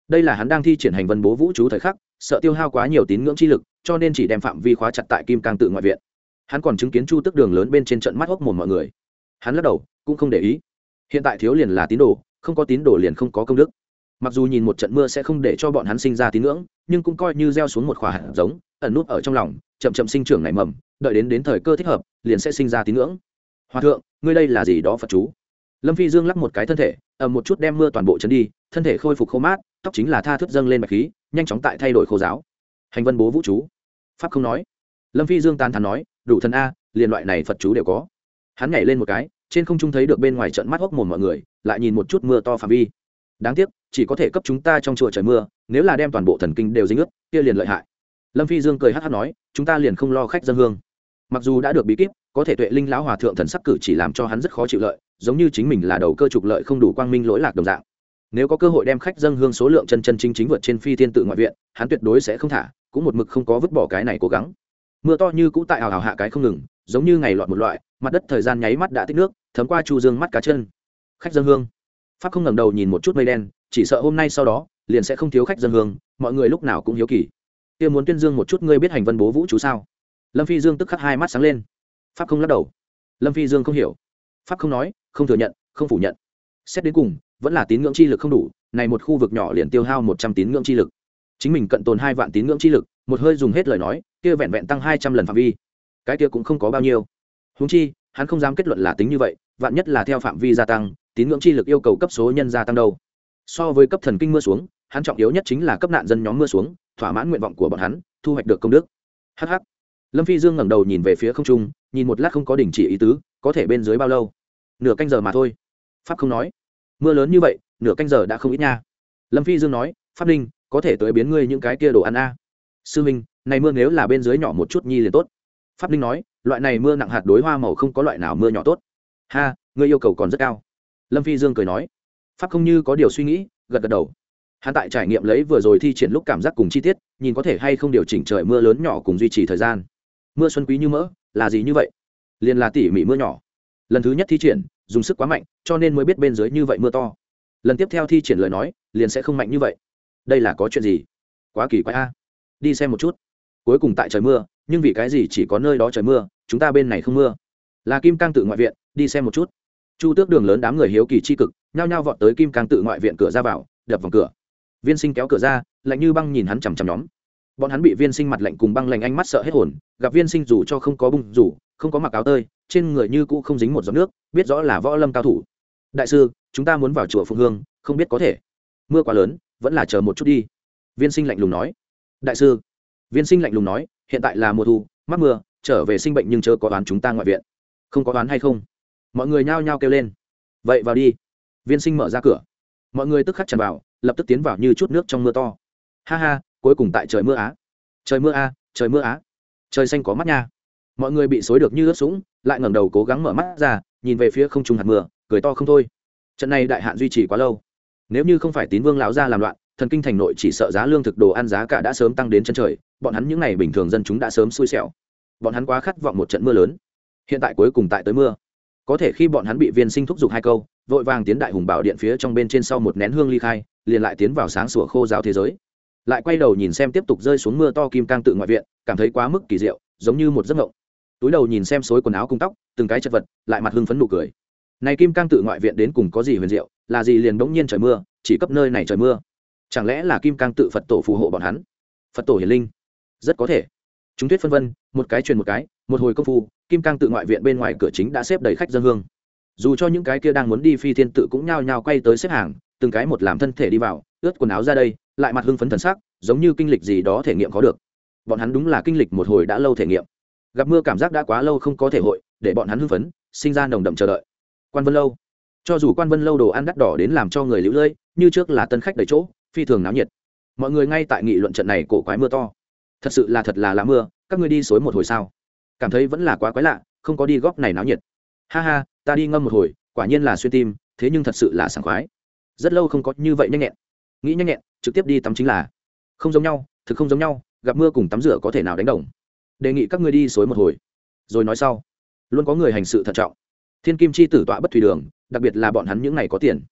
đây là hắn đang thi triển hành vân bố vũ chú thời khắc, sợ tiêu hao quá nhiều tín ngưỡng chi lực, cho nên chỉ đem phạm vi khóa chặt tại kim cang tự ngoại viện. Hắn còn chứng kiến chu tức đường lớn bên trên trận mắt hốc mồm mọi người. Hắn lắc đầu cũng không để ý, hiện tại thiếu liền là tín đồ, không có tín đồ liền không có công đức. Mặc dù nhìn một trận mưa sẽ không để cho bọn hắn sinh ra tín ngưỡng, nhưng cũng coi như gieo xuống một quả hạt giống, ẩn nút ở trong lòng, chậm chậm sinh trưởng nảy mầm, đợi đến đến thời cơ thích hợp liền sẽ sinh ra tín ngưỡng. Hòa thượng, ngươi đây là gì đó Phật chú? Lâm Phi Dương lắc một cái thân thể, ầm một chút đem mưa toàn bộ chấn đi, thân thể khôi phục khô mát, tóc chính là tha thướt dâng lên bạch khí, nhanh chóng tại thay đổi khô giáo. Hành vân bố vũ chú, pháp không nói. Lâm Phi Dương tán thán nói, đủ thần a, liền loại này Phật chú đều có. Hắn nhảy lên một cái, trên không trung thấy được bên ngoài trận mắt hốc mồm mọi người, lại nhìn một chút mưa to phạm vi. Đáng tiếc, chỉ có thể cấp chúng ta trong chùa trời mưa, nếu là đem toàn bộ thần kinh đều dính ướt, kia liền lợi hại. Lâm Phi Dương cười hắc hắc nói, chúng ta liền không lo khách dân hương. Mặc dù đã được bí kíp, có thể Tuệ Linh lão hòa thượng thần sắc cử chỉ làm cho hắn rất khó chịu lợi, giống như chính mình là đầu cơ trục lợi không đủ quang minh lỗi lạc đồng dạng. Nếu có cơ hội đem khách dân hương số lượng chân chân chính chính vượt trên Phi Thiên tự ngoại viện, hắn tuyệt đối sẽ không thả, cũng một mực không có vứt bỏ cái này cố gắng. Mưa to như cũ tại hào hào hạ cái không ngừng, giống như ngày loạn một loại, mặt đất thời gian nháy mắt đã tích nước, thấm qua chu dương mắt cá chân. Khách dân hương. Pháp không ngẩng đầu nhìn một chút mây đen, chỉ sợ hôm nay sau đó liền sẽ không thiếu khách dân hương, mọi người lúc nào cũng hiếu kỳ. Kia muốn tuyên dương một chút ngươi biết hành vân bố vũ chú sao? Lâm Phi Dương tức khắc hai mắt sáng lên. Pháp không lắc đầu. Lâm Phi Dương không hiểu. Pháp không nói, không thừa nhận, không phủ nhận. Xét đến cùng, vẫn là tín ngưỡng chi lực không đủ, này một khu vực nhỏ liền tiêu hao một trăm tín ngưỡng chi lực. Chính mình cận tồn hai vạn tín ngưỡng chi lực, một hơi dùng hết lời nói, kia vẹn vẹn tăng hai trăm lần phạm vi. Cái kia cũng không có bao nhiêu. Huống chi, hắn không dám kết luận là tính như vậy, vạn nhất là theo phạm vi gia tăng, tín ngưỡng chi lực yêu cầu cấp số nhân gia tăng đâu. So với cấp thần kinh mưa xuống, hắn trọng yếu nhất chính là cấp nạn dân nhóm mưa xuống, thỏa mãn nguyện vọng của bọn hắn, thu hoạch được công đức. Hắc hắc. Lâm Phi Dương ngẩng đầu nhìn về phía không trung, nhìn một lát không có đình chỉ ý tứ, có thể bên dưới bao lâu? Nửa canh giờ mà thôi. Pháp không nói. Mưa lớn như vậy, nửa canh giờ đã không ít nha. Lâm Phi Dương nói, Pháp Linh, có thể tới biến ngươi những cái kia đồ ăn a. Sư minh, này mưa nếu là bên dưới nhỏ một chút nhi liền tốt. Pháp Linh nói, loại này mưa nặng hạt đối hoa màu không có loại nào mưa nhỏ tốt. Ha, ngươi yêu cầu còn rất cao. Lâm Phi Dương cười nói. Pháp không như có điều suy nghĩ, gật gật đầu. Hắn tại trải nghiệm lấy vừa rồi thi triển lúc cảm giác cùng chi tiết, nhìn có thể hay không điều chỉnh trời mưa lớn nhỏ cùng duy trì thời gian. Mưa xuân quý như mỡ, là gì như vậy? Liền là tỉ mỉ mưa nhỏ. Lần thứ nhất thi triển, dùng sức quá mạnh, cho nên mới biết bên dưới như vậy mưa to. Lần tiếp theo thi triển lời nói, liền sẽ không mạnh như vậy. Đây là có chuyện gì? Quá kỳ quái a. Đi xem một chút. Cuối cùng tại trời mưa, nhưng vì cái gì chỉ có nơi đó trời mưa, chúng ta bên này không mưa? Là Kim Cang tự ngoại viện, đi xem một chút. Chu Tước đường lớn đám người hiếu kỳ chi cực, nhao nhao vọt tới Kim Cang tự ngoại viện cửa ra vào, đập vào cửa. Viên Sinh kéo cửa ra, lạnh như băng nhìn hắn chằm chằm nhóm. Bọn hắn bị Viên Sinh mặt lạnh cùng băng lạnh ánh mắt sợ hết hồn, gặp Viên Sinh dù cho không có bung rủ, không có mặc áo tơi, trên người như cũ không dính một giọt nước, biết rõ là võ lâm cao thủ. Đại sư, chúng ta muốn vào chùa Phụng Hương, không biết có thể. Mưa quá lớn, vẫn là chờ một chút đi. Viên Sinh lạnh lùng nói. Đại sư. Viên Sinh lạnh lùng nói, hiện tại là mùa thu, mắc mưa, trở về sinh bệnh nhưng chớ có đoán chúng ta ngoại viện. Không có đoán hay không? Mọi người nhao nhao kêu lên. Vậy vào đi. Viên Sinh mở ra cửa. Mọi người tức khắc tràn vào, lập tức tiến vào như chút nước trong mưa to. Ha ha, cuối cùng tại trời mưa á. Trời mưa a, trời mưa á. Trời xanh có mắt nha. Mọi người bị xối được như ướt sũng, lại ngẩng đầu cố gắng mở mắt ra, nhìn về phía không trung hạt mưa, cười to không thôi. Trận này đại hạn duy trì quá lâu. Nếu như không phải Tín Vương lão gia làm loạn, thần kinh thành nội chỉ sợ giá lương thực đồ ăn giá cả đã sớm tăng đến chân trời, bọn hắn những ngày bình thường dân chúng đã sớm xui xẻo. Bọn hắn quá khát vọng một trận mưa lớn. Hiện tại cuối cùng tại tới mưa. Có thể khi bọn hắn bị Viên Sinh thúc giục hai câu, vội vàng tiến đại hùng bảo điện phía trong bên trên sau một nén hương ly khai, liền lại tiến vào sáng sủa khô giáo thế giới. Lại quay đầu nhìn xem tiếp tục rơi xuống mưa to Kim Cang tự ngoại viện, cảm thấy quá mức kỳ diệu, giống như một giấc mộng. Túi đầu nhìn xem xối quần áo cùng tóc, từng cái chật vật, lại mặt hưng phấn nụ cười. Này Kim Cang tự ngoại viện đến cùng có gì huyền diệu, là gì liền bỗng nhiên trời mưa, chỉ cấp nơi này trời mưa. Chẳng lẽ là Kim Cang tự Phật tổ phù hộ bọn hắn? Phật tổ hiển linh? Rất có thể. Chúng thuyết phân vân, một cái truyền một cái, một hồi công phu, Kim Cang tự ngoại viện bên ngoài cửa chính đã xếp đầy khách dân hương. Dù cho những cái kia đang muốn đi Phi Thiên tự cũng nhao nhao quay tới xếp hàng, từng cái một làm thân thể đi vào, ướt quần áo ra đây, lại mặt hưng phấn thần sắc, giống như kinh lịch gì đó thể nghiệm có được. Bọn hắn đúng là kinh lịch một hồi đã lâu thể nghiệm. Gặp mưa cảm giác đã quá lâu không có thể hội, để bọn hắn hưng phấn, sinh ra nồng đậm chờ đợi. Quan Vân lâu, cho dù Quan Vân lâu đồ ăn đắt đỏ đến làm cho người lũ lơi, như trước là tân khách đầy chỗ, phi thường náo nhiệt. Mọi người ngay tại nghị luận trận này cổ quái mưa to. Thật sự là thật là lá mưa, các ngươi đi xối một hồi sao? Cảm thấy vẫn là quá quái lạ, không có đi góp này náo nhiệt. Ha ha, ta đi ngâm một hồi, quả nhiên là xuyên tim, thế nhưng thật sự là sảng khoái. Rất lâu không có như vậy nhanh nhẹn. Nghĩ nhanh nhẹn, trực tiếp đi tắm chính là. Không giống nhau, thực không giống nhau, gặp mưa cùng tắm rửa có thể nào đánh đồng. Đề nghị các ngươi đi xối một hồi. Rồi nói sau. Luôn có người hành sự thận trọng. Thiên Kim chi tử tọa bất thủy đường, đặc biệt là bọn hắn những này có tiền.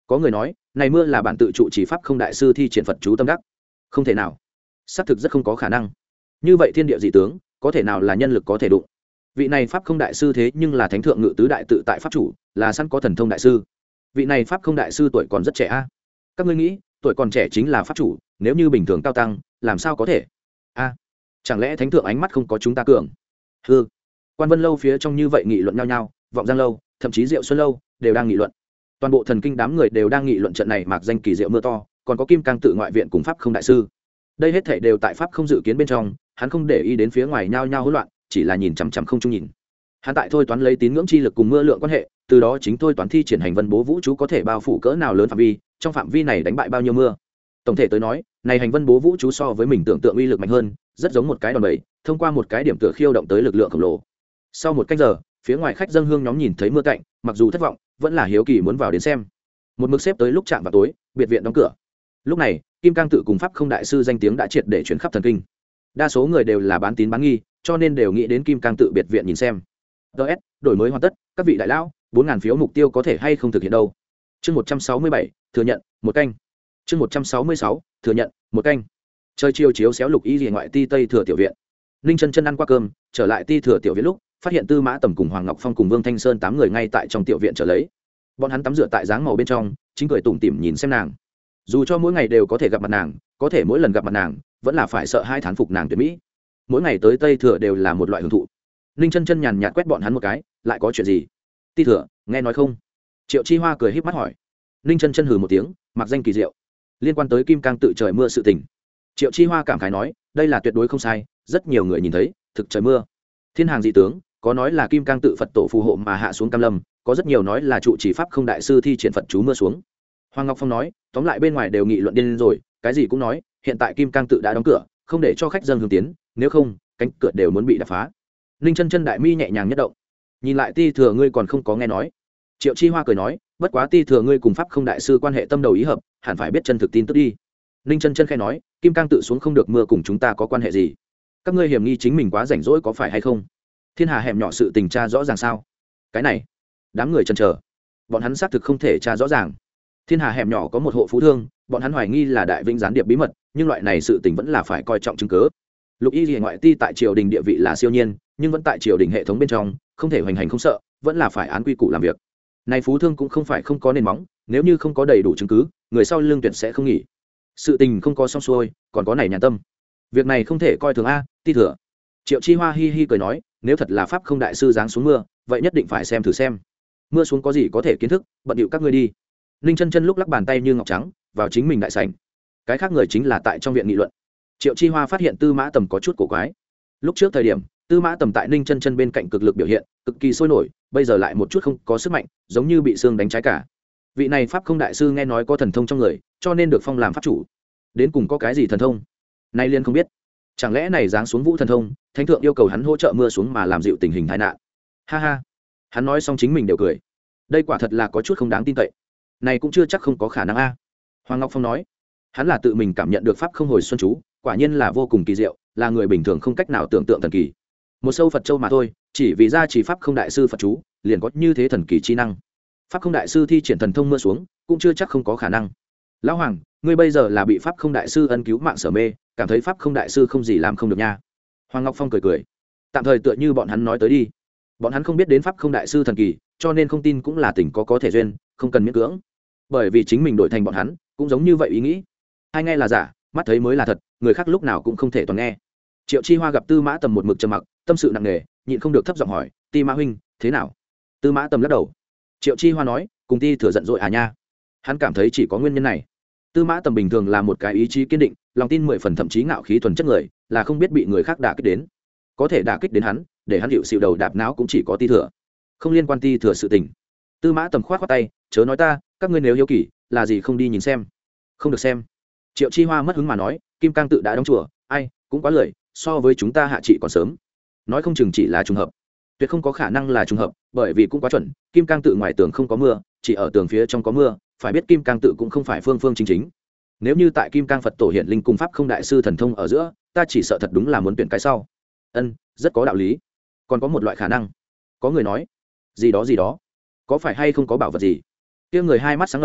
Có người nói này mưa là bản tự trụ chỉ pháp không đại sư thi triển Phật chú tâm đắc. Không thể nào, xác thực rất không có khả năng. Như vậy thiên địa dị tướng có thể nào là nhân lực có thể đụng? Vị này pháp không đại sư thế nhưng là thánh thượng ngự tứ đại tự tại pháp chủ, là sẵn có thần thông đại sư. Vị này pháp không đại sư tuổi còn rất trẻ a. Các ngươi nghĩ tuổi còn trẻ chính là pháp chủ, nếu như bình thường cao tăng làm sao có thể a? Chẳng lẽ thánh thượng ánh mắt không có chúng ta cường? Hư. Quan Vân lâu phía trong như vậy nghị luận nhau nhau, Vọng Giang lâu, thậm chí Diệu Xuân lâu đều đang nghị luận. Toàn bộ thần kinh đám người đều đang nghị luận trận này mạc danh kỳ diệu mưa to, còn có Kim Cang tự ngoại viện cùng pháp không đại sư. Đây hết thảy đều tại pháp không dự kiến bên trong, hắn không để ý đến phía ngoài nhau nhau hỗn loạn, chỉ là nhìn chằm chằm không chung nhìn. Hắn tại thôi toán lấy tín ngưỡng chi lực cùng mưa lượng quan hệ, từ đó chính thôi toán thi triển hành vân bố vũ chú có thể bao phủ cỡ nào lớn phạm vi, trong phạm vi này đánh bại bao nhiêu mưa. Tổng thể tới nói, này hành vân bố vũ chú so với mình tưởng tượng uy lực mạnh hơn, rất giống một cái đòn bẩy, thông qua một cái điểm tựa khiêu động tới lực lượng khổng lồ. Sau một cách giờ, phía ngoài khách dân hương nhóm nhìn thấy mưa cạnh, mặc dù thất vọng, vẫn là hiếu kỳ muốn vào đến xem. Một mực xếp tới lúc chạm vào tối, biệt viện đóng cửa. Lúc này, Kim Cang tự cùng pháp không đại sư danh tiếng đã triệt để chuyển khắp thần kinh. Đa số người đều là bán tín bán nghi, cho nên đều nghĩ đến Kim Cang tự biệt viện nhìn xem. ds đổi mới hoàn tất, các vị đại lão, bốn ngàn phiếu mục tiêu có thể hay không thực hiện đâu. Chương một trăm sáu mươi bảy, thừa nhận, một canh. Chương một trăm sáu mươi sáu, thừa nhận, một canh. Chơi chiêu chiếu xéo lục y liễu ngoại ti tây thừa tiểu viện. Ninh Chân Chân ăn qua cơm, trở lại ti thừa tiểu viện lúc, phát hiện Tư Mã Tầm cùng Hoàng Ngọc Phong cùng Vương Thanh Sơn tám người ngay tại trong tiểu viện chờ lấy. Bọn hắn tắm rửa tại dáng màu bên trong, chính cười tủm tỉm nhìn xem nàng. Dù cho mỗi ngày đều có thể gặp mặt nàng, có thể mỗi lần gặp mặt nàng, vẫn là phải sợ hai thán phục nàng tuyệt mỹ. Mỗi ngày tới tây thừa đều là một loại hưởng thụ. Ninh Chân Chân nhàn nhạt quét bọn hắn một cái, lại có chuyện gì? Ti thừa, nghe nói không? Triệu Chi Hoa cười híp mắt hỏi. Ninh Chân Chân hừ một tiếng, mặc danh kỳ diệu. Liên quan tới Kim Cang tự trời mưa sự tình. Triệu Chi Hoa cảm khái nói, đây là tuyệt đối không sai, rất nhiều người nhìn thấy, thực trời mưa. Thiên hàng dị tướng, có nói là Kim Cang tự Phật tổ phù hộ mà hạ xuống Cam Lâm, có rất nhiều nói là trụ trì pháp không đại sư thi triển Phật chú mưa xuống. Hoàng Ngọc Phong nói, tóm lại bên ngoài đều nghị luận điên rồi, cái gì cũng nói, hiện tại Kim Cang tự đã đóng cửa, không để cho khách dân hướng tiến, nếu không, cánh cửa đều muốn bị đập phá. Ninh Chân Chân đại mi nhẹ nhàng nhất động. Nhìn lại Ti thừa ngươi còn không có nghe nói. Triệu Chi Hoa cười nói, bất quá Ti thừa ngươi cùng pháp không đại sư quan hệ tâm đầu ý hợp, hẳn phải biết chân thực tin tức đi. Ninh Chân Chân khẽ nói, Kim Cang tự xuống không được mưa cùng chúng ta có quan hệ gì? Các ngươi hiểm nghi chính mình quá rảnh rỗi có phải hay không? Thiên hà hẻm nhỏ sự tình tra rõ ràng sao? Cái này, đám người chần chờ, bọn hắn xác thực không thể tra rõ ràng. Thiên hà hẻm nhỏ có một hộ phú thương, bọn hắn hoài nghi là đại vĩnh gián điệp bí mật, nhưng loại này sự tình vẫn là phải coi trọng chứng cứ. Lục y liễu ngoại ti tại triều đình địa vị là siêu nhiên, nhưng vẫn tại triều đình hệ thống bên trong, không thể hoành hành không sợ, vẫn là phải án quy củ làm việc. Này phú thương cũng không phải không có nền móng, nếu như không có đầy đủ chứng cứ, người sau lương tuyển sẽ không nghỉ. Sự tình không có xong xuôi, còn có này nhàn tâm. Việc này không thể coi thường a, Ti thừa. Triệu Chi Hoa hi hi cười nói, nếu thật là pháp không đại sư giáng xuống mưa, vậy nhất định phải xem thử xem. Mưa xuống có gì có thể kiến thức, bận điệu các ngươi đi. Ninh Chân Chân lúc lắc bàn tay như ngọc trắng, vào chính mình đại sảnh. Cái khác người chính là tại trong viện nghị luận. Triệu Chi Hoa phát hiện Tư Mã Tầm có chút cổ quái. Lúc trước thời điểm, Tư Mã Tầm tại Ninh Chân Chân bên cạnh cực lực biểu hiện, cực kỳ sôi nổi, bây giờ lại một chút không có sức mạnh, giống như bị xương đánh trái cả. Vị này pháp không đại sư nghe nói có thần thông trong người, cho nên được phong làm pháp chủ. Đến cùng có cái gì thần thông? Nay liên không biết. Chẳng lẽ này giáng xuống vũ thần thông, thánh thượng yêu cầu hắn hỗ trợ mưa xuống mà làm dịu tình hình tai nạn? Ha ha. Hắn nói xong chính mình đều cười. Đây quả thật là có chút không đáng tin cậy. Này cũng chưa chắc không có khả năng a. Hoàng Ngọc Phong nói, hắn là tự mình cảm nhận được pháp không hồi xuân chú, quả nhiên là vô cùng kỳ diệu, là người bình thường không cách nào tưởng tượng thần kỳ. Một sâu Phật châu mà thôi, chỉ vì ra chỉ pháp không đại sư Phật chú, liền có như thế thần kỳ chi năng. Pháp không đại sư thi triển thần thông mưa xuống, cũng chưa chắc không có khả năng. Lão Hoàng, ngươi bây giờ là bị pháp không đại sư ân cứu mạng sở mê, cảm thấy pháp không đại sư không gì làm không được nha. Hoàng Ngọc Phong cười cười, tạm thời tựa như bọn hắn nói tới đi. Bọn hắn không biết đến pháp không đại sư thần kỳ, cho nên không tin cũng là tình có có thể duyên, không cần miễn cưỡng. Bởi vì chính mình đổi thành bọn hắn, cũng giống như vậy ý nghĩ. Hai nghe là giả, mắt thấy mới là thật, người khác lúc nào cũng không thể toàn nghe. Triệu Chi Hoa gặp Tư Mã Tầm một mực trầm mặc, tâm sự nặng nề, nhịn không được thấp giọng hỏi, Ti Mã huynh, thế nào? Tư Mã Tầm lắc đầu. Triệu Chi Hoa nói, cùng Ti thừa giận dỗi à nha. Hắn cảm thấy chỉ có nguyên nhân này. Tư Mã Tầm bình thường là một cái ý chí kiên định, lòng tin mười phần, thậm chí ngạo khí thuần chất người, là không biết bị người khác đả kích đến. Có thể đả kích đến hắn, để hắn chịu xịu đầu đạp não cũng chỉ có Ti thừa, không liên quan Ti thừa sự tình. Tư Mã Tầm khoát khoát tay, chớ nói ta, các ngươi nếu hiếu kỳ, là gì không đi nhìn xem? Không được xem. Triệu Chi Hoa mất hứng mà nói, Kim Cang tự đã đóng chùa, ai cũng quá lười, so với chúng ta hạ trị còn sớm. Nói không chừng chỉ là trùng hợp, tuyệt không có khả năng là trùng hợp, bởi vì cũng quá chuẩn, Kim Cang tự ngoài tường không có mưa, chỉ ở tường phía trong có mưa, phải biết Kim Cang tự cũng không phải phương phương chính chính. Nếu như tại Kim Cang Phật tổ hiện linh cung pháp không đại sư thần thông ở giữa, ta chỉ sợ thật đúng là muốn tuyển cái sau. Ân, rất có đạo lý. Còn có một loại khả năng, có người nói, gì đó gì đó, có phải hay không có bảo vật gì? Kia người hai mắt sáng ngời,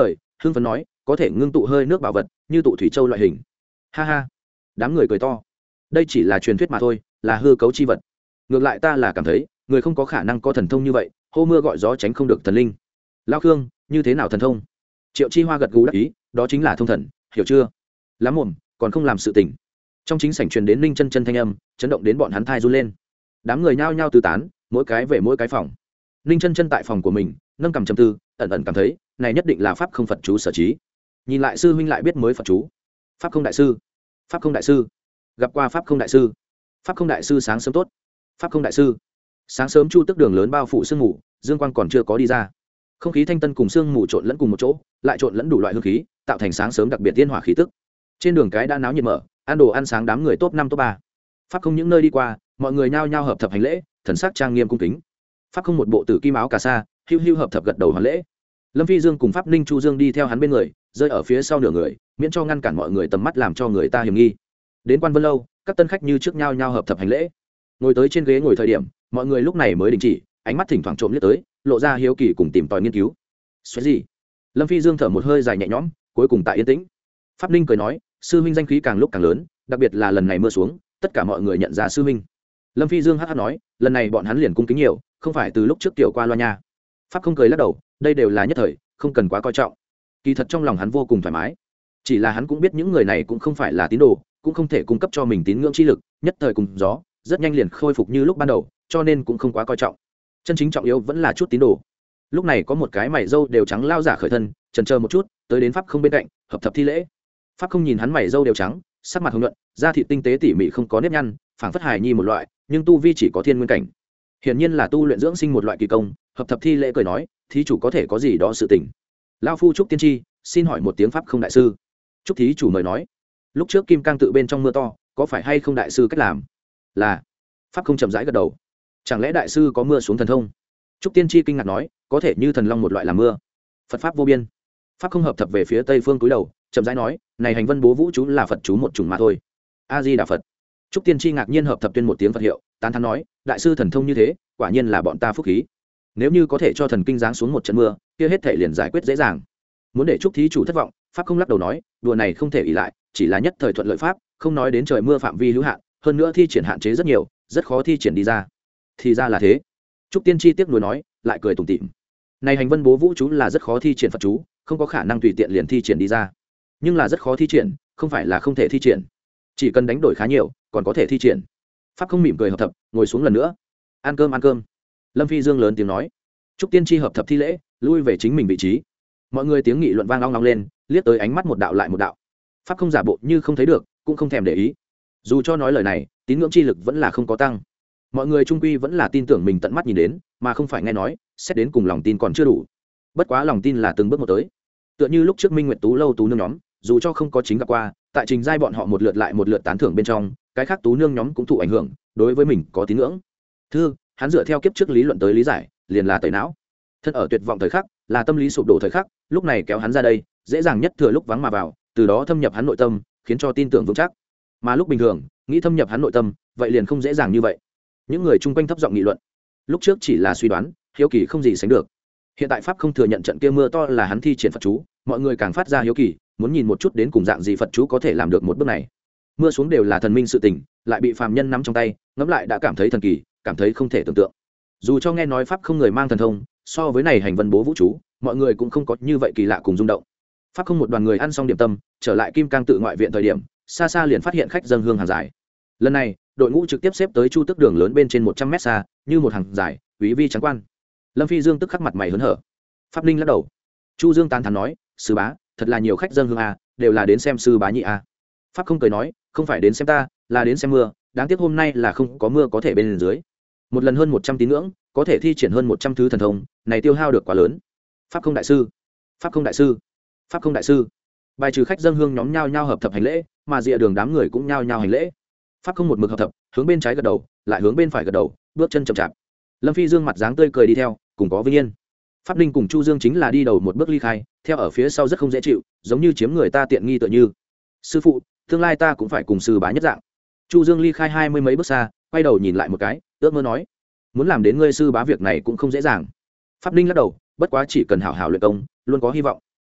hưng phấn nói có thể ngưng tụ hơi nước bảo vật như tụ thủy châu loại hình. Ha ha, đám người cười to. Đây chỉ là truyền thuyết mà thôi, là hư cấu chi vật. Ngược lại ta là cảm thấy người không có khả năng có thần thông như vậy, hô mưa gọi gió tránh không được thần linh. Lao Khương, như thế nào thần thông? Triệu Chi Hoa gật gù đáp ý, đó chính là thông thần, hiểu chưa? Lắm mồm, còn không làm sự tình. Trong chính sảnh truyền đến Ninh Chân Chân thanh âm, chấn động đến bọn hắn thai run lên. Đám người nhao nhao tứ tán, mỗi cái về mỗi cái phòng. Ninh Chân Chân tại phòng của mình, nâng cầm trầm tư, ẩn ẩn cảm thấy, này nhất định là pháp không Phật chú sở trí. Nhìn lại sư huynh lại biết mới Phật chú. Pháp không đại sư, pháp không đại sư. Gặp qua pháp không đại sư. Pháp không đại sư sáng sớm tốt. Pháp không đại sư. Sáng sớm chu tức đường lớn bao phủ sương mù, dương quang còn chưa có đi ra. Không khí thanh tân cùng sương mù trộn lẫn cùng một chỗ, lại trộn lẫn đủ loại hương khí, tạo thành sáng sớm đặc biệt tiên hỏa khí tức. Trên đường cái đã náo nhiệt mở, ăn đồ ăn sáng đám người top năm top ba. Pháp không những nơi đi qua, mọi người nhao nhao hợp thập hành lễ, thần sắc trang nghiêm cung kính. Pháp không một bộ tử kim áo cà sa, hưu hưu hợp thập gật đầu hoàn lễ. Lâm Phi Dương cùng Pháp Ninh Chu Dương đi theo hắn bên người, rơi ở phía sau nửa người, miễn cho ngăn cản mọi người tầm mắt làm cho người ta hiểm nghi. Đến Quan Vân lâu, các tân khách như trước nhao nhao hợp thập hành lễ. Ngồi tới trên ghế ngồi thời điểm, mọi người lúc này mới đình chỉ, ánh mắt thỉnh thoảng trộm liếc tới, lộ ra hiếu kỳ cùng tìm tòi nghiên cứu. Xoáy gì? Lâm Phi Dương thở một hơi dài nhẹ nhõm, cuối cùng tại yên tĩnh. Pháp Ninh cười nói, sư huynh danh khí càng lúc càng lớn, đặc biệt là lần này mưa xuống, tất cả mọi người nhận ra sư huynh. Lâm Phi Dương hắc hắc nói, lần này bọn hắn liền cung kính nhiều, không phải từ lúc trước tiểu qua loa nha. Pháp không cười lắc đầu, đây đều là nhất thời, không cần quá coi trọng. Kỳ thật trong lòng hắn vô cùng thoải mái, chỉ là hắn cũng biết những người này cũng không phải là tín đồ, cũng không thể cung cấp cho mình tín ngưỡng chi lực, nhất thời cùng gió, rất nhanh liền khôi phục như lúc ban đầu, cho nên cũng không quá coi trọng. Chân chính trọng yếu vẫn là chút tín đồ. Lúc này có một cái mày râu đều trắng lao giả khởi thân, chần chờ một chút, tới đến Pháp không bên cạnh, hợp thập thi lễ. Pháp không nhìn hắn mày râu đều trắng, sắc mặt hồng nhuận, da thịt tinh tế tỉ mỉ không có nếp nhăn, phảng phất hài nhi một loại, nhưng tu vi chỉ có thiên nguyên cảnh. Hiển nhiên là tu luyện dưỡng sinh một loại kỳ công, hợp thập thi lễ cười nói, thí chủ có thể có gì đó sự tình. Lão phu trúc tiên tri, xin hỏi một tiếng Pháp không đại sư. Trúc thí chủ mời nói. Lúc trước kim cang tự bên trong mưa to, có phải hay không đại sư cách làm? Là. Pháp không chậm rãi gật đầu. Chẳng lẽ đại sư có mưa xuống thần thông? Trúc tiên tri kinh ngạc nói, có thể như thần long một loại làm mưa. Phật pháp vô biên. Pháp không hợp thập về phía tây phương cúi đầu, chậm rãi nói, này hành vân bố vũ chú là Phật chú một chủng mà thôi. A Di Đà Phật. Trúc tiên tri ngạc nhiên hợp thập tuyên một tiếng Phật hiệu, tán thán nói, đại sư thần thông như thế, quả nhiên là bọn ta phúc khí. Nếu như có thể cho thần kinh giáng xuống một trận mưa, kia hết thể liền giải quyết dễ dàng. Muốn để Trúc thí chủ thất vọng, Pháp không lắc đầu nói, đùa này không thể ỷ lại, chỉ là nhất thời thuận lợi pháp, không nói đến trời mưa phạm vi hữu hạn, hơn nữa thi triển hạn chế rất nhiều, rất khó thi triển đi ra. Thì ra là thế. Trúc tiên tri tiếc nuối nói, lại cười tủm tỉm. Này hành vân bố vũ chú là rất khó thi triển Phật chú, không có khả năng tùy tiện liền thi triển đi ra. Nhưng là rất khó thi triển, không phải là không thể thi triển. Chỉ cần đánh đổi khá nhiều, còn có thể thi triển. Pháp không mỉm cười hợp thập, ngồi xuống lần nữa. Ăn cơm ăn cơm. Lâm Phi Dương lớn tiếng nói. Trúc tiên tri hợp thập thi lễ, lui về chính mình vị trí. Mọi người tiếng nghị luận vang long long lên, liếc tới ánh mắt một đạo lại một đạo. Pháp không giả bộ như không thấy được, cũng không thèm để ý. Dù cho nói lời này, tín ngưỡng chi lực vẫn là không có tăng. Mọi người trung quy vẫn là tin tưởng mình tận mắt nhìn đến, mà không phải nghe nói, xét đến cùng lòng tin còn chưa đủ. Bất quá lòng tin là từng bước một tới. Tựa như lúc trước Minh Nguyệt Tú lâu tú nương nhóm, dù cho không có chính gặp qua, tại trình giai bọn họ một lượt lại một lượt tán thưởng bên trong, cái khác tú nương nhóm cũng thụ ảnh hưởng, đối với mình có tín ngưỡng. Thư, hắn dựa theo kiếp trước lý luận tới lý giải, liền là tẩy não. Thân ở tuyệt vọng thời khắc, là tâm lý sụp đổ thời khắc, lúc này kéo hắn ra đây, dễ dàng nhất thừa lúc vắng mà vào, từ đó thâm nhập hắn nội tâm, khiến cho tin tưởng vững chắc. Mà lúc bình thường, nghĩ thâm nhập hắn nội tâm, vậy liền không dễ dàng như vậy. Những người chung quanh thấp giọng nghị luận. Lúc trước chỉ là suy đoán, hiếu kỳ không gì sánh được. Hiện tại pháp không thừa nhận trận kia mưa to là hắn thi triển Phật chú, mọi người càng phát ra hiếu kỳ, muốn nhìn một chút đến cùng dạng gì Phật chú có thể làm được một bước này. Mưa xuống đều là thần minh sự tình, lại bị phàm nhân nắm trong tay, ngẫm lại đã cảm thấy thần kỳ, cảm thấy không thể tưởng tượng. Dù cho nghe nói pháp không người mang thần thông, so với này hành vân bố vũ chú, mọi người cũng không có như vậy kỳ lạ cùng rung động. Pháp không một đoàn người ăn xong điểm tâm, trở lại kim cang tự ngoại viện thời điểm, xa xa liền phát hiện khách dâng hương hàng dài. Lần này, đội ngũ trực tiếp xếp tới chu tức đường lớn bên trên một trăm mét xa, như một hàng dài, quý vi trắng quan. Lâm Phi Dương tức khắc mặt mày hớn hở. Pháp Ninh lắc đầu. Chu Dương tán thán nói, sư bá, thật là nhiều khách dâng hương a, đều là đến xem sư bá nhị a. Pháp không cười nói, không phải đến xem ta, là đến xem mưa, đáng tiếc hôm nay là không có mưa có thể bên dưới. Một lần hơn một trăm tín ngưỡng, có thể thi triển hơn một trăm thứ thần thông, này tiêu hao được quá lớn. Pháp không đại sư, Pháp không đại sư, Pháp không đại sư. Bài trừ khách dâng hương nhóm nhao nhao hợp thập hành lễ, mà rìa đường đám người cũng nhao nhao hành lễ. Pháp không một mực hợp thập, hướng bên trái gật đầu, lại hướng bên phải gật đầu, bước chân chậm chạp. Lâm Phi Dương mặt dáng tươi cười đi theo, cùng có vinh yên. Pháp Ninh cùng Chu Dương chính là đi đầu một bước ly khai, theo ở phía sau rất không dễ chịu, giống như chiếm người ta tiện nghi tựa như. Sư phụ, tương lai ta cũng phải cùng sư bá nhất dạng. Chu Dương ly khai hai mươi mấy bước xa, quay đầu nhìn lại một cái, ước mơ nói, muốn làm đến ngươi sư bá việc này cũng không dễ dàng. Pháp Ninh lắc đầu, bất quá chỉ cần hảo hảo luyện công, luôn có hy vọng.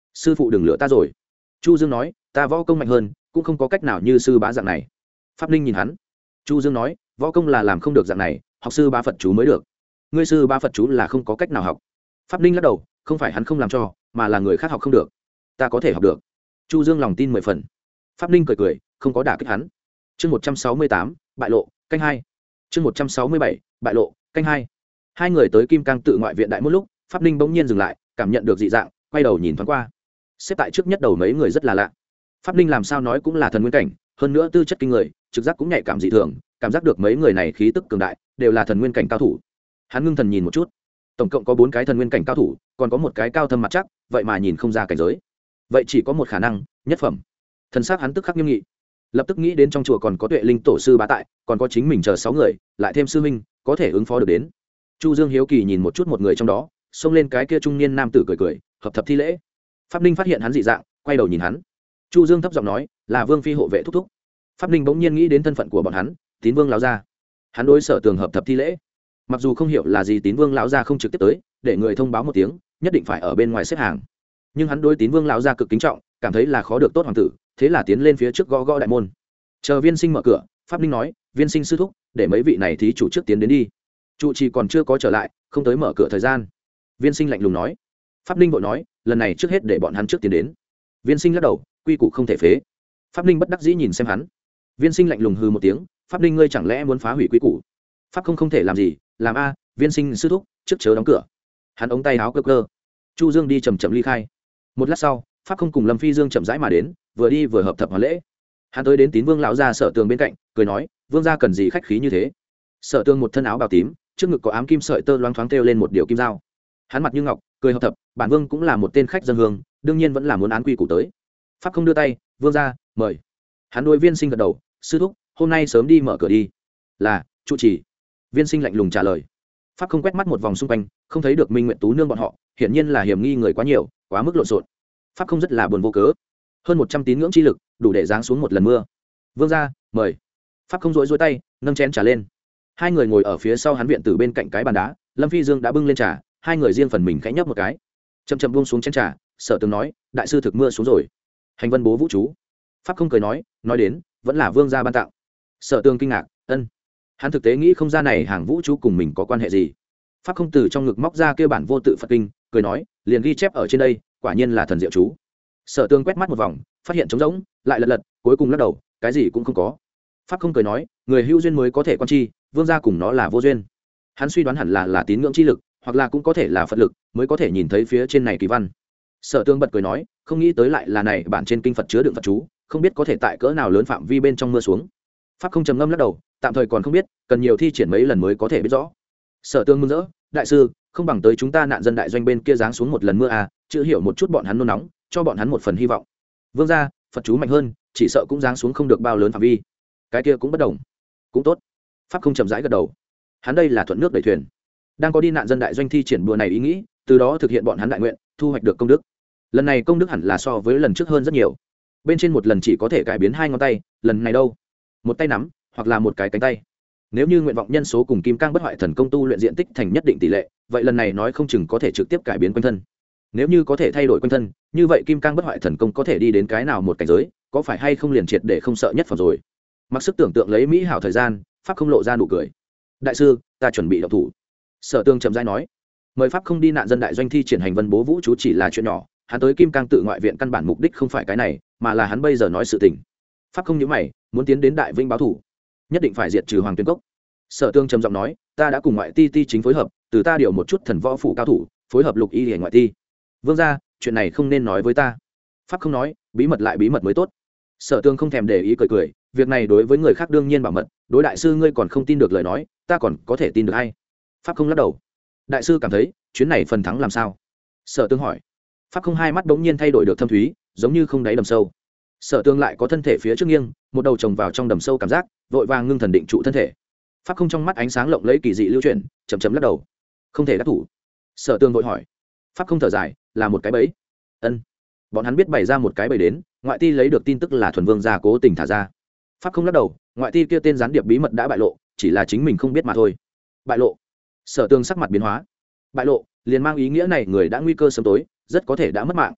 sư phụ đừng lựa ta rồi. Chu Dương nói, ta võ công mạnh hơn, cũng không có cách nào như sư bá dạng này. Pháp Ninh nhìn hắn. Chu Dương nói, võ công là làm không được dạng này, học sư bá Phật chú mới được. Ngươi sư bá Phật chú là không có cách nào học. Pháp Ninh lắc đầu, không phải hắn không làm cho, mà là người khác học không được. Ta có thể học được. Chu Dương lòng tin mười phần. Pháp Ninh cười cười, không có đả kích hắn. Chương một trăm sáu mươi tám, bại lộ, canh hai. Chương một trăm sáu mươi bảy, bại lộ, canh hai. Hai người tới Kim Cang tự ngoại viện đại một lúc, Pháp Ninh bỗng nhiên dừng lại, cảm nhận được dị dạng, quay đầu nhìn thoáng qua. Xếp tại trước nhất đầu mấy người rất là lạ. Pháp Ninh làm sao nói cũng là thần nguyên cảnh, hơn nữa tư chất kinh người, trực giác cũng nhạy cảm dị thường, cảm giác được mấy người này khí tức cường đại, đều là thần nguyên cảnh cao thủ. Hắn ngưng thần nhìn một chút, tổng cộng có bốn cái thần nguyên cảnh cao thủ, còn có một cái cao thâm mặt chắc, vậy mà nhìn không ra cảnh giới. Vậy chỉ có một khả năng, nhất phẩm. Thần sắc hắn tức khắc nghiêm nghị, lập tức nghĩ đến trong chùa còn có Tuệ Linh tổ sư bá tại, còn có chính mình chờ sáu người, lại thêm sư huynh, có thể ứng phó được đến. Chu Dương hiếu kỳ nhìn một chút một người trong đó, xông lên cái kia trung niên nam tử cười cười, hợp thập thi lễ. Pháp Ninh phát hiện hắn dị dạng, quay đầu nhìn hắn. Chu Dương thấp giọng nói, là Vương phi hộ vệ thúc thúc. Pháp Ninh bỗng nhiên nghĩ đến thân phận của bọn hắn, Tín Vương lão gia. Hắn đối Sở Tường hợp thập thi lễ. Mặc dù không hiểu là gì, Tín Vương lão gia không trực tiếp tới, để người thông báo một tiếng, nhất định phải ở bên ngoài xếp hàng. Nhưng hắn đối Tín Vương lão gia cực kính trọng, cảm thấy là khó được tốt hoàng tử, thế là tiến lên phía trước gõ gõ đại môn. Chờ Viên Sinh mở cửa, Pháp Ninh nói, Viên Sinh sư thúc, để mấy vị này thí chủ trước tiến đến đi. Trụ trì còn chưa có trở lại, không tới mở cửa thời gian. Viên Sinh lạnh lùng nói. Pháp Ninh vội nói, lần này trước hết để bọn hắn trước tiến đến. Viên Sinh lắc đầu, quy củ không thể phế. Pháp Ninh bất đắc dĩ nhìn xem hắn. Viên Sinh lạnh lùng hừ một tiếng, Pháp Ninh ngươi chẳng lẽ muốn phá hủy quy củ? Pháp không không thể làm gì, làm a, Viên Sinh sư thúc, trước chớ đóng cửa. Hắn ống tay áo cơ cơ. Chu Dương đi chầm chậm ly khai. Một lát sau, Pháp không cùng Lâm Phi Dương chậm rãi mà đến, vừa đi vừa hợp thập hoàn lễ. Hắn tới đến Tín Vương lão gia Sở Tường bên cạnh, cười nói, Vương gia cần gì khách khí như thế? Sở Tường một thân áo bào tím, trước ngực có ám kim sợi tơ loáng thoáng treo lên một điều kim dao. Hắn mặt như ngọc, cười hợp thập, bản vương cũng là một tên khách dân hương, đương nhiên vẫn là muốn án quy củ tới. Pháp không đưa tay, Vương gia, mời. Hắn đối Viên Sinh gật đầu, sư thúc, hôm nay sớm đi mở cửa đi. Là, trụ trì. Viên Sinh lạnh lùng trả lời. Pháp không quét mắt một vòng xung quanh, không thấy được Minh Nguyện Tú nương bọn họ, hiển nhiên là hiểm nghi người quá nhiều, quá mức lộn xộn. Pháp không rất là buồn vô cớ. Hơn một trăm tín ngưỡng chi lực, đủ để giáng xuống một lần mưa. Vương gia, mời. Pháp không rối rối tay, nâng chén trà lên. Hai người ngồi ở phía sau hắn viện tử bên cạnh cái bàn đá, Lâm Phi Dương đã bưng lên trà, hai người riêng phần mình khẽ nhấp một cái. Chậm chậm buông xuống chén trà, Sở Tường nói, đại sư thực mưa xuống rồi. Hành vân bố vũ chú. Pháp không cười nói, nói đến, vẫn là vương gia ban tặng. Sở Tường kinh ngạc, ân. Hắn thực tế nghĩ không ra này hàng vũ chú cùng mình có quan hệ gì. Pháp không từ trong ngực móc ra kia bản vô tự Phật kinh, cười nói, liền ghi chép ở trên đây, quả nhiên là thần diệu chú. Sở Tường quét mắt một vòng, phát hiện trống rỗng, lại lật lật, cuối cùng lắc đầu, cái gì cũng không có. Pháp không cười nói, người hữu duyên mới có thể quan chi, vương gia cùng nó là vô duyên. Hắn suy đoán hẳn là là tín ngưỡng chi lực, hoặc là cũng có thể là Phật lực, mới có thể nhìn thấy phía trên này kỳ văn. Sở Tường bật cười nói, không nghĩ tới lại là này bản trên kinh Phật chứa đựng Phật chú, không biết có thể tại cỡ nào lớn phạm vi bên trong mưa xuống. Pháp không trầm ngâm lắc đầu, tạm thời còn không biết, cần nhiều thi triển mấy lần mới có thể biết rõ. Sở Tường mừng rỡ, đại sư, không bằng tới chúng ta nạn dân đại doanh bên kia giáng xuống một lần mưa à, chữ hiểu một chút bọn hắn nôn nóng, cho bọn hắn một phần hy vọng. Vương gia, Phật chú mạnh hơn, chỉ sợ cũng giáng xuống không được bao lớn phạm vi. Cái kia cũng bất đồng. Cũng tốt. Pháp không chậm rãi gật đầu. Hắn đây là thuận nước đẩy thuyền, đang có đi nạn dân đại doanh thi triển đùa này ý nghĩ, từ đó thực hiện bọn hắn đại nguyện, thu hoạch được công đức. Lần này công đức hẳn là so với lần trước hơn rất nhiều. Bên trên một lần chỉ có thể cải biến hai ngón tay, lần này đâu, một tay nắm, hoặc là một cái cánh tay. Nếu như nguyện vọng nhân số cùng kim cang bất hoại thần công tu luyện diện tích thành nhất định tỷ lệ, vậy lần này nói không chừng có thể trực tiếp cải biến quanh thân. Nếu như có thể thay đổi quanh thân, như vậy kim cang bất hoại thần công có thể đi đến cái nào một cảnh giới, có phải hay không liền triệt để không sợ nhất phẩm rồi. Mặc sức tưởng tượng lấy mỹ hảo thời gian, Pháp không lộ ra nụ cười. Đại sư, ta chuẩn bị động thủ. Sở Tường chậm rãi nói, mời Pháp không đi nạn dân đại doanh thi triển hành vân bố vũ chú chỉ là chuyện nhỏ, hắn tới Kim Cang tự ngoại viện căn bản mục đích không phải cái này, mà là hắn bây giờ nói sự tình. Pháp không nhíu mày, muốn tiến đến đại vinh báo thủ, nhất định phải diệt trừ Hoàng Tuyên Cốc. Sở Tường trầm giọng nói, ta đã cùng ngoại ti ti chính phối hợp, từ ta điều một chút thần võ phủ cao thủ, phối hợp lục y để ngoại ti. Vương gia, chuyện này không nên nói với ta. Pháp không nói, bí mật lại bí mật mới tốt. Sở Tường không thèm để ý cười cười, việc này đối với người khác đương nhiên bảo mật, đối đại sư ngươi còn không tin được lời nói, ta còn có thể tin được hay? Pháp không lắc đầu. Đại sư cảm thấy chuyến này phần thắng làm sao? Sở Tường hỏi. Pháp không hai mắt đống nhiên thay đổi được thâm thúy, giống như không đáy đầm sâu. Sở Tường lại có thân thể phía trước nghiêng, một đầu chồng vào trong đầm sâu cảm giác, vội vàng ngưng thần định trụ thân thể. Pháp không trong mắt ánh sáng lộng lẫy kỳ dị lưu chuyển, chậm chậm lắc đầu. Không thể đắc thủ. Sở Tường vội hỏi. Pháp không thở dài, là một cái bẫy. Ân. Bọn hắn biết bày ra một cái bẫy đến, ngoại ti lấy được tin tức là thuần vương gia cố tình thả ra. Pháp không lắc đầu, ngoại ti kia tên gián điệp bí mật đã bại lộ, chỉ là chính mình không biết mà thôi. Bại lộ. Sở Tường sắc mặt biến hóa. Bại lộ liền mang ý nghĩa này người đã nguy cơ sớm tối, rất có thể đã mất mạng.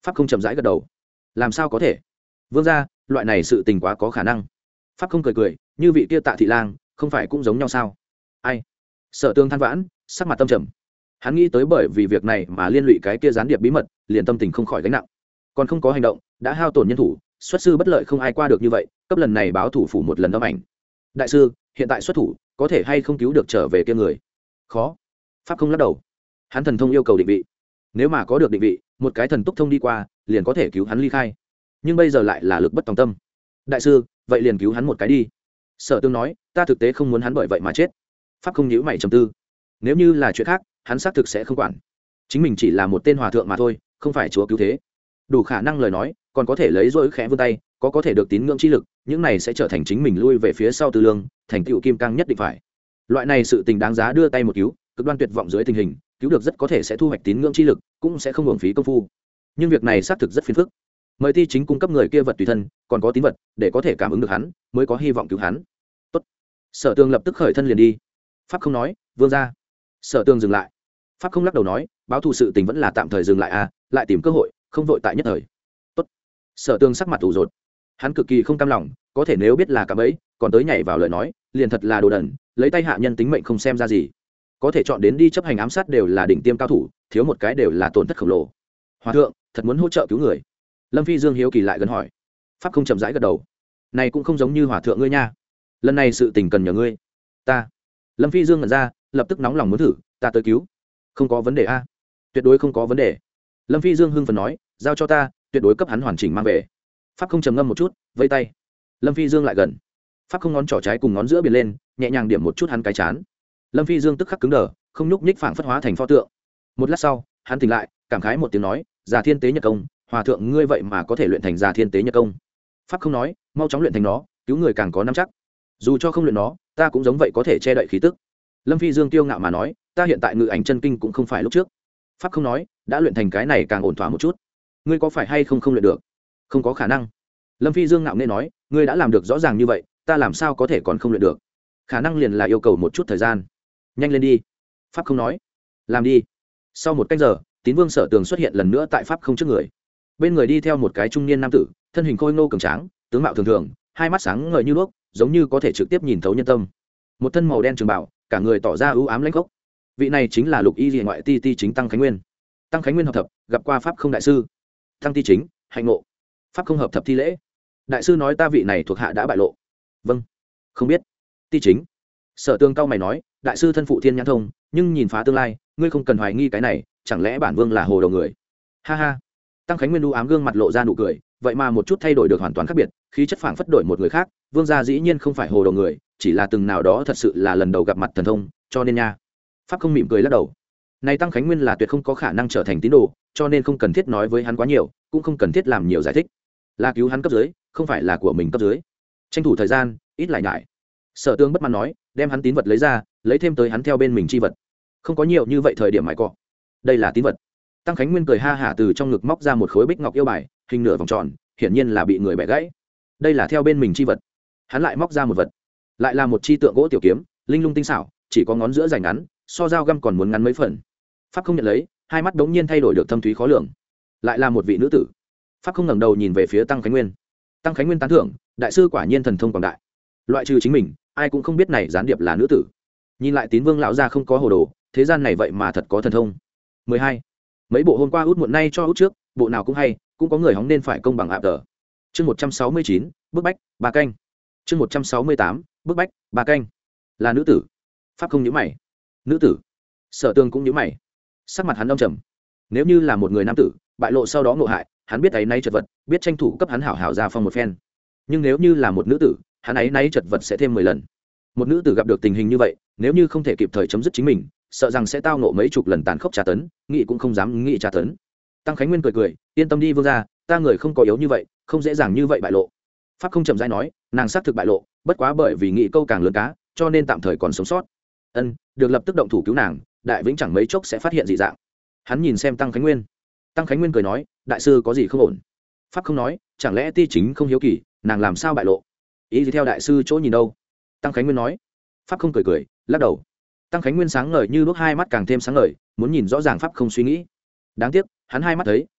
pháp không chậm rãi gật đầu. Làm sao có thể? Vương gia, loại này sự tình quá có khả năng. Pháp không cười cười, như vị kia Tạ thị lang không phải cũng giống nhau sao? Ai? Sở Tương than vãn, sắc mặt tâm trầm. Hắn nghĩ tới bởi vì việc này mà liên lụy cái kia gián điệp bí mật, liền tâm tình không khỏi gánh nặng. Còn không có hành động, đã hao tổn nhân thủ, xuất sư bất lợi không ai qua được như vậy, cấp lần này báo thủ phủ một lần âm ảnh. Đại sư, hiện tại xuất thủ, có thể hay không cứu được trở về kia người? Khó. Pháp không lắc đầu. Hắn thần thông yêu cầu định vị. Nếu mà có được định vị, một cái thần túc thông đi qua, liền có thể cứu hắn ly khai. Nhưng bây giờ lại là lực bất tòng tâm. Đại sư, vậy liền cứu hắn một cái đi. Sở Tương nói, ta thực tế không muốn hắn bởi vậy mà chết. Pháp không nhíu mày trầm tư. Nếu như là chuyện khác, hắn xác thực sẽ không quản. Chính mình chỉ là một tên hòa thượng mà thôi, không phải chúa cứu thế. Đủ khả năng lời nói, còn có thể lấy rỗi khẽ vươn tay, có có thể được tín ngưỡng chi lực, những này sẽ trở thành chính mình lui về phía sau tư lương, thành tựu kim cang nhất định phải. Loại này sự tình đáng giá đưa tay một cứu, cực đoan tuyệt vọng dưới tình hình, cứu được rất có thể sẽ thu hoạch tín ngưỡng chi lực, cũng sẽ không uổng phí công phu. Nhưng việc này xác thực rất phiền phức. Mời Ti Chính cung cấp người kia vật tùy thân, còn có tín vật, để có thể cảm ứng được hắn, mới có hy vọng cứu hắn. Tốt. Sở Tương lập tức khởi thân liền đi. Pháp không nói, vương gia. Sở Tương dừng lại. Pháp không lắc đầu nói, báo thù sự tình vẫn là tạm thời dừng lại à, lại tìm cơ hội, không vội tại nhất thời. Tốt. Sở Tương sắc mặt ủ rột. Hắn cực kỳ không cam lòng, có thể nếu biết là cả bẫy, còn tới nhảy vào lời nói, liền thật là đồ đần, lấy tay hạ nhân tính mệnh không xem ra gì. Có thể chọn đến đi chấp hành ám sát đều là đỉnh tiêm cao thủ, thiếu một cái đều là tổn thất khổng lồ. Hòa thượng, thật muốn hỗ trợ cứu người. Lâm Phi Dương hiếu kỳ lại gần hỏi. Pháp không chậm rãi gật đầu. Này cũng không giống như hòa thượng ngươi nha. Lần này sự tình cần nhờ ngươi. Ta. Lâm Phi Dương ngẩn ra, lập tức nóng lòng muốn thử, ta tới cứu. Không có vấn đề a. Tuyệt đối không có vấn đề. Lâm Phi Dương hưng phấn nói, giao cho ta, tuyệt đối cấp hắn hoàn chỉnh mang về. Pháp không trầm ngâm một chút, vây tay. Lâm Phi Dương lại gần. Pháp không ngón trỏ trái cùng ngón giữa biển lên, nhẹ nhàng điểm một chút hắn cái chán. Lâm Phi Dương tức khắc cứng đờ, không nhúc nhích phảng phất hóa thành pho tượng. Một lát sau, hắn tỉnh lại, cảm khái một tiếng nói, già thiên tế nhật công, hòa thượng ngươi vậy mà có thể luyện thành già thiên tế nhật công. Pháp không nói, mau chóng luyện thành nó, cứu người càng có nắm chắc. Dù cho không luyện nó, ta cũng giống vậy có thể che đậy khí tức. Lâm Phi Dương kiêu ngạo mà nói, ta hiện tại ngự ảnh chân kinh cũng không phải lúc trước. Pháp không nói, đã luyện thành cái này càng ổn thỏa một chút. Ngươi có phải hay không không luyện được? Không có khả năng. Lâm Phi Dương ngạo nghễ nói, ngươi đã làm được rõ ràng như vậy, ta làm sao có thể còn không luyện được? Khả năng liền là yêu cầu một chút thời gian. Nhanh lên đi. Pháp không nói, làm đi. Sau một cách giờ, Tín Vương Sở Tường xuất hiện lần nữa tại Pháp không trước người. Bên người đi theo một cái trung niên nam tử, thân hình khôi ngô cường tráng, tướng mạo thường thường, hai mắt sáng ngời như đuốc, giống như có thể trực tiếp nhìn thấu nhân tâm. Một thân màu đen trường bảo, cả người tỏ ra ưu ám lãnh khốc. Vị này chính là Lục Y Liễu ngoại ti ti chính Tăng Khánh Nguyên. Tăng Khánh Nguyên hợp thập, gặp qua Pháp không đại sư. Tăng ti chính, hạnh ngộ. Pháp không hợp thập thi lễ. Đại sư nói ta vị này thuộc hạ đã bại lộ. Vâng. Không biết. Ti chính. Sở Tương cao mày nói, đại sư thân phụ thiên nhãn thông, nhưng nhìn phá tương lai, ngươi không cần hoài nghi cái này, chẳng lẽ bản vương là hồ đầu người? Ha ha. Tăng Khánh Nguyên u ám gương mặt lộ ra nụ cười, vậy mà một chút thay đổi được hoàn toàn khác biệt, khí chất phảng phất đổi một người khác, vương gia dĩ nhiên không phải hồ đầu người, chỉ là từng nào đó thật sự là lần đầu gặp mặt thần thông, cho nên nha. Pháp không mỉm cười lắc đầu. Này Tăng Khánh Nguyên là tuyệt không có khả năng trở thành tín đồ, cho nên không cần thiết nói với hắn quá nhiều, cũng không cần thiết làm nhiều giải thích. Là cứu hắn cấp dưới, không phải là của mình cấp dưới. Tranh thủ thời gian, ít lại nhại. Sở Tương bất mãn nói, đem hắn tín vật lấy ra, lấy thêm tới hắn theo bên mình chi vật. Không có nhiều như vậy thời điểm mãi cọ. Đây là tín vật. Tăng Khánh Nguyên cười ha hả từ trong ngực móc ra một khối bích ngọc yêu bài, hình nửa vòng tròn, hiển nhiên là bị người bẻ gãy. Đây là theo bên mình chi vật. Hắn lại móc ra một vật, lại là một chi tượng gỗ tiểu kiếm, linh lung tinh xảo, chỉ có ngón giữa dài ngắn, so dao găm còn muốn ngắn mấy phần. Pháp không nhận lấy, hai mắt đống nhiên thay đổi được thâm thúy khó lường. Lại là một vị nữ tử. Pháp không ngẩng đầu nhìn về phía Tăng Khánh Nguyên. Tăng Khánh Nguyên tán thưởng, đại sư quả nhiên thần thông quảng đại. Loại trừ chính mình, ai cũng không biết này gián điệp là nữ tử. Nhìn lại Tín Vương lão gia không có hồ đồ, thế gian này vậy mà thật có thần thông. mười hai. Mấy bộ hôm qua út muộn nay cho út trước, bộ nào cũng hay, cũng có người hóng nên phải công bằng ạp tờ. Chương một trăm sáu mươi chín, bức bách, ba canh. Chương một trăm sáu mươi tám, bức bách, ba canh. Là nữ tử. Pháp không nhíu mày. Nữ tử. Sở Tương cũng nhíu mày. Sắc mặt hắn âm trầm. Nếu như là một người nam tử, bại lộ sau đó ngộ hại, hắn biết ấy nay chật vật, biết tranh thủ cấp hắn hảo hảo ra phong một phen. Nhưng nếu như là một nữ tử, hắn ấy nay chật vật sẽ thêm mười lần. Một nữ tử gặp được tình hình như vậy, nếu như không thể kịp thời chấm dứt chính mình, sợ rằng sẽ tao ngộ mấy chục lần tàn khốc tra tấn, nghĩ cũng không dám nghĩ tra tấn. Tăng Khánh Nguyên cười cười, yên tâm đi vương gia, ta người không có yếu như vậy, không dễ dàng như vậy bại lộ. Pháp không chậm rãi nói, nàng xác thực bại lộ, bất quá bởi vì nghĩ câu càng lớn cá, cho nên tạm thời còn sống sót. Ân, được lập tức động thủ cứu nàng, đại vĩnh chẳng mấy chốc sẽ phát hiện dị dạng. Hắn nhìn xem Tăng Khánh Nguyên. Tăng Khánh Nguyên cười nói, đại sư có gì không ổn? Pháp không nói, chẳng lẽ ti chính không hiếu kỳ, nàng làm sao bại lộ? Ý gì theo đại sư chỗ nhìn đâu? Tăng Khánh Nguyên nói. Pháp không cười cười, lắc đầu. Tăng Khánh Nguyên sáng ngời như đuốc, hai mắt càng thêm sáng ngời, muốn nhìn rõ ràng Pháp không suy nghĩ. Đáng tiếc, hắn hai mắt thấy,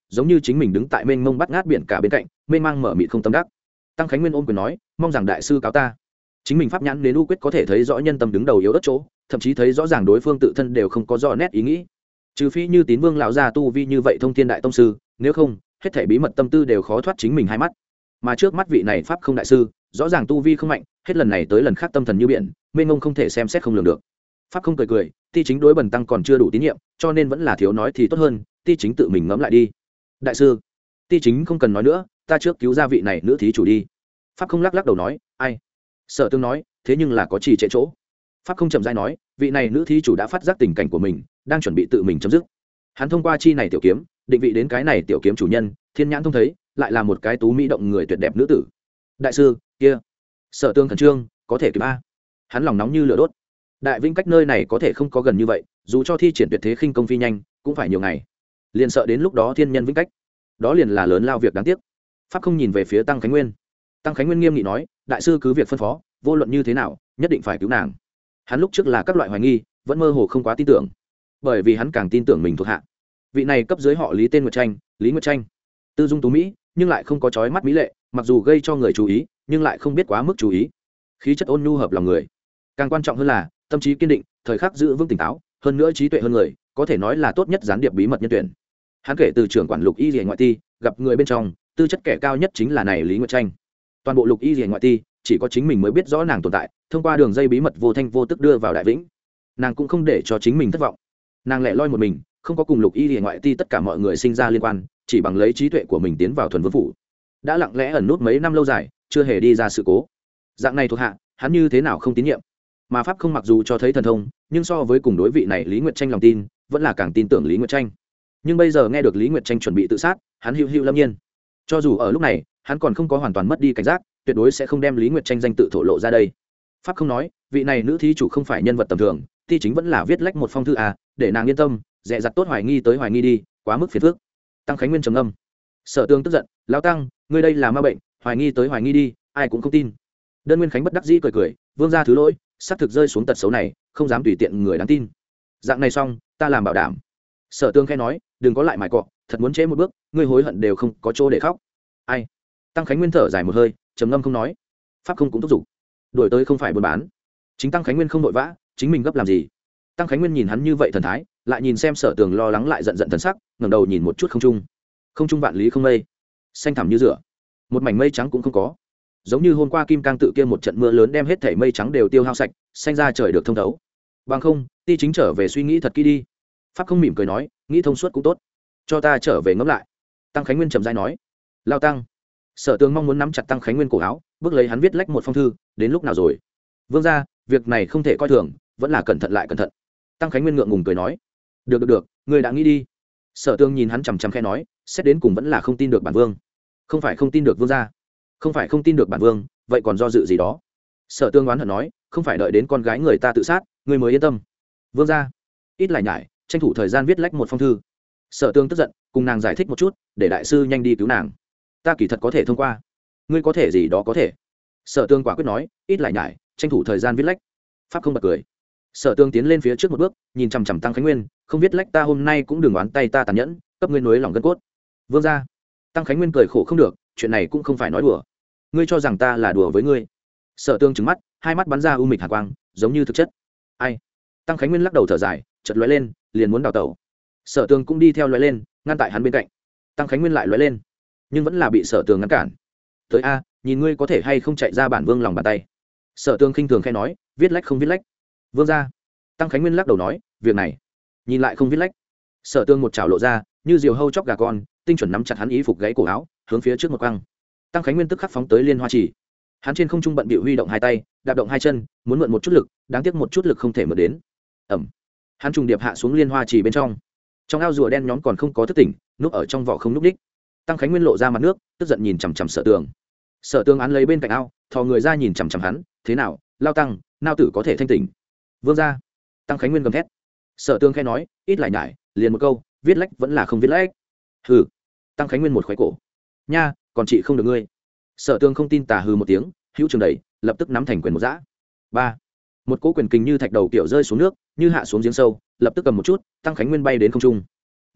giống như chính mình đứng tại mênh mông bắt ngát biển cả bên cạnh mênh mang mở mịt không tâm đắc. Tăng Khánh Nguyên ôm quyền nói, mong rằng đại sư cáo ta. Chính mình pháp nhãn đến u quyết có thể thấy rõ nhân tâm đứng đầu yếu đất chỗ, thậm chí thấy rõ ràng đối phương tự thân đều không có rõ nét ý nghĩ, trừ phi như Tín Vương lão gia tu vi như vậy thông thiên đại tông sư, nếu không hết thảy bí mật tâm tư đều khó thoát chính mình hai mắt. Mà trước mắt vị này pháp không đại sư rõ ràng tu vi không mạnh, hết lần này tới lần khác tâm thần như biển mênh mông không thể xem xét không lường được. Pháp không cười cười, ti chính đối bần tăng còn chưa đủ tín nhiệm, cho nên vẫn là thiếu nói thì tốt hơn, ti chính tự mình ngẫm lại đi. Đại sư, ti chính không cần nói nữa, ta trước cứu ra vị này nữ thí chủ đi. Pháp không lắc lắc đầu nói, ai? Sở Tương nói, thế nhưng là có trì trệ chỗ. Pháp không chậm rãi nói, vị này nữ thí chủ đã phát giác tình cảnh của mình đang chuẩn bị tự mình chấm dứt. Hắn thông qua chi này tiểu kiếm định vị đến cái này tiểu kiếm chủ nhân, thiên nhãn thông thấy lại là một cái tú mỹ động người tuyệt đẹp nữ tử. Đại sư kia, Sở Tương khẩn trương, có thể kịp a? Hắn lòng nóng như lửa đốt. Đại Vĩnh cách nơi này có thể không có gần như vậy, dù cho thi triển tuyệt thế khinh công phi nhanh cũng phải nhiều ngày, liền sợ đến lúc đó thiên nhân vĩnh cách, đó liền là lớn lao việc đáng tiếc. Pháp không nhìn về phía Tăng Khánh Nguyên. Tăng Khánh Nguyên nghiêm nghị nói, đại sư cứ việc phân phó, vô luận như thế nào nhất định phải cứu nàng. Hắn lúc trước là các loại hoài nghi, vẫn mơ hồ không quá tin tưởng, bởi vì hắn càng tin tưởng mình thuộc hạ. Vị này cấp dưới họ Lý tên Nguyệt Tranh, Lý Nguyệt Tranh, tư dung tú mỹ nhưng lại không có chói mắt mỹ lệ, mặc dù gây cho người chú ý nhưng lại không biết quá mức chú ý, khí chất ôn nhu hợp lòng người. Càng quan trọng hơn là tâm trí kiên định, thời khắc giữ vững tỉnh táo, hơn nữa trí tuệ hơn người, có thể nói là tốt nhất gián điệp bí mật nhân tuyển. Hắn kể từ trưởng quản Lục Y Liễu ngoại ti, gặp người bên trong tư chất kẻ cao nhất chính là này Lý Nguyệt Tranh. Toàn bộ Lục Y Liễu ngoại ti chỉ có chính mình mới biết rõ nàng tồn tại, thông qua đường dây bí mật vô thanh vô tức đưa vào Đại Vĩnh. Nàng cũng không để cho chính mình thất vọng, nàng lẻ loi một mình, không có cùng Lục Y Liễu ngoại ti tất cả mọi người sinh ra liên quan, chỉ bằng lấy trí tuệ của mình tiến vào thuần vương phủ, đã lặng lẽ ẩn nút mấy năm lâu dài, chưa hề đi ra sự cố. Dạng này thuộc hạ, hắn như thế nào không tín nhiệm? Mà Pháp không mặc dù cho thấy thần thông, nhưng so với cùng đối vị này Lý Nguyệt Tranh lòng tin, vẫn là càng tin tưởng Lý Nguyệt Tranh. Nhưng bây giờ nghe được Lý Nguyệt Tranh chuẩn bị tự sát, hắn hữu hữu lâm nhiên. Cho dù ở lúc này, hắn còn không có hoàn toàn mất đi cảnh giác, tuyệt đối sẽ không đem Lý Nguyệt Tranh danh tự thổ lộ ra đây. Pháp không nói, vị này nữ thí chủ không phải nhân vật tầm thường, thi chính vẫn là viết lách một phong thư à, để nàng yên tâm, dè dặt tốt hoài nghi tới hoài nghi đi, quá mức phiền phức. Tăng Khánh Nguyên trầm ngâm. Sở Tương tức giận, lão Tăng, ngươi đây là ma bệnh, hoài nghi tới hoài nghi đi, ai cũng không tin. Đơn Nguyên Khánh bất đắc dĩ cười cười, vương gia thứ lỗi, xác thực rơi xuống tật xấu này, không dám tùy tiện người đáng tin. Dạng này xong, ta làm bảo đảm. Sở Tương khẽ nói, đừng có lại mài cọ, thật muốn trễ một bước, ngươi hối hận đều không có chỗ để khóc. Ai? Tăng Khánh Nguyên thở dài một hơi, trầm ngâm không nói. Pháp không cũng thúc giục, đuổi tới không phải buôn bán. Chính Tăng Khánh Nguyên không vội vã, chính mình gấp làm gì? Tăng Khánh Nguyên nhìn hắn như vậy thần thái, lại nhìn xem Sở Tường lo lắng lại giận giận thần sắc, ngẩng đầu nhìn một chút không trung. Không trung vạn lý không mây, xanh thẳm như rửa, một mảnh mây trắng cũng không có. Giống như hôm qua Kim Cang tự kia một trận mưa lớn đem hết thảy mây trắng đều tiêu hao sạch, xanh ra trời được thông thấu. Bằng không, ti chính trở về suy nghĩ thật kỹ đi. Pháp không mỉm cười nói, nghĩ thông suốt cũng tốt, cho ta trở về ngẫm lại. Tăng Khánh Nguyên trầm rãi nói, lao Tăng. Sở Tường mong muốn nắm chặt Tăng Khánh Nguyên cổ áo, bước lấy hắn viết lách một phong thư, đến lúc nào rồi? Vương gia, việc này không thể coi thường, vẫn là cẩn thận lại cẩn thận. Tăng Khánh Nguyên ngượng ngùng cười nói, được được được, ngươi đã nghĩ đi. Sở Tường nhìn hắn chằm chằm khẽ nói, xét đến cùng vẫn là không tin được bản vương. Không phải không tin được vương gia, không phải không tin được bản vương, vậy còn do dự gì đó? Sở Tương oán hận nói, không phải đợi đến con gái người ta tự sát, ngươi mới yên tâm. Vương gia, ít lại nhải, tranh thủ thời gian viết lách một phong thư. Sở Tương tức giận, cùng nàng giải thích một chút, để đại sư nhanh đi cứu nàng. Ta kỳ thật có thể thông qua, ngươi có thể gì đó có thể. Sở Tương quả quyết nói, ít lại nhải, tranh thủ thời gian viết lách. Pháp không bật cười. Sở Tương tiến lên phía trước một bước, nhìn chằm chằm Tăng Khánh Nguyên, không viết lách ta hôm nay cũng đừng oán tay ta tàn nhẫn, cấp ngươi núi lòng gân cốt. Vương gia. Tăng Khánh Nguyên cười khổ không được, chuyện này cũng không phải nói đùa. Ngươi cho rằng ta là đùa với ngươi? Sở Tương trừng mắt, hai mắt bắn ra u mịch hàn quang, giống như thực chất. Ai? Tăng Khánh Nguyên lắc đầu thở dài, chợt lóe lên, liền muốn đào tẩu. Sở Tương cũng đi theo lóe lên, ngăn tại hắn bên cạnh. Tăng Khánh Nguyên lại lóe lên, nhưng vẫn là bị Sở Tương ngăn cản. Tới a, nhìn ngươi có thể hay không chạy ra bản vương lòng bàn tay. Sở Tương khinh thường khẽ nói, viết lách không viết lách. Vương gia. Tăng Khánh Nguyên lắc đầu nói, việc này, nhìn lại không viết lách. Sở Tương một chảo lộ ra, như diều hâu chóc gà con, tinh chuẩn nắm chặt hắn ý phục gáy cổ áo, hướng phía trước một quăng. Tăng Khánh Nguyên tức khắc phóng tới Liên Hoa Chỉ. Hắn trên không trung bận bịu huy động hai tay, đạp động hai chân, muốn mượn một chút lực, đáng tiếc một chút lực không thể mượn đến. Ẩm. Hắn trùng điệp hạ xuống Liên Hoa Chỉ bên trong. Trong ao rùa đen nhóm còn không có thức tỉnh, núp ở trong vỏ không núp đích. Tăng Khánh Nguyên lộ ra mặt nước, tức giận nhìn chằm chằm Sở Tường. Sở Tường án lấy bên cạnh ao, thò người ra nhìn chằm chằm hắn, thế nào, lao Tăng, nao tử có thể thanh tỉnh. Vương gia. Tăng Khánh Nguyên gầm thét. Sở Tường khẽ nói, ít lại nhải, liền một câu, viết lách vẫn là không viết lách. Hừ. Tăng Khánh Nguyên một khoái cổ. Nha, còn chị không được ngươi. Sở Tương không tin tà hừ một tiếng, hữu trường đẩy, lập tức nắm thành quyền một dã. Ba. Một cỗ quyền kình như thạch đầu kiểu rơi xuống nước, như hạ xuống giếng sâu, lập tức cầm một chút, Tăng Khánh Nguyên bay đến không trung.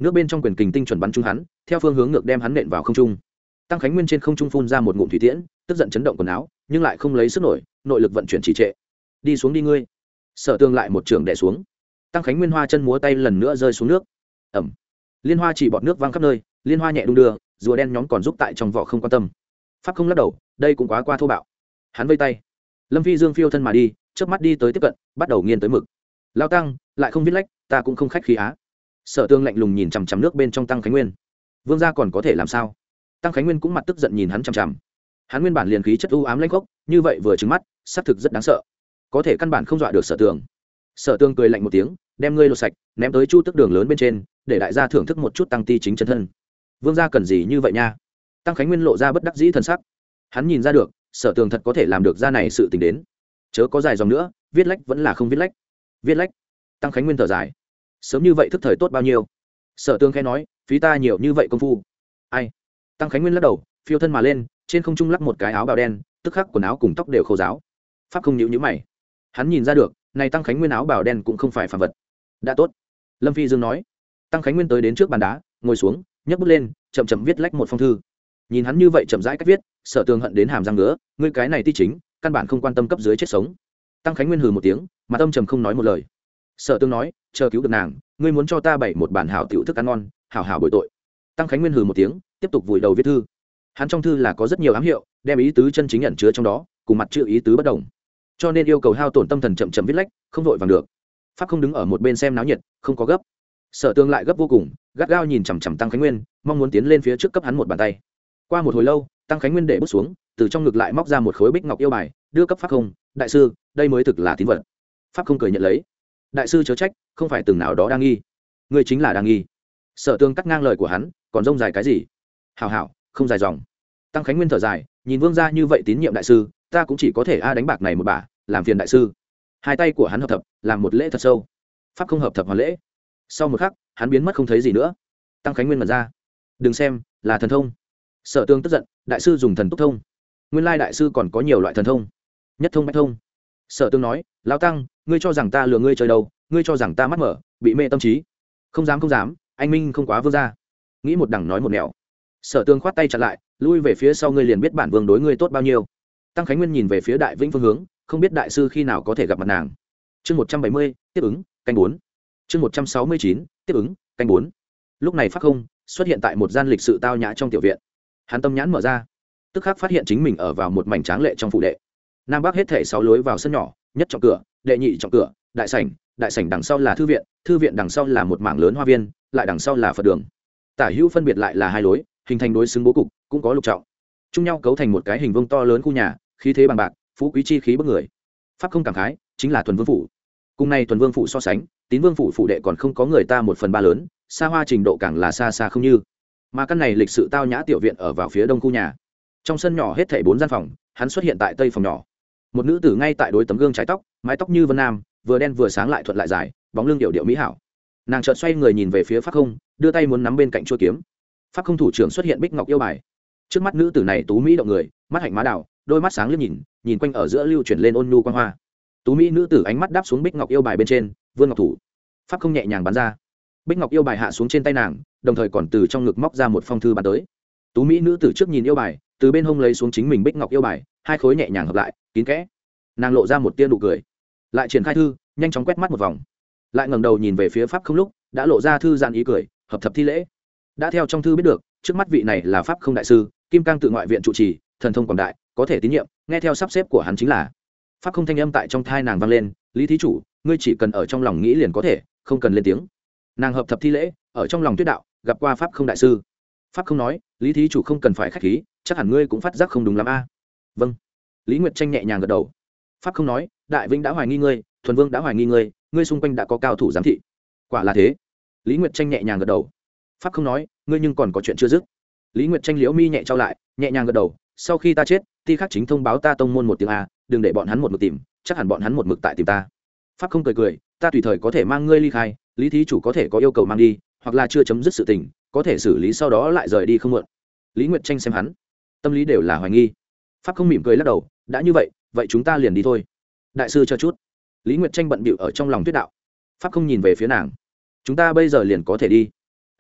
nước bên trong quyền kình tinh chuẩn bắn trúng hắn, theo phương hướng ngược đem hắn nện vào không trung. Tăng Khánh Nguyên trên không trung phun ra một ngụm thủy tiễn, tức giận chấn động quần áo, nhưng lại không lấy sức nổi, nội lực vận chuyển trì trệ. Đi xuống đi ngươi. Sở Tương lại một trường đè xuống. Tăng Khánh Nguyên hoa chân múa tay lần nữa rơi xuống nước. Ẩm. Liên hoa chỉ bọt nước văng khắp nơi, liên hoa nhẹ đung đưa, rùa đen nhóm còn giúp tại trong vỏ không quan tâm. Pháp không lắc đầu, đây cũng quá qua thô bạo. Hắn vây tay. Lâm Phi Dương phiêu thân mà đi, chớp mắt đi tới tiếp cận, bắt đầu nghiền tới mực. Lao Tăng, lại không viết lách, ta cũng không khách khí á. Sở Tương lạnh lùng nhìn chằm chằm nước bên trong Tăng Khánh Nguyên. Vương gia còn có thể làm sao? Tăng Khánh Nguyên cũng mặt tức giận nhìn hắn chằm chằm. Hắn nguyên bản liền khí chất u ám lãnh khốc, như vậy vừa trừng mắt, xác thực rất đáng sợ. Có thể căn bản không dọa được Sở Tương. Sở Tương cười lạnh một tiếng, đem ngươi lột sạch, ném tới chu tức đường lớn bên trên, để đại gia thưởng thức một chút tăng ti chính chân thân. Vương gia cần gì như vậy nha? Tăng Khánh Nguyên lộ ra bất đắc dĩ thần sắc. Hắn nhìn ra được, Sở Tương thật có thể làm được ra này sự tình đến. Chớ có dài dòng nữa, viết lách vẫn là không viết lách. Viết lách. Tăng Khánh Nguyên thở dài. Sớm như vậy thức thời tốt bao nhiêu? Sở Tương khẽ nói, phí ta nhiều như vậy công phu. Ai? Tăng Khánh Nguyên lắc đầu, phiêu thân mà lên, trên không trung lắc một cái áo bào đen, tức khắc quần áo cùng tóc đều khô ráo. Pháp không nhíu nhíu mày. Hắn nhìn ra được, này Tăng Khánh Nguyên áo bào đen cũng không phải phàm vật. Đã tốt. Lâm Phi Dương nói. Tăng Khánh Nguyên tới đến trước bàn đá, ngồi xuống, nhấc bút lên, chậm chậm viết lách một phong thư. Nhìn hắn như vậy chậm rãi cách viết, Sở Tương hận đến hàm răng ngứa, ngươi cái này ti chính, căn bản không quan tâm cấp dưới chết sống. Tăng Khánh Nguyên hừ một tiếng, mà tâm trầm không nói một lời. Sở Tương nói, chờ cứu được nàng, ngươi muốn cho ta bày một bản hảo tiểu thức ăn ngon, hảo hảo bồi tội. Tăng Khánh Nguyên hừ một tiếng, tiếp tục vùi đầu viết thư. Hắn trong thư là có rất nhiều ám hiệu, đem ý tứ chân chính ẩn chứa trong đó, cùng mặt chữ ý tứ bất đồng, cho nên yêu cầu hao tổn tâm thần chậm chậm viết lách, không vội vàng được. Pháp không đứng ở một bên xem náo nhiệt, không có gấp. Sở Tương lại gấp vô cùng, gắt gao nhìn chằm chằm Tăng Khánh Nguyên, mong muốn tiến lên phía trước cấp hắn một bàn tay. Qua một hồi lâu, Tăng Khánh Nguyên để bút xuống, từ trong ngực lại móc ra một khối bích ngọc yêu bài, đưa cấp Pháp không, đại sư, đây mới thực là tín vật. Pháp không cười nhận lấy. Đại sư chớ trách, không phải từng nào đó đang nghi, ngươi chính là đang nghi. Sở Tương cắt ngang lời của hắn, còn rông dài cái gì? Hảo hảo, không dài dòng. Tăng Khánh Nguyên thở dài, nhìn Vương gia như vậy tín nhiệm đại sư, ta cũng chỉ có thể a đánh bạc này một bả, làm phiền đại sư. Hai tay của hắn hợp thập, làm một lễ thật sâu. Pháp không hợp thập hoàn lễ. Sau một khắc, hắn biến mất không thấy gì nữa. Tăng Khánh Nguyên mở ra, đừng xem, là thần thông. Sở Tương tức giận, đại sư dùng thần túc thông. Nguyên lai đại sư còn có nhiều loại thần thông, nhất thông bách thông. Sở Tương nói, lão Tăng, ngươi cho rằng ta lừa ngươi chơi đâu? Ngươi cho rằng ta mắt mở, bị mê tâm trí? Không dám không dám, anh minh không quá Vương gia. Nghĩ một đằng nói một nẻo. Sở Tương khoát tay chặn lại, lui về phía sau, ngươi liền biết bản vương đối ngươi tốt bao nhiêu. Tăng Khánh Nguyên nhìn về phía Đại Vĩnh phương hướng, không biết đại sư khi nào có thể gặp mặt nàng. Chương một trăm bảy mươi, tiếp ứng, canh bốn. Chương một trăm sáu mươi chín, tiếp ứng, canh bốn. Lúc này Pháp không xuất hiện tại một gian lịch sự tao nhã trong tiểu viện. Hắn tâm nhãn mở ra, tức khắc phát hiện chính mình ở vào một mảnh tráng lệ trong phủ đệ. Nam bắc hết thảy sáu lối vào sân nhỏ, nhất trọng cửa, đệ nhị trọng cửa, đại sảnh, đại sảnh đằng sau là thư viện, thư viện đằng sau là một mảng lớn hoa viên, lại đằng sau là Phật đường. Tả hữu phân biệt lại là hai lối, hình thành đối xứng bố cục, cũng có lục trọng, chung nhau cấu thành một cái hình vuông to lớn khu nhà, khí thế bằng bạc, phú quý chi khí bức người. Pháp không cảm khái, chính là thuần vương phủ. Cùng này thuần vương phủ so sánh, tín vương phủ phủ đệ còn không có người ta một phần ba lớn, xa hoa trình độ càng là xa xa không như. Mà căn này lịch sự tao nhã tiểu viện ở vào phía đông khu nhà. Trong sân nhỏ hết thảy bốn gian phòng, hắn xuất hiện tại tây phòng nhỏ. Một nữ tử ngay tại đối tấm gương trái tóc, mái tóc như vân nam, vừa đen vừa sáng lại thuận lại dài, bóng lưng điệu điệu mỹ hảo. Nàng chợt xoay người nhìn về phía Pháp không, đưa tay muốn nắm bên cạnh chuôi kiếm. Pháp không thủ trưởng xuất hiện bích ngọc yêu bài. Trước mắt nữ tử này tú mỹ động người, mắt hạnh má đào, đôi mắt sáng liếc nhìn, nhìn quanh ở giữa lưu chuyển lên ôn nhu quang hoa. Tú mỹ nữ tử ánh mắt đáp xuống bích ngọc yêu bài bên trên, vươn ngọc thủ. Pháp không nhẹ nhàng bắn ra, bích ngọc yêu bài hạ xuống trên tay nàng, đồng thời còn từ trong ngực móc ra một phong thư bắn tới. Tú mỹ nữ tử trước nhìn yêu bài, từ bên hông lấy xuống chính mình bích ngọc yêu bài, hai khối nhẹ nhàng hợp lại, kín kẽ. Nàng lộ ra một tia nụ cười, lại triển khai thư, nhanh chóng quét mắt một vòng, lại ngẩng đầu nhìn về phía Pháp không lúc, đã lộ ra thư giãn ý cười, hợp thập thi lễ. Đã theo trong thư biết được, trước mắt vị này là Pháp không đại sư, kim cang tự ngoại viện trụ trì, thần thông quảng đại, có thể tín nhiệm, nghe theo sắp xếp của hắn chính là. Pháp không thanh âm tại trong thai nàng vang lên, lý thí chủ, ngươi chỉ cần ở trong lòng nghĩ liền có thể, không cần lên tiếng. Nàng hợp thập thi lễ, ở trong lòng tuyết đạo, gặp qua Pháp không đại sư. Pháp không nói, lý thí chủ không cần phải khách khí, chắc hẳn ngươi cũng phát giác không đúng lắm a. Vâng. Lý Nguyệt Tranh nhẹ nhàng gật đầu. Pháp không nói, đại vĩnh đã hoài nghi ngươi, thuần vương đã hoài nghi ngươi, ngươi xung quanh đã có cao thủ giám thị. Quả là thế. Lý Nguyệt Tranh nhẹ nhàng gật đầu. Pháp không nói, ngươi nhưng còn có chuyện chưa dứt. Lý Nguyệt Tranh liễu mi nhẹ trao lại, nhẹ nhàng gật đầu. Sau khi ta chết, ti khắc chính thông báo ta tông môn một tiếng a, đừng để bọn hắn một mực tìm, chắc hẳn bọn hắn một mực tại tìm ta. Pháp không cười cười, ta tùy thời có thể mang ngươi ly khai, lý thí chủ có thể có yêu cầu mang đi, hoặc là chưa chấm dứt sự tình, có thể xử lý sau đó lại rời đi không muộn. Lý Nguyệt Tranh xem hắn, tâm lý đều là hoài nghi. Pháp không mỉm cười lắc đầu, đã như vậy, vậy chúng ta liền đi thôi. Đại sư cho chút. Lý Nguyệt Tranh bận bịu ở trong lòng tuyết đạo. Pháp không nhìn về phía nàng, chúng ta bây giờ liền có thể đi.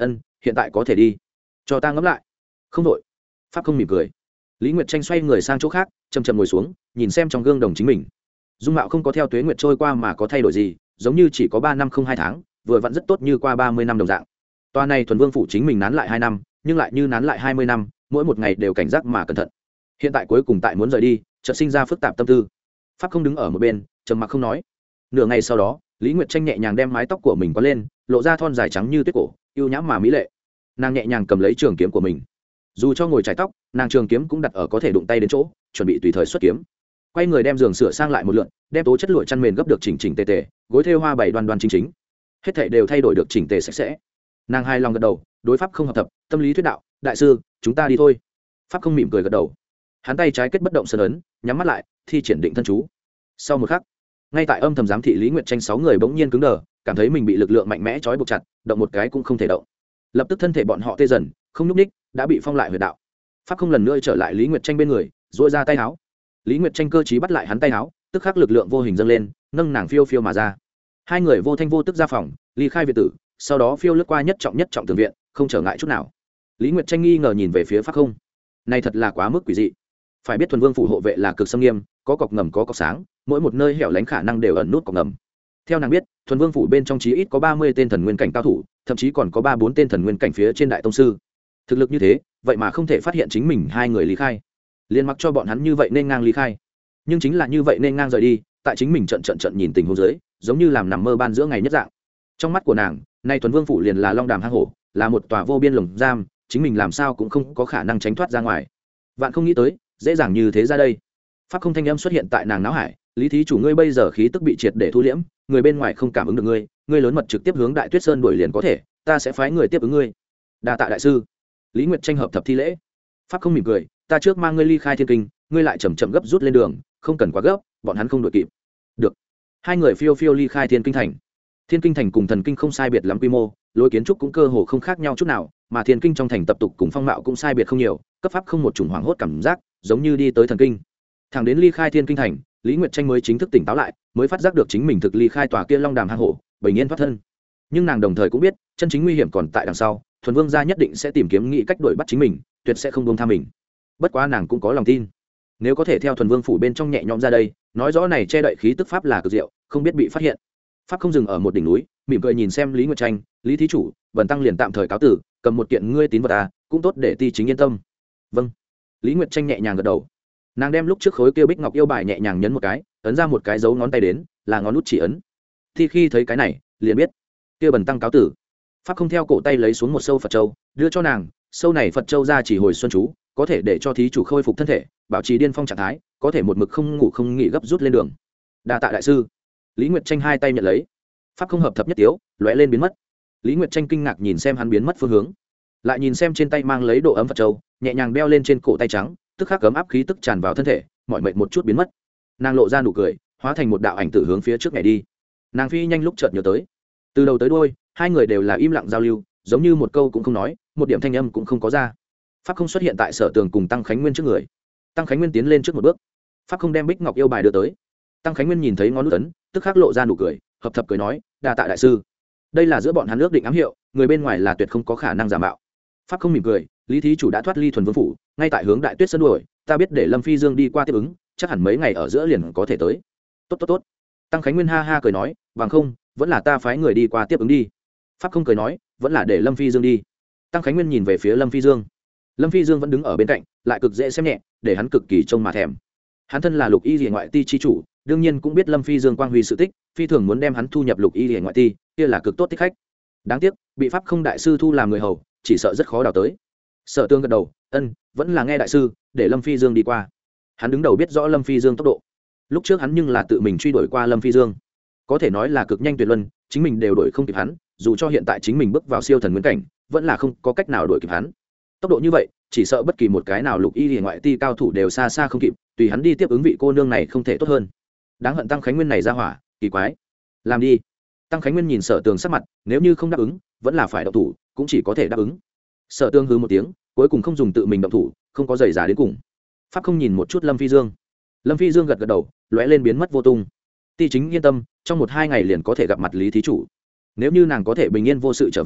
ân hiện tại có thể đi, cho ta ngẫm lại. Không đội. Pháp không mỉm cười. Lý Nguyệt Tranh xoay người sang chỗ khác, chậm chậm ngồi xuống, nhìn xem trong gương đồng chính mình. Dung mạo không có theo tuế nguyệt trôi qua mà có thay đổi gì, giống như chỉ có ba năm không hai tháng, vừa vặn rất tốt như qua ba mươi năm đồng dạng. Toa này thuần vương phủ chính mình nán lại hai năm, nhưng lại như nán lại hai mươi năm, mỗi một ngày đều cảnh giác mà cẩn thận. Hiện tại cuối cùng tại muốn rời đi, chợt sinh ra phức tạp tâm tư. Pháp không đứng ở một bên, trầm mặc không nói. Nửa ngày sau đó, Lý Nguyệt Tranh nhẹ nhàng đem mái tóc của mình quấn lên, lộ ra thon dài trắng như tuyết cổ, yêu nhã mà mỹ lệ. Nàng nhẹ nhàng cầm lấy trường kiếm của mình. Dù cho ngồi chải tóc, nàng trường kiếm cũng đặt ở có thể đụng tay đến chỗ, chuẩn bị tùy thời xuất kiếm. Quay người đem giường sửa sang lại một lượt, đem tố chất lụa chăn mền gấp được chỉnh chỉnh tề tề, gối thêu hoa bày đoan đoan chính chính, hết thảy đều thay đổi được chỉnh tề sạch sẽ. Nàng hài lòng gật đầu, đối pháp không hợp thập, tâm lý thuyết đạo, đại sư, chúng ta đi thôi. Pháp không mỉm cười gật đầu. Hắn tay trái kết bất động sơn ấn, nhắm mắt lại, thi triển định thân chú. Sau một khắc, ngay tại âm thầm giám thị Lý Nguyệt Tranh sáu người bỗng nhiên cứng đờ, cảm thấy mình bị lực lượng mạnh mẽ trói buộc chặt, động một cái cũng không thể động. Lập tức thân thể bọn họ tê dần, không nhúc ních, đã bị phong lại huyệt đạo. Pháp không lần nữa trở lại Lý Nguyệt Tranh bên người, duỗi ra tay áo. Lý Nguyệt Tranh cơ trí bắt lại hắn tay áo, tức khắc lực lượng vô hình dâng lên, nâng nàng phiêu phiêu mà ra. Hai người vô thanh vô tức ra phòng, ly khai viện tử, sau đó phiêu lướt qua nhất trọng nhất trọng tường viện, không trở ngại chút nào. Lý Nguyệt Tranh nghi ngờ nhìn về phía Pháp không. Này thật là quá mức quỷ dị. Phải biết thuần vương phủ hộ vệ là cực xâm nghiêm, có cọc ngầm có cọc sáng, mỗi một nơi hẻo lánh khả năng đều ẩn nút cọc ngầm. Theo nàng biết, thuần vương phủ bên trong chí ít có ba mươi tên thần nguyên cảnh cao thủ, thậm chí còn có ba bốn tên thần nguyên cảnh phía trên đại tông sư. Thực lực như thế, vậy mà không thể phát hiện chính mình hai người ly khai, liền mặc cho bọn hắn như vậy nên ngang ly khai. Nhưng chính là như vậy nên ngang rời đi, tại chính mình trận trận trận nhìn tình huống dưới, giống như làm nằm mơ ban giữa ngày nhất dạng. Trong mắt của nàng, nay thuần vương phủ liền là long đàm hang hổ, là một tòa vô biên lồng giam, chính mình làm sao cũng không có khả năng tránh thoát ra ngoài. Vạn không nghĩ tới, dễ dàng như thế ra đây. Pháp không thanh âm xuất hiện tại nàng não hải, Lý thí chủ ngươi bây giờ khí tức bị triệt để thu liễm, người bên ngoài không cảm ứng được ngươi, ngươi lớn mật trực tiếp hướng Đại Tuyết Sơn đuổi liền có thể, ta sẽ phái người tiếp ứng ngươi. Đa tạ đại sư. Lý Nguyệt Tranh hợp thập thi lễ. Pháp không mỉm cười, ta trước mang ngươi ly khai thiên kinh, ngươi lại chậm chậm gấp rút lên đường, không cần quá gấp, bọn hắn không đuổi kịp. Được. Hai người phiêu phiêu ly khai thiên kinh thành. Thiên kinh thành cùng thần kinh không sai biệt lắm quy mô, lối kiến trúc cũng cơ hồ không khác nhau chút nào, mà thiên kinh trong thành tập tục cùng phong mạo cũng sai biệt không nhiều, cấp pháp không một chủng hoảng hốt cảm giác, giống như đi tới thần kinh. Thẳng đến ly khai thiên kinh thành, Lý Nguyệt Tranh mới chính thức tỉnh táo lại, mới phát giác được chính mình thực ly khai tòa kia long đàm hang hổ, bình yên thoát thân. Nhưng nàng đồng thời cũng biết, chân chính nguy hiểm còn tại đằng sau, thuần vương gia nhất định sẽ tìm kiếm nghĩ cách đuổi bắt chính mình, tuyệt sẽ không buông tha mình. Bất quá nàng cũng có lòng tin, nếu có thể theo thuần vương phủ bên trong nhẹ nhõm ra đây, nói rõ này che đậy khí tức pháp là cực diệu, không biết bị phát hiện. Pháp không dừng ở một đỉnh núi, mỉm cười nhìn xem Lý Nguyệt Tranh, Lý thí chủ, bần tăng liền tạm thời cáo tử, cầm một kiện ngươi tín vật à, cũng tốt để ti chính yên tâm. Vâng. Lý Nguyệt Tranh nhẹ nhàng gật đầu. Nàng đem lúc trước khối kia bích ngọc yêu bài nhẹ nhàng nhấn một cái, ấn ra một cái dấu ngón tay đến, là ngón nút chỉ ấn. Thì khi thấy cái này, liền biết, kia bần tăng cáo tử. Pháp không theo cổ tay lấy xuống một sâu Phật châu, đưa cho nàng, sâu này Phật châu ra chỉ hồi xuân chú, có thể để cho thí chủ khôi phục thân thể, bảo trì điên phong trạng thái, có thể một mực không ngủ không nghỉ gấp rút lên đường. Đa tạ đại sư. Lý Nguyệt Tranh hai tay nhận lấy. Pháp không hợp thập nhất tiếu, lóe lên biến mất. Lý Nguyệt Tranh kinh ngạc nhìn xem hắn biến mất phương hướng, lại nhìn xem trên tay mang lấy độ ấm Phật châu, nhẹ nhàng đeo lên trên cổ tay trắng, tức khắc cấm áp khí tức tràn vào thân thể, mọi mệt một chút biến mất. Nàng lộ ra nụ cười, hóa thành một đạo ảnh tử hướng phía trước nhảy đi. Nàng phi nhanh lúc chợt nhớ tới, từ đầu tới đuôi, hai người đều là im lặng giao lưu, giống như một câu cũng không nói, một điểm thanh âm cũng không có ra. Pháp không xuất hiện tại Sở Tường cùng Tăng Khánh Nguyên trước người. Tăng Khánh Nguyên tiến lên trước một bước. Pháp không đem bích ngọc yêu bài đưa tới. Tăng Khánh Nguyên nhìn thấy ngón nút ấn, tức khắc lộ ra nụ cười, hợp thập cười nói, đa tạ đại sư. Đây là giữa bọn hắn ước định ám hiệu, người bên ngoài là tuyệt không có khả năng giả mạo. Pháp không mỉm cười, Lý thí chủ đã thoát ly thuần vương phủ, ngay tại hướng Đại Tuyết Sơn đuổi, ta biết để Lâm Phi Dương đi qua tiếp ứng, chắc hẳn mấy ngày ở giữa liền có thể tới. Tốt tốt tốt. Tăng Khánh Nguyên ha ha cười nói, bằng không, vẫn là ta phái người đi qua tiếp ứng đi. Pháp không cười nói, vẫn là để Lâm Phi Dương đi. Tăng Khánh Nguyên nhìn về phía Lâm Phi Dương. Lâm Phi Dương vẫn đứng ở bên cạnh, lại cực dễ xem nhẹ, để hắn cực kỳ trông mà thèm. Hắn thân là Lục Y Liễu ngoại ti chi chủ, đương nhiên cũng biết Lâm Phi Dương quang huy sự tích, phi thường muốn đem hắn thu nhập Lục Y Liễu ngoại ti, kia là cực tốt thích khách. Đáng tiếc, bị Pháp không đại sư thu làm người hầu, chỉ sợ rất khó đào tới. Sở Tương gật đầu, ân, vẫn là nghe đại sư, để Lâm Phi Dương đi qua. Hắn đứng đầu biết rõ Lâm Phi Dương tốc độ. Lúc trước hắn nhưng là tự mình truy đuổi qua Lâm Phi Dương, có thể nói là cực nhanh tuyệt luân, chính mình đều đuổi không kịp hắn, dù cho hiện tại chính mình bước vào siêu thần nguyên cảnh, vẫn là không có cách nào đuổi kịp hắn. Tốc độ như vậy, chỉ sợ bất kỳ một cái nào Lục Y Liễu ngoại ti cao thủ đều xa xa không kịp, tùy hắn đi tiếp ứng vị cô nương này không thể tốt hơn. Đáng hận Tăng Khánh Nguyên này ra hỏa, kỳ quái. Làm đi. Tăng Khánh Nguyên nhìn Sở Tường sắc mặt, nếu như không đáp ứng, vẫn là phải động thủ, cũng chỉ có thể đáp ứng. Sở Tương hừ một tiếng, cuối cùng không dùng tự mình động thủ, không có giày giả đến cùng. Pháp không nhìn một chút Lâm Phi Dương. Lâm Phi Dương gật gật đầu, lóe lên biến mất vô tung. Ti chính yên tâm, trong một hai ngày liền có thể gặp mặt Lý thí chủ. Nếu như nàng có thể bình yên vô sự trở về,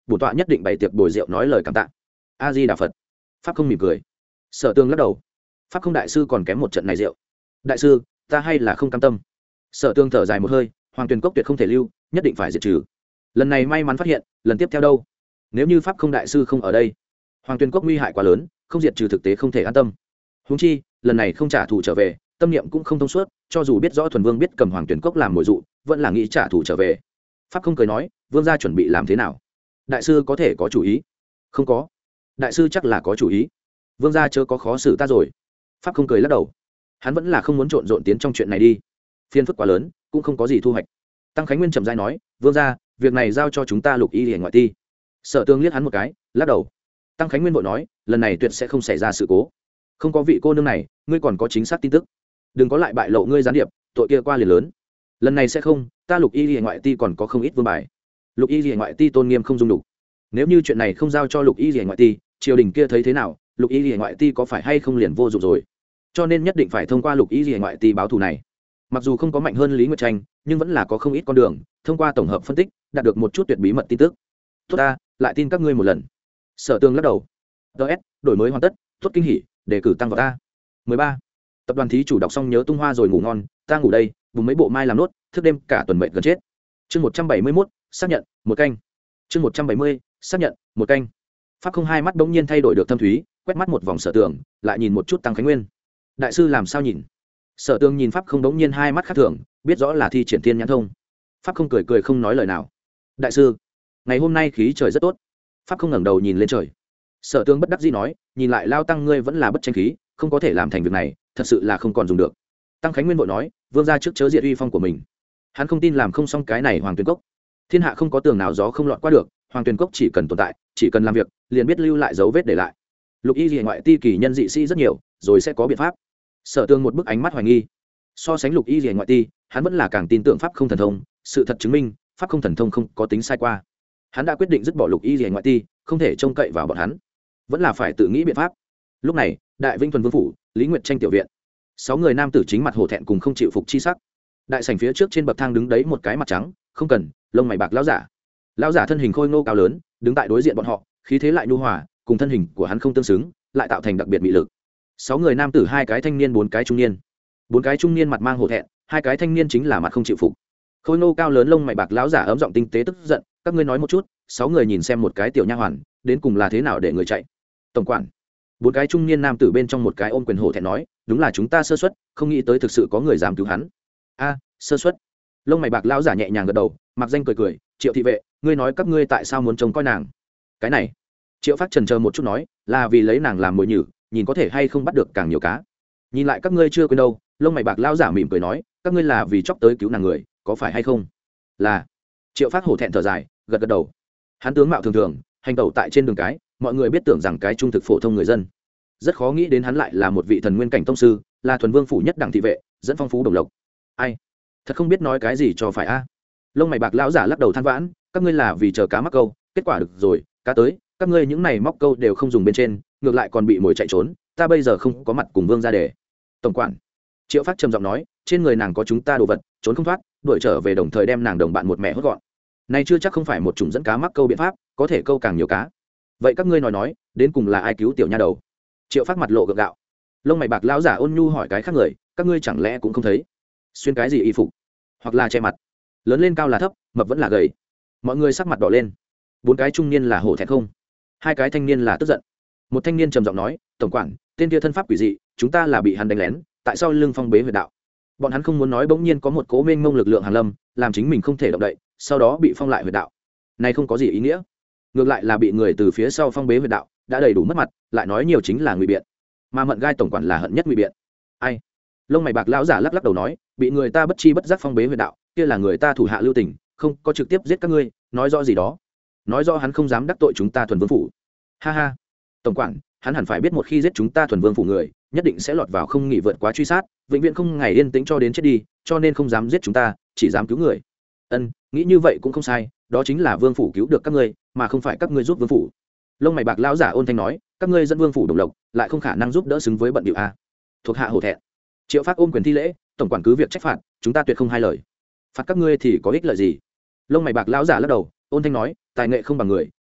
bổn tọa nhất định bày tiệc bồi rượu nói lời cảm tạ. A Di Đà Phật. Pháp không mỉm cười. Sở Tương lắc đầu. Pháp không đại sư còn kém một trận này rượu. Đại sư, ta hay là không cam tâm. Sở Tương thở dài một hơi, Hoàng Tuyền Cốc tuyệt không thể lưu, nhất định phải diệt trừ. Lần này may mắn phát hiện, lần tiếp theo đâu? Nếu như Pháp không đại sư không ở đây, Hoàng Tuyền Cốc nguy hại quá lớn, không diệt trừ thực tế không thể an tâm. Huống chi, lần này không trả thù trở về, tâm niệm cũng không thông suốt, cho dù biết rõ Thuần Vương biết cầm Hoàng Tuyền Cốc làm mồi dụ, vẫn là nghĩ trả thù trở về. Pháp không cười nói, vương gia chuẩn bị làm thế nào? Đại sư có thể có chủ ý? Không có. Đại sư chắc là có chủ ý. Vương gia chớ có khó xử ta rồi. Pháp không cười lắc đầu. Hắn vẫn là không muốn trộn rộn tiến trong chuyện này đi. Phiền phức quá lớn, cũng không có gì thu hoạch. Tăng Khánh Nguyên trầm rãi nói, vương gia, việc này giao cho chúng ta Lục Y Liễu ngoại ti. Sở Tương liếc hắn một cái, lắc đầu. Tăng Khánh Nguyên vội nói, lần này tuyệt sẽ không xảy ra sự cố. Không có vị cô nương này, ngươi còn có chính xác tin tức. Đừng có lại bại lộ ngươi gián điệp, tội kia qua liền lớn. Lần này sẽ không, ta Lục Y Liễu ngoại ti còn có không ít vương bài. Lục Y Liễu ngoại ti tôn nghiêm không dung đủ. Nếu như chuyện này không giao cho Lục Y Liễu ngoại ti, triều đình kia thấy thế nào, Lục Y Liễu ngoại ti có phải hay không liền vô dụng rồi. Cho nên nhất định phải thông qua Lục Y Liễu ngoại ti báo thù này. Mặc dù không có mạnh hơn Lý Nguyệt Tranh, nhưng vẫn là có không ít con đường, thông qua tổng hợp phân tích, đạt được một chút tuyệt bí mật tin tức. Tốt ta, lại tin các ngươi một lần. Sở Tương lắc đầu. ds đổi mới hoàn tất, tốt kinh hỉ, đề cử tăng vào ta. mười ba. Tập đoàn thí chủ đọc xong nhớ tung hoa rồi ngủ ngon, ta ngủ đây, bùng mấy bộ mai làm nốt, thức đêm cả tuần mệt gần chết. Chương một trăm bảy mươi mốt, xác nhận, một canh. Chương một trăm bảy mươi, xác nhận, một canh. Pháp không hai mắt bỗng nhiên thay đổi được thâm thúy, quét mắt một vòng Sở Tường, lại nhìn một chút Tăng Khánh Nguyên. Đại sư làm sao nhìn? Sở Tường nhìn Pháp không bỗng nhiên hai mắt khác thường, biết rõ là thi triển tiên nhãn thông. Pháp không cười cười không nói lời nào. Đại sư, ngày hôm nay khí trời rất tốt. Pháp không ngẩng đầu nhìn lên trời. Sở Tường bất đắc dĩ nói, nhìn lại Lao Tăng ngươi vẫn là bất tranh khí, không có thể làm thành việc này, thật sự là không còn dùng được. Tăng Khánh Nguyên vội nói, vương gia trước chớ diệt uy phong của mình. Hắn không tin làm không xong cái này Hoàng Tuyền Cốc. Thiên hạ không có tường nào gió không lọt qua được, Hoàng Tuyền Cốc chỉ cần tồn tại, chỉ cần làm việc, liền biết lưu lại dấu vết để lại. Lục Y Liễu ngoại ti kỳ nhân dị sĩ rất nhiều, rồi sẽ có biện pháp. Sở Tương một bức ánh mắt hoài nghi. So sánh Lục Y Liễu ngoại ti, hắn vẫn là càng tin tưởng pháp không thần thông, sự thật chứng minh, pháp không thần thông không có tính sai qua. Hắn đã quyết định dứt bỏ Lục Y Liễu ngoại ti, không thể trông cậy vào bọn hắn, vẫn là phải tự nghĩ biện pháp. Lúc này, Đại Vinh Thuần Vương phủ, Lý Nguyệt Tranh tiểu viện, sáu người nam tử chính mặt hổ thẹn cùng không chịu phục chi sắc. Đại sảnh phía trước trên bậc thang đứng đấy một cái mặt trắng, không cần, lông mày bạc lão giả. Lão giả thân hình khôi ngô cao lớn, đứng tại đối diện bọn họ, khí thế lại nhu hòa, cùng thân hình của hắn không tương xứng, lại tạo thành đặc biệt mị lực. Sáu người nam tử, hai cái thanh niên, bốn cái trung niên. Bốn cái trung niên mặt mang hổ thẹn, hai cái thanh niên chính là mặt không chịu phục. Khôi ngô cao lớn lông mày bạc lão giả ấm giọng tinh tế tức giận, các ngươi nói một chút, sáu người nhìn xem một cái tiểu nha hoàn, đến cùng là thế nào để người chạy. Tổng quản. Bốn cái trung niên nam tử bên trong một cái ôm quyền hổ thẹn nói, đúng là chúng ta sơ suất, không nghĩ tới thực sự có người dám cứu hắn. A, sơ suất. Lông mày bạc lão giả nhẹ nhàng gật đầu, mặc danh cười cười, Triệu thị vệ, ngươi nói các ngươi tại sao muốn trông coi nàng? Cái này, Triệu Phát trần chờ một chút nói, là vì lấy nàng làm mồi nhử, nhìn có thể hay không bắt được càng nhiều cá. Nhìn lại các ngươi chưa quên đâu. Lông mày bạc lão giả mỉm cười nói, các ngươi là vì chọc tới cứu nàng người, có phải hay không? Là. Triệu Phát hổ thẹn thở dài, gật gật đầu. Hắn tướng mạo thường thường, hành tẩu tại trên đường cái, mọi người biết tưởng rằng cái trung thực phổ thông người dân, rất khó nghĩ đến hắn lại là một vị thần nguyên cảnh tông sư, là Thuần Vương phủ nhất đẳng thị vệ, dẫn phong phú đồng lộc. Ai, thật không biết nói cái gì cho phải a. Lông mày bạc lão giả lắc đầu than vãn, các ngươi là vì chờ cá mắc câu, kết quả được rồi, cá tới, các ngươi những này móc câu đều không dùng bên trên, ngược lại còn bị mồi chạy trốn, ta bây giờ không có mặt cùng vương ra để. Tổng quản. Triệu Phát trầm giọng nói, trên người nàng có chúng ta đồ vật, trốn không thoát, đuổi trở về đồng thời đem nàng đồng bạn một mẹ hốt gọn. Này chưa chắc không phải một chủng dẫn cá mắc câu biện pháp, có thể câu càng nhiều cá. Vậy các ngươi nói nói, đến cùng là ai cứu tiểu nha đầu? Triệu Phát mặt lộ gượng gạo. Lông mày bạc lão giả ôn nhu hỏi cái khác người, các ngươi chẳng lẽ cũng không thấy? Xuyên cái gì y phục? Hoặc là che mặt? Lớn lên cao là thấp, mập vẫn là gầy. Mọi người sắc mặt đỏ lên. Bốn cái trung niên là hổ thẹn không? Hai cái thanh niên là tức giận. Một thanh niên trầm giọng nói, tổng quản, tên kia thân pháp quỷ dị, chúng ta là bị hắn đánh lén, tại sao lưng phong bế huyệt đạo? Bọn hắn không muốn nói bỗng nhiên có một cố mênh mông lực lượng hàn lâm, làm chính mình không thể động đậy, sau đó bị phong lại huyệt đạo. Này không có gì ý nghĩa. Ngược lại là bị người từ phía sau phong bế huyệt đạo, đã đầy đủ mất mặt, lại nói nhiều chính là ngụy biện. Mà Mận Gai tổng quản là hận nhất ngụy biện. Ai? Lông mày bạc lão giả lắc lắc đầu nói, bị người ta bất chi bất giác phong bế huyệt đạo, kia là người ta thủ hạ lưu tình, không có trực tiếp giết các ngươi, nói rõ gì đó? Nói rõ hắn không dám đắc tội chúng ta Thuần Vương phủ. Ha ha. Tổng quản, hắn hẳn phải biết một khi giết chúng ta Thuần Vương phủ người, nhất định sẽ lọt vào không nghỉ vượt quá truy sát, vĩnh viễn không ngày yên tĩnh cho đến chết đi, cho nên không dám giết chúng ta, chỉ dám cứu người. Ân, nghĩ như vậy cũng không sai, đó chính là Vương phủ cứu được các ngươi, mà không phải các ngươi giúp Vương phủ. Lông mày bạc lão giả ôn thanh nói, các ngươi dẫn Vương phủ đồng lộc, lại không khả năng giúp đỡ xứng với bận điệu a. Thuộc hạ hổ thẹn. Triệu Phát ôm quyền thi lễ, tổng quản cứ việc trách phạt, chúng ta tuyệt không hai lời. Phạt các ngươi thì có ích lợi gì? Lông mày bạc lão giả lắc đầu, ôn thanh nói, tài nghệ không bằng người,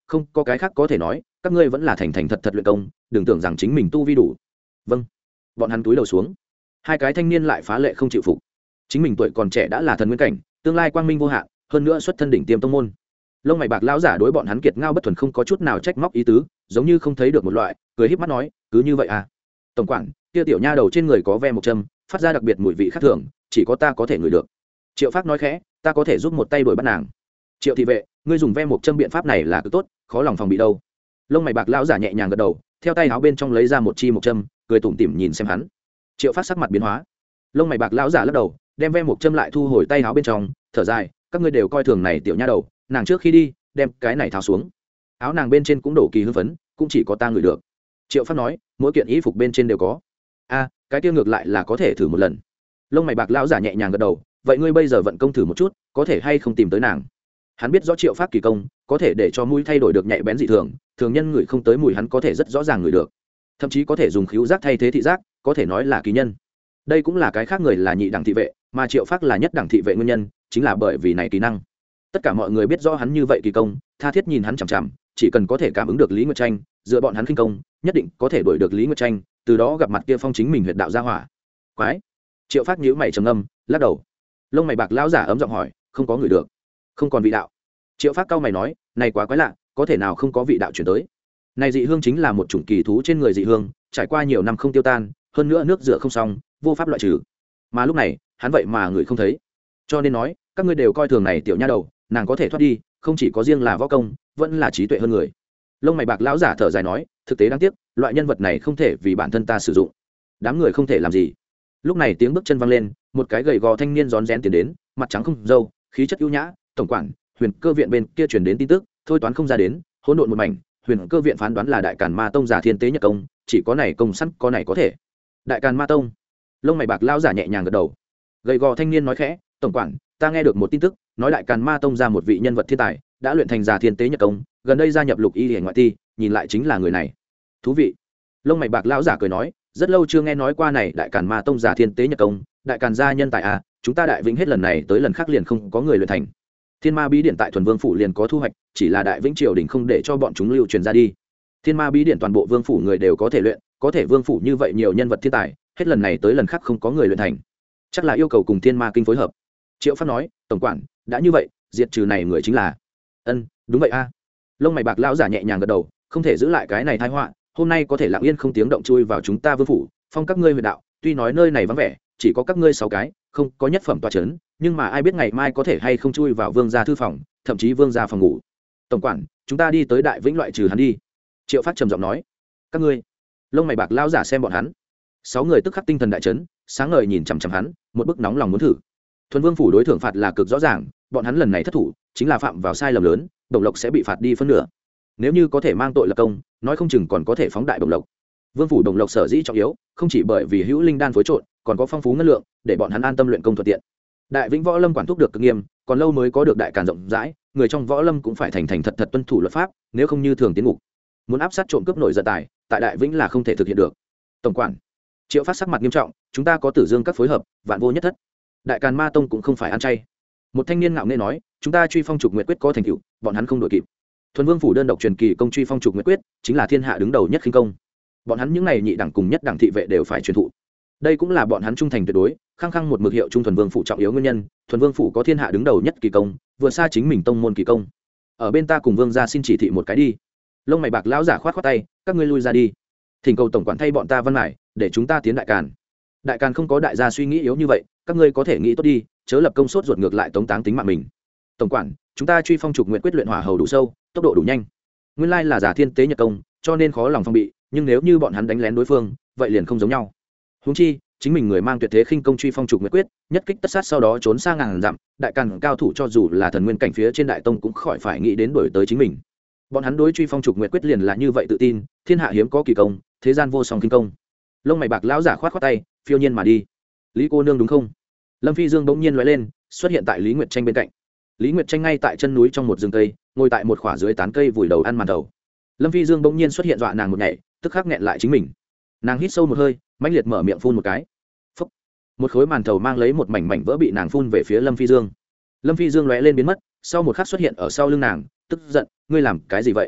không có cái khác có thể nói, các ngươi vẫn là thành thành thật thật luyện công, đừng tưởng rằng chính mình tu vi đủ. Vâng. Bọn hắn túi đầu xuống. Hai cái thanh niên lại phá lệ không chịu phục. Chính mình tuổi còn trẻ đã là thần nguyên cảnh, tương lai quang minh vô hạn, hơn nữa xuất thân đỉnh tiêm tông môn. Lông mày bạc lão giả đối bọn hắn kiệt ngao bất thuần không có chút nào trách móc ý tứ, giống như không thấy được một loại, cười híp mắt nói, cứ như vậy à? Tổng quản, kia tiểu nha đầu trên người có ve một châm, phát ra đặc biệt mùi vị khác thường, chỉ có ta có thể ngửi được. Triệu Phác nói khẽ, ta có thể giúp một tay đuổi bắt nàng. Triệu thị vệ, ngươi dùng ve một châm biện pháp này là cứ tốt, khó lòng phòng bị đâu. Lông mày bạc lão giả nhẹ nhàng gật đầu, theo tay áo bên trong lấy ra một chi một châm, cười tủm tỉm nhìn xem hắn. Triệu Phác sắc mặt biến hóa. Lông mày bạc lão giả lắc đầu, đem ve một châm lại thu hồi tay áo bên trong, thở dài, các ngươi đều coi thường này tiểu nha đầu, nàng trước khi đi, đem cái này tháo xuống. Áo nàng bên trên cũng đổ kỳ hưng phấn, cũng chỉ có ta ngửi được. Triệu Phác nói, mỗi kiện y phục bên trên đều có. A, cái kia ngược lại là có thể thử một lần. Lông mày bạc lão giả nhẹ nhàng gật đầu, vậy ngươi bây giờ vận công thử một chút, có thể hay không tìm tới nàng. Hắn biết rõ Triệu Phác kỳ công có thể để cho mũi thay đổi được nhạy bén dị thường, thường nhân người không tới mùi hắn có thể rất rõ ràng ngửi được, thậm chí có thể dùng khứu giác thay thế thị giác, có thể nói là kỳ nhân. Đây cũng là cái khác người là nhị đẳng thị vệ, mà Triệu Phác là nhất đẳng thị vệ nguyên nhân chính là bởi vì này kỹ năng. Tất cả mọi người biết rõ hắn như vậy kỳ công, tha thiết nhìn hắn chằm chằm, chỉ cần có thể cảm ứng được Lý Nguyệt Tranh, dựa bọn hắn khinh công, nhất định có thể đuổi được Lý Nguyệt Tranh, từ đó gặp mặt kia phong chính mình huyệt đạo gia hỏa. Quái. Triệu Phác nhíu mày trầm ngâm, lắc đầu. Lông mày bạc lão giả ấm giọng hỏi, không có người được, không còn vị đạo. Triệu Phác cau mày nói, này quá quái lạ, có thể nào không có vị đạo chuyển tới. Này dị hương chính là một chủng kỳ thú trên người dị hương, trải qua nhiều năm không tiêu tan, hơn nữa nước rửa không xong, vô pháp loại trừ. Mà lúc này, hắn vậy mà người không thấy. Cho nên nói, các ngươi đều coi thường này tiểu nha đầu, nàng có thể thoát đi, không chỉ có riêng là võ công, vẫn là trí tuệ hơn người. Lông mày bạc lão giả thở dài nói, thực tế đáng tiếc, loại nhân vật này không thể vì bản thân ta sử dụng. Đám người không thể làm gì. Lúc này tiếng bước chân vang lên, một cái gầy gò thanh niên rón rén tiến đến, mặt trắng không râu, khí chất ưu nhã, tổng quản, Huyền Cơ viện bên kia truyền đến tin tức, thôi toán không ra đến, hỗn độn một mảnh, Huyền Cơ viện phán đoán là Đại Càn Ma Tông giả thiên tế nhật công, chỉ có này công sẵn có này có thể. Đại Càn Ma Tông. Lông mày bạc lão giả nhẹ nhàng gật đầu. Gầy gò thanh niên nói khẽ, tổng quản, ta nghe được một tin tức, nói Đại Càn Ma Tông ra một vị nhân vật thiên tài, đã luyện thành giả thiên tế nhật công, gần đây gia nhập Lục Y Liễu ngoại ti, nhìn lại chính là người này. Thú vị. Lông mày bạc lão giả cười nói, rất lâu chưa nghe nói qua này Đại Càn Ma Tông giả thiên tế nhật công, Đại Càn gia nhân tài à, chúng ta Đại Vĩnh hết lần này tới lần khác liền không có người luyện thành. Thiên Ma bí điển tại Thuần Vương phủ liền có thu hoạch, chỉ là Đại Vĩnh triều đình không để cho bọn chúng lưu truyền ra đi. Thiên Ma bí điển toàn bộ vương phủ người đều có thể luyện, có thể vương phủ như vậy nhiều nhân vật thiên tài, hết lần này tới lần khác không có người luyện thành. Chắc là yêu cầu cùng Thiên Ma kinh phối hợp. Triệu Phát nói, tổng quản, đã như vậy, diệt trừ này người chính là. Ân, đúng vậy a. Lông mày bạc lão giả nhẹ nhàng gật đầu, không thể giữ lại cái này tai họa, hôm nay có thể lặng yên không tiếng động chui vào chúng ta vương phủ, phong các ngươi huyệt đạo, tuy nói nơi này vắng vẻ, chỉ có các ngươi sáu cái, không có nhất phẩm tọa chấn, nhưng mà ai biết ngày mai có thể hay không chui vào vương gia thư phòng, thậm chí vương gia phòng ngủ. Tổng quản, chúng ta đi tới Đại Vĩnh loại trừ hắn đi. Triệu Phát trầm giọng nói. Các ngươi. Lông mày bạc lão giả xem bọn hắn. Sáu người tức khắc tinh thần đại chấn, sáng ngời nhìn chằm chằm hắn, một bức nóng lòng muốn thử. Thuần Vương phủ đối thưởng phạt là cực rõ ràng, bọn hắn lần này thất thủ, chính là phạm vào sai lầm lớn, đồng lộc sẽ bị phạt đi phân nửa. Nếu như có thể mang tội lập công, nói không chừng còn có thể phóng đại đồng lộc. Vương phủ đồng lộc sở dĩ trọng yếu, không chỉ bởi vì hữu linh đan phối trộn, còn có phong phú ngân lượng, để bọn hắn an tâm luyện công thuận tiện. Đại Vĩnh võ lâm quản thúc được cực nghiêm, còn lâu mới có được đại càn rộng rãi, người trong võ lâm cũng phải thành thành thật thật tuân thủ luật pháp, nếu không như thường tiến ngục. Muốn áp sát trộm cướp nổi giận tài, tại Đại Vĩnh là không thể thực hiện được. Tổng quản, Triệu Phát sắc mặt nghiêm trọng, chúng ta có Tử Dương các phối hợp, vạn vô nhất thất. Đại Càn Ma Tông cũng không phải ăn chay. Một thanh niên ngạo nghễ nói, chúng ta truy phong trục nguyệt quyết có thành tựu, bọn hắn không đội kịp. Thuần Vương phủ đơn độc truyền kỳ công truy phong trục nguyệt quyết, chính là thiên hạ đứng đầu nhất khinh công. Bọn hắn những này nhị đẳng cùng nhất đẳng thị vệ đều phải truyền thụ. Đây cũng là bọn hắn trung thành tuyệt đối, khăng khăng một mực hiệu trung Thuần Vương phủ trọng yếu nguyên nhân. Thuần Vương phủ có thiên hạ đứng đầu nhất kỳ công, vừa xa chính mình tông môn kỳ công. Ở bên ta cùng vương gia xin chỉ thị một cái đi. Lông mày bạc lão giả khoát khoát tay, các ngươi lui ra đi. Thỉnh cầu tổng quản thay bọn ta văn mải, để chúng ta tiến Đại Càn. Đại Càn không có đại gia suy nghĩ yếu như vậy, các ngươi có thể nghĩ tốt đi, chớ lập công sốt ruột ngược lại tống táng tính mạng mình. Tổng quản, chúng ta truy phong trục nguyện quyết luyện hỏa hầu đủ sâu, tốc độ đủ nhanh. Nguyên lai là giả thiên tế nhật công, cho nên khó lòng phòng bị, nhưng nếu như bọn hắn đánh lén đối phương, vậy liền không giống nhau. Huống chi, chính mình người mang tuyệt thế khinh công truy phong trục nguyện quyết, nhất kích tất sát sau đó trốn sang ngàn dặm, Đại Càn cao thủ cho dù là thần nguyên cảnh phía trên đại tông cũng khỏi phải nghĩ đến đuổi tới chính mình. Bọn hắn đối truy phong trục nguyện quyết liền là như vậy tự tin, thiên hạ hiếm có kỳ công, thế gian vô song khinh công. Lông mày bạc lão giả khoát khoát tay, phiêu nhiên mà đi. Lý cô nương đúng không? Lâm Phi Dương bỗng nhiên lóe lên, xuất hiện tại Lý Nguyệt Tranh bên cạnh. Lý Nguyệt Tranh ngay tại chân núi trong một rừng cây, ngồi tại một khỏa dưới tán cây vùi đầu ăn màn đầu. Lâm Phi Dương bỗng nhiên xuất hiện dọa nàng một nhảy, tức khắc nghẹn lại chính mình. Nàng hít sâu một hơi, mãnh liệt mở miệng phun một cái. Phốc. Một khối màn thầu mang lấy một mảnh mảnh vỡ bị nàng phun về phía Lâm Phi Dương. Lâm Phi Dương lóe lên biến mất, sau một khắc xuất hiện ở sau lưng nàng, tức giận, ngươi làm cái gì vậy?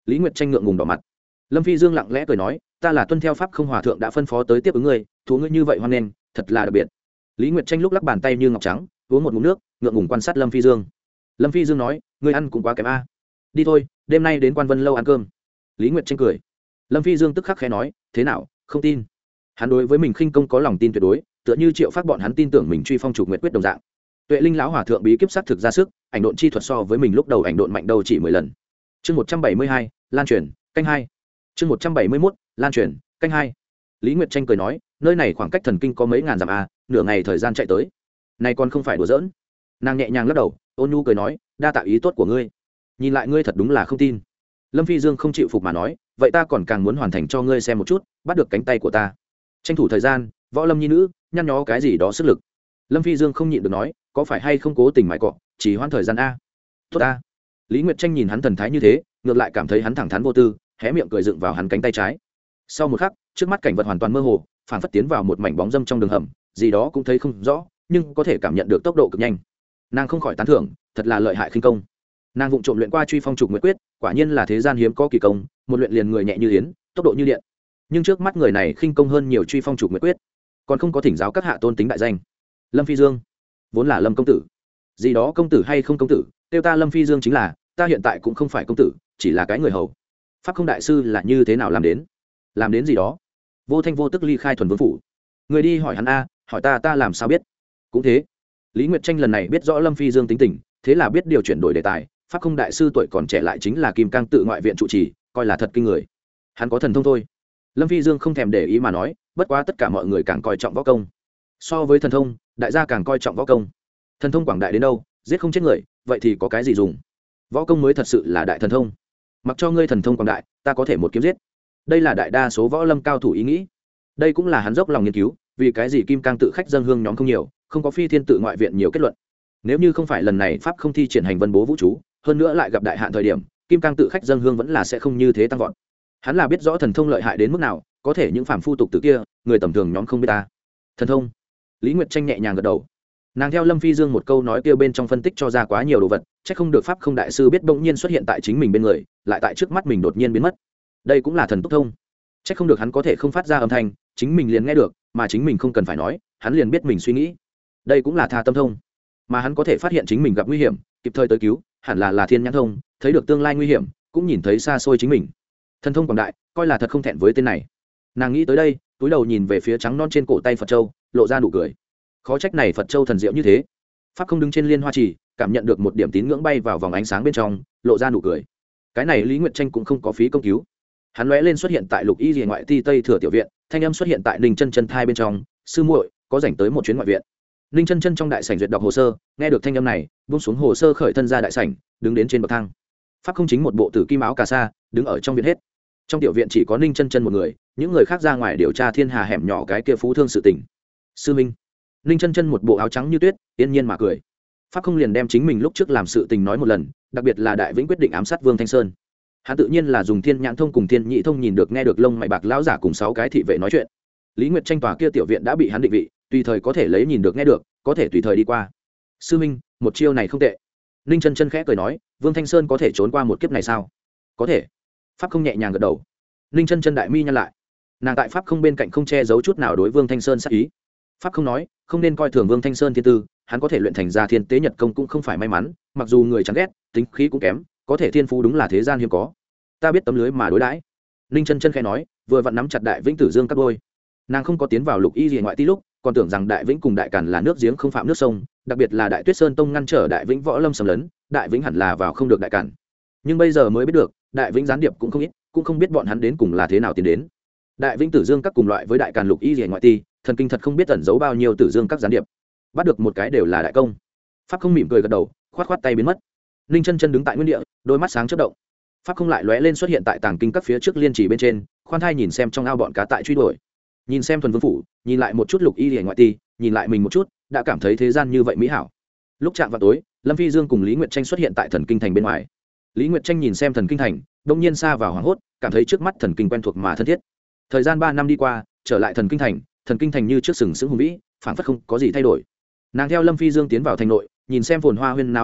Lý Nguyệt Tranh ngượng ngùng đỏ mặt. Lâm Phi Dương lặng lẽ cười nói, ta là tuân theo pháp không hòa thượng đã phân phó tới tiếp ứng ngươi, thú ngươi như vậy hoan nghênh, thật là đặc biệt. Lý Nguyệt Tranh lúc lắc bàn tay như ngọc trắng, uống một ngụm nước, ngượng ngùng quan sát Lâm Phi Dương. Lâm Phi Dương nói, ngươi ăn cũng quá kém a. Đi thôi, đêm nay đến Quan Vân lâu ăn cơm. Lý Nguyệt Tranh cười. Lâm Phi Dương tức khắc khẽ nói, thế nào, không tin? Hắn đối với mình khinh công có lòng tin tuyệt đối, tựa như Triệu Phát bọn hắn tin tưởng mình truy phong chủ nguyệt quyết đồng dạng. Tuệ Linh lão hòa thượng bí kíp sát thực ra sức, ảnh độn chi thuật so với mình lúc đầu ảnh độn mạnh đầu chỉ mười lần. Chương một trăm bảy mươi hai, lan truyền, canh hai. Chương một trăm bảy mươi mốt, lan truyền, canh hai. Lý Nguyệt Tranh cười nói, nơi này khoảng cách thần kinh có mấy ngàn dặm a, nửa ngày thời gian chạy tới. Này còn không phải đùa giỡn. Nàng nhẹ nhàng lắc đầu, ôn nhu cười nói, đa tạ ý tốt của ngươi. Nhìn lại ngươi thật đúng là không tin. Lâm Phi Dương không chịu phục mà nói, vậy ta còn càng muốn hoàn thành cho ngươi xem một chút, bắt được cánh tay của ta. Tranh thủ thời gian, võ lâm nhi nữ, nhăn nhó cái gì đó sức lực. Lâm Phi Dương không nhịn được nói, có phải hay không cố tình mãi cọ, chỉ hoãn thời gian a. Tốt a. Lý Nguyệt Tranh nhìn hắn thần thái như thế, ngược lại cảm thấy hắn thẳng thắn vô tư, hé miệng cười dựng vào hắn cánh tay trái. Sau một khắc, trước mắt cảnh vật hoàn toàn mơ hồ, phản phất tiến vào một mảnh bóng dâm trong đường hầm, gì đó cũng thấy không rõ, nhưng có thể cảm nhận được tốc độ cực nhanh. Nàng không khỏi tán thưởng, thật là lợi hại khinh công. Nàng vụng trộm luyện qua truy phong trục nguyệt quyết, quả nhiên là thế gian hiếm có kỳ công, một luyện liền người nhẹ như yến, tốc độ như điện. Nhưng trước mắt người này khinh công hơn nhiều truy phong trục nguyệt quyết, còn không có thỉnh giáo các hạ tôn tính đại danh. Lâm Phi Dương, vốn là Lâm công tử. Gì đó công tử hay không công tử, tiêu ta Lâm Phi Dương chính là, ta hiện tại cũng không phải công tử, chỉ là cái người hầu. Pháp không đại sư là như thế nào làm đến? Làm đến gì đó? Vô thanh vô tức ly khai thuần vương phủ. Người đi hỏi hắn a, hỏi ta ta làm sao biết? Cũng thế. Lý Nguyệt Tranh lần này biết rõ Lâm Phi Dương tính tình, thế là biết điều chuyển đổi đề tài. Pháp không đại sư tuổi còn trẻ lại chính là kim cang tự ngoại viện trụ trì, coi là thật kinh người. Hắn có thần thông thôi. Lâm Phi Dương không thèm để ý mà nói, bất quá tất cả mọi người càng coi trọng võ công. So với thần thông, đại gia càng coi trọng võ công. Thần thông quảng đại đến đâu, giết không chết người, vậy thì có cái gì dùng? Võ công mới thật sự là đại thần thông. Mặc cho ngươi thần thông quảng đại, ta có thể một kiếm giết. Đây là đại đa số võ lâm cao thủ ý nghĩ. Đây cũng là hắn dốc lòng nghiên cứu, vì cái gì kim cang tự khách dân hương nhóm không nhiều, không có phi thiên tự ngoại viện nhiều kết luận. Nếu như không phải lần này pháp không thi triển hành vân bố vũ chú, hơn nữa lại gặp đại hạn thời điểm, kim cang tự khách dân hương vẫn là sẽ không như thế tăng vọt. Hắn là biết rõ thần thông lợi hại đến mức nào, có thể những phàm phu tục tử kia, người tầm thường nhóm không biết ta. Thần thông. Lý Nguyệt Tranh nhẹ nhàng gật đầu. Nàng theo Lâm Phi Dương một câu nói kia bên trong phân tích cho ra quá nhiều đồ vật, chắc không được pháp không đại sư biết bỗng nhiên xuất hiện tại chính mình bên người, lại tại trước mắt mình đột nhiên biến mất. Đây cũng là thần túc thông. Chắc không được hắn có thể không phát ra âm thanh, chính mình liền nghe được, mà chính mình không cần phải nói, hắn liền biết mình suy nghĩ. Đây cũng là tha tâm thông, mà hắn có thể phát hiện chính mình gặp nguy hiểm, kịp thời tới cứu, hẳn là là thiên nhãn thông, thấy được tương lai nguy hiểm, cũng nhìn thấy xa xôi chính mình. Thần thông quảng đại, coi là thật không thẹn với tên này. Nàng nghĩ tới đây, túi đầu nhìn về phía trắng non trên cổ tay Phật châu, lộ ra nụ cười. Khó trách này Phật châu thần diệu như thế. Pháp không đứng trên liên hoa trì, cảm nhận được một điểm tín ngưỡng bay vào vòng ánh sáng bên trong, lộ ra nụ cười. Cái này Lý Nguyệt Tranh cũng không có phí công cứu. Hắn lóe lên xuất hiện tại Lục Y Liễu ngoại ti Tây Thừa tiểu viện, thanh âm xuất hiện tại Ninh Chân Chân thai bên trong, sư muội, có rảnh tới một chuyến ngoại viện. Ninh Chân Chân trong đại sảnh duyệt đọc hồ sơ, nghe được thanh âm này, buông xuống hồ sơ khởi thân ra đại sảnh, đứng đến trên bậc thang. Pháp không chính một bộ tử kim áo cà sa, đứng ở trong viện hết. Trong tiểu viện chỉ có Ninh Chân Chân một người, những người khác ra ngoài điều tra thiên hà hẻm nhỏ cái kia phú thương sự tình. Sư minh. Ninh Chân Chân một bộ áo trắng như tuyết, yên nhiên mà cười. Pháp không liền đem chính mình lúc trước làm sự tình nói một lần, đặc biệt là Đại Vĩnh quyết định ám sát Vương Thanh Sơn. Hắn tự nhiên là dùng thiên nhãn thông cùng thiên nhị thông nhìn được nghe được lông mày bạc lão giả cùng sáu cái thị vệ nói chuyện. Lý Nguyệt Tranh tòa kia tiểu viện đã bị hắn định vị, tùy thời có thể lấy nhìn được nghe được, có thể tùy thời đi qua. Sư minh, một chiêu này không tệ. Ninh Chân Chân khẽ cười nói, Vương Thanh Sơn có thể trốn qua một kiếp này sao? Có thể. Pháp không nhẹ nhàng gật đầu. Ninh Chân Chân đại mi nhăn lại. Nàng tại pháp không bên cạnh không che giấu chút nào đối Vương Thanh Sơn sát ý. Pháp không nói, không nên coi thường Vương Thanh Sơn thiên tư, hắn có thể luyện thành ra thiên tế nhật công cũng không phải may mắn, mặc dù người chán ghét, tính khí cũng kém, có thể thiên phú đúng là thế gian hiếm có. Ta biết tấm lưới mà đối đãi. Ninh Chân Chân khẽ nói, vừa vặn nắm chặt Đại Vĩnh Tử Dương các đôi. Nàng không có tiến vào Lục Y Liễu ngoại ti lúc, còn tưởng rằng Đại Vĩnh cùng Đại Càn là nước giếng không phạm nước sông, đặc biệt là Đại Tuyết Sơn tông ngăn trở Đại Vĩnh võ lâm xâm lấn, Đại Vĩnh hẳn là vào không được Đại Càn. Nhưng bây giờ mới biết được, Đại Vĩnh gián điệp cũng không ít, cũng không biết bọn hắn đến cùng là thế nào tiến đến. Đại Vĩnh Tử Dương các cùng loại với Đại Càn Lục Y Liễu ngoại ti, thần kinh thật không biết ẩn giấu bao nhiêu Tử Dương các gián điệp. Bắt được một cái đều là đại công. Pháp không mỉm cười gật đầu, khoát khoát tay biến mất. Ninh Chân Chân đứng tại nguyên địa, đôi mắt sáng chớp động. Pháp không lại lóe lên xuất hiện tại tàng kinh các phía trước liên chỉ bên trên, khoan thai nhìn xem trong ao bọn cá tại truy đuổi. Nhìn xem thuần vương phủ, nhìn lại một chút Lục Y Liễu ngoại ti, nhìn lại mình một chút, đã cảm thấy thế gian như vậy mỹ hảo. Lúc chạm vào tối, Lâm Phi Dương cùng Lý Nguyệt Tranh xuất hiện tại thần kinh thành bên ngoài. Lý Nguyệt Tranh nhìn xem thần kinh thành, đông nhiên xa vào hoảng hốt, cảm thấy trước mắt thần kinh quen thuộc mà thân thiết. Thời gian ba năm đi qua, trở lại thần kinh thành, thần kinh thành như trước sừng sững hùng vĩ, phảng phất không có gì thay đổi. Nàng theo Lâm Phi Dương tiến vào thành nội, nhìn xem phồn hoa huyên náo hết thảy,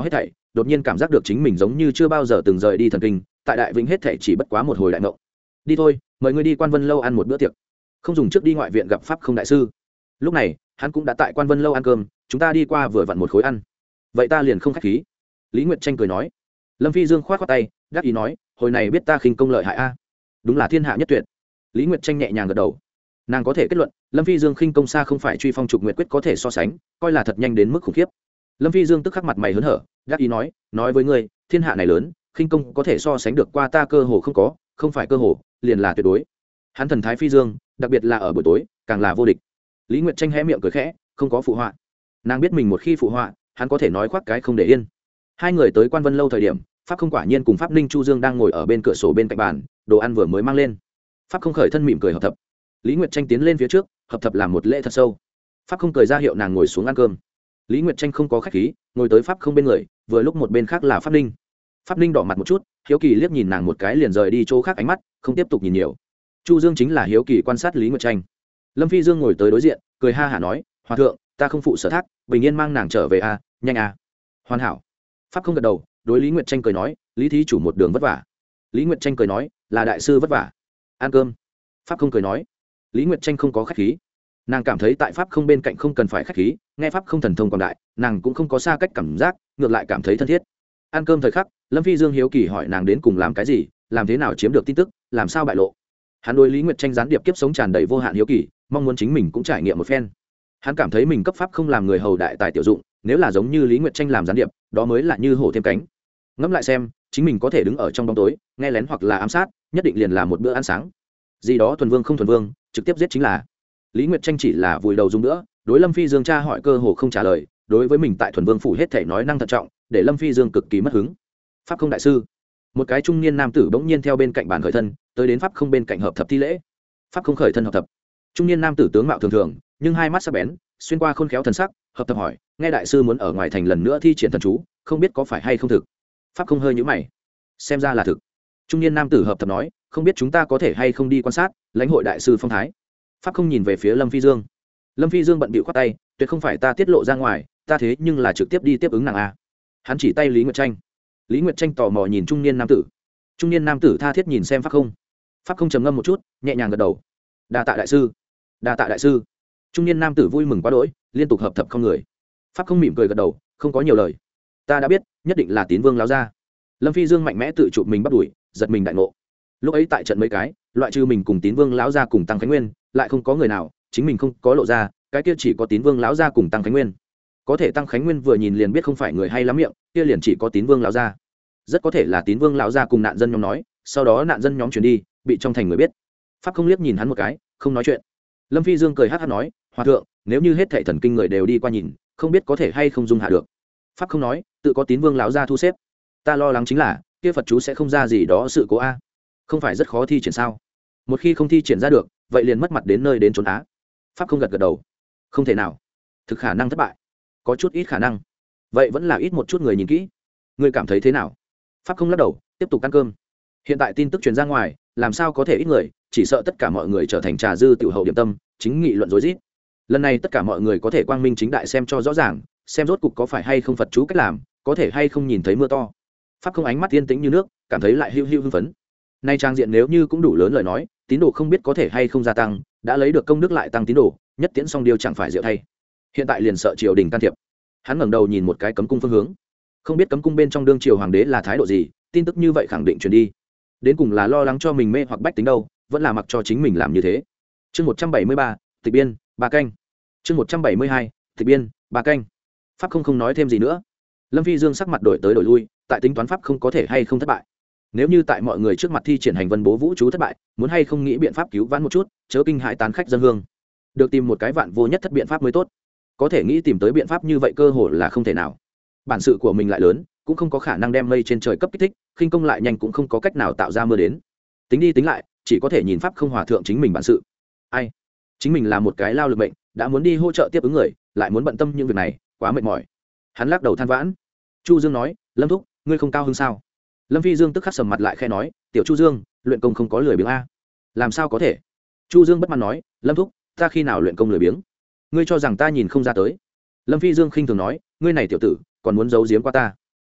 đột nhiên cảm giác được chính mình giống như chưa bao giờ từng rời đi thần kinh, tại đại vĩnh hết thể chỉ bất quá một hồi đại ngộ. Đi thôi, mời ngươi đi Quan Vân lâu ăn một bữa tiệc, không dùng trước đi ngoại viện gặp pháp không đại sư. Lúc này hắn cũng đã tại Quan Vân lâu ăn cơm, chúng ta đi qua vừa vặn một khối ăn, vậy ta liền không khách khí. Lý Nguyệt Tranh cười nói. Lâm Phi Dương khoát khoát tay, đáp ý nói, hồi này biết ta khinh công lợi hại a, đúng là thiên hạ nhất tuyệt. Lý Nguyệt Tranh nhẹ nhàng gật đầu, nàng có thể kết luận Lâm Phi Dương khinh công xa không phải truy phong trục nguyệt quyết có thể so sánh, coi là thật nhanh đến mức khủng khiếp. Lâm Phi Dương tức khắc mặt mày hớn hở, đáp ý nói, nói với ngươi, thiên hạ này lớn, khinh công có thể so sánh được qua ta cơ hồ không có, không phải cơ hồ, liền là tuyệt đối. Hắn thần thái phi dương, đặc biệt là ở buổi tối, càng là vô địch. Lý Nguyệt Tranh hé miệng cười khẽ, không có phụ họa. Nàng biết mình một khi phụ họa, hắn có thể nói khoác cái không để yên. Hai người tới Quan Vân lâu thời điểm, pháp không quả nhiên cùng pháp ninh Chu Dương đang ngồi ở bên cửa sổ bên cạnh bàn, đồ ăn vừa mới mang lên. Pháp không khởi thân mỉm cười hợp thập. Lý Nguyệt Tranh tiến lên phía trước, hợp thập làm một lễ thật sâu. Pháp không cười ra hiệu nàng ngồi xuống ăn cơm. Lý Nguyệt Tranh không có khách khí, ngồi tới pháp không bên người, vừa lúc một bên khác là pháp ninh. Pháp ninh đỏ mặt một chút, hiếu kỳ liếc nhìn nàng một cái liền rời đi chỗ khác ánh mắt, không tiếp tục nhìn nhiều. Chu Dương chính là hiếu kỳ quan sát Lý Nguyệt Tranh. Lâm Phi Dương ngồi tới đối diện, cười ha hả nói, hòa thượng, ta không phụ sở thác, bình yên mang nàng trở về a, à, nhanh a. À. Hoàn hảo. Pháp không gật đầu, đối Lý Nguyệt Tranh cười nói, Lý thí chủ một đường vất vả. Lý Nguyệt Tranh cười nói, là đại sư vất vả. Ăn cơm. Pháp không cười nói. Lý Nguyệt Tranh không có khách khí. Nàng cảm thấy tại pháp không bên cạnh không cần phải khách khí, nghe pháp không thần thông quảng đại, nàng cũng không có xa cách cảm giác, ngược lại cảm thấy thân thiết. Ăn cơm thời khắc, Lâm Phi Dương hiếu kỳ hỏi nàng đến cùng làm cái gì, làm thế nào chiếm được tin tức, làm sao bại lộ. Hắn đối Lý Nguyệt Tranh gián điệp kiếp sống tràn đầy vô hạn hiếu kỳ, mong muốn chính mình cũng trải nghiệm một phen. Hắn cảm thấy mình cấp pháp không làm người hầu đại tài tiểu dụng, nếu là giống như Lý Nguyệt Tranh làm gián điệp, đó mới là như hổ thêm cánh. Ngẫm lại xem, chính mình có thể đứng ở trong bóng tối, nghe lén hoặc là ám sát, nhất định liền là một bữa ăn sáng. Gì đó thuần vương không thuần vương, trực tiếp giết chính là. Lý Nguyệt Tranh chỉ là vùi đầu dùng nữa, đối Lâm Phi Dương tra hỏi cơ hồ không trả lời, đối với mình tại thuần vương phủ hết thảy nói năng thận trọng, để Lâm Phi Dương cực kỳ mất hứng. Pháp không đại sư, một cái trung niên nam tử bỗng nhiên theo bên cạnh bàn khởi thân, tới đến pháp không bên cạnh hợp thập thi lễ. Pháp không khởi thân hợp thập. Trung niên nam tử tướng mạo thường thường, nhưng hai mắt sắc bén, xuyên qua khôn khéo thần sắc, hợp thập hỏi, nghe đại sư muốn ở ngoài thành lần nữa thi triển thần chú, không biết có phải hay không thực. Pháp không hơi nhíu mày, xem ra là thực. Trung niên nam tử hợp thập nói, không biết chúng ta có thể hay không đi quan sát, lãnh hội đại sư phong thái. Pháp không nhìn về phía Lâm Phi Dương. Lâm Phi Dương bận bịu khoát tay, tuyệt không phải ta tiết lộ ra ngoài, ta thế nhưng là trực tiếp đi tiếp ứng nàng a. Hắn chỉ tay Lý Nguyệt Tranh. Lý Nguyệt Tranh tò mò nhìn trung niên nam tử. Trung niên nam tử tha thiết nhìn xem pháp không. Pháp không trầm ngâm một chút, nhẹ nhàng gật đầu. Đa tạ đại sư, đa tạ đại sư. Trung niên nam tử vui mừng quá đỗi, liên tục hợp thập không người. Pháp không mỉm cười gật đầu, không có nhiều lời. Ta đã biết, nhất định là Tín Vương láo ra. Lâm Phi Dương mạnh mẽ tự chụp mình bắt đuổi, giật mình đại ngộ. Lúc ấy tại trận mấy cái, loại trừ mình cùng Tín Vương láo ra cùng Tăng Khánh Nguyên, lại không có người nào, chính mình không có lộ ra, cái kia chỉ có Tín Vương láo ra cùng Tăng Khánh Nguyên. Có thể Tăng Khánh Nguyên vừa nhìn liền biết không phải người hay lắm miệng, kia liền chỉ có Tín Vương láo ra. Rất có thể là Tín Vương láo ra cùng nạn dân nhóm nói, sau đó nạn dân nhóm chuyển đi, bị trong thành người biết. Pháp không liếc nhìn hắn một cái, không nói chuyện. Lâm Phi Dương cười hát hát nói, hòa thượng, nếu như hết thảy thần kinh người đều đi qua nhìn, không biết có thể hay không dung hạ được. Pháp không nói, tự có Tín Vương láo ra thu xếp. Ta lo lắng chính là, kia Phật chú sẽ không ra gì đó sự cố a. Không phải rất khó thi triển sao? Một khi không thi triển ra được, vậy liền mất mặt đến nơi đến chốn á. Pháp không gật gật đầu. Không thể nào. Thực khả năng thất bại. Có chút ít khả năng. Vậy vẫn là ít một chút người nhìn kỹ. Ngươi cảm thấy thế nào? Pháp không lắc đầu, tiếp tục ăn cơm. Hiện tại tin tức truyền ra ngoài, làm sao có thể ít người, chỉ sợ tất cả mọi người trở thành trà dư tiểu hậu điểm tâm, chính nghị luận rối rít. Lần này tất cả mọi người có thể quang minh chính đại xem cho rõ ràng, xem rốt cục có phải hay không Phật chú cách làm, có thể hay không nhìn thấy mưa to. Pháp không ánh mắt yên tĩnh như nước, cảm thấy lại hưu hưu hưng phấn. Nay trang diện nếu như cũng đủ lớn lời nói, tín đồ không biết có thể hay không gia tăng, đã lấy được công đức lại tăng tín đồ, nhất tiễn xong điều chẳng phải diệu thay. Hiện tại liền sợ triều đình can thiệp. Hắn ngẩng đầu nhìn một cái cấm cung phương hướng, không biết cấm cung bên trong đương triều hoàng đế là thái độ gì, tin tức như vậy khẳng định truyền đi. Đến cùng là lo lắng cho mình mê hoặc bách tính đâu, vẫn là mặc cho chính mình làm như thế. Chương một trăm bảy mươi ba, Tịch Biên, ba canh. Chương một trăm bảy mươi hai, Tịch Biên, ba canh. Pháp không không nói thêm gì nữa. Lâm Phi Dương sắc mặt đổi tới đổi lui, tại tính toán pháp không có thể hay không thất bại. Nếu như tại mọi người trước mặt thi triển hành vân bố vũ chú thất bại, muốn hay không nghĩ biện pháp cứu vãn một chút, chớ kinh hãi tán khách dân hương. Được tìm một cái vạn vô nhất thất biện pháp mới tốt. Có thể nghĩ tìm tới biện pháp như vậy cơ hội là không thể nào. Bản sự của mình lại lớn, cũng không có khả năng đem mây trên trời cấp kích thích, khinh công lại nhanh cũng không có cách nào tạo ra mưa đến. Tính đi tính lại, chỉ có thể nhìn pháp không hòa thượng chính mình bản sự. Ai? Chính mình là một cái lao lực bệnh, đã muốn đi hỗ trợ tiếp ứng người, lại muốn bận tâm những việc này, quá mệt mỏi. Hắn lắc đầu than vãn. Chu Dương nói, Lâm thúc, ngươi không cao hứng sao? Lâm Phi Dương tức khắc sầm mặt lại khẽ nói, tiểu Chu Dương, luyện công không có lười biếng a. Làm sao có thể? Chu Dương bất mãn nói, Lâm thúc, ta khi nào luyện công lười biếng? Ngươi cho rằng ta nhìn không ra tới? Lâm Phi Dương khinh thường nói, ngươi này tiểu tử, còn muốn giấu giếm qua ta?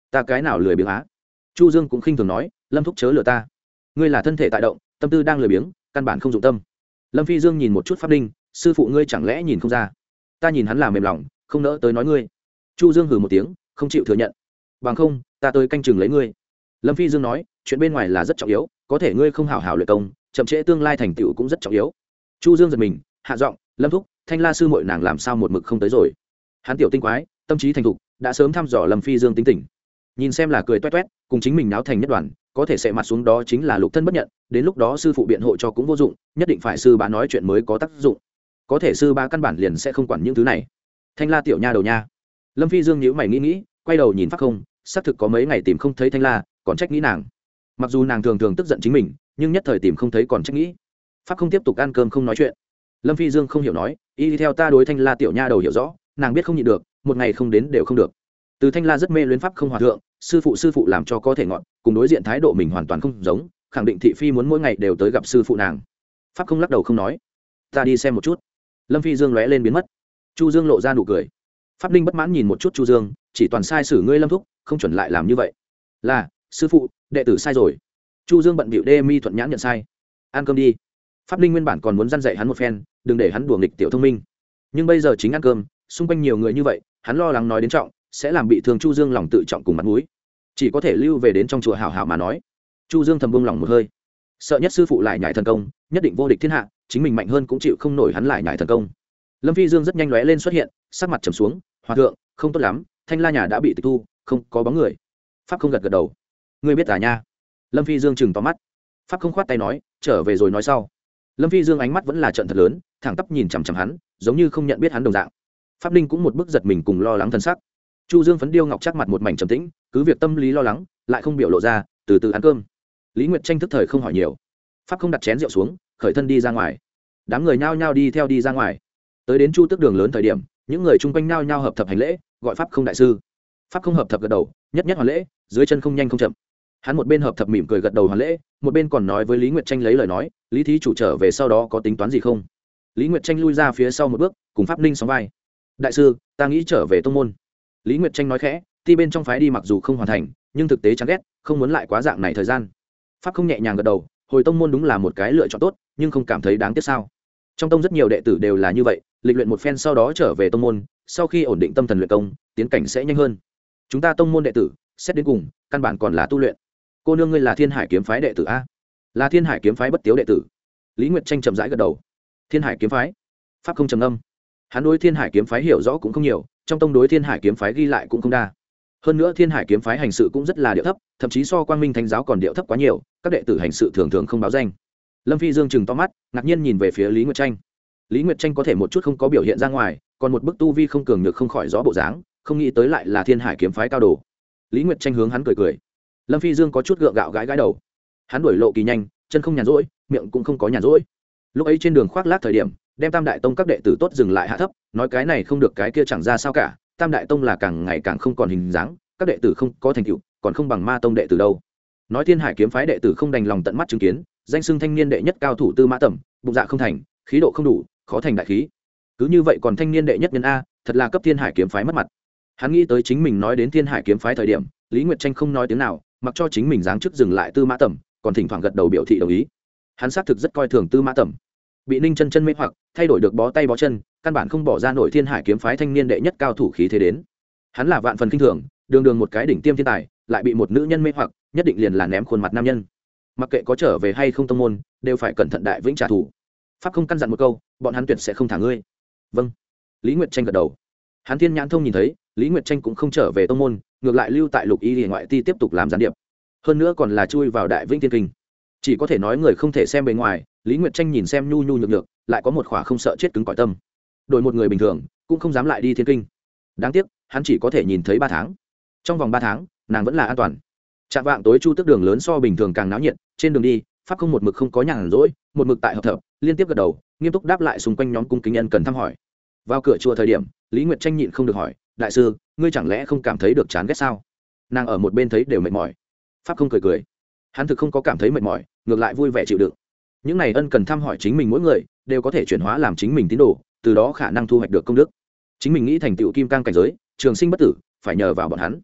ta cái nào lười biếng á? Chu Dương cũng khinh thường nói, Lâm thúc chớ lừa ta, ngươi là thân thể tại động, tâm tư đang lười biếng, căn bản không dụng tâm. Lâm Phi Dương nhìn một chút Pháp Ninh, sư phụ ngươi chẳng lẽ nhìn không ra? Ta nhìn hắn là mềm lòng, không nỡ tới nói ngươi. Chu Dương hừ một tiếng, không chịu thừa nhận. Bằng không, ta tới canh chừng lấy ngươi. Lâm Phi Dương nói, chuyện bên ngoài là rất trọng yếu, có thể ngươi không hảo hảo luyện công, chậm trễ tương lai thành tựu cũng rất trọng yếu. Chu Dương giật mình, hạ giọng, Lâm thúc, Thanh La sư muội nàng làm sao một mực không tới rồi? Hắn tiểu tinh quái, tâm trí thành thục, đã sớm thăm dò Lâm Phi Dương tính tình. Nhìn xem là cười toét toét, cùng chính mình náo thành nhất đoàn, có thể sẽ mặt xuống đó chính là lục thân bất nhận, đến lúc đó sư phụ biện hộ cho cũng vô dụng, nhất định phải sư bá nói chuyện mới có tác dụng. Có thể sư bá căn bản liền sẽ không quản những thứ này. Thanh La tiểu nha đầu nha. Lâm Phi Dương nhíu mày nghĩ nghĩ, quay đầu nhìn Pháp Không, xác thực có mấy ngày tìm không thấy Thanh La, còn trách nghĩ nàng. Mặc dù nàng thường thường tức giận chính mình, nhưng nhất thời tìm không thấy còn trách nghĩ. Pháp Không tiếp tục ăn cơm không nói chuyện. Lâm Phi Dương không hiểu nói, y theo ta đối Thanh La tiểu nha đầu hiểu rõ, nàng biết không nhịn được, một ngày không đến đều không được. Từ Thanh La rất mê luyến Pháp Không hòa thượng, sư phụ sư phụ làm cho có thể ngọn, cùng đối diện thái độ mình hoàn toàn không giống, khẳng định thị phi muốn mỗi ngày đều tới gặp sư phụ nàng. Pháp Không lắc đầu không nói. Ta đi xem một chút. Lâm Phi Dương lóe lên biến mất. Chu Dương lộ ra nụ cười. Pháp Ninh bất mãn nhìn một chút Chu Dương, chỉ toàn sai xử ngươi Lâm thúc, không chuẩn lại làm như vậy. Là, sư phụ, đệ tử sai rồi. Chu Dương bận bịu đê mi thuận nhãn nhận sai. Ăn cơm đi. Pháp Ninh nguyên bản còn muốn răn dạy hắn một phen, đừng để hắn đùa nghịch tiểu thông minh. Nhưng bây giờ chính ăn cơm, xung quanh nhiều người như vậy, hắn lo lắng nói đến trọng, sẽ làm bị thương Chu Dương lòng tự trọng cùng mặt mũi. Chỉ có thể lưu về đến trong chùa hảo hảo mà nói. Chu Dương thầm buông lòng một hơi. Sợ nhất sư phụ lại nhảy thần công, nhất định vô địch thiên hạ, chính mình mạnh hơn cũng chịu không nổi hắn lại nhảy thần công. Lâm Phi Dương rất nhanh lóe lên xuất hiện, sắc mặt trầm xuống, hòa thượng, không tốt lắm, Thanh La nhà đã bị tịch thu, không có bóng người. Pháp Không gật gật đầu. Ngươi biết à nha? Lâm Phi Dương chừng to mắt. Pháp Không khoát tay nói, trở về rồi nói sau. Lâm Phi Dương ánh mắt vẫn là trận thật lớn, thẳng tắp nhìn chằm chằm hắn, giống như không nhận biết hắn đồng dạng. Pháp Ninh cũng một bức giật mình cùng lo lắng thân sắc. Chu Dương phấn điêu ngọc chắc mặt một mảnh trầm tĩnh, cứ việc tâm lý lo lắng, lại không biểu lộ ra, từ từ ăn cơm. Lý Nguyệt Tranh thức thời không hỏi nhiều. Pháp Không đặt chén rượu xuống, khởi thân đi ra ngoài. Đám người nhao nhao đi theo đi ra ngoài. Tới đến Chu Tước đường lớn thời điểm, những người chung quanh nhao nhao hợp thập hành lễ, gọi Pháp Không đại sư. Pháp Không hợp thập gật đầu, nhất nhất hoàn lễ, dưới chân không nhanh không chậm. Hắn một bên hợp thập mỉm cười gật đầu hoàn lễ, một bên còn nói với Lý Nguyệt Tranh lấy lời nói, Lý thí chủ trở về sau đó có tính toán gì không? Lý Nguyệt Tranh lui ra phía sau một bước, cùng Pháp Ninh sóng vai. Đại sư, ta nghĩ trở về tông môn. Lý Nguyệt Tranh nói khẽ, ti bên trong phái đi mặc dù không hoàn thành, nhưng thực tế chán ghét, không muốn lại quá dạng này thời gian. Pháp Không nhẹ nhàng gật đầu, hồi tông môn đúng là một cái lựa chọn tốt, nhưng không cảm thấy đáng tiếc sao? Trong tông rất nhiều đệ tử đều là như vậy, lịch luyện một phen sau đó trở về tông môn, sau khi ổn định tâm thần luyện công, tiến cảnh sẽ nhanh hơn. Chúng ta tông môn đệ tử, xét đến cùng, căn bản còn là tu luyện. Cô nương ngươi là Thiên Hải kiếm phái đệ tử a? Là Thiên Hải kiếm phái bất tiếu đệ tử. Lý Nguyệt Tranh chậm rãi gật đầu. Thiên Hải kiếm phái? Pháp Không trầm ngâm. Hắn đối Thiên Hải kiếm phái hiểu rõ cũng không nhiều, trong tông đối Thiên Hải kiếm phái ghi lại cũng không đa. Hơn nữa Thiên Hải kiếm phái hành sự cũng rất là điệu thấp, thậm chí so Quang Minh Thánh giáo còn điệu thấp quá nhiều, các đệ tử hành sự thường thường không báo danh. Lâm Phi Dương chừng to mắt, ngạc nhiên nhìn về phía Lý Nguyệt Tranh. Lý Nguyệt Tranh có thể một chút không có biểu hiện ra ngoài, còn một bức tu vi không cường nhược không khỏi rõ bộ dáng, không nghĩ tới lại là Thiên Hải kiếm phái cao đồ. Lý Nguyệt Tranh hướng hắn cười cười. Lâm Phi Dương có chút gượng gạo gãi gãi đầu. Hắn đuổi lộ kỳ nhanh, chân không nhàn rỗi, miệng cũng không có nhàn rỗi. Lúc ấy trên đường khoác lác thời điểm, đem Tam Đại Tông các đệ tử tốt dừng lại hạ thấp, nói cái này không được cái kia chẳng ra sao cả, Tam Đại Tông là càng ngày càng không còn hình dáng, các đệ tử không có thành tựu, còn không bằng Ma Tông đệ tử đâu. Nói Thiên Hải kiếm phái đệ tử không đành lòng tận mắt chứng kiến, danh xưng thanh niên đệ nhất cao thủ Tư Mã Tẩm, bụng dạ không thành, khí độ không đủ, khó thành đại khí. Cứ như vậy còn thanh niên đệ nhất nhân a, thật là cấp Thiên Hải kiếm phái mất mặt. Hắn nghĩ tới chính mình nói đến Thiên Hải kiếm phái thời điểm, Lý Nguyệt Tranh không nói tiếng nào, mặc cho chính mình giáng chức dừng lại Tư Mã Tẩm, còn thỉnh thoảng gật đầu biểu thị đồng ý. Hắn xác thực rất coi thường Tư Mã Tẩm, bị Ninh Chân Chân mê hoặc, thay đổi được bó tay bó chân, căn bản không bỏ ra nổi Thiên Hải kiếm phái thanh niên đệ nhất cao thủ khí thế đến. Hắn là vạn phần kinh thường, đường đường một cái đỉnh tiêm thiên tài, lại bị một nữ nhân mê hoặc, nhất định liền là ném khuôn mặt nam nhân. Mặc kệ có trở về hay không tông môn, đều phải cẩn thận đại vĩnh trả thù. Pháp Không căn dặn một câu, bọn hắn tuyệt sẽ không thả ngươi. Vâng. Lý Nguyệt Tranh gật đầu. Hắn thiên nhãn thông nhìn thấy, Lý Nguyệt Tranh cũng không trở về tông môn, ngược lại lưu tại Lục Y Liễu ngoại ti tiếp tục làm gián điệp. Hơn nữa còn là chui vào Đại Vĩnh Tiên Kinh. Chỉ có thể nói người không thể xem bề ngoài, Lý Nguyệt Tranh nhìn xem nhu nhu nhược nhược, lại có một khỏa không sợ chết cứng cỏi tâm. Đổi một người bình thường, cũng không dám lại đi Thiên Kinh. Đáng tiếc, hắn chỉ có thể nhìn thấy ba tháng. Trong vòng ba tháng, nàng vẫn là an toàn. Trạm vạng tối Chu Tước đường lớn so bình thường càng náo nhiệt, trên đường đi, Pháp Không một mực không có nhàn rỗi, một mực tại hợp thập, liên tiếp gật đầu, nghiêm túc đáp lại xung quanh nhóm cung kính nhân cần thăm hỏi. Vào cửa chùa thời điểm, Lý Nguyệt Tranh nhịn không được hỏi, đại sư, ngươi chẳng lẽ không cảm thấy được chán ghét sao? Nàng ở một bên thấy đều mệt mỏi. Pháp Không cười cười. Hắn thực không có cảm thấy mệt mỏi, ngược lại vui vẻ chịu đựng. Những này ân cần thăm hỏi chính mình mỗi người, đều có thể chuyển hóa làm chính mình tín đồ, từ đó khả năng thu hoạch được công đức. Chính mình nghĩ thành tựu kim cang cảnh giới, trường sinh bất tử, phải nhờ vào bọn hắn.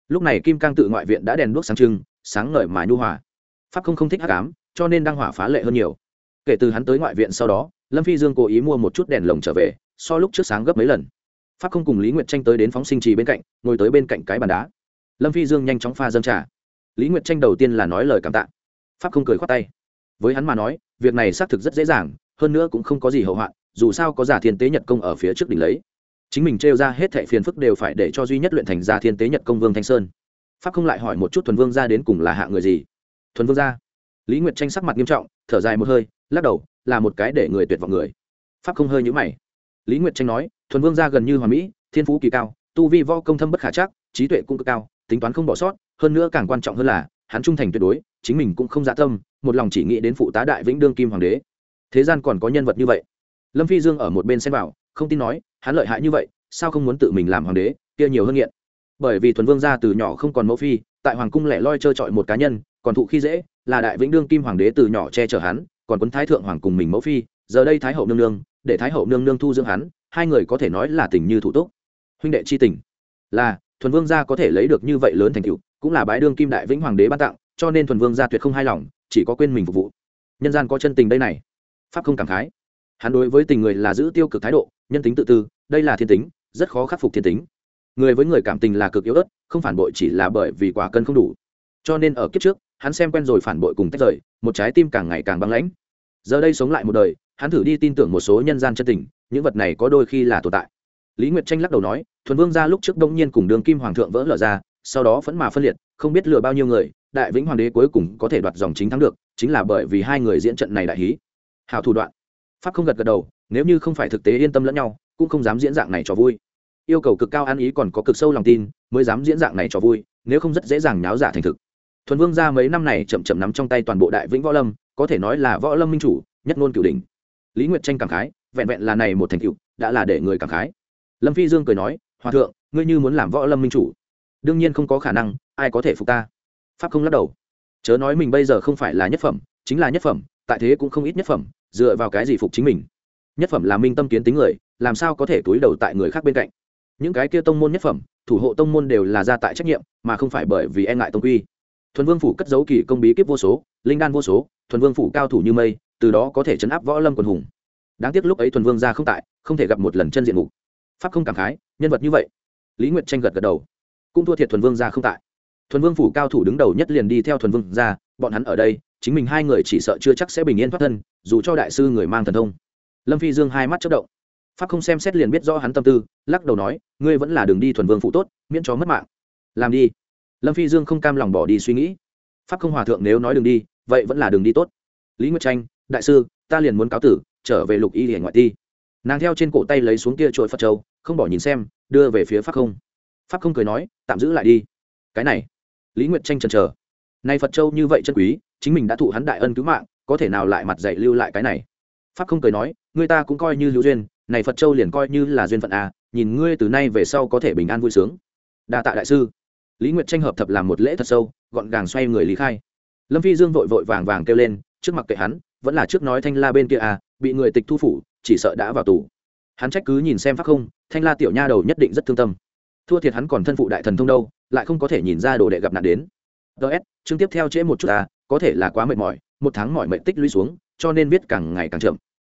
lúc này kim cang tự ngoại viện đã đèn đuốc sáng trưng, sáng ngời mà nhu hòa. Pháp không không thích hắc ám, cho nên đang hỏa phá lệ hơn nhiều. Kể từ hắn tới ngoại viện sau đó, Lâm Phi Dương cố ý mua một chút đèn lồng trở về, so lúc trước sáng gấp mấy lần. Pháp không cùng Lý Nguyệt Tranh tới đến phóng sinh trì bên cạnh, ngồi tới bên cạnh cái bàn đá. Lâm Phi Dương nhanh chóng pha dâng trà. Lý Nguyệt Tranh đầu tiên là nói lời cảm tạ. Pháp không cười khoát tay. Với hắn mà nói, việc này xác thực rất dễ dàng, hơn nữa cũng không có gì hậu hoạn, dù sao có Giả Thiên Tế Nhật Công ở phía trước đỉnh lấy. Chính mình trêu ra hết thảy phiền phức đều phải để cho duy nhất luyện thành Giả Thiên Tế Nhật Công Vương Thanh Sơn. Pháp không lại hỏi một chút Thuần Vương gia đến cùng là hạ người gì. Thuần Vương gia. Lý Nguyệt Tranh sắc mặt nghiêm trọng, thở dài một hơi, lắc đầu, là một cái để người tuyệt vọng người. Pháp không hơi nhíu mày. Lý Nguyệt Tranh nói, Thuần Vương gia gần như hoàn mỹ, thiên phú kỳ cao, tu vi võ công thâm bất khả trắc, trí tuệ cũng cực cao, tính toán không bỏ sót, hơn nữa càng quan trọng hơn là hắn trung thành tuyệt đối, chính mình cũng không dạ tâm, một lòng chỉ nghĩ đến phụ tá đại vĩnh đương kim hoàng đế. Thế gian còn có nhân vật như vậy. Lâm Phi Dương ở một bên xem vào, không tin nói, hắn lợi hại như vậy, sao không muốn tự mình làm hoàng đế, kia nhiều hơn nghiện. Bởi vì Thuần Vương gia từ nhỏ không còn mẫu phi, tại hoàng cung lẻ loi chơi chọi một cá nhân, còn thụ khi dễ, là đại vĩnh đương kim hoàng đế từ nhỏ che chở hắn, còn quấn thái thượng hoàng cùng mình mẫu phi, giờ đây thái hậu nương nương, để thái hậu nương nương thu dưỡng hắn, hai người có thể nói là tình như thủ túc. Huynh đệ chi tình. Là, Thuần Vương gia có thể lấy được như vậy lớn thành tựu, cũng là bái đương kim đại vĩnh hoàng đế ban tặng, cho nên Thuần Vương gia tuyệt không hài lòng, chỉ có quên mình phục vụ. Nhân gian có chân tình đây này. Pháp không cảm khái. Hắn đối với tình người là giữ tiêu cực thái độ, nhân tính tự tư, đây là thiên tính, rất khó khắc phục thiên tính. Người với người cảm tình là cực yếu ớt, không phản bội chỉ là bởi vì quả cân không đủ. Cho nên ở kiếp trước, hắn xem quen rồi phản bội cùng tách rời, một trái tim càng ngày càng băng lãnh. Giờ đây sống lại một đời, hắn thử đi tin tưởng một số nhân gian chân tình, những vật này có đôi khi là tồn tại. Lý Nguyệt Tranh lắc đầu nói, Thuần Vương gia lúc trước đông nhiên cùng đường kim hoàng thượng vỡ lở ra, sau đó vẫn mà phân liệt, không biết lừa bao nhiêu người, đại vĩnh hoàng đế cuối cùng có thể đoạt dòng chính thắng được, chính là bởi vì hai người diễn trận này đại hí. Hảo thủ đoạn. Pháp không gật gật đầu, nếu như không phải thực tế yên tâm lẫn nhau, cũng không dám diễn dạng này cho vui. Yêu cầu cực cao ăn ý còn có cực sâu lòng tin, mới dám diễn dạng này cho vui, nếu không rất dễ dàng nháo giả thành thực. Thuần Vương gia mấy năm này chậm chậm nắm trong tay toàn bộ đại vĩnh võ lâm, có thể nói là võ lâm minh chủ, nhất ngôn cửu đỉnh. Lý Nguyệt Tranh cảm khái, vẹn vẹn là này một thành tựu, đã là để người cảm khái. Lâm Phi Dương cười nói, hòa thượng, ngươi như muốn làm võ lâm minh chủ, đương nhiên không có khả năng, ai có thể phục ta. Pháp không lắc đầu, chớ nói mình bây giờ không phải là nhất phẩm, chính là nhất phẩm, tại thế cũng không ít nhất phẩm, dựa vào cái gì phục chính mình. Nhất phẩm là minh tâm kiến tính người, làm sao có thể túi đầu tại người khác bên cạnh. Những cái kia tông môn nhất phẩm, thủ hộ tông môn đều là ra tại trách nhiệm, mà không phải bởi vì e ngại tông quy. Thuần Vương phủ cất giấu kỳ công bí kíp vô số, linh đan vô số, Thuần Vương phủ cao thủ như mây, từ đó có thể chấn áp võ lâm quần hùng. Đáng tiếc lúc ấy Thuần Vương gia không tại, không thể gặp một lần chân diện mục. Pháp không cảm khái, nhân vật như vậy. Lý Nguyệt Tranh gật gật đầu, cũng thua thiệt Thuần Vương gia không tại. Thuần Vương phủ cao thủ đứng đầu nhất liền đi theo Thuần Vương gia, bọn hắn ở đây, chính mình hai người chỉ sợ chưa chắc sẽ bình yên thoát thân, dù cho đại sư người mang thần thông. Lâm Phi Dương hai mắt chớp động. Pháp không xem xét liền biết rõ hắn tâm tư, lắc đầu nói, ngươi vẫn là đường đi Thuần Vương phủ tốt, miễn cho mất mạng. Làm đi. Lâm Phi Dương không cam lòng bỏ đi suy nghĩ. Pháp không hòa thượng nếu nói đường đi, vậy vẫn là đường đi tốt. Lý Nguyệt Tranh, đại sư, ta liền muốn cáo tử, trở về Lục Y Liễu ngoại ti. Nàng theo trên cổ tay lấy xuống kia chuỗi Phật châu, không bỏ nhìn xem, đưa về phía Pháp không. Pháp không cười nói, tạm giữ lại đi. Cái này. Lý Nguyệt Tranh chần chờ. Này Phật châu như vậy chân quý, chính mình đã thụ hắn đại ân cứu mạng, có thể nào lại mặt dạy lưu lại cái này. Pháp không cười nói, người ta cũng coi như hữu duyên, này Phật châu liền coi như là duyên phận à, nhìn ngươi từ nay về sau có thể bình an vui sướng. Đa tạ đại sư. Lý Nguyệt Tranh hợp thập làm một lễ thật sâu, gọn gàng xoay người lý khai. Lâm Phi Dương vội vội vàng vàng kêu lên, trước mặt kệ hắn, vẫn là trước nói Thanh La bên kia à, bị người tịch thu phủ, chỉ sợ đã vào tù. Hắn trách cứ nhìn xem Pháp không, Thanh La tiểu nha đầu nhất định rất thương tâm. Thua thiệt hắn còn thân phụ đại thần thông đâu, lại không có thể nhìn ra đồ đệ gặp nạn đến. ds chương tiếp theo trễ một chút à, có thể là quá mệt mỏi, một tháng mỏi mệt tích lũy xuống, cho nên viết càng ngày càng chậm,